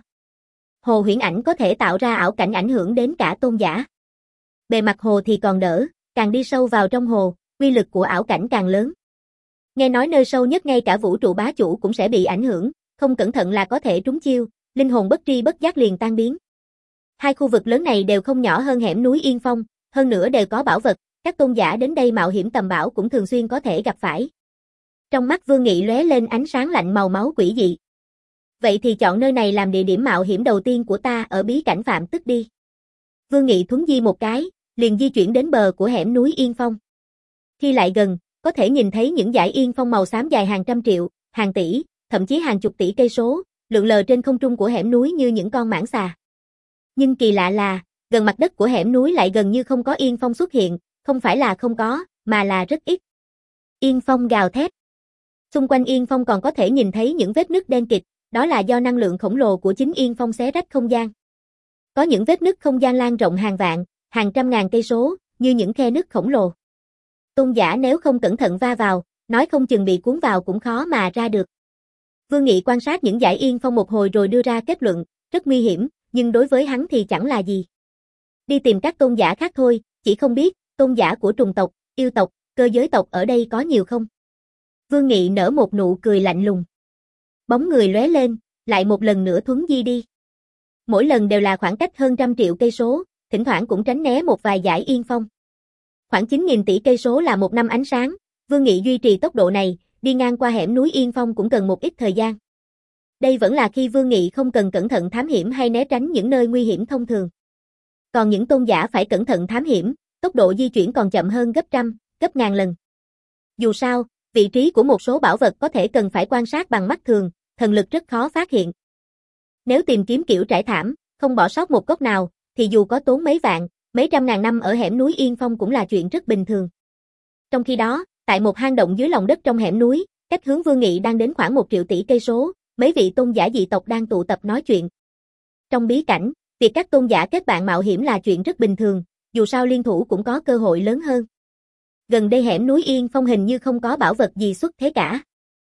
Hồ Huyễn Ảnh có thể tạo ra ảo cảnh ảnh hưởng đến cả tôn giả. Bề mặt hồ thì còn đỡ, càng đi sâu vào trong hồ, uy lực của ảo cảnh càng lớn. Nghe nói nơi sâu nhất ngay cả vũ trụ bá chủ cũng sẽ bị ảnh hưởng, không cẩn thận là có thể trúng chiêu, linh hồn bất tri bất giác liền tan biến. Hai khu vực lớn này đều không nhỏ hơn hẻm núi Yên Phong, hơn nữa đều có bảo vật, các tôn giả đến đây mạo hiểm tầm bảo cũng thường xuyên có thể gặp phải. Trong mắt Vương Nghị lóe lên ánh sáng lạnh màu máu quỷ dị. Vậy thì chọn nơi này làm địa điểm mạo hiểm đầu tiên của ta ở bí cảnh Phạm Tức đi. Vương Nghị thuấn di một cái, liền di chuyển đến bờ của hẻm núi Yên Phong. Khi lại gần, có thể nhìn thấy những dải yên phong màu xám dài hàng trăm triệu, hàng tỷ, thậm chí hàng chục tỷ cây số, lượn lờ trên không trung của hẻm núi như những con mãng xà. Nhưng kỳ lạ là, gần mặt đất của hẻm núi lại gần như không có yên phong xuất hiện, không phải là không có, mà là rất ít. Yên phong gào thét. Xung quanh yên phong còn có thể nhìn thấy những vết nứt đen kịt, đó là do năng lượng khổng lồ của chính yên phong xé rách không gian. Có những vết nứt không gian lan rộng hàng vạn, hàng trăm ngàn cây số, như những khe nứt khổng lồ. Tôn giả nếu không cẩn thận va vào, nói không chừng bị cuốn vào cũng khó mà ra được. Vương Nghị quan sát những dải yên phong một hồi rồi đưa ra kết luận, rất nguy hiểm, nhưng đối với hắn thì chẳng là gì. Đi tìm các tôn giả khác thôi, chỉ không biết, tôn giả của trùng tộc, yêu tộc, cơ giới tộc ở đây có nhiều không? Vương Nghị nở một nụ cười lạnh lùng. Bóng người lóe lên, lại một lần nữa thuấn di đi. Mỗi lần đều là khoảng cách hơn trăm triệu cây số, thỉnh thoảng cũng tránh né một vài dải yên phong. Khoảng chín nghìn tỷ cây số là một năm ánh sáng, Vương Nghị duy trì tốc độ này, đi ngang qua hẻm núi Yên Phong cũng cần một ít thời gian. Đây vẫn là khi Vương Nghị không cần cẩn thận thám hiểm hay né tránh những nơi nguy hiểm thông thường. Còn những tôn giả phải cẩn thận thám hiểm, tốc độ di chuyển còn chậm hơn gấp trăm, gấp ngàn lần. Dù sao, vị trí của một số bảo vật có thể cần phải quan sát bằng mắt thường, thần lực rất khó phát hiện. Nếu tìm kiếm kiểu trải thảm, không bỏ sót một góc nào, thì dù có tốn mấy vạn, mấy trăm ngàn năm ở hẻm núi Yên Phong cũng là chuyện rất bình thường. Trong khi đó, tại một hang động dưới lòng đất trong hẻm núi, cách hướng Vương Nghị đang đến khoảng một triệu tỷ cây số, mấy vị tôn giả dị tộc đang tụ tập nói chuyện. Trong bí cảnh, việc các tôn giả kết bạn mạo hiểm là chuyện rất bình thường, dù sao liên thủ cũng có cơ hội lớn hơn. Gần đây hẻm núi Yên Phong hình như không có bảo vật gì xuất thế cả.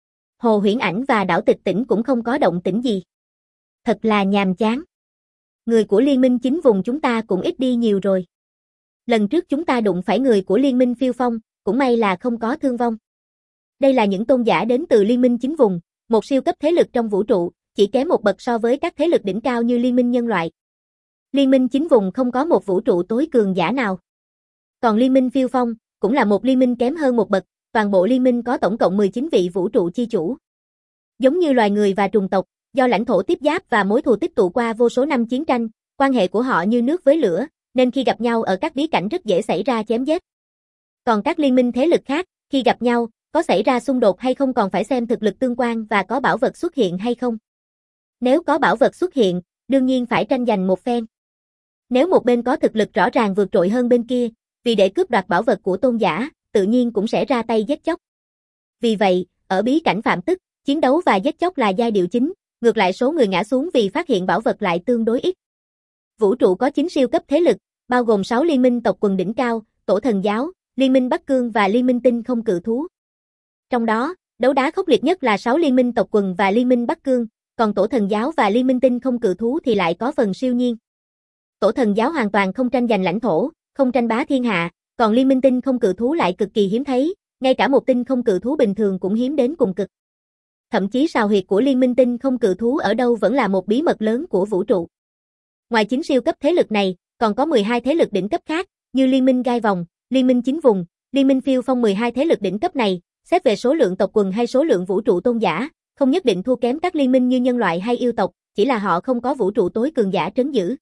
Hồ Huyễn Ảnh và đảo Tịch Tỉnh cũng không có động tĩnh gì. Thật là nhàm chán. Người của liên minh chính vùng chúng ta cũng ít đi nhiều rồi. Lần trước chúng ta đụng phải người của liên minh phiêu phong, cũng may là không có thương vong. Đây là những tôn giả đến từ liên minh chính vùng, một siêu cấp thế lực trong vũ trụ, chỉ kém một bậc so với các thế lực đỉnh cao như liên minh nhân loại. Liên minh chính vùng không có một vũ trụ tối cường giả nào. Còn liên minh phiêu phong, cũng là một liên minh kém hơn một bậc, toàn bộ liên minh có tổng cộng mười chín vị vũ trụ chi chủ. Giống như loài người và trùng tộc, do lãnh thổ tiếp giáp và mối thù tích tụ qua vô số năm chiến tranh, quan hệ của họ như nước với lửa, nên khi gặp nhau ở các bí cảnh rất dễ xảy ra chém giết. Còn các liên minh thế lực khác, khi gặp nhau, có xảy ra xung đột hay không còn phải xem thực lực tương quan và có bảo vật xuất hiện hay không. Nếu có bảo vật xuất hiện, đương nhiên phải tranh giành một phen. Nếu một bên có thực lực rõ ràng vượt trội hơn bên kia, vì để cướp đoạt bảo vật của tôn giả, tự nhiên cũng sẽ ra tay giết chóc. Vì vậy, ở bí cảnh Phạm Tức, chiến đấu và giết chóc là giai điệu chính, ngược lại số người ngã xuống vì phát hiện bảo vật lại tương đối ít. Vũ trụ có chín siêu cấp thế lực, bao gồm sáu liên minh tộc quần đỉnh cao, Tổ Thần Giáo, Liên minh Bắc Cương và Liên minh Tinh Không Cự Thú. Trong đó, đấu đá khốc liệt nhất là sáu liên minh tộc quần và Liên minh Bắc Cương, còn Tổ Thần Giáo và Liên minh Tinh Không Cự Thú thì lại có phần siêu nhiên. Tổ Thần Giáo hoàn toàn không tranh giành lãnh thổ, không tranh bá thiên hạ, còn Liên minh Tinh Không Cự Thú lại cực kỳ hiếm thấy, ngay cả một tinh không cự thú bình thường cũng hiếm đến cùng cực. Thậm chí sào huyệt của Liên minh Tinh Không Cự Thú ở đâu vẫn là một bí mật lớn của vũ trụ. Ngoài chín siêu cấp thế lực này, còn có mười hai thế lực đỉnh cấp khác, như Liên minh Gai Vòng, Liên minh Chính Vùng, Liên minh Phiêu Phong. Mười hai thế lực đỉnh cấp này, xét về số lượng tộc quần hay số lượng vũ trụ tôn giả, không nhất định thua kém các liên minh như nhân loại hay yêu tộc, chỉ là họ không có vũ trụ tối cường giả trấn giữ.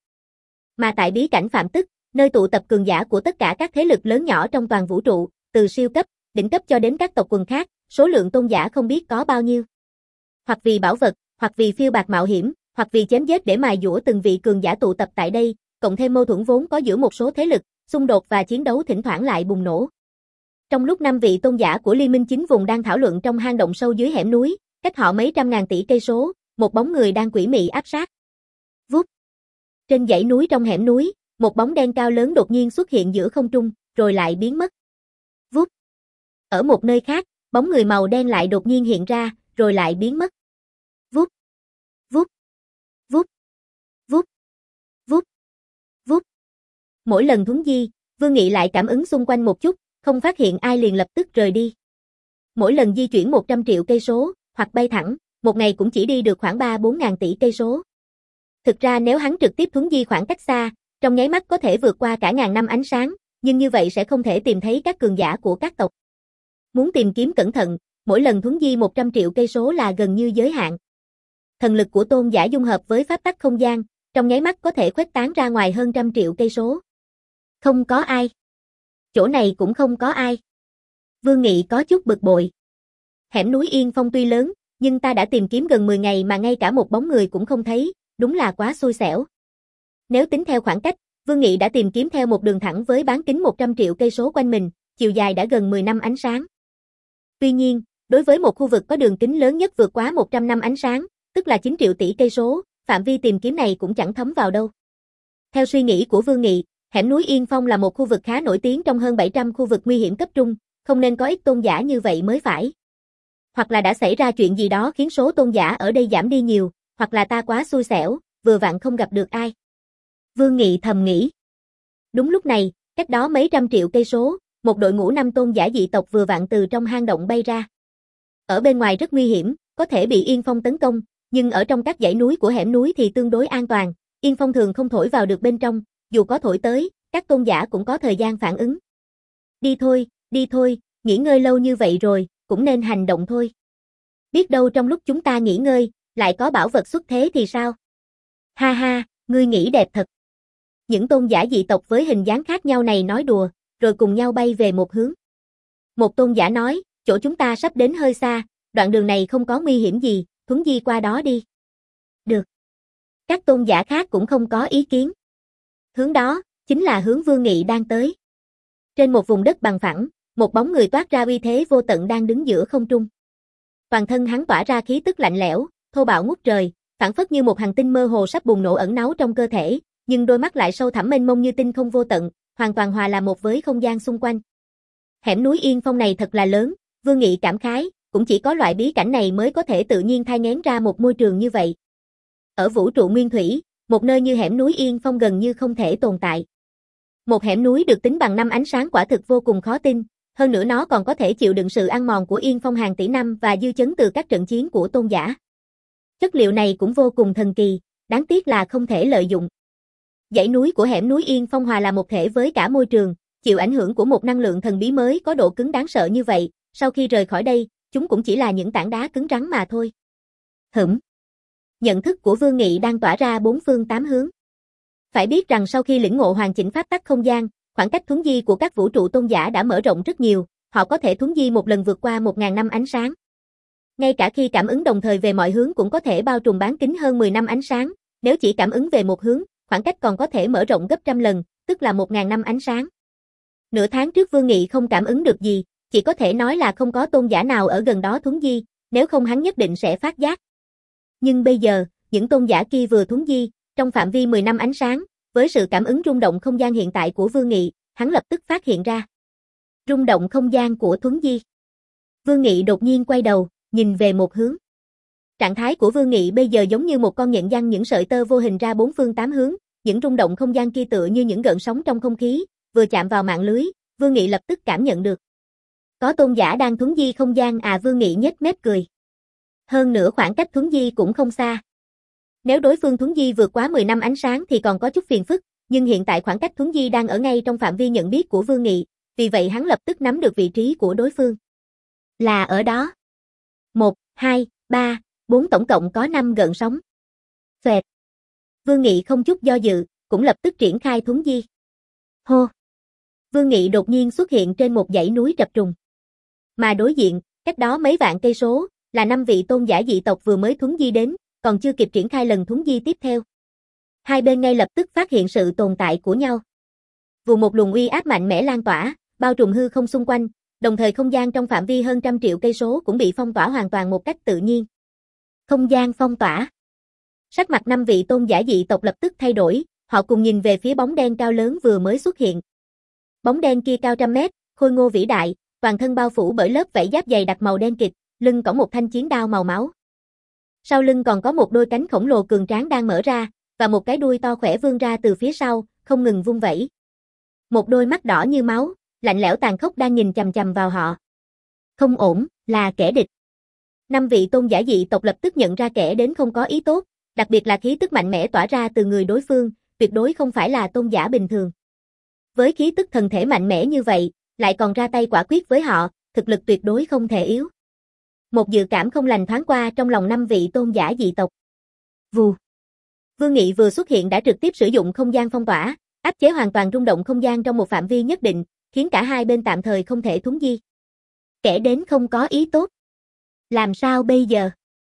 Mà tại bí cảnh Phạm Tức, nơi tụ tập cường giả của tất cả các thế lực lớn nhỏ trong toàn vũ trụ, từ siêu cấp, đỉnh cấp cho đến các tộc quần khác, số lượng tôn giả không biết có bao nhiêu. Hoặc vì bảo vật, hoặc vì phiêu bạt mạo hiểm, hoặc vì chém giết để mài dũa từng vị cường giả tụ tập tại đây, cộng thêm mâu thuẫn vốn có giữa một số thế lực, xung đột và chiến đấu thỉnh thoảng lại bùng nổ. Trong lúc năm vị tôn giả của Liên minh chính vùng đang thảo luận trong hang động sâu dưới hẻm núi, cách họ mấy trăm ngàn tỷ cây số, một bóng người đang quỷ mị áp sát. Vút. Trên dãy núi trong hẻm núi, một bóng đen cao lớn đột nhiên xuất hiện giữa không trung, rồi lại biến mất. Vút. Ở một nơi khác, bóng người màu đen lại đột nhiên hiện ra, rồi lại biến mất. Vút. Vút. Vút. Vút. Vút. Vút. Mỗi lần thuấn di, Vương Nghị lại cảm ứng xung quanh một chút, không phát hiện ai liền lập tức rời đi. Mỗi lần di chuyển một trăm triệu cây số, hoặc bay thẳng, một ngày cũng chỉ đi được khoảng ba bốn ngàn tỷ cây số. Thực ra nếu hắn trực tiếp thuấn di khoảng cách xa, trong nháy mắt có thể vượt qua cả ngàn năm ánh sáng, nhưng như vậy sẽ không thể tìm thấy các cường giả của các tộc. Muốn tìm kiếm cẩn thận, mỗi lần thuấn di một trăm triệu cây số là gần như giới hạn. Thần lực của tôn giả dung hợp với pháp tắc không gian, trong nháy mắt có thể khuếch tán ra ngoài hơn trăm triệu cây số. Không có ai. Chỗ này cũng không có ai. Vương Nghị có chút bực bội. Hẻm núi Yên Phong tuy lớn, nhưng ta đã tìm kiếm gần mười ngày mà ngay cả một bóng người cũng không thấy, đúng là quá xui xẻo. Nếu tính theo khoảng cách, Vương Nghị đã tìm kiếm theo một đường thẳng với bán kính một trăm triệu cây số quanh mình, chiều dài đã gần mười năm ánh sáng. Tuy nhiên, đối với một khu vực có đường kính lớn nhất vượt quá một trăm năm ánh sáng, tức là chín triệu tỷ cây số, phạm vi tìm kiếm này cũng chẳng thấm vào đâu. Theo suy nghĩ của Vương Nghị, hẻm núi Yên Phong là một khu vực khá nổi tiếng trong hơn bảy trăm khu vực nguy hiểm cấp trung, không nên có ít tôn giả như vậy mới phải. Hoặc là đã xảy ra chuyện gì đó khiến số tôn giả ở đây giảm đi nhiều, hoặc là ta quá xui xẻo, vừa vặn không gặp được ai. Vương Nghị thầm nghĩ. Đúng lúc này, cách đó mấy trăm triệu cây số, một đội ngũ năm tôn giả dị tộc vừa vặn từ trong hang động bay ra. Ở bên ngoài rất nguy hiểm, có thể bị Yên Phong tấn công, nhưng ở trong các dãy núi của hẻm núi thì tương đối an toàn, Yên Phong thường không thổi vào được bên trong, dù có thổi tới, các tôn giả cũng có thời gian phản ứng. Đi thôi, đi thôi, nghỉ ngơi lâu như vậy rồi, cũng nên hành động thôi. Biết đâu trong lúc chúng ta nghỉ ngơi, lại có bảo vật xuất thế thì sao? Ha ha, ngươi nghĩ đẹp thật. Những tôn giả dị tộc với hình dáng khác nhau này nói đùa, rồi cùng nhau bay về một hướng. Một tôn giả nói, chỗ chúng ta sắp đến hơi xa, đoạn đường này không có nguy hiểm gì, thuấn di qua đó đi. Được. Các tôn giả khác cũng không có ý kiến. Hướng đó, chính là hướng Vương Nghị đang tới. Trên một vùng đất bằng phẳng, một bóng người toát ra uy thế vô tận đang đứng giữa không trung. Toàn thân hắn tỏa ra khí tức lạnh lẽo, thô bạo ngút trời, phảng phất như một hành tinh mơ hồ sắp bùng nổ ẩn náu trong cơ thể, nhưng đôi mắt lại sâu thẳm mênh mông như tinh không vô tận, hoàn toàn hòa là một với không gian xung quanh. Hẻm núi Yên Phong này thật là lớn, Vương Nghị cảm khái, cũng chỉ có loại bí cảnh này mới có thể tự nhiên thai nghén ra một môi trường như vậy. Ở vũ trụ nguyên thủy, một nơi như hẻm núi Yên Phong gần như không thể tồn tại. Một hẻm núi được tính bằng năm ánh sáng quả thực vô cùng khó tin, hơn nữa nó còn có thể chịu đựng sự ăn mòn của Yên Phong hàng tỷ năm và dư chấn từ các trận chiến của tôn giả. Chất liệu này cũng vô cùng thần kỳ, đáng tiếc là không thể lợi dụng. Dãy núi của hẻm núi Yên Phong hòa là một thể với cả môi trường, chịu ảnh hưởng của một năng lượng thần bí mới có độ cứng đáng sợ như vậy, sau khi rời khỏi đây, chúng cũng chỉ là những tảng đá cứng rắn mà thôi. Hửm. Nhận thức của Vương Nghị đang tỏa ra bốn phương tám hướng. Phải biết rằng sau khi lĩnh ngộ hoàn chỉnh pháp tắc không gian, khoảng cách thuấn di của các vũ trụ tôn giả đã mở rộng rất nhiều, họ có thể thuấn di một lần vượt qua một nghìn năm ánh sáng. Ngay cả khi cảm ứng đồng thời về mọi hướng cũng có thể bao trùm bán kính hơn mười năm ánh sáng, nếu chỉ cảm ứng về một hướng, khoảng cách còn có thể mở rộng gấp trăm lần, tức là một nghìn năm ánh sáng. Nửa tháng trước Vương Nghị không cảm ứng được gì, chỉ có thể nói là không có tôn giả nào ở gần đó thuấn di, nếu không hắn nhất định sẽ phát giác. Nhưng bây giờ, những tôn giả kia vừa thuấn di, trong phạm vi mười năm ánh sáng, với sự cảm ứng rung động không gian hiện tại của Vương Nghị, hắn lập tức phát hiện ra. Rung động không gian của thuấn di. Vương Nghị đột nhiên quay đầu, nhìn về một hướng. Trạng thái của Vương Nghị bây giờ giống như một con nhện giăng những sợi tơ vô hình ra bốn phương tám hướng, những rung động không gian kia tựa như những gợn sóng trong không khí, vừa chạm vào mạng lưới, Vương Nghị lập tức cảm nhận được. Có tôn giả đang thuấn di không gian à, Vương Nghị nhếch mép cười. Hơn nữa khoảng cách thuấn di cũng không xa. Nếu đối phương thuấn di vượt quá mười năm ánh sáng thì còn có chút phiền phức, nhưng hiện tại khoảng cách thuấn di đang ở ngay trong phạm vi nhận biết của Vương Nghị, vì vậy hắn lập tức nắm được vị trí của đối phương. Là ở đó. một, hai, ba, bốn tổng cộng có năm gợn sóng. Xoẹt. Vương Nghị không chút do dự, cũng lập tức triển khai thuấn di. Hô. Vương Nghị đột nhiên xuất hiện trên một dãy núi chập trùng. Mà đối diện, cách đó mấy vạn cây số, là năm vị tôn giả dị tộc vừa mới thuấn di đến, còn chưa kịp triển khai lần thuấn di tiếp theo. Hai bên ngay lập tức phát hiện sự tồn tại của nhau. Vụ một luồng uy áp mạnh mẽ lan tỏa, bao trùm hư không xung quanh, đồng thời không gian trong phạm vi hơn trăm triệu cây số cũng bị phong tỏa hoàn toàn một cách tự nhiên. Không gian phong tỏa. Sắc mặt năm vị tôn giả dị tộc lập tức thay đổi, họ cùng nhìn về phía bóng đen cao lớn vừa mới xuất hiện. Bóng đen kia cao trăm mét, khôi ngô vĩ đại, toàn thân bao phủ bởi lớp vảy giáp dày đặc màu đen kịt, lưng cõng một thanh chiến đao màu máu. Sau lưng còn có một đôi cánh khổng lồ cường tráng đang mở ra, và một cái đuôi to khỏe vươn ra từ phía sau, không ngừng vung vẩy. Một đôi mắt đỏ như máu, lạnh lẽo tàn khốc đang nhìn chằm chằm vào họ. Không ổn, là kẻ địch. Năm vị tôn giả dị tộc lập tức nhận ra kẻ đến không có ý tốt, đặc biệt là khí tức mạnh mẽ tỏa ra từ người đối phương, tuyệt đối không phải là tôn giả bình thường. Với khí tức thần thể mạnh mẽ như vậy, lại còn ra tay quả quyết với họ, thực lực tuyệt đối không thể yếu. Một dự cảm không lành thoáng qua trong lòng năm vị tôn giả dị tộc. Vù. Vương Nghị vừa xuất hiện đã trực tiếp sử dụng không gian phong tỏa, áp chế hoàn toàn rung động không gian trong một phạm vi nhất định, khiến cả hai bên tạm thời không thể thuấn di. Kẻ đến không có ý tốt. Làm sao bây giờ?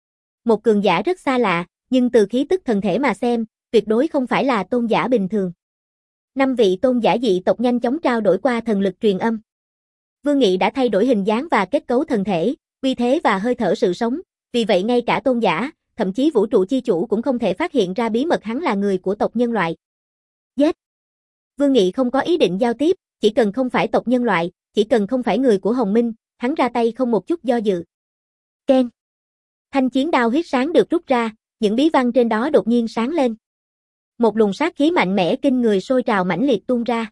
Một cường giả rất xa lạ, nhưng từ khí tức thần thể mà xem, tuyệt đối không phải là tôn giả bình thường. Năm vị tôn giả dị tộc nhanh chóng trao đổi qua thần lực truyền âm. Vương Nghị đã thay đổi hình dáng và kết cấu thần thể, uy thế và hơi thở sự sống, vì vậy ngay cả tôn giả, thậm chí vũ trụ chi chủ cũng không thể phát hiện ra bí mật hắn là người của tộc nhân loại. Giết! Vương Nghị không có ý định giao tiếp, chỉ cần không phải tộc nhân loại, chỉ cần không phải người của Hồng Minh, hắn ra tay không một chút do dự. Ken! Thanh chiến đao huyết sáng được rút ra, những bí văn trên đó đột nhiên sáng lên. Một luồng sát khí mạnh mẽ kinh người sôi trào mãnh liệt tuôn ra.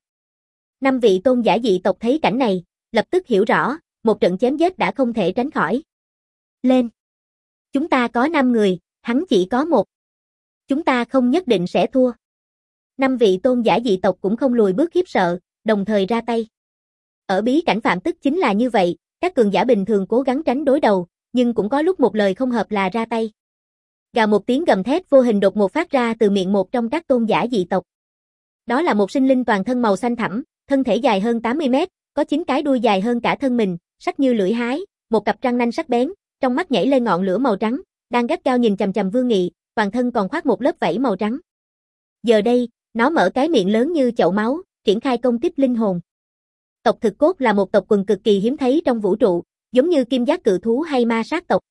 Năm vị tôn giả dị tộc thấy cảnh này, lập tức hiểu rõ, một trận chém giết đã không thể tránh khỏi. Lên! Chúng ta có năm người, hắn chỉ có một. Chúng ta không nhất định sẽ thua. Năm vị tôn giả dị tộc cũng không lùi bước khiếp sợ, đồng thời ra tay. Ở bí cảnh phạm tức chính là như vậy, các cường giả bình thường cố gắng tránh đối đầu, nhưng cũng có lúc một lời không hợp là ra tay. Gào một tiếng gầm thét vô hình đột ngột phát ra từ miệng một trong các tôn giả dị tộc. Đó là một sinh linh toàn thân màu xanh thẳm, thân thể dài hơn tám mươi mét, có chín cái đuôi dài hơn cả thân mình, sắc như lưỡi hái, một cặp răng nanh sắc bén, trong mắt nhảy lên ngọn lửa màu trắng, đang gắt gao nhìn chằm chằm Vương Nghị, toàn thân còn khoác một lớp vảy màu trắng. Giờ đây, Nó mở cái miệng lớn như chậu máu, triển khai công kích linh hồn. Tộc thực cốt là một tộc quần cực kỳ hiếm thấy trong vũ trụ, giống như kim giác cự thú hay ma sát tộc.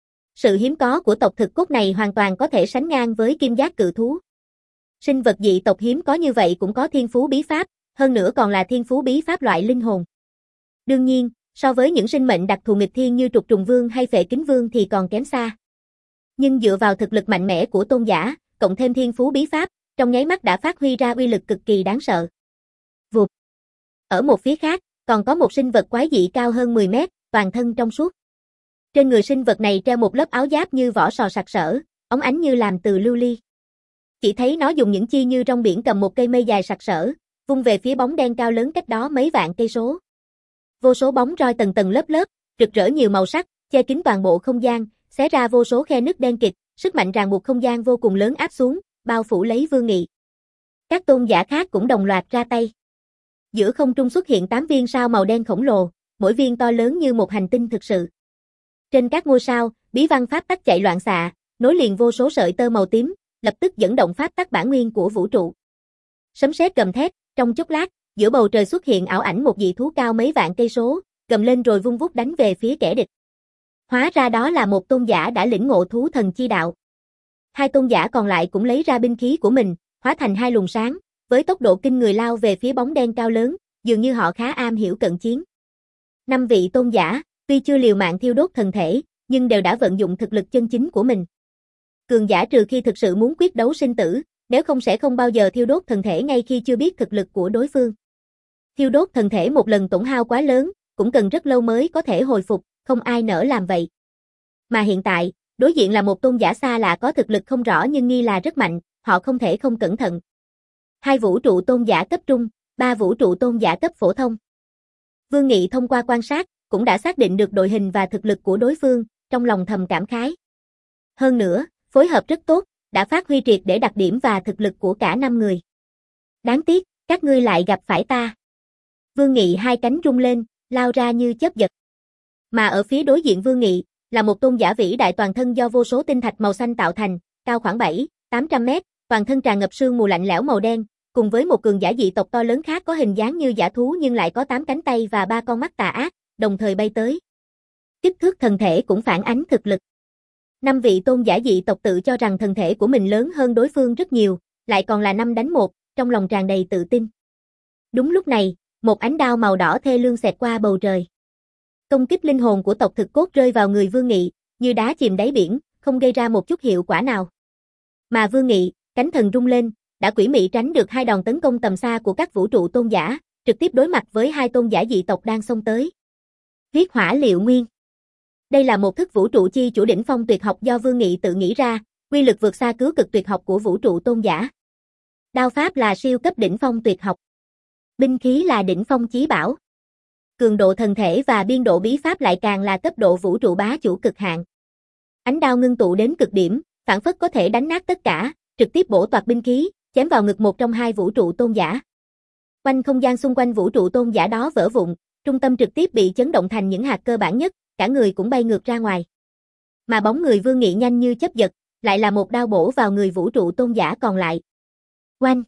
Sự hiếm có của tộc thực cốt này hoàn toàn có thể sánh ngang với kim giác cự thú. Sinh vật dị tộc hiếm có như vậy cũng có thiên phú bí pháp, hơn nữa còn là thiên phú bí pháp loại linh hồn. Đương nhiên, so với những sinh mệnh đặc thù nghịch thiên như trục trùng vương hay phệ kính vương thì còn kém xa. Nhưng dựa vào thực lực mạnh mẽ của tôn giả, cộng thêm thiên phú bí pháp, trong nháy mắt đã phát huy ra uy lực cực kỳ đáng sợ. Vụt. Ở một phía khác, còn có một sinh vật quái dị cao hơn mười mét, toàn thân trong suốt. Trên người sinh vật này treo một lớp áo giáp như vỏ sò sặc sỡ, óng ánh như làm từ lưu ly. Chỉ thấy nó dùng những chi như rong biển cầm một cây mây dài sặc sỡ, vung về phía bóng đen cao lớn cách đó mấy vạn cây số. Vô số bóng roi tầng tầng lớp lớp, rực rỡ nhiều màu sắc, che kín toàn bộ không gian, xé ra vô số khe nứt đen kịt, sức mạnh ràng buộc không gian vô cùng lớn áp xuống, bao phủ lấy Vương Nghị. Các tôn giả khác cũng đồng loạt ra tay. Giữa không trung xuất hiện tám viên sao màu đen khổng lồ, mỗi viên to lớn như một hành tinh thực sự. Trên các ngôi sao, bí văn pháp tắc chạy loạn xạ, nối liền vô số sợi tơ màu tím, lập tức dẫn động pháp tắc bản nguyên của vũ trụ. Sấm sét gầm thét, trong chốc lát, giữa bầu trời xuất hiện ảo ảnh một dị thú cao mấy vạn cây số, gầm lên rồi vung vút đánh về phía kẻ địch. Hóa ra đó là một tôn giả đã lĩnh ngộ thú thần chi đạo. Hai tôn giả còn lại cũng lấy ra binh khí của mình, hóa thành hai luồng sáng, với tốc độ kinh người lao về phía bóng đen cao lớn, dường như họ khá am hiểu cận chiến. Năm vị tôn giả, tuy chưa liều mạng thiêu đốt thần thể, nhưng đều đã vận dụng thực lực chân chính của mình. Cường giả trừ khi thực sự muốn quyết đấu sinh tử, nếu không sẽ không bao giờ thiêu đốt thần thể ngay khi chưa biết thực lực của đối phương. Thiêu đốt thần thể một lần tổn hao quá lớn, cũng cần rất lâu mới có thể hồi phục, không ai nỡ làm vậy. Mà hiện tại, đối diện là một tôn giả xa lạ có thực lực không rõ nhưng nghi là rất mạnh, họ không thể không cẩn thận. Hai vũ trụ tôn giả cấp trung, ba vũ trụ tôn giả cấp phổ thông. Vương Nghị thông qua quan sát, cũng đã xác định được đội hình và thực lực của đối phương, trong lòng thầm cảm khái. Hơn nữa, phối hợp rất tốt, đã phát huy triệt để đặc điểm và thực lực của cả năm người. Đáng tiếc, các ngươi lại gặp phải ta. Vương Nghị hai cánh rung lên, lao ra như chớp giật. Mà ở phía đối diện Vương Nghị, là một tôn giả vĩ đại toàn thân do vô số tinh thạch màu xanh tạo thành, cao khoảng bảy, tám trăm mét, toàn thân tràn ngập sương mù lạnh lẽo màu đen, cùng với một cường giả dị tộc to lớn khác có hình dáng như dã thú nhưng lại có tám cánh tay và ba con mắt tà ác, đồng thời bay tới. Kích thước thân thể cũng phản ánh thực lực. Năm vị tôn giả dị tộc tự cho rằng thân thể của mình lớn hơn đối phương rất nhiều, lại còn là năm đánh một, trong lòng tràn đầy tự tin. Đúng lúc này, một ánh đao màu đỏ thê lương xẹt qua bầu trời. Công kích linh hồn của tộc thực cốt rơi vào người Vương Nghị, như đá chìm đáy biển, không gây ra một chút hiệu quả nào. Mà Vương Nghị, cánh thần rung lên, đã quỷ mị tránh được hai đòn tấn công tầm xa của các vũ trụ tôn giả, trực tiếp đối mặt với hai tôn giả dị tộc đang xông tới. Huyết hỏa liệu nguyên. Đây là một thức vũ trụ chi chủ đỉnh phong tuyệt học do Vương Nghị tự nghĩ ra, quy lực vượt xa cứu cực tuyệt học của vũ trụ tôn giả. Đao pháp là siêu cấp đỉnh phong tuyệt học. Binh khí là đỉnh phong chí bảo. Cường độ thần thể và biên độ bí pháp lại càng là cấp độ vũ trụ bá chủ cực hạn. Ánh đao ngưng tụ đến cực điểm, phản phất có thể đánh nát tất cả, trực tiếp bổ toạc binh khí, chém vào ngực một trong hai vũ trụ tôn giả. Quanh không gian xung quanh vũ trụ tôn giả đó vỡ vụn, trung tâm trực tiếp bị chấn động thành những hạt cơ bản nhất, cả người cũng bay ngược ra ngoài. Mà bóng người Vương Nghị nhanh như chớp giật, lại là một đao bổ vào người vũ trụ tôn giả còn lại. Oanh!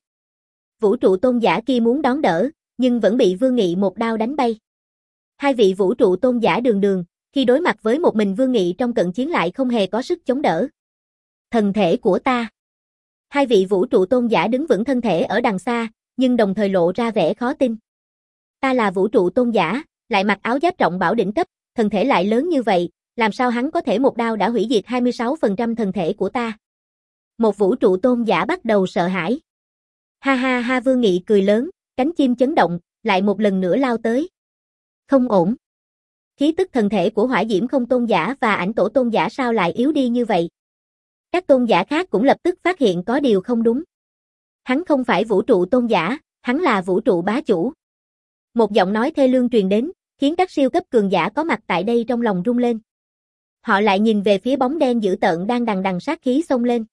Vũ trụ tôn giả kia muốn đón đỡ, nhưng vẫn bị Vương Nghị một đao đánh bay. Hai vị vũ trụ tôn giả đường đường, khi đối mặt với một mình Vương Nghị trong cận chiến lại không hề có sức chống đỡ. Thần thể của ta. Hai vị vũ trụ tôn giả đứng vững thân thể ở đằng xa, nhưng đồng thời lộ ra vẻ khó tin. Ta là vũ trụ tôn giả, lại mặc áo giáp trọng bảo đỉnh cấp, thần thể lại lớn như vậy, làm sao hắn có thể một đao đã hủy diệt hai mươi sáu phần trăm thần thể của ta? Một vũ trụ tôn giả bắt đầu sợ hãi. Ha ha ha, Vương Nghị cười lớn, cánh chim chấn động, lại một lần nữa lao tới. Không ổn. Khí tức thần thể của Hỏa Diễm Không tôn giả và Ảnh Tổ tôn giả sao lại yếu đi như vậy? Các tôn giả khác cũng lập tức phát hiện có điều không đúng. Hắn không phải vũ trụ tôn giả, hắn là vũ trụ bá chủ. Một giọng nói thê lương truyền đến, khiến các siêu cấp cường giả có mặt tại đây trong lòng rung lên. Họ lại nhìn về phía bóng đen dữ tợn đang đằng đằng sát khí xông lên.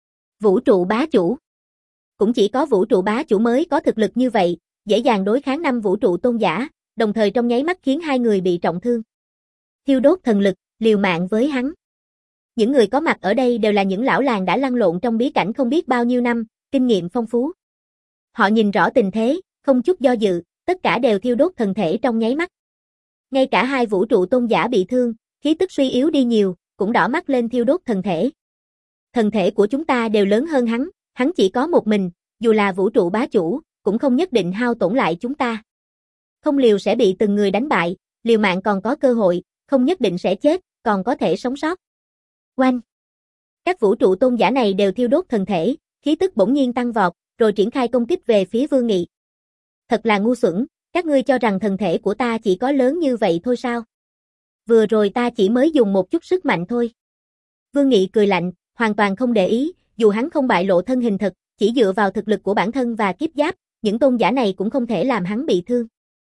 Vũ trụ bá chủ. Cũng chỉ có vũ trụ bá chủ mới có thực lực như vậy, dễ dàng đối kháng năm vũ trụ tôn giả, đồng thời trong nháy mắt khiến hai người bị trọng thương. Thiêu đốt thần lực, liều mạng với hắn. Những người có mặt ở đây đều là những lão làng đã lăn lộn trong bí cảnh không biết bao nhiêu năm, kinh nghiệm phong phú. Họ nhìn rõ tình thế, không chút do dự, tất cả đều thiêu đốt thần thể trong nháy mắt. Ngay cả hai vũ trụ tôn giả bị thương, khí tức suy yếu đi nhiều, cũng đỏ mắt lên thiêu đốt thần thể. Thần thể của chúng ta đều lớn hơn hắn, hắn chỉ có một mình, dù là vũ trụ bá chủ, cũng không nhất định hao tổn lại chúng ta. Không liều sẽ bị từng người đánh bại, liều mạng còn có cơ hội, không nhất định sẽ chết, còn có thể sống sót. Oanh! Các vũ trụ tôn giả này đều thiêu đốt thần thể, khí tức bỗng nhiên tăng vọt, rồi triển khai công kích về phía Vương Nghị. Thật là ngu xuẩn, các ngươi cho rằng thần thể của ta chỉ có lớn như vậy thôi sao? Vừa rồi ta chỉ mới dùng một chút sức mạnh thôi. Vương Nghị cười lạnh, hoàn toàn không để ý, dù hắn không bại lộ thân hình thật, chỉ dựa vào thực lực của bản thân và kiếp giáp, những tôn giả này cũng không thể làm hắn bị thương.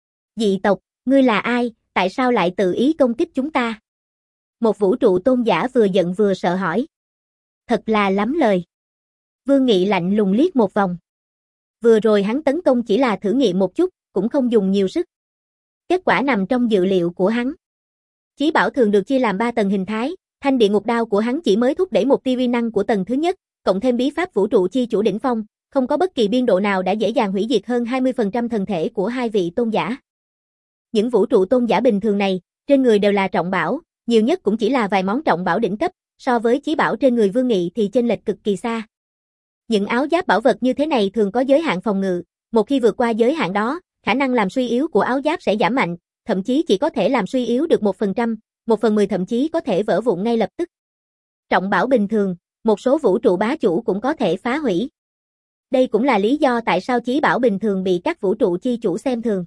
Dị tộc, ngươi là ai, tại sao lại tự ý công kích chúng ta? Một vũ trụ tôn giả vừa giận vừa sợ hỏi. Thật là lắm lời. Vương Nghị lạnh lùng liếc một vòng. Vừa rồi hắn tấn công chỉ là thử nghiệm một chút, cũng không dùng nhiều sức. Kết quả nằm trong dự liệu của hắn. Chí bảo thường được chia làm ba tầng hình thái, thanh địa ngục đao của hắn chỉ mới thúc đẩy một tia uy năng của tầng thứ nhất, cộng thêm bí pháp vũ trụ chi chủ đỉnh phong, không có bất kỳ biên độ nào đã dễ dàng hủy diệt hơn hai mươi phần trăm thần thể của hai vị tôn giả. Những vũ trụ tôn giả bình thường này, trên người đều là trọng bảo, nhiều nhất cũng chỉ là vài món trọng bảo đỉnh cấp, so với chí bảo trên người Vương Nghị thì chênh lệch cực kỳ xa. Những áo giáp bảo vật như thế này thường có giới hạn phòng ngự, một khi vượt qua giới hạn đó, khả năng làm suy yếu của áo giáp sẽ giảm mạnh, thậm chí chỉ có thể làm suy yếu được một phần trăm, một phần mười thậm chí có thể vỡ vụn ngay lập tức. Trọng bảo bình thường, một số vũ trụ bá chủ cũng có thể phá hủy. Đây cũng là lý do tại sao chí bảo bình thường bị các vũ trụ chi chủ xem thường.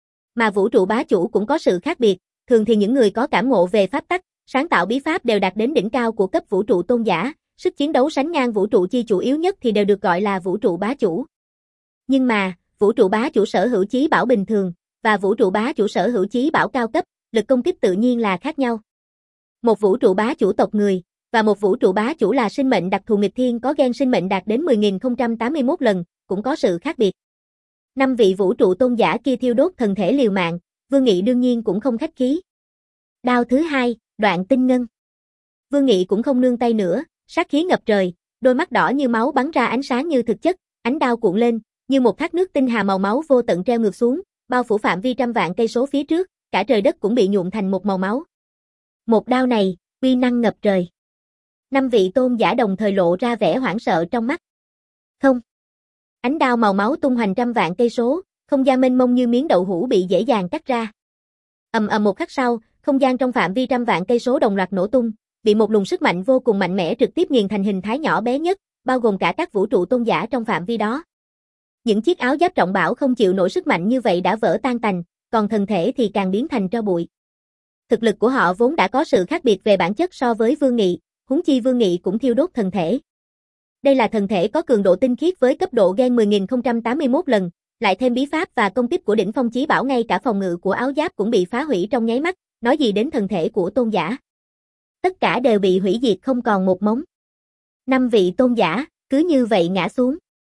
Mà vũ trụ bá chủ cũng có sự khác biệt, thường thì những người có cảm ngộ về pháp tắc, sáng tạo bí pháp đều đạt đến đỉnh cao của cấp vũ trụ tôn giả, sức chiến đấu sánh ngang vũ trụ chi chủ yếu nhất thì đều được gọi là vũ trụ bá chủ. Nhưng mà, vũ trụ bá chủ sở hữu chí bảo bình thường, và vũ trụ bá chủ sở hữu chí bảo cao cấp, lực công kích tự nhiên là khác nhau. Một vũ trụ bá chủ tộc người, và một vũ trụ bá chủ là sinh mệnh đặc thù nghịch thiên có gen sinh mệnh đạt đến mười nghìn không trăm tám mươi mốt lần, cũng có sự khác biệt. Năm vị vũ trụ tôn giả kia thiêu đốt thần thể liều mạng, Vương Nghị đương nhiên cũng không khách khí. Đao thứ hai, đoạn tinh ngân. Vương Nghị cũng không nương tay nữa, sát khí ngập trời, đôi mắt đỏ như máu bắn ra ánh sáng như thực chất, ánh đao cuộn lên, như một thác nước tinh hà màu máu vô tận treo ngược xuống, bao phủ phạm vi trăm vạn cây số phía trước, cả trời đất cũng bị nhuộm thành một màu máu. Một đao này, uy năng ngập trời. Năm vị tôn giả đồng thời lộ ra vẻ hoảng sợ trong mắt. Không. Ánh đao màu máu tung hoành trăm vạn cây số, không gian mênh mông như miếng đậu hũ bị dễ dàng cắt ra. Ầm ầm một khắc sau, không gian trong phạm vi trăm vạn cây số đồng loạt nổ tung, bị một luồng sức mạnh vô cùng mạnh mẽ trực tiếp nghiền thành hình thái nhỏ bé nhất, bao gồm cả các vũ trụ tôn giả trong phạm vi đó. Những chiếc áo giáp trọng bảo không chịu nổi sức mạnh như vậy đã vỡ tan tành, còn thần thể thì càng biến thành tro bụi. Thực lực của họ vốn đã có sự khác biệt về bản chất so với Vương Nghị, huống chi Vương Nghị cũng thiêu đốt thần thể. Đây là thần thể có cường độ tinh khiết với cấp độ gen mười nghìn không trăm tám mươi mốt lần, lại thêm bí pháp và công kích của đỉnh phong chí bảo, ngay cả phòng ngự của áo giáp cũng bị phá hủy trong nháy mắt, nói gì đến thần thể của tôn giả. Tất cả đều bị hủy diệt không còn một mống. Năm vị tôn giả, cứ như vậy ngã xuống.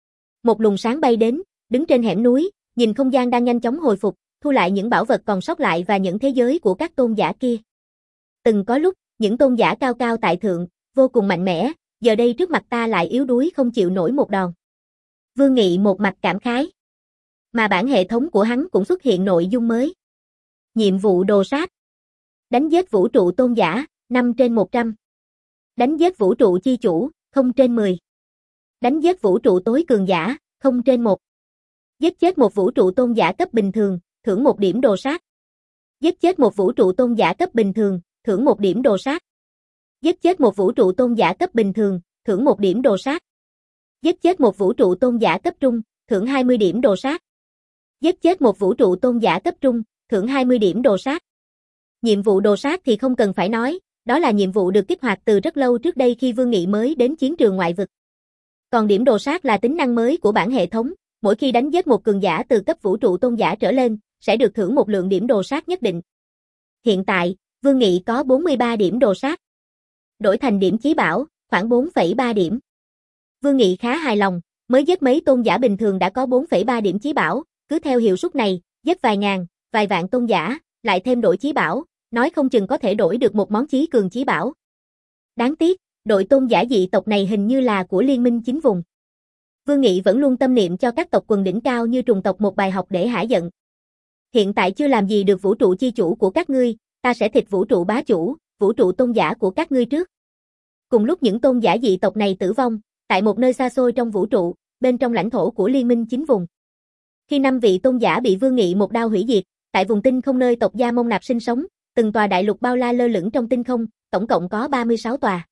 Một luồng sáng bay đến, đứng trên hẻm núi, nhìn không gian đang nhanh chóng hồi phục, thu lại những bảo vật còn sót lại và những thế giới của các tôn giả kia. Từng có lúc, những tôn giả cao cao tại thượng, vô cùng mạnh mẽ, giờ đây trước mặt ta lại yếu đuối không chịu nổi một đòn. Vương Nghị một mặt cảm khái. Mà bản hệ thống của hắn cũng xuất hiện nội dung mới. Nhiệm vụ đồ sát. Đánh giết vũ trụ tôn giả, năm trên một trăm. Đánh giết vũ trụ chi chủ, không trên mười. Đánh giết vũ trụ tối cường giả, không trên một. Giết chết một vũ trụ tôn giả cấp bình thường, thưởng một điểm đồ sát. Giết chết một vũ trụ tôn giả cấp bình thường, thưởng một điểm đồ sát. Giết chết một vũ trụ tôn giả cấp bình thường, thưởng một điểm đồ sát. Giết chết một vũ trụ tôn giả cấp trung, thưởng hai mươi điểm đồ sát. Giết chết một vũ trụ tôn giả cấp trung, thưởng hai mươi điểm đồ sát. Nhiệm vụ đồ sát thì không cần phải nói, đó là nhiệm vụ được kích hoạt từ rất lâu trước đây khi Vương Nghị mới đến chiến trường ngoại vực. Còn điểm đồ sát là tính năng mới của bản hệ thống, mỗi khi đánh giết một cường giả từ cấp vũ trụ tôn giả trở lên, sẽ được thưởng một lượng điểm đồ sát nhất định. Hiện tại, Vương Nghị có bốn mươi ba điểm đồ sát. Đổi thành điểm chí bảo, khoảng bốn phẩy ba điểm. Vương Nghị khá hài lòng, mới giết mấy tôn giả bình thường đã có bốn phẩy ba điểm chí bảo, cứ theo hiệu suất này, giết vài ngàn, vài vạn tôn giả, lại thêm đổi chí bảo, nói không chừng có thể đổi được một món chí cường chí bảo. Đáng tiếc, đội tôn giả dị tộc này hình như là của liên minh chính vùng. Vương Nghị vẫn luôn tâm niệm cho các tộc quần đỉnh cao như trùng tộc một bài học để hả giận. Hiện tại chưa làm gì được vũ trụ chi chủ của các ngươi, ta sẽ thịt vũ trụ bá chủ, vũ trụ tôn giả của các ngươi trước. Cùng lúc những tôn giả dị tộc này tử vong, tại một nơi xa xôi trong vũ trụ, bên trong lãnh thổ của Liên minh chín vùng. Khi năm vị tôn giả bị Vương Nghị một đao hủy diệt, tại vùng tinh không nơi tộc Gia Mông Nạp sinh sống, từng tòa đại lục bao la lơ lửng trong tinh không, tổng cộng có ba mươi sáu tòa.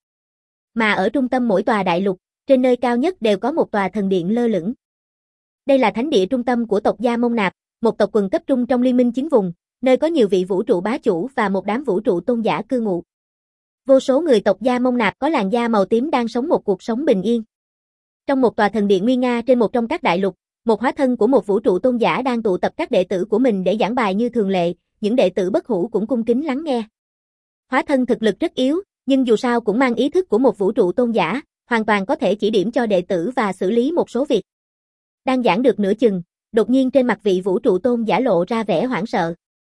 Mà ở trung tâm mỗi tòa đại lục, trên nơi cao nhất đều có một tòa thần điện lơ lửng. Đây là thánh địa trung tâm của tộc Gia Mông Nạp, một tộc quần cấp trung trong Liên minh chín vùng, nơi có nhiều vị vũ trụ bá chủ và một đám vũ trụ tôn giả cư ngụ. Vô số người tộc Gia Mông Nạp có làn da màu tím đang sống một cuộc sống bình yên. Trong một tòa thần điện nguy nga trên một trong các đại lục, một hóa thân của một vũ trụ tôn giả đang tụ tập các đệ tử của mình để giảng bài như thường lệ, những đệ tử bất hủ cũng cung kính lắng nghe. Hóa thân thực lực rất yếu, nhưng dù sao cũng mang ý thức của một vũ trụ tôn giả, hoàn toàn có thể chỉ điểm cho đệ tử và xử lý một số việc. Đang giảng được nửa chừng, đột nhiên trên mặt vị vũ trụ tôn giả lộ ra vẻ hoảng sợ.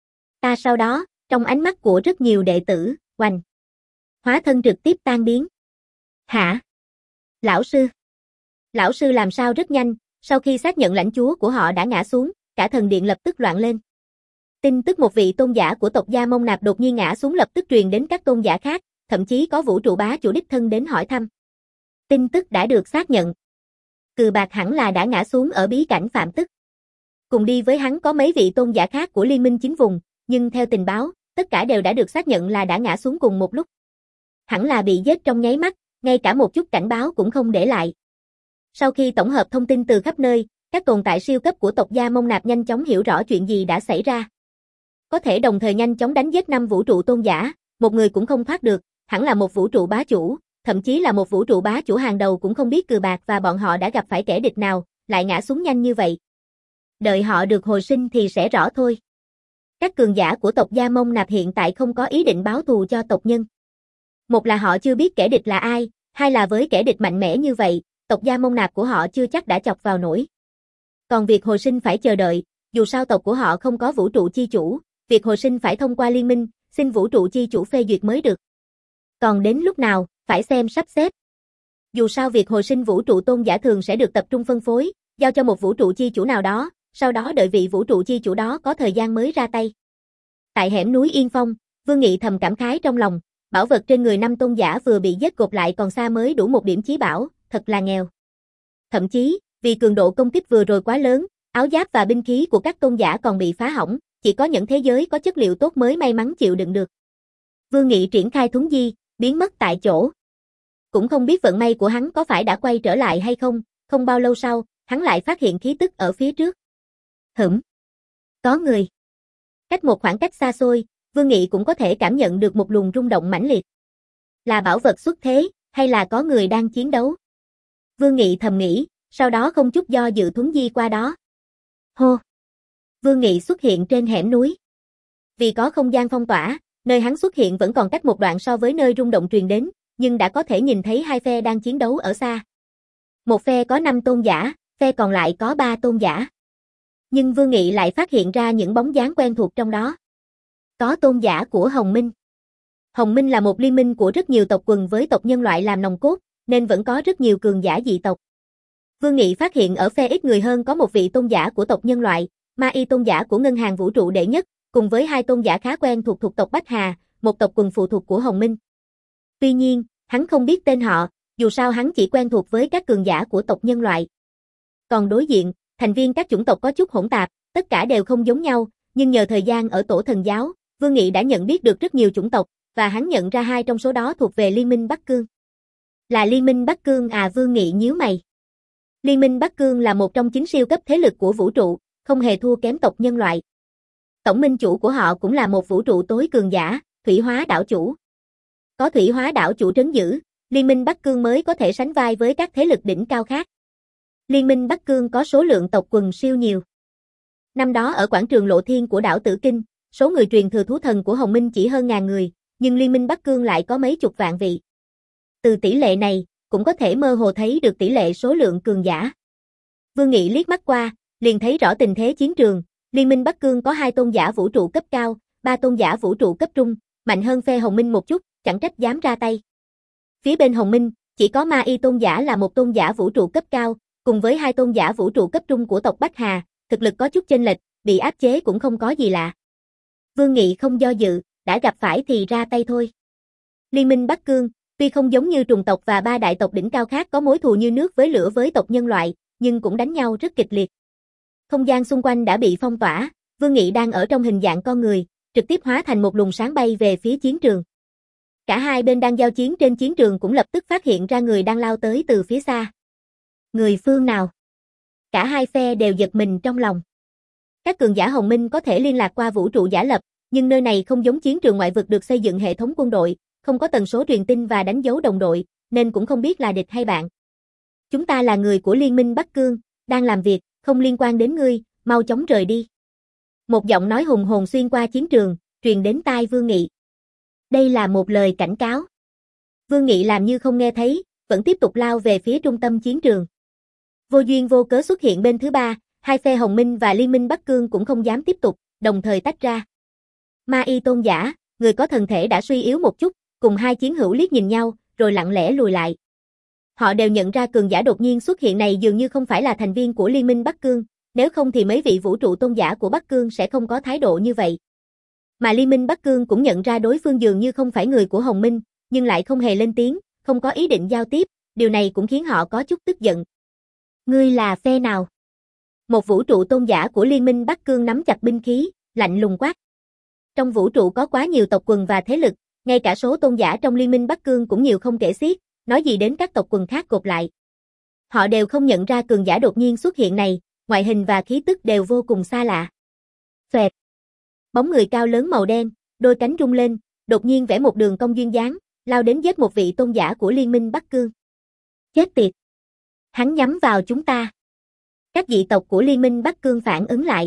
Ta sau đó, trong ánh mắt của rất nhiều đệ tử, oành. Hóa thân trực tiếp tan biến. Hả? Lão sư. Lão sư làm sao rất nhanh, sau khi xác nhận lãnh chúa của họ đã ngã xuống, cả thần điện lập tức loạn lên. Tin tức một vị tôn giả của tộc Gia Mông Nạp đột nhiên ngã xuống lập tức truyền đến các tôn giả khác, thậm chí có vũ trụ bá chủ đích thân đến hỏi thăm. Tin tức đã được xác nhận. Cừ Bạc hẳn là đã ngã xuống ở bí cảnh Phạm Tức. Cùng đi với hắn có mấy vị tôn giả khác của Liên minh chín vùng, nhưng theo tình báo, tất cả đều đã được xác nhận là đã ngã xuống cùng một lúc. Hẳn là bị giết trong nháy mắt, ngay cả một chút cảnh báo cũng không để lại. Sau khi tổng hợp thông tin từ khắp nơi, các tồn tại siêu cấp của tộc Gia Mông Nạp nhanh chóng hiểu rõ chuyện gì đã xảy ra. Có thể đồng thời nhanh chóng đánh giết năm vũ trụ tôn giả, một người cũng không thoát được, hẳn là một vũ trụ bá chủ, thậm chí là một vũ trụ bá chủ hàng đầu cũng không biết Cừ Bạc và bọn họ đã gặp phải kẻ địch nào, lại ngã xuống nhanh như vậy. Đợi họ được hồi sinh thì sẽ rõ thôi. Các cường giả của tộc Gia Mông Nạp hiện tại không có ý định báo thù cho tộc nhân. Một là họ chưa biết kẻ địch là ai, hai là với kẻ địch mạnh mẽ như vậy, tộc Gia Mông Nạp của họ chưa chắc đã chọc vào nổi. Còn việc hồi sinh phải chờ đợi, dù sao tộc của họ không có vũ trụ chi chủ, việc hồi sinh phải thông qua liên minh, xin vũ trụ chi chủ phê duyệt mới được. Còn đến lúc nào, phải xem sắp xếp. Dù sao việc hồi sinh vũ trụ tôn giả thường sẽ được tập trung phân phối, giao cho một vũ trụ chi chủ nào đó, sau đó đợi vị vũ trụ chi chủ đó có thời gian mới ra tay. Tại hẻm núi Yên Phong, Vương Nghị thầm cảm khái trong lòng, bảo vật trên người năm tôn giả vừa bị giết gộp lại còn xa mới đủ một điểm chí bảo, thật là nghèo. Thậm chí, vì cường độ công kích vừa rồi quá lớn, áo giáp và binh khí của các tôn giả còn bị phá hỏng, chỉ có những thế giới có chất liệu tốt mới may mắn chịu đựng được. Vương Nghị triển khai thuấn di, biến mất tại chỗ. Cũng không biết vận may của hắn có phải đã quay trở lại hay không, không bao lâu sau, hắn lại phát hiện khí tức ở phía trước. Hửm. Có người. Cách một khoảng cách xa xôi, Vương Nghị cũng có thể cảm nhận được một luồng rung động mãnh liệt. Là bảo vật xuất thế, hay là có người đang chiến đấu? Vương Nghị thầm nghĩ, sau đó không chút do dự thuấn di qua đó. Hô. Vương Nghị xuất hiện trên hẻm núi. Vì có không gian phong tỏa, nơi hắn xuất hiện vẫn còn cách một đoạn so với nơi rung động truyền đến, nhưng đã có thể nhìn thấy hai phe đang chiến đấu ở xa. Một phe có năm tôn giả, phe còn lại có ba tôn giả. Nhưng Vương Nghị lại phát hiện ra những bóng dáng quen thuộc trong đó. Có tôn giả của Hồng Minh. Hồng Minh là một liên minh của rất nhiều tộc quần với tộc nhân loại làm nòng cốt, nên vẫn có rất nhiều cường giả dị tộc. Vương Nghị phát hiện ở phe ít người hơn có một vị tôn giả của tộc nhân loại, Ma Y tôn giả của ngân hàng vũ trụ đệ nhất, cùng với hai tôn giả khá quen thuộc thuộc tộc Bách Hà, một tộc quần phụ thuộc của Hồng Minh. Tuy nhiên, hắn không biết tên họ, dù sao hắn chỉ quen thuộc với các cường giả của tộc nhân loại. Còn đối diện, thành viên các chủng tộc có chút hỗn tạp, tất cả đều không giống nhau, nhưng nhờ thời gian ở tổ thần giáo, Vương Nghị đã nhận biết được rất nhiều chủng tộc, và hắn nhận ra hai trong số đó thuộc về Liên minh Bắc Cương. Là Liên minh Bắc Cương à? Vương Nghị nhíu mày. Liên minh Bắc Cương là một trong chín siêu cấp thế lực của vũ trụ, không hề thua kém tộc nhân loại. Tổng minh chủ của họ cũng là một vũ trụ tối cường giả, Thủy Hóa đảo chủ. Có Thủy Hóa đảo chủ trấn giữ, Liên minh Bắc Cương mới có thể sánh vai với các thế lực đỉnh cao khác. Liên minh Bắc Cương có số lượng tộc quần siêu nhiều. Năm đó ở quảng trường Lộ Thiên của đảo Tử Kinh, số người truyền thừa thú thần của Hồng Minh chỉ hơn ngàn người, nhưng Liên minh Bắc Cương lại có mấy chục vạn vị. Từ tỷ lệ này, cũng có thể mơ hồ thấy được tỷ lệ số lượng cường giả. Vương Nghị liếc mắt qua, liền thấy rõ tình thế chiến trường, Liên minh Bắc Cương có hai tôn giả vũ trụ cấp cao, ba tôn giả vũ trụ cấp trung, mạnh hơn phe Hồng Minh một chút, chẳng trách dám ra tay. Phía bên Hồng Minh, chỉ có Ma Y tôn giả là một tôn giả vũ trụ cấp cao, cùng với hai tôn giả vũ trụ cấp trung của tộc Bắc Hà, thực lực có chút chênh lệch, bị áp chế cũng không có gì lạ. Vương Nghị không do dự, đã gặp phải thì ra tay thôi. Liên minh Bắc Cương, tuy không giống như trùng tộc và ba đại tộc đỉnh cao khác có mối thù như nước với lửa với tộc nhân loại, nhưng cũng đánh nhau rất kịch liệt. Không gian xung quanh đã bị phong tỏa, Vương Nghị đang ở trong hình dạng con người, trực tiếp hóa thành một luồng sáng bay về phía chiến trường. Cả hai bên đang giao chiến trên chiến trường cũng lập tức phát hiện ra người đang lao tới từ phía xa. Người phương nào? Cả hai phe đều giật mình trong lòng. Các cường giả Hồng Minh có thể liên lạc qua vũ trụ giả lập, nhưng nơi này không giống chiến trường ngoại vực được xây dựng hệ thống quân đội, không có tần số truyền tin và đánh dấu đồng đội, nên cũng không biết là địch hay bạn. Chúng ta là người của Liên minh Bắc Cương, đang làm việc, không liên quan đến ngươi, mau chóng rời đi. Một giọng nói hùng hồn xuyên qua chiến trường, truyền đến tai Vương Nghị. Đây là một lời cảnh cáo. Vương Nghị làm như không nghe thấy, vẫn tiếp tục lao về phía trung tâm chiến trường. Vô duyên vô cớ xuất hiện bên thứ ba, hai phe Hồng Minh và Liên minh Bắc Cương cũng không dám tiếp tục, đồng thời tách ra. Ma Y tôn giả, người có thần thể đã suy yếu một chút, cùng hai chiến hữu liếc nhìn nhau, rồi lặng lẽ lùi lại. Họ đều nhận ra cường giả đột nhiên xuất hiện này dường như không phải là thành viên của Liên minh Bắc Cương, nếu không thì mấy vị vũ trụ tôn giả của Bắc Cương sẽ không có thái độ như vậy. Mà Liên minh Bắc Cương cũng nhận ra đối phương dường như không phải người của Hồng Minh, nhưng lại không hề lên tiếng, không có ý định giao tiếp, điều này cũng khiến họ có chút tức giận. Ngươi là phe nào? Một vũ trụ tôn giả của Liên minh Bắc Cương nắm chặt binh khí, lạnh lùng quát. Trong vũ trụ có quá nhiều tộc quần và thế lực, ngay cả số tôn giả trong Liên minh Bắc Cương cũng nhiều không kể xiết, nói gì đến các tộc quần khác gộp lại. Họ đều không nhận ra cường giả đột nhiên xuất hiện này, ngoại hình và khí tức đều vô cùng xa lạ. Xoẹt. Bóng người cao lớn màu đen, đôi cánh rung lên, đột nhiên vẽ một đường cong duyên dáng, lao đến giết một vị tôn giả của Liên minh Bắc Cương. Chết tiệt! Hắn nhắm vào chúng ta. Các dị tộc của Liên minh Bắc Cương phản ứng lại.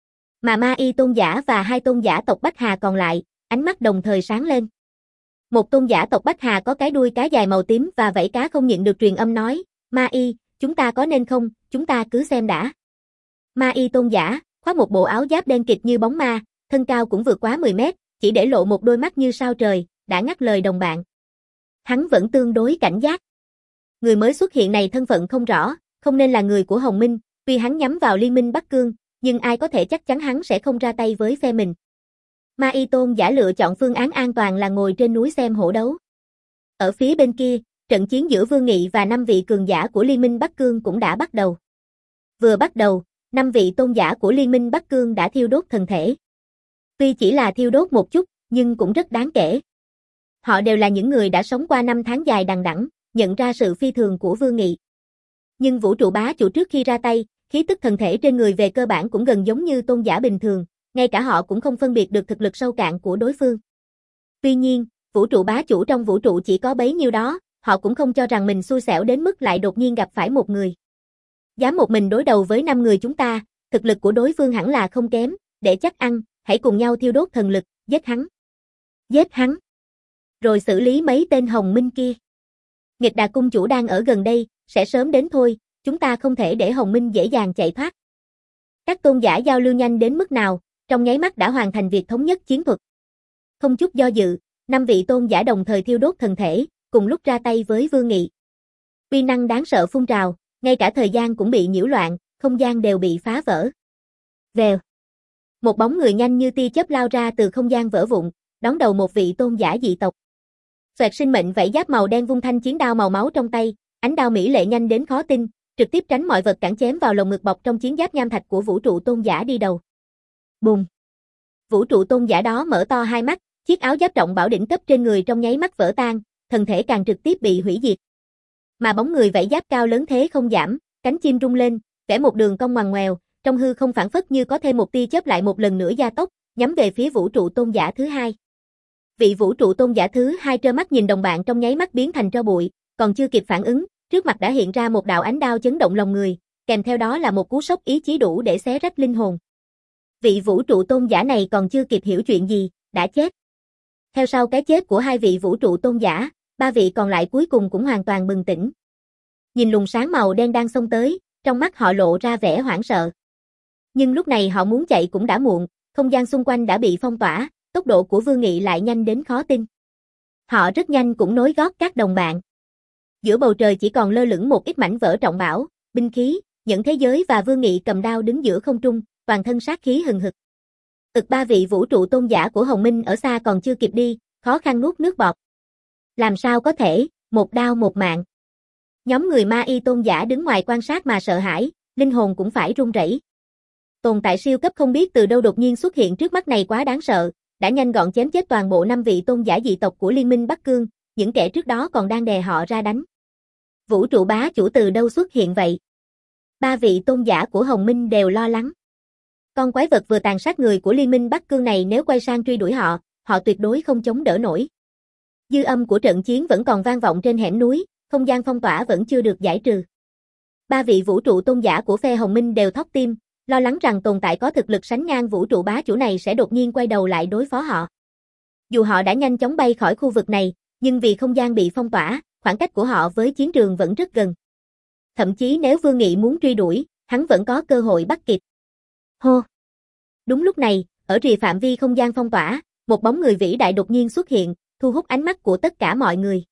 Mà Ma Y tôn giả và hai tôn giả tộc Bắc Hà còn lại, ánh mắt đồng thời sáng lên. Một tôn giả tộc Bắc Hà có cái đuôi cá dài màu tím và vảy cá không nhịn được truyền âm nói, Ma Y, chúng ta có nên không, chúng ta cứ xem đã. Ma Y tôn giả, khoác một bộ áo giáp đen kịt như bóng ma, thân cao cũng vượt quá mười mét, chỉ để lộ một đôi mắt như sao trời, đã ngắt lời đồng bạn. Hắn vẫn tương đối cảnh giác. Người mới xuất hiện này thân phận không rõ, không nên là người của Hồng Minh, tuy hắn nhắm vào Liên minh Bắc Cương, nhưng ai có thể chắc chắn hắn sẽ không ra tay với phe mình. Ma Y tôn giả lựa chọn phương án an toàn là ngồi trên núi xem hổ đấu. Ở phía bên kia, trận chiến giữa Vương Nghị và năm vị cường giả của Liên minh Bắc Cương cũng đã bắt đầu. Vừa bắt đầu, năm vị tôn giả của Liên minh Bắc Cương đã thiêu đốt thần thể. Tuy chỉ là thiêu đốt một chút, nhưng cũng rất đáng kể. Họ đều là những người đã sống qua năm tháng dài đằng đẵng, nhận ra sự phi thường của Vương Nghị. Nhưng vũ trụ bá chủ trước khi ra tay, khí tức thần thể trên người về cơ bản cũng gần giống như tôn giả bình thường, ngay cả họ cũng không phân biệt được thực lực sâu cạn của đối phương. Tuy nhiên, vũ trụ bá chủ trong vũ trụ chỉ có bấy nhiêu đó, họ cũng không cho rằng mình xui xẻo đến mức lại đột nhiên gặp phải một người. Dám một mình đối đầu với năm người chúng ta, thực lực của đối phương hẳn là không kém, để chắc ăn, hãy cùng nhau thiêu đốt thần lực, giết hắn. Giết hắn. Rồi xử lý mấy tên Hồng Minh kia. Nghịch Đà cung chủ đang ở gần đây, sẽ sớm đến thôi, chúng ta không thể để Hồng Minh dễ dàng chạy thoát. Các tôn giả giao lưu nhanh đến mức nào, trong nháy mắt đã hoàn thành việc thống nhất chiến thuật. Không chút do dự, năm vị tôn giả đồng thời thiêu đốt thần thể, cùng lúc ra tay với Vương Nghị. Uy năng đáng sợ phun trào, ngay cả thời gian cũng bị nhiễu loạn, không gian đều bị phá vỡ. Vèo. Một bóng người nhanh như tia chớp lao ra từ không gian vỡ vụn, đón đầu một vị tôn giả dị tộc. Xoẹt sinh mệnh vảy giáp màu đen vung thanh chiến đao màu máu trong tay, ánh đao mỹ lệ nhanh đến khó tin, trực tiếp tránh mọi vật cản chém vào lồng ngực bọc trong chiến giáp nham thạch của vũ trụ tôn giả đi đầu. Bùng. Vũ trụ tôn giả đó mở to hai mắt, chiếc áo giáp trọng bảo đỉnh cấp trên người trong nháy mắt vỡ tan, thân thể càng trực tiếp bị hủy diệt. Mà bóng người vảy giáp cao lớn thế không giảm, cánh chim rung lên, vẽ một đường cong ngoằn ngoèo, trong hư không phản phất như có thêm một tia chớp lại một lần nữa gia tốc, nhắm về phía vũ trụ tôn giả thứ hai. Vị vũ trụ tôn giả thứ hai trơ mắt nhìn đồng bạn trong nháy mắt biến thành tro bụi, còn chưa kịp phản ứng, trước mặt đã hiện ra một đạo ánh đao chấn động lòng người, kèm theo đó là một cú sốc ý chí đủ để xé rách linh hồn. Vị vũ trụ tôn giả này còn chưa kịp hiểu chuyện gì, đã chết. Theo sau cái chết của hai vị vũ trụ tôn giả, ba vị còn lại cuối cùng cũng hoàn toàn bừng tỉnh. Nhìn luồng sáng màu đen đang xông tới, trong mắt họ lộ ra vẻ hoảng sợ. Nhưng lúc này họ muốn chạy cũng đã muộn, không gian xung quanh đã bị phong tỏa, tốc độ của Vương Nghị lại nhanh đến khó tin. Họ rất nhanh cũng nối gót các đồng bạn. Giữa bầu trời chỉ còn lơ lửng một ít mảnh vỡ trọng bảo, binh khí, Nhẫn Thế Giới và Vương Nghị cầm đao đứng giữa không trung, toàn thân sát khí hừng hực. Ực ba vị vũ trụ tôn giả của Hồng Minh ở xa còn chưa kịp đi, khó khăn nuốt nước bọt. Làm sao có thể, một đao một mạng. Nhóm người Ma Y tôn giả đứng ngoài quan sát mà sợ hãi, linh hồn cũng phải run rẩy. Tồn tại siêu cấp không biết từ đâu đột nhiên xuất hiện trước mắt này quá đáng sợ, đã nhanh gọn chém chết toàn bộ năm vị tôn giả dị tộc của Liên minh Bắc Cương, những kẻ trước đó còn đang đè họ ra đánh. Vũ trụ bá chủ từ đâu xuất hiện vậy? Ba vị tôn giả của Hồng Minh đều lo lắng. Con quái vật vừa tàn sát người của Liên minh Bắc Cương này nếu quay sang truy đuổi họ, họ tuyệt đối không chống đỡ nổi. Dư âm của trận chiến vẫn còn vang vọng trên hẻm núi, không gian phong tỏa vẫn chưa được giải trừ. Ba vị vũ trụ tôn giả của phe Hồng Minh đều thót tim, lo lắng rằng tồn tại có thực lực sánh ngang vũ trụ bá chủ này sẽ đột nhiên quay đầu lại đối phó họ. Dù họ đã nhanh chóng bay khỏi khu vực này, nhưng vì không gian bị phong tỏa, khoảng cách của họ với chiến trường vẫn rất gần. Thậm chí nếu Vương Nghị muốn truy đuổi, hắn vẫn có cơ hội bắt kịp. Hô! Đúng lúc này, ở rìa phạm vi không gian phong tỏa, một bóng người vĩ đại đột nhiên xuất hiện, thu hút ánh mắt của tất cả mọi người.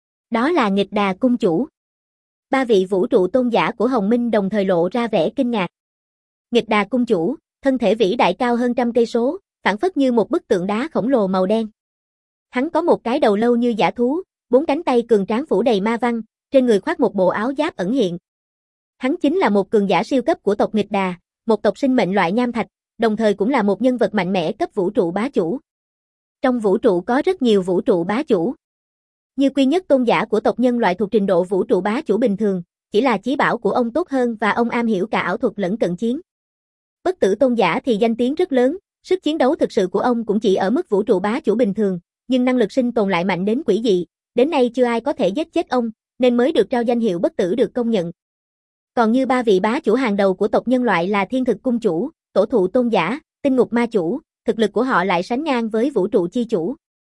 Đó là Nghịch Đà cung chủ. Ba vị vũ trụ tôn giả của Hồng Minh đồng thời lộ ra vẻ kinh ngạc. Nghịch Đà cung chủ, thân thể vĩ đại cao hơn trăm cây số, phảng phất như một bức tượng đá khổng lồ màu đen. Hắn có một cái đầu lâu như dã thú, bốn cánh tay cường tráng phủ đầy ma văn, trên người khoác một bộ áo giáp ẩn hiện. Hắn chính là một cường giả siêu cấp của tộc Nghịch Đà, một tộc sinh mệnh loại nham thạch, đồng thời cũng là một nhân vật mạnh mẽ cấp vũ trụ bá chủ. Trong vũ trụ có rất nhiều vũ trụ bá chủ. Như Quy Nhất tôn giả của tộc nhân loại thuộc trình độ vũ trụ bá chủ bình thường, chỉ là chí bảo của ông tốt hơn và ông am hiểu cả ảo thuật lẫn cận chiến. Bất Tử tôn giả thì danh tiếng rất lớn, sức chiến đấu thực sự của ông cũng chỉ ở mức vũ trụ bá chủ bình thường, nhưng năng lực sinh tồn lại mạnh đến quỷ dị, đến nay chưa ai có thể giết chết ông, nên mới được trao danh hiệu Bất Tử được công nhận. Còn như ba vị bá chủ hàng đầu của tộc nhân loại là Thiên Thực cung chủ, Tổ thụ tôn giả, Tinh ngục ma chủ, thực lực của họ lại sánh ngang với vũ trụ chi chủ.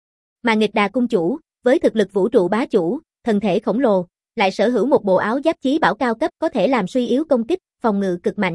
Mà Nghịch Đà cung chủ, với thực lực vũ trụ bá chủ, thân thể khổng lồ, lại sở hữu một bộ áo giáp chí bảo cao cấp có thể làm suy yếu công kích, phòng ngự cực mạnh.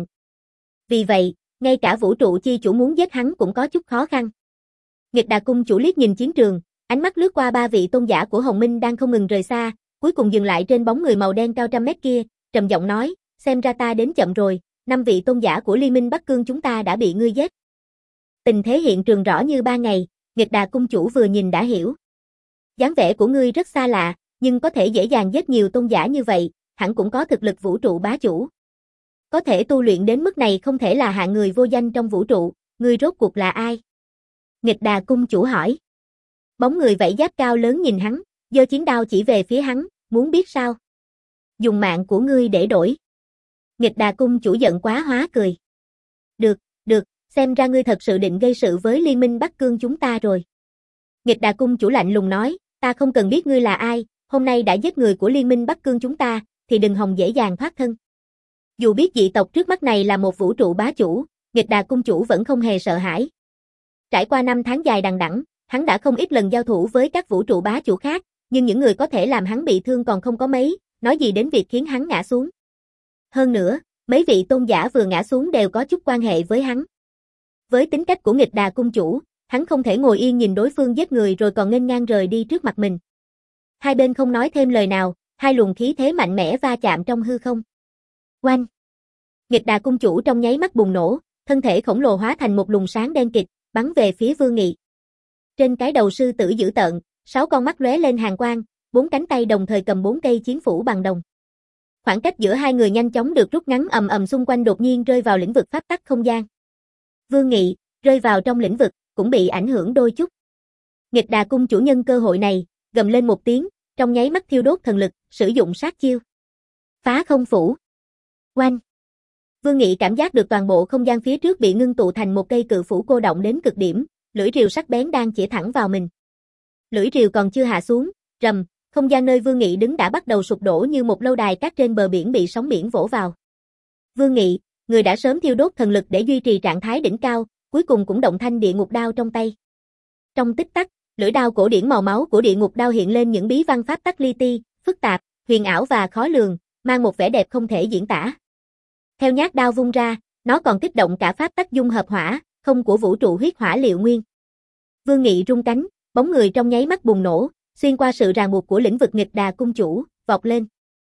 Vì vậy, ngay cả vũ trụ chi chủ muốn giết hắn cũng có chút khó khăn. Nghịch Đà cung chủ liếc nhìn chiến trường, ánh mắt lướt qua ba vị tôn giả của Hồng Minh đang không ngừng rời xa, cuối cùng dừng lại trên bóng người màu đen cao trăm mét kia, trầm giọng nói, xem ra ta đến chậm rồi, năm vị tôn giả của Liên minh Bắc Cương chúng ta đã bị ngươi giết. Tình thế hiện trường rõ như ba ngày, Nghịch Đà cung chủ vừa nhìn đã hiểu. Dáng vẻ của ngươi rất xa lạ, nhưng có thể dễ dàng giết nhiều tôn giả như vậy, hẳn cũng có thực lực vũ trụ bá chủ. Có thể tu luyện đến mức này không thể là hạng người vô danh trong vũ trụ, ngươi rốt cuộc là ai? Nghịch Đà cung chủ hỏi. Bóng người vảy giáp cao lớn nhìn hắn, giơ chiến đao chỉ về phía hắn, muốn biết sao? Dùng mạng của ngươi để đổi. Nghịch Đà cung chủ giận quá hóa cười. Được, được, xem ra ngươi thật sự định gây sự với Liên minh Bắc Cương chúng ta rồi. Nghịch Đà cung chủ lạnh lùng nói, ta không cần biết ngươi là ai, hôm nay đã giết người của Liên minh Bắc Cương chúng ta, thì đừng hòng dễ dàng thoát thân. Dù biết dị tộc trước mắt này là một vũ trụ bá chủ, Nghịch Đà cung chủ vẫn không hề sợ hãi. Trải qua năm tháng dài đằng đẵng, hắn đã không ít lần giao thủ với các vũ trụ bá chủ khác, nhưng những người có thể làm hắn bị thương còn không có mấy, nói gì đến việc khiến hắn ngã xuống. Hơn nữa, mấy vị tôn giả vừa ngã xuống đều có chút quan hệ với hắn. Với tính cách của Nghịch Đà cung chủ, hắn không thể ngồi yên nhìn đối phương giết người rồi còn nghênh ngang rời đi trước mặt mình. Hai bên không nói thêm lời nào, hai luồng khí thế mạnh mẽ va chạm trong hư không. Oanh! Nghịch Đà cung chủ trong nháy mắt bùng nổ, thân thể khổng lồ hóa thành một luồng sáng đen kịt, bắn về phía Vương Nghị. Trên cái đầu sư tử dữ tợn, sáu con mắt lóe lên hàn quang, bốn cánh tay đồng thời cầm bốn cây chiến phủ bằng đồng. Khoảng cách giữa hai người nhanh chóng được rút ngắn, ầm ầm xung quanh đột nhiên rơi vào lĩnh vực pháp tắc không gian. Vương Nghị rơi vào trong lĩnh vực cũng bị ảnh hưởng đôi chút. Nghịch Đà cung chủ nhân cơ hội này, gầm lên một tiếng, trong nháy mắt thiêu đốt thần lực, sử dụng sát chiêu. Phá không phủ. Oanh! Vương Nghị cảm giác được toàn bộ không gian phía trước bị ngưng tụ thành một cây cự phủ cô động đến cực điểm, lưỡi rìu sắc bén đang chĩa thẳng vào mình. Lưỡi rìu còn chưa hạ xuống, rầm, không gian nơi Vương Nghị đứng đã bắt đầu sụp đổ như một lâu đài cát trên bờ biển bị sóng biển vỗ vào. Vương Nghị, người đã sớm thiêu đốt thần lực để duy trì trạng thái đỉnh cao, cuối cùng cũng động thanh địa ngục đao trong tay. Trong tích tắc, lưỡi đao cổ điển màu máu của địa ngục đao hiện lên những bí văn pháp tắc li ti, phức tạp, huyền ảo và khó lường, mang một vẻ đẹp không thể diễn tả. Theo nhát đao vung ra, nó còn kích động cả pháp tắc dung hợp hỏa, không của vũ trụ huyết hỏa liệu nguyên. Vương Nghị rung cánh, bóng người trong nháy mắt bùng nổ, xuyên qua sự ràng buộc của lĩnh vực Nghịch Đà cung chủ, vọt lên.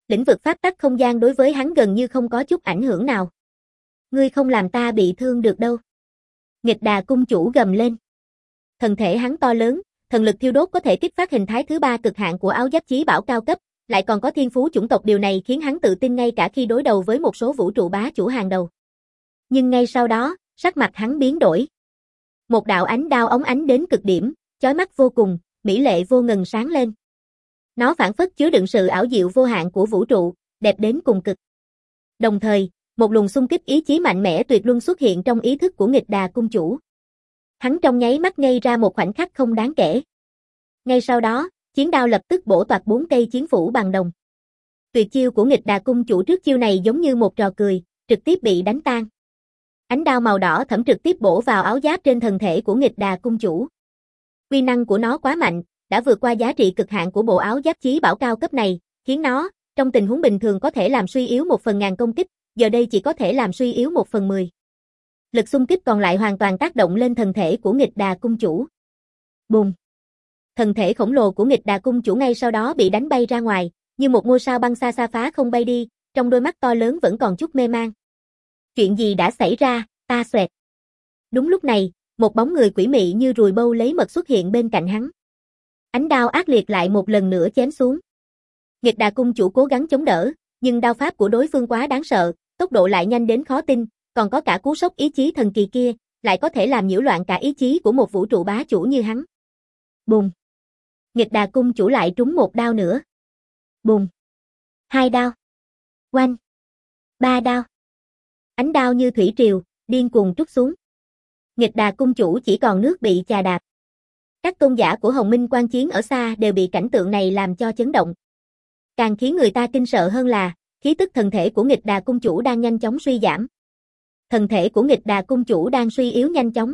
Lĩnh vực pháp tắc không gian đối với hắn gần như không có chút ảnh hưởng nào. Ngươi không làm ta bị thương được đâu. Nghịch Đà cung chủ gầm lên. Thân thể hắn to lớn, thần lực thiêu đốt có thể kích phát hình thái thứ ba cực hạn của áo giáp chí bảo cao cấp, lại còn có thiên phú chủng tộc, điều này khiến hắn tự tin ngay cả khi đối đầu với một số vũ trụ bá chủ hàng đầu. Nhưng ngay sau đó, sắc mặt hắn biến đổi. Một đạo ánh đao óng ánh đến cực điểm, chói mắt vô cùng, mỹ lệ vô ngần sáng lên. Nó phảng phất chứa đựng sự ảo diệu vô hạn của vũ trụ, đẹp đến cùng cực. Đồng thời, một luồng xung kích ý chí mạnh mẽ tuyệt luân xuất hiện trong ý thức của Nghịch Đà cung chủ. Hắn trong nháy mắt ngây ra một khoảnh khắc không đáng kể. Ngay sau đó, chiến đao lập tức bổ toạc bốn cây chiến phủ bằng đồng. Tuyệt chiêu của Nghịch Đà cung chủ trước chiêu này giống như một trò cười, trực tiếp bị đánh tan. Ánh đao màu đỏ thẫm trực tiếp bổ vào áo giáp trên thân thể của Nghịch Đà cung chủ. Uy năng của nó quá mạnh, đã vượt qua giá trị cực hạn của bộ áo giáp chí bảo cao cấp này, khiến nó, trong tình huống bình thường có thể làm suy yếu một phần ngàn công kích, giờ đây chỉ có thể làm suy yếu một phần mười. Lực xung kích còn lại hoàn toàn tác động lên thân thể của Nghịch Đà cung chủ. Bùng! Thân thể khổng lồ của Nghịch Đà cung chủ ngay sau đó bị đánh bay ra ngoài, như một ngôi sao băng xa xa phá không bay đi, trong đôi mắt to lớn vẫn còn chút mê man. Chuyện gì đã xảy ra, ta xoẹt. Đúng lúc này, một bóng người quỷ mị như ruồi bâu lấy mật xuất hiện bên cạnh hắn. Ánh đao ác liệt lại một lần nữa chém xuống. Nghịch Đà cung chủ cố gắng chống đỡ, nhưng đao pháp của đối phương quá đáng sợ, tốc độ lại nhanh đến khó tin, còn có cả cú sốc ý chí thần kỳ kia, lại có thể làm nhiễu loạn cả ý chí của một vũ trụ bá chủ như hắn. Bùng! Nghịch Đà cung chủ lại trúng một đao nữa. Bùng! Hai đao. Oanh! Ba đao. Ánh đao như thủy triều, điên cuồng trút xuống. Nghịch Đà cung chủ chỉ còn nước bị chà đạp. Các tôn giả của Hồng Minh quan chiến ở xa đều bị cảnh tượng này làm cho chấn động. Càng khiến người ta kinh sợ hơn là, khí tức thần thể của Nghịch Đà cung chủ đang nhanh chóng suy giảm. Thần thể của Nghịch Đà cung chủ đang suy yếu nhanh chóng.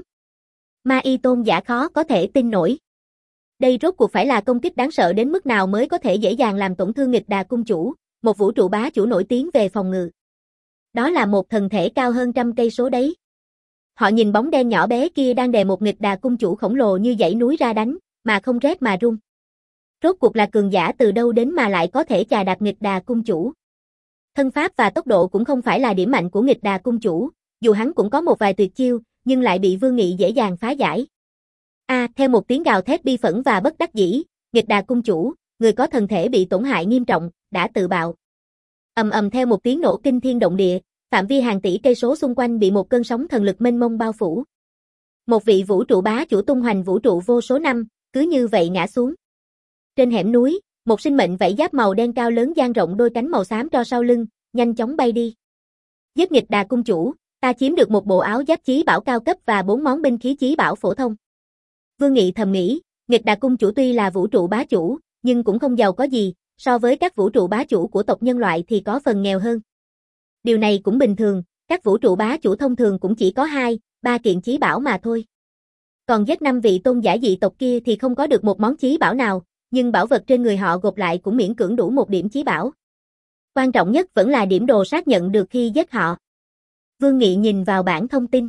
Ma y tôn giả khó có thể tin nổi. Đây rốt cuộc phải là công kích đáng sợ đến mức nào mới có thể dễ dàng làm tổn thương Nghịch Đà cung chủ, một vũ trụ bá chủ nổi tiếng về phòng ngự. Đó là một thần thể cao hơn trăm cây số đấy. Họ nhìn bóng đen nhỏ bé kia đang đè một Nghịch Đà cung chủ khổng lồ như dãy núi ra đánh, mà không rét mà run. Rốt cuộc là cường giả từ đâu đến mà lại có thể chà đạp Nghịch Đà cung chủ. Thân pháp và tốc độ cũng không phải là điểm mạnh của Nghịch Đà cung chủ, dù hắn cũng có một vài tuyệt chiêu, nhưng lại bị Vương Nghị dễ dàng phá giải. A, à, theo một tiếng gào thét bi phẫn và bất đắc dĩ, Nghịch Đà cung chủ, người có thần thể bị tổn hại nghiêm trọng, đã tự bạo. Ầm ầm theo một tiếng nổ kinh thiên động địa, phạm vi hàng tỷ cây số xung quanh bị một cơn sóng thần lực mênh mông bao phủ. Một vị vũ trụ bá chủ tung hoành vũ trụ vô số năm, cứ như vậy ngã xuống. Trên hẻm núi, một sinh mệnh vảy giáp màu đen cao lớn dang rộng đôi cánh màu xám tro sau lưng, nhanh chóng bay đi. Giết Nghịch Đà cung chủ, ta chiếm được một bộ áo giáp chí bảo cao cấp và bốn món binh khí chí bảo phổ thông. Vương Nghị thầm nghĩ, Nghịch Đà cung chủ tuy là vũ trụ bá chủ, nhưng cũng không giàu có gì, so với các vũ trụ bá chủ của tộc nhân loại thì có phần nghèo hơn. Điều này cũng bình thường, các vũ trụ bá chủ thông thường cũng chỉ có hai, ba kiện chí bảo mà thôi. Còn giết năm vị tôn giả dị tộc kia thì không có được một món chí bảo nào, nhưng bảo vật trên người họ gộp lại cũng miễn cưỡng đủ một điểm chí bảo. Quan trọng nhất vẫn là điểm đồ sát nhận được khi giết họ. Vương Nghị nhìn vào bảng thông tin.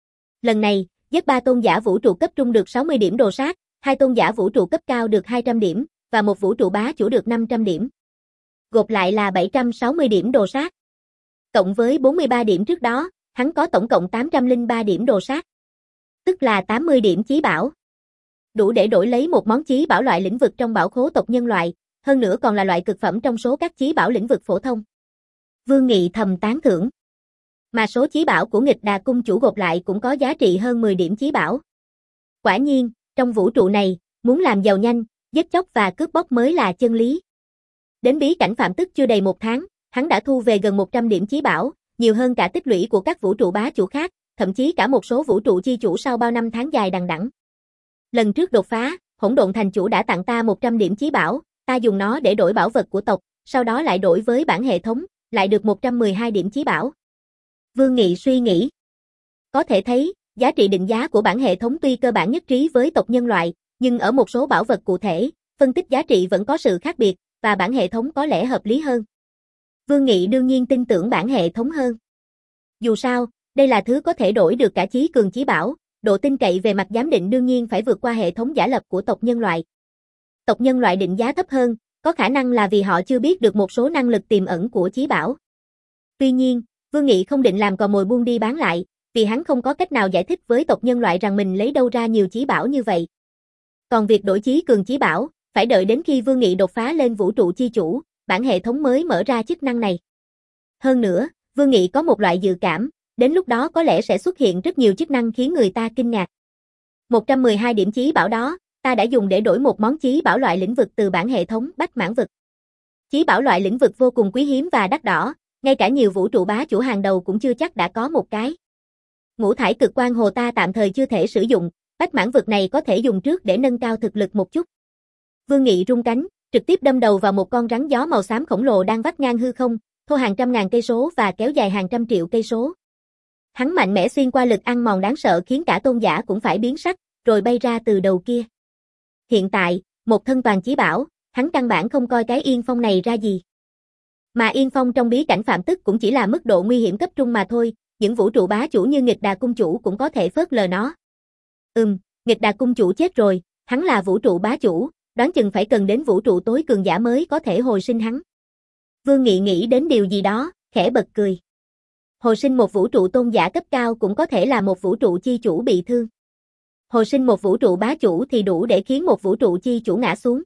Lần này, giết ba tôn giả vũ trụ cấp trung được sáu mươi điểm đồ sát, hai tôn giả vũ trụ cấp cao được hai trăm điểm, và một vũ trụ bá chủ được năm trăm điểm. Gộp lại là bảy trăm sáu mươi điểm đồ sát. Cộng với bốn mươi ba điểm trước đó, hắn có tổng cộng tám trăm lẻ ba điểm đồ sát. Tức là tám mươi điểm chí bảo. Đủ để đổi lấy một món chí bảo loại lĩnh vực trong bảo khố tộc nhân loại, hơn nữa còn là loại cực phẩm trong số các chí bảo lĩnh vực phổ thông. Vương Nghị thầm tán thưởng. Mà số chí bảo của Nghịch Đà cung chủ gộp lại cũng có giá trị hơn mười điểm chí bảo. Quả nhiên, trong vũ trụ này, muốn làm giàu nhanh, giết chóc và cướp bóc mới là chân lý. Đến bí cảnh phạm tức chưa đầy một tháng, hắn đã thu về gần một trăm điểm chí bảo, nhiều hơn cả tích lũy của các vũ trụ bá chủ khác, thậm chí cả một số vũ trụ chi chủ sau bao năm tháng dài đằng đẵng. Lần trước đột phá, Hỗn Độn thành chủ đã tặng ta một trăm điểm chí bảo, ta dùng nó để đổi bảo vật của tộc, sau đó lại đổi với bản hệ thống, lại được một trăm mười hai điểm chí bảo. Vương Nghị suy nghĩ. Có thể thấy, giá trị định giá của bản hệ thống tuy cơ bản nhất trí với tộc nhân loại, nhưng ở một số bảo vật cụ thể, phân tích giá trị vẫn có sự khác biệt, và bản hệ thống có lẽ hợp lý hơn. Vương Nghị đương nhiên tin tưởng bản hệ thống hơn. Dù sao, đây là thứ có thể đổi được cả chí cường chí bảo, độ tin cậy về mặt giám định đương nhiên phải vượt qua hệ thống giả lập của tộc nhân loại. Tộc nhân loại định giá thấp hơn, có khả năng là vì họ chưa biết được một số năng lực tiềm ẩn của Chí Bảo. Tuy nhiên, Vương Nghị không định làm cò mồi buôn đi bán lại, vì hắn không có cách nào giải thích với tộc nhân loại rằng mình lấy đâu ra nhiều Chí Bảo như vậy. Còn việc đổi chí cường Chí Bảo, phải đợi đến khi Vương Nghị đột phá lên vũ trụ chi chủ, bản hệ thống mới mở ra chức năng này. Hơn nữa, Vương Nghị có một loại dự cảm, đến lúc đó có lẽ sẽ xuất hiện rất nhiều chức năng khiến người ta kinh ngạc. một trăm mười hai điểm Chí Bảo đó, ta đã dùng để đổi một món Chí Bảo loại lĩnh vực từ bản hệ thống Bách Mãn vực. Chí Bảo loại lĩnh vực vô cùng quý hiếm và đắt đỏ, ngay cả nhiều vũ trụ bá chủ hàng đầu cũng chưa chắc đã có một cái. Ngũ thải cực quang hồ ta tạm thời chưa thể sử dụng, Bách Mãn vực này có thể dùng trước để nâng cao thực lực một chút. Vương Nghị rung cánh, trực tiếp đâm đầu vào một con rắn gió màu xám khổng lồ đang vắt ngang hư không, thô hàng trăm ngàn cây số và kéo dài hàng trăm triệu cây số. Hắn mạnh mẽ xuyên qua lực ăn mòn đáng sợ khiến cả tôn giả cũng phải biến sắc, rồi bay ra từ đầu kia. Hiện tại, một thân toàn Chí Bảo, hắn căn bản không coi cái Yên Phong này ra gì. Mà Yên Phong trong bí cảnh phạm tức cũng chỉ là mức độ nguy hiểm cấp trung mà thôi, những vũ trụ bá chủ như Nghịch Đà cung chủ cũng có thể phớt lờ nó. Ừm, Nghịch Đà cung chủ chết rồi, hắn là vũ trụ bá chủ, đoán chừng phải cần đến vũ trụ tối cường giả mới có thể hồi sinh hắn. Vương Nghị nghĩ đến điều gì đó, khẽ bật cười. Hồi sinh một vũ trụ tôn giả cấp cao cũng có thể là một vũ trụ chi chủ bị thương. Hồi sinh một vũ trụ bá chủ thì đủ để khiến một vũ trụ chi chủ ngã xuống.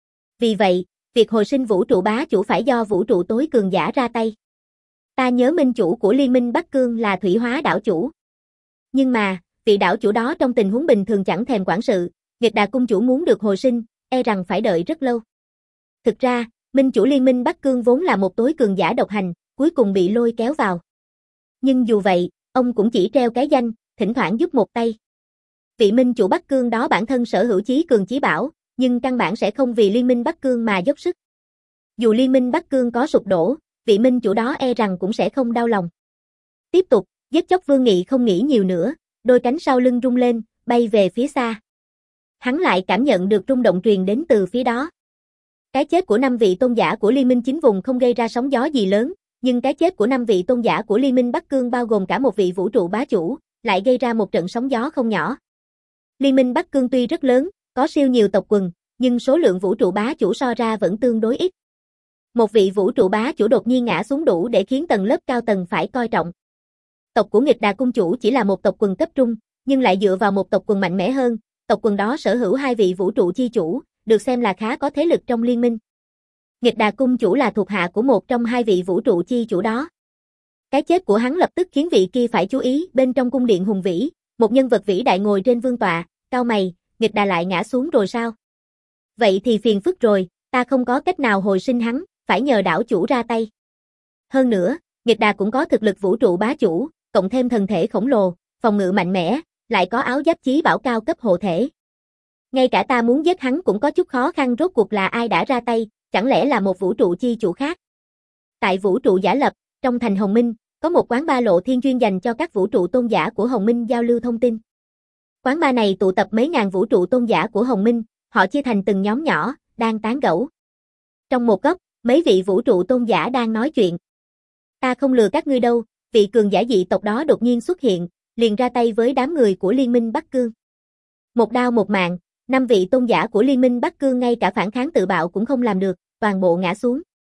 Vì vậy, việc hồi sinh vũ trụ bá chủ phải do vũ trụ tối cường giả ra tay. Ta nhớ minh chủ của Liên minh Bắc Cương là Thủy Hóa đảo chủ. Nhưng mà, vị đảo chủ đó trong tình huống bình thường chẳng thèm quản sự, Nghịch Đà cung chủ muốn được hồi sinh, e rằng phải đợi rất lâu. Thực ra, minh chủ Liên minh Bắc Cương vốn là một tối cường giả độc hành, cuối cùng bị lôi kéo vào. Nhưng dù vậy, ông cũng chỉ treo cái danh, thỉnh thoảng giúp một tay. Vị minh chủ Bắc Cương đó bản thân sở hữu chí cường chí bảo, nhưng căn bản sẽ không vì Liên minh Bắc Cương mà dốc sức. Dù Liên minh Bắc Cương có sụp đổ, vị minh chủ đó e rằng cũng sẽ không đau lòng. Tiếp tục, giết chóc Vương Nghị không nghĩ nhiều nữa, đôi cánh sau lưng rung lên, bay về phía xa. Hắn lại cảm nhận được rung động truyền đến từ phía đó. Cái chết của năm vị tôn giả của Liên minh chính vùng không gây ra sóng gió gì lớn, nhưng cái chết của năm vị tôn giả của Liên minh Bắc Cương bao gồm cả một vị vũ trụ bá chủ, lại gây ra một trận sóng gió không nhỏ. Liên minh Bắc Cương tuy rất lớn, có siêu nhiều tộc quần, nhưng số lượng vũ trụ bá chủ so ra vẫn tương đối ít. Một vị vũ trụ bá chủ đột nhiên ngã xuống đủ để khiến tầng lớp cao tầng phải coi trọng. Tộc của Nghịch Đà cung chủ chỉ là một tộc quần cấp trung, nhưng lại dựa vào một tộc quần mạnh mẽ hơn, tộc quần đó sở hữu hai vị vũ trụ chi chủ, được xem là khá có thế lực trong liên minh. Nghịch Đà cung chủ là thuộc hạ của một trong hai vị vũ trụ chi chủ đó. Cái chết của hắn lập tức khiến vị kia phải chú ý. Bên trong cung điện hùng vĩ, một nhân vật vĩ đại ngồi trên vương tọa, cau mày, Nghịch Đà lại ngã xuống rồi sao? Vậy thì phiền phức rồi, ta không có cách nào hồi sinh hắn, phải nhờ đảo chủ ra tay. Hơn nữa, Nghịch Đà cũng có thực lực vũ trụ bá chủ, cộng thêm thần thể khổng lồ, phòng ngự mạnh mẽ, lại có áo giáp chí bảo cao cấp hộ thể. Ngay cả ta muốn giết hắn cũng có chút khó khăn, rốt cuộc là ai đã ra tay, chẳng lẽ là một vũ trụ chi chủ khác? Tại vũ trụ giả lập, trong thành Hồng Minh, có một quán ba lộ thiên chuyên dành cho các vũ trụ tôn giả của Hồng Minh giao lưu thông tin. Quán ba này tụ tập mấy ngàn vũ trụ tôn giả của Hồng Minh, họ chia thành từng nhóm nhỏ, đang tán gẫu. Trong một góc, mấy vị vũ trụ tôn giả đang nói chuyện. Ta không lừa các ngươi đâu, vị cường giả dị tộc đó đột nhiên xuất hiện, liền ra tay với đám người của Liên minh Bắc Cương. Một đao một mạng, năm vị tôn giả của Liên minh Bắc Cương ngay cả phản kháng tự bạo cũng không làm được, toàn bộ ngã xuống.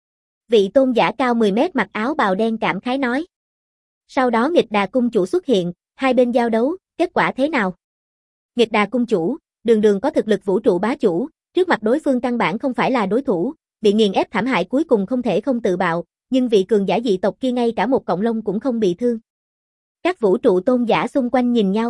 Vị tôn giả cao mười mét mặc áo bào đen cảm khái nói. Sau đó Nghịch Đà cung chủ xuất hiện, hai bên giao đấu, kết quả thế nào? Nghịch Đà cung chủ, đường đường có thực lực vũ trụ bá chủ, trước mặt đối phương căn bản không phải là đối thủ, bị nghiền ép thảm hại cuối cùng không thể không tự bạo, nhưng vị cường giả dị tộc kia ngay cả một cọng lông cũng không bị thương. Các vũ trụ tôn giả xung quanh nhìn nhau.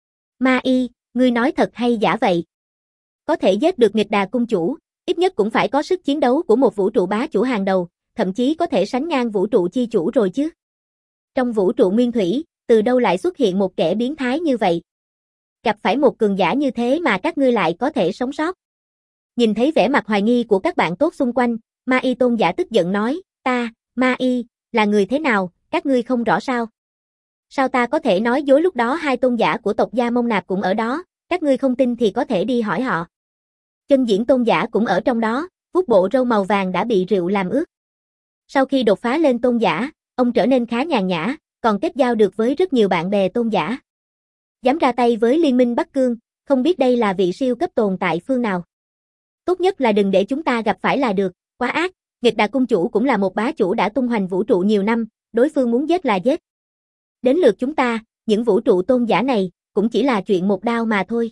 Ma Y, ngươi nói thật hay giả vậy? Có thể giết được Nghịch Đà cung chủ, ít nhất cũng phải có sức chiến đấu của một vũ trụ bá chủ hàng đầu, thậm chí có thể sánh ngang vũ trụ chi chủ rồi chứ. Trong vũ trụ nguyên thủy, từ đâu lại xuất hiện một kẻ biến thái như vậy? Gặp phải một cường giả như thế mà các ngươi lại có thể sống sót. Nhìn thấy vẻ mặt hoài nghi của các bạn tốt xung quanh, Ma Y tôn giả tức giận nói, ta, Ma Y, là người thế nào, các ngươi không rõ sao? Sao ta có thể nói dối, lúc đó hai tôn giả của tộc Gia Mông Nạp cũng ở đó, các ngươi không tin thì có thể đi hỏi họ. Chân diễn tôn giả cũng ở trong đó, vuốt bộ râu màu vàng đã bị rượu làm ướt. Sau khi đột phá lên tôn giả, ông trở nên khá nhàn nhã, còn kết giao được với rất nhiều bạn bè tôn giả. Dám ra tay với Liên minh Bắc Cương, không biết đây là vị siêu cấp tồn tại phương nào. Tốt nhất là đừng để chúng ta gặp phải là được, quá ác, Nghịch Đà cung chủ cũng là một bá chủ đã tung hoành vũ trụ nhiều năm, đối phương muốn giết là giết. Đến lượt chúng ta, những vũ trụ tôn giả này, cũng chỉ là chuyện một đao mà thôi.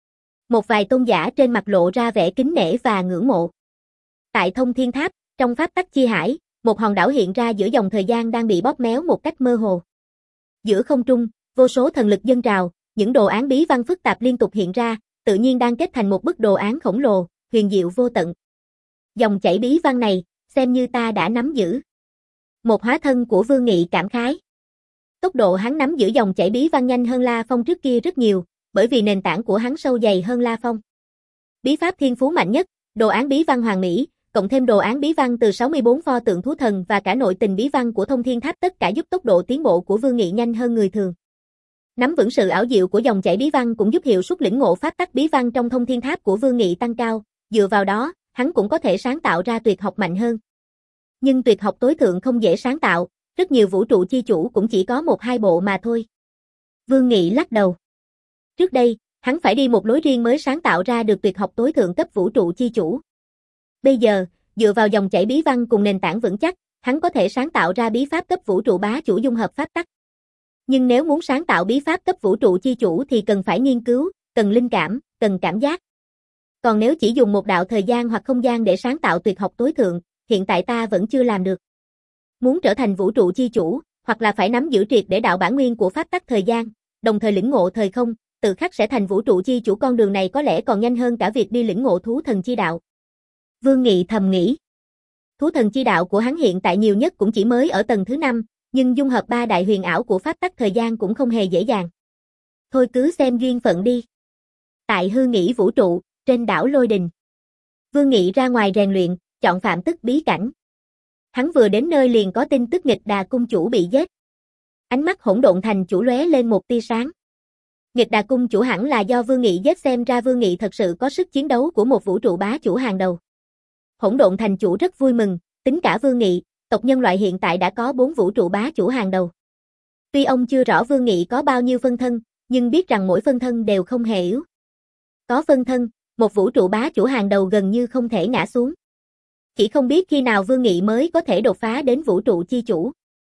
Một vài tôn giả trên mặt lộ ra vẻ kính nể và ngưỡng mộ. Tại Thông Thiên Tháp, trong pháp tắc chi hải, một hòn đảo hiện ra giữa dòng thời gian đang bị bóp méo một cách mơ hồ. Giữa không trung, vô số thần lực dâng trào, những đồ án bí văn phức tạp liên tục hiện ra, tự nhiên đang kết thành một bức đồ án khổng lồ, huyền diệu vô tận. Dòng chảy bí văn này, xem như ta đã nắm giữ. Một hóa thân của Vương Nghị cảm khái. Tốc độ hắn nắm giữ dòng chảy bí văn nhanh hơn La Phong trước kia rất nhiều, bởi vì nền tảng của hắn sâu dày hơn La Phong. Bí pháp thiên phú mạnh nhất, đồ án bí văn hoàn mỹ, cộng thêm đồ án bí văn từ sáu mươi bốn pho tượng thú thần và cả nội tình bí văn của Thông Thiên Tháp, tất cả giúp tốc độ tiến bộ của Vương Nghị nhanh hơn người thường. Nắm vững sự ảo diệu của dòng chảy bí văn cũng giúp hiệu suất lĩnh ngộ pháp tắc bí văn trong Thông Thiên Tháp của Vương Nghị tăng cao, dựa vào đó, hắn cũng có thể sáng tạo ra tuyệt học mạnh hơn. Nhưng tuyệt học tối thượng không dễ sáng tạo, rất nhiều vũ trụ chi chủ cũng chỉ có một hai bộ mà thôi. Vương Nghị lắc đầu. Trước đây, hắn phải đi một lối riêng mới sáng tạo ra được tuyệt học tối thượng cấp vũ trụ chi chủ. Bây giờ, dựa vào dòng chảy bí văn cùng nền tảng vững chắc, hắn có thể sáng tạo ra bí pháp cấp vũ trụ bá chủ dung hợp pháp tắc. Nhưng nếu muốn sáng tạo bí pháp cấp vũ trụ chi chủ thì cần phải nghiên cứu, cần linh cảm, cần cảm giác. Còn nếu chỉ dùng một đạo thời gian hoặc không gian để sáng tạo tuyệt học tối thượng, hiện tại ta vẫn chưa làm được. Muốn trở thành vũ trụ chi chủ, hoặc là phải nắm giữ triệt để đạo bản nguyên của pháp tắc thời gian, đồng thời lĩnh ngộ thời không, tự khắc sẽ thành vũ trụ chi chủ, con đường này có lẽ còn nhanh hơn cả việc đi lĩnh ngộ thú thần chi đạo. Vương Nghị thầm nghĩ. Thú thần chi đạo của hắn hiện tại nhiều nhất cũng chỉ mới ở tầng thứ năm, nhưng dung hợp ba đại huyền ảo của pháp tắc thời gian cũng không hề dễ dàng. Thôi cứ xem duyên phận đi. Tại hư nghĩ vũ trụ, trên đảo Lôi Đình. Vương Nghị ra ngoài rèn luyện, chọn phạm tức bí cảnh. Hắn vừa đến nơi liền có tin tức Nghịch Đà cung chủ bị giết. Ánh mắt Hỗn Độn Thành chủ lóe lên một tia sáng. Nghịch Đà cung chủ hẳn là do Vương Nghị giết, xem ra Vương Nghị thật sự có sức chiến đấu của một vũ trụ bá chủ hàng đầu. Hỗn Độn Thành chủ rất vui mừng, tính cả Vương Nghị, tộc nhân loại hiện tại đã có bốn vũ trụ bá chủ hàng đầu. Tuy ông chưa rõ Vương Nghị có bao nhiêu phân thân, nhưng biết rằng mỗi phân thân đều không hề yếu. Có phân thân, một vũ trụ bá chủ hàng đầu gần như không thể ngã xuống. Chỉ không biết khi nào Vương Nghị mới có thể đột phá đến vũ trụ chi chủ.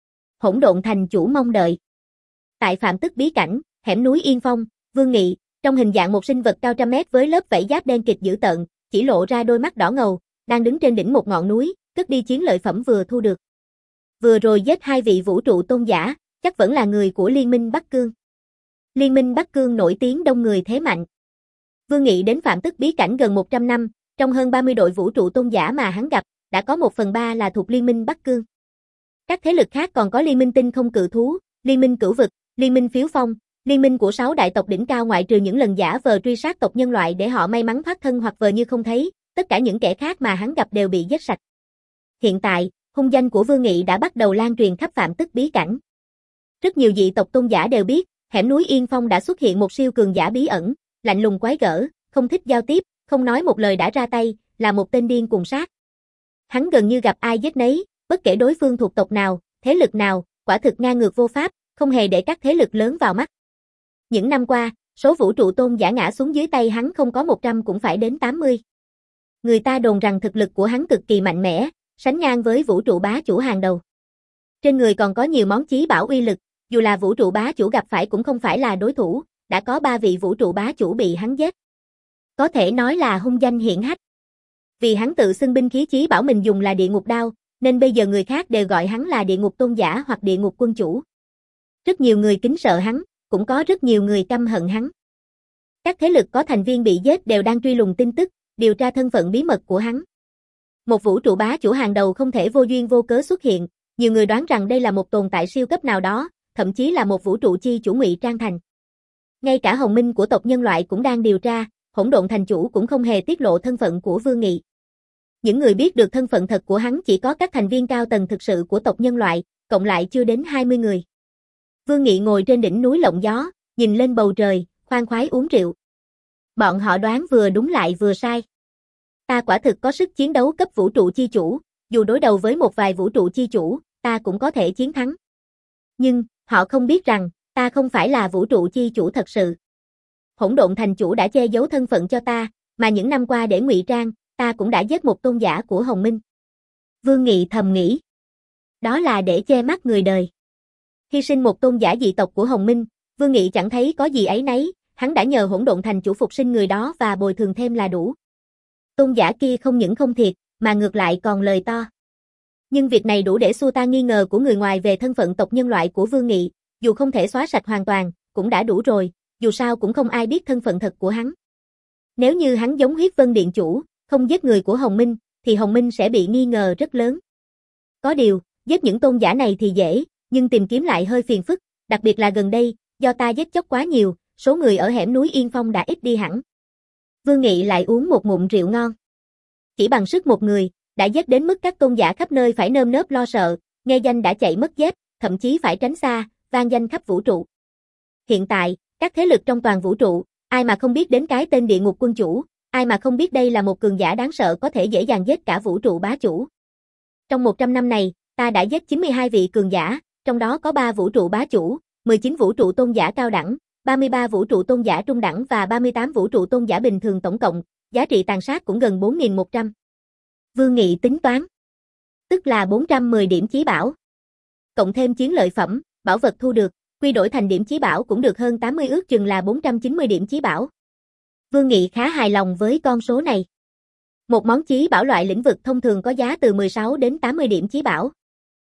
Hỗn Độn Thành chủ mong đợi. Tại phạm tức bí cảnh, hẻm núi Yên Phong, Vương Nghị, trong hình dạng một sinh vật cao trăm mét với lớp vảy giáp đen kịt dữ tợn, chỉ lộ ra đôi mắt đỏ ngầu, đang đứng trên đỉnh một ngọn núi, cất đi chiến lợi phẩm vừa thu được. Vừa rồi giết hai vị vũ trụ tôn giả, chắc vẫn là người của Liên minh Bắc Cương. Liên minh Bắc Cương nổi tiếng đông người thế mạnh. Vương Nghị đến phạm tức bí cảnh gần một trăm năm, trong hơn ba mươi đội vũ trụ tôn giả mà hắn gặp, đã có một phần ba là thuộc Liên minh Bắc Cương. Các thế lực khác còn có Liên minh Tinh Không Cự Thú, Liên minh Cửu Vực, Liên minh Phiếu Phong, Liên minh của sáu đại tộc đỉnh cao, ngoại trừ những lần giả vờ truy sát tộc nhân loại để họ may mắn thoát thân hoặc vờ như không thấy, tất cả những kẻ khác mà hắn gặp đều bị giết sạch. Hiện tại, hung danh của Vương Nghị đã bắt đầu lan truyền khắp phạm tức bí cảnh. Rất nhiều dị tộc tôn giả đều biết, hẻm núi Yên Phong đã xuất hiện một siêu cường giả bí ẩn, lạnh lùng quái gở, không thích giao tiếp, không nói một lời đã ra tay, là một tên điên cuồng sát. Hắn gần như gặp ai giết nấy, bất kể đối phương thuộc tộc nào, thế lực nào, quả thực ngang ngược vô pháp, không hề để các thế lực lớn vào mắt. Những năm qua, số vũ trụ tôn giả ngã xuống dưới tay hắn không có một trăm cũng phải đến tám mươi. Người ta đồn rằng thực lực của hắn cực kỳ mạnh mẽ, sánh ngang với vũ trụ bá chủ hàng đầu. Trên người còn có nhiều món chí bảo uy lực, dù là vũ trụ bá chủ gặp phải cũng không phải là đối thủ, đã có ba vị vũ trụ bá chủ bị hắn giết. Có thể nói là hung danh hiển hách. Vì hắn tự xưng binh khí chí bảo mình dùng là địa ngục đao, nên bây giờ người khác đều gọi hắn là địa ngục tôn giả hoặc địa ngục quân chủ. Rất nhiều người kính sợ hắn, cũng có rất nhiều người căm hận hắn. Các thế lực có thành viên bị giết đều đang truy lùng tin tức, điều tra thân phận bí mật của hắn. Một vũ trụ bá chủ hàng đầu không thể vô duyên vô cớ xuất hiện, nhiều người đoán rằng đây là một tồn tại siêu cấp nào đó, thậm chí là một vũ trụ chi chủ ngụy trang thành. Ngay cả Hồng Minh của tộc nhân loại cũng đang điều tra, Hỗn Độn Thành chủ cũng không hề tiết lộ thân phận của Vương Nghị. Những người biết được thân phận thật của hắn chỉ có các thành viên cao tầng thực sự của tộc nhân loại, cộng lại chưa đến hai mươi người. Vương Nghị ngồi trên đỉnh núi lộng gió, nhìn lên bầu trời, khoan khoái uống rượu. Bọn họ đoán vừa đúng lại vừa sai. Ta quả thực có sức chiến đấu cấp vũ trụ chi chủ, dù đối đầu với một vài vũ trụ chi chủ, ta cũng có thể chiến thắng. Nhưng, họ không biết rằng, ta không phải là vũ trụ chi chủ thật sự. Hỗn Độn Thành chủ đã che giấu thân phận cho ta, mà những năm qua để ngụy trang, ta cũng đã giết một tôn giả của Hồng Minh. Vương Nghị thầm nghĩ. Đó là để che mắt người đời. Hy sinh một tôn giả dị tộc của Hồng Minh, Vương Nghị chẳng thấy có gì ấy nấy, hắn đã nhờ Hỗn Độn Thành chủ phục sinh người đó và bồi thường thêm là đủ. Tôn giả kia không những không thiệt, mà ngược lại còn lời to. Nhưng việc này đủ để xua tan nghi ngờ của người ngoài về thân phận tộc nhân loại của Vương Nghị, dù không thể xóa sạch hoàn toàn, cũng đã đủ rồi, dù sao cũng không ai biết thân phận thật của hắn. Nếu như hắn giống Huyết Vân Điện chủ, không giết người của Hồng Minh, thì Hồng Minh sẽ bị nghi ngờ rất lớn. Có điều, giết những tôn giả này thì dễ, nhưng tìm kiếm lại hơi phiền phức, đặc biệt là gần đây, do ta giết chóc quá nhiều, số người ở hẻm núi Yên Phong đã ít đi hẳn. Vương Nghị lại uống một ngụm rượu ngon. Chỉ bằng sức một người, đã giết đến mức các tôn giả khắp nơi phải nơm nớp lo sợ, nghe danh đã chạy mất dép, thậm chí phải tránh xa, vang danh khắp vũ trụ. Hiện tại, các thế lực trong toàn vũ trụ, ai mà không biết đến cái tên Địa Ngục Quân Chủ, ai mà không biết đây là một cường giả đáng sợ có thể dễ dàng giết cả vũ trụ bá chủ. Trong một trăm năm này, ta đã giết chín mươi hai vị cường giả, trong đó có ba vũ trụ bá chủ, mười chín vũ trụ tôn giả cao đẳng, ba mươi ba vũ trụ tôn giả trung đẳng và ba mươi tám vũ trụ tôn giả bình thường, tổng cộng, giá trị tàn sát cũng gần bốn nghìn một trăm. Vương Nghị tính toán. Tức là bốn trăm mười điểm chí bảo. Cộng thêm chiến lợi phẩm, bảo vật thu được, quy đổi thành điểm chí bảo cũng được hơn tám mươi, ước chừng là bốn trăm chín mươi điểm chí bảo. Vương Nghị khá hài lòng với con số này. Một món chí bảo loại lĩnh vực thông thường có giá từ mười sáu đến tám mươi điểm chí bảo.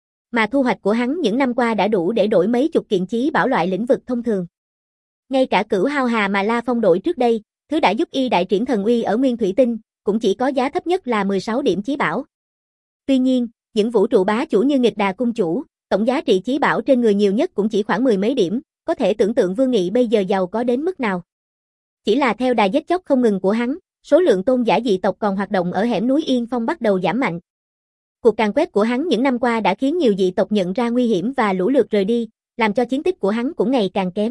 Mà thu hoạch của hắn những năm qua đã đủ để đổi mấy chục kiện chí bảo loại lĩnh vực thông thường. Ngay cả Cửu Hao Hà mà La Phong đổi trước đây, thứ đã giúp y đại triển thần uy ở Nguyên Thủy Tinh, cũng chỉ có giá thấp nhất là mười sáu điểm chí bảo. Tuy nhiên, những vũ trụ bá chủ như Nghịch Đà Cung Chủ, tổng giá trị chí bảo trên người nhiều nhất cũng chỉ khoảng mười mấy điểm, có thể tưởng tượng Vương Nghị bây giờ giàu có đến mức nào. Chỉ là theo đà giết chóc không ngừng của hắn, số lượng tôn giả dị tộc còn hoạt động ở hẻm núi Yên Phong bắt đầu giảm mạnh. Cuộc càn quét của hắn những năm qua đã khiến nhiều dị tộc nhận ra nguy hiểm và lũ lượt rời đi, làm cho chiến tích của hắn cũng ngày càng kém.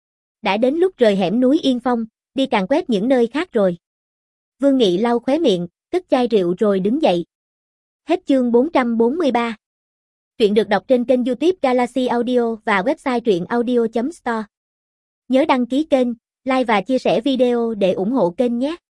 Đã đến lúc rời hẻm núi Yên Phong, đi càn quét những nơi khác rồi. Vương Nghị lau khóe miệng, cất chai rượu rồi đứng dậy. Hết chương bốn trăm bốn mươi ba. Truyện được đọc trên kênh YouTube Galaxy Audio và website truyện audio chấm store. Nhớ đăng ký kênh, like và chia sẻ video để ủng hộ kênh nhé.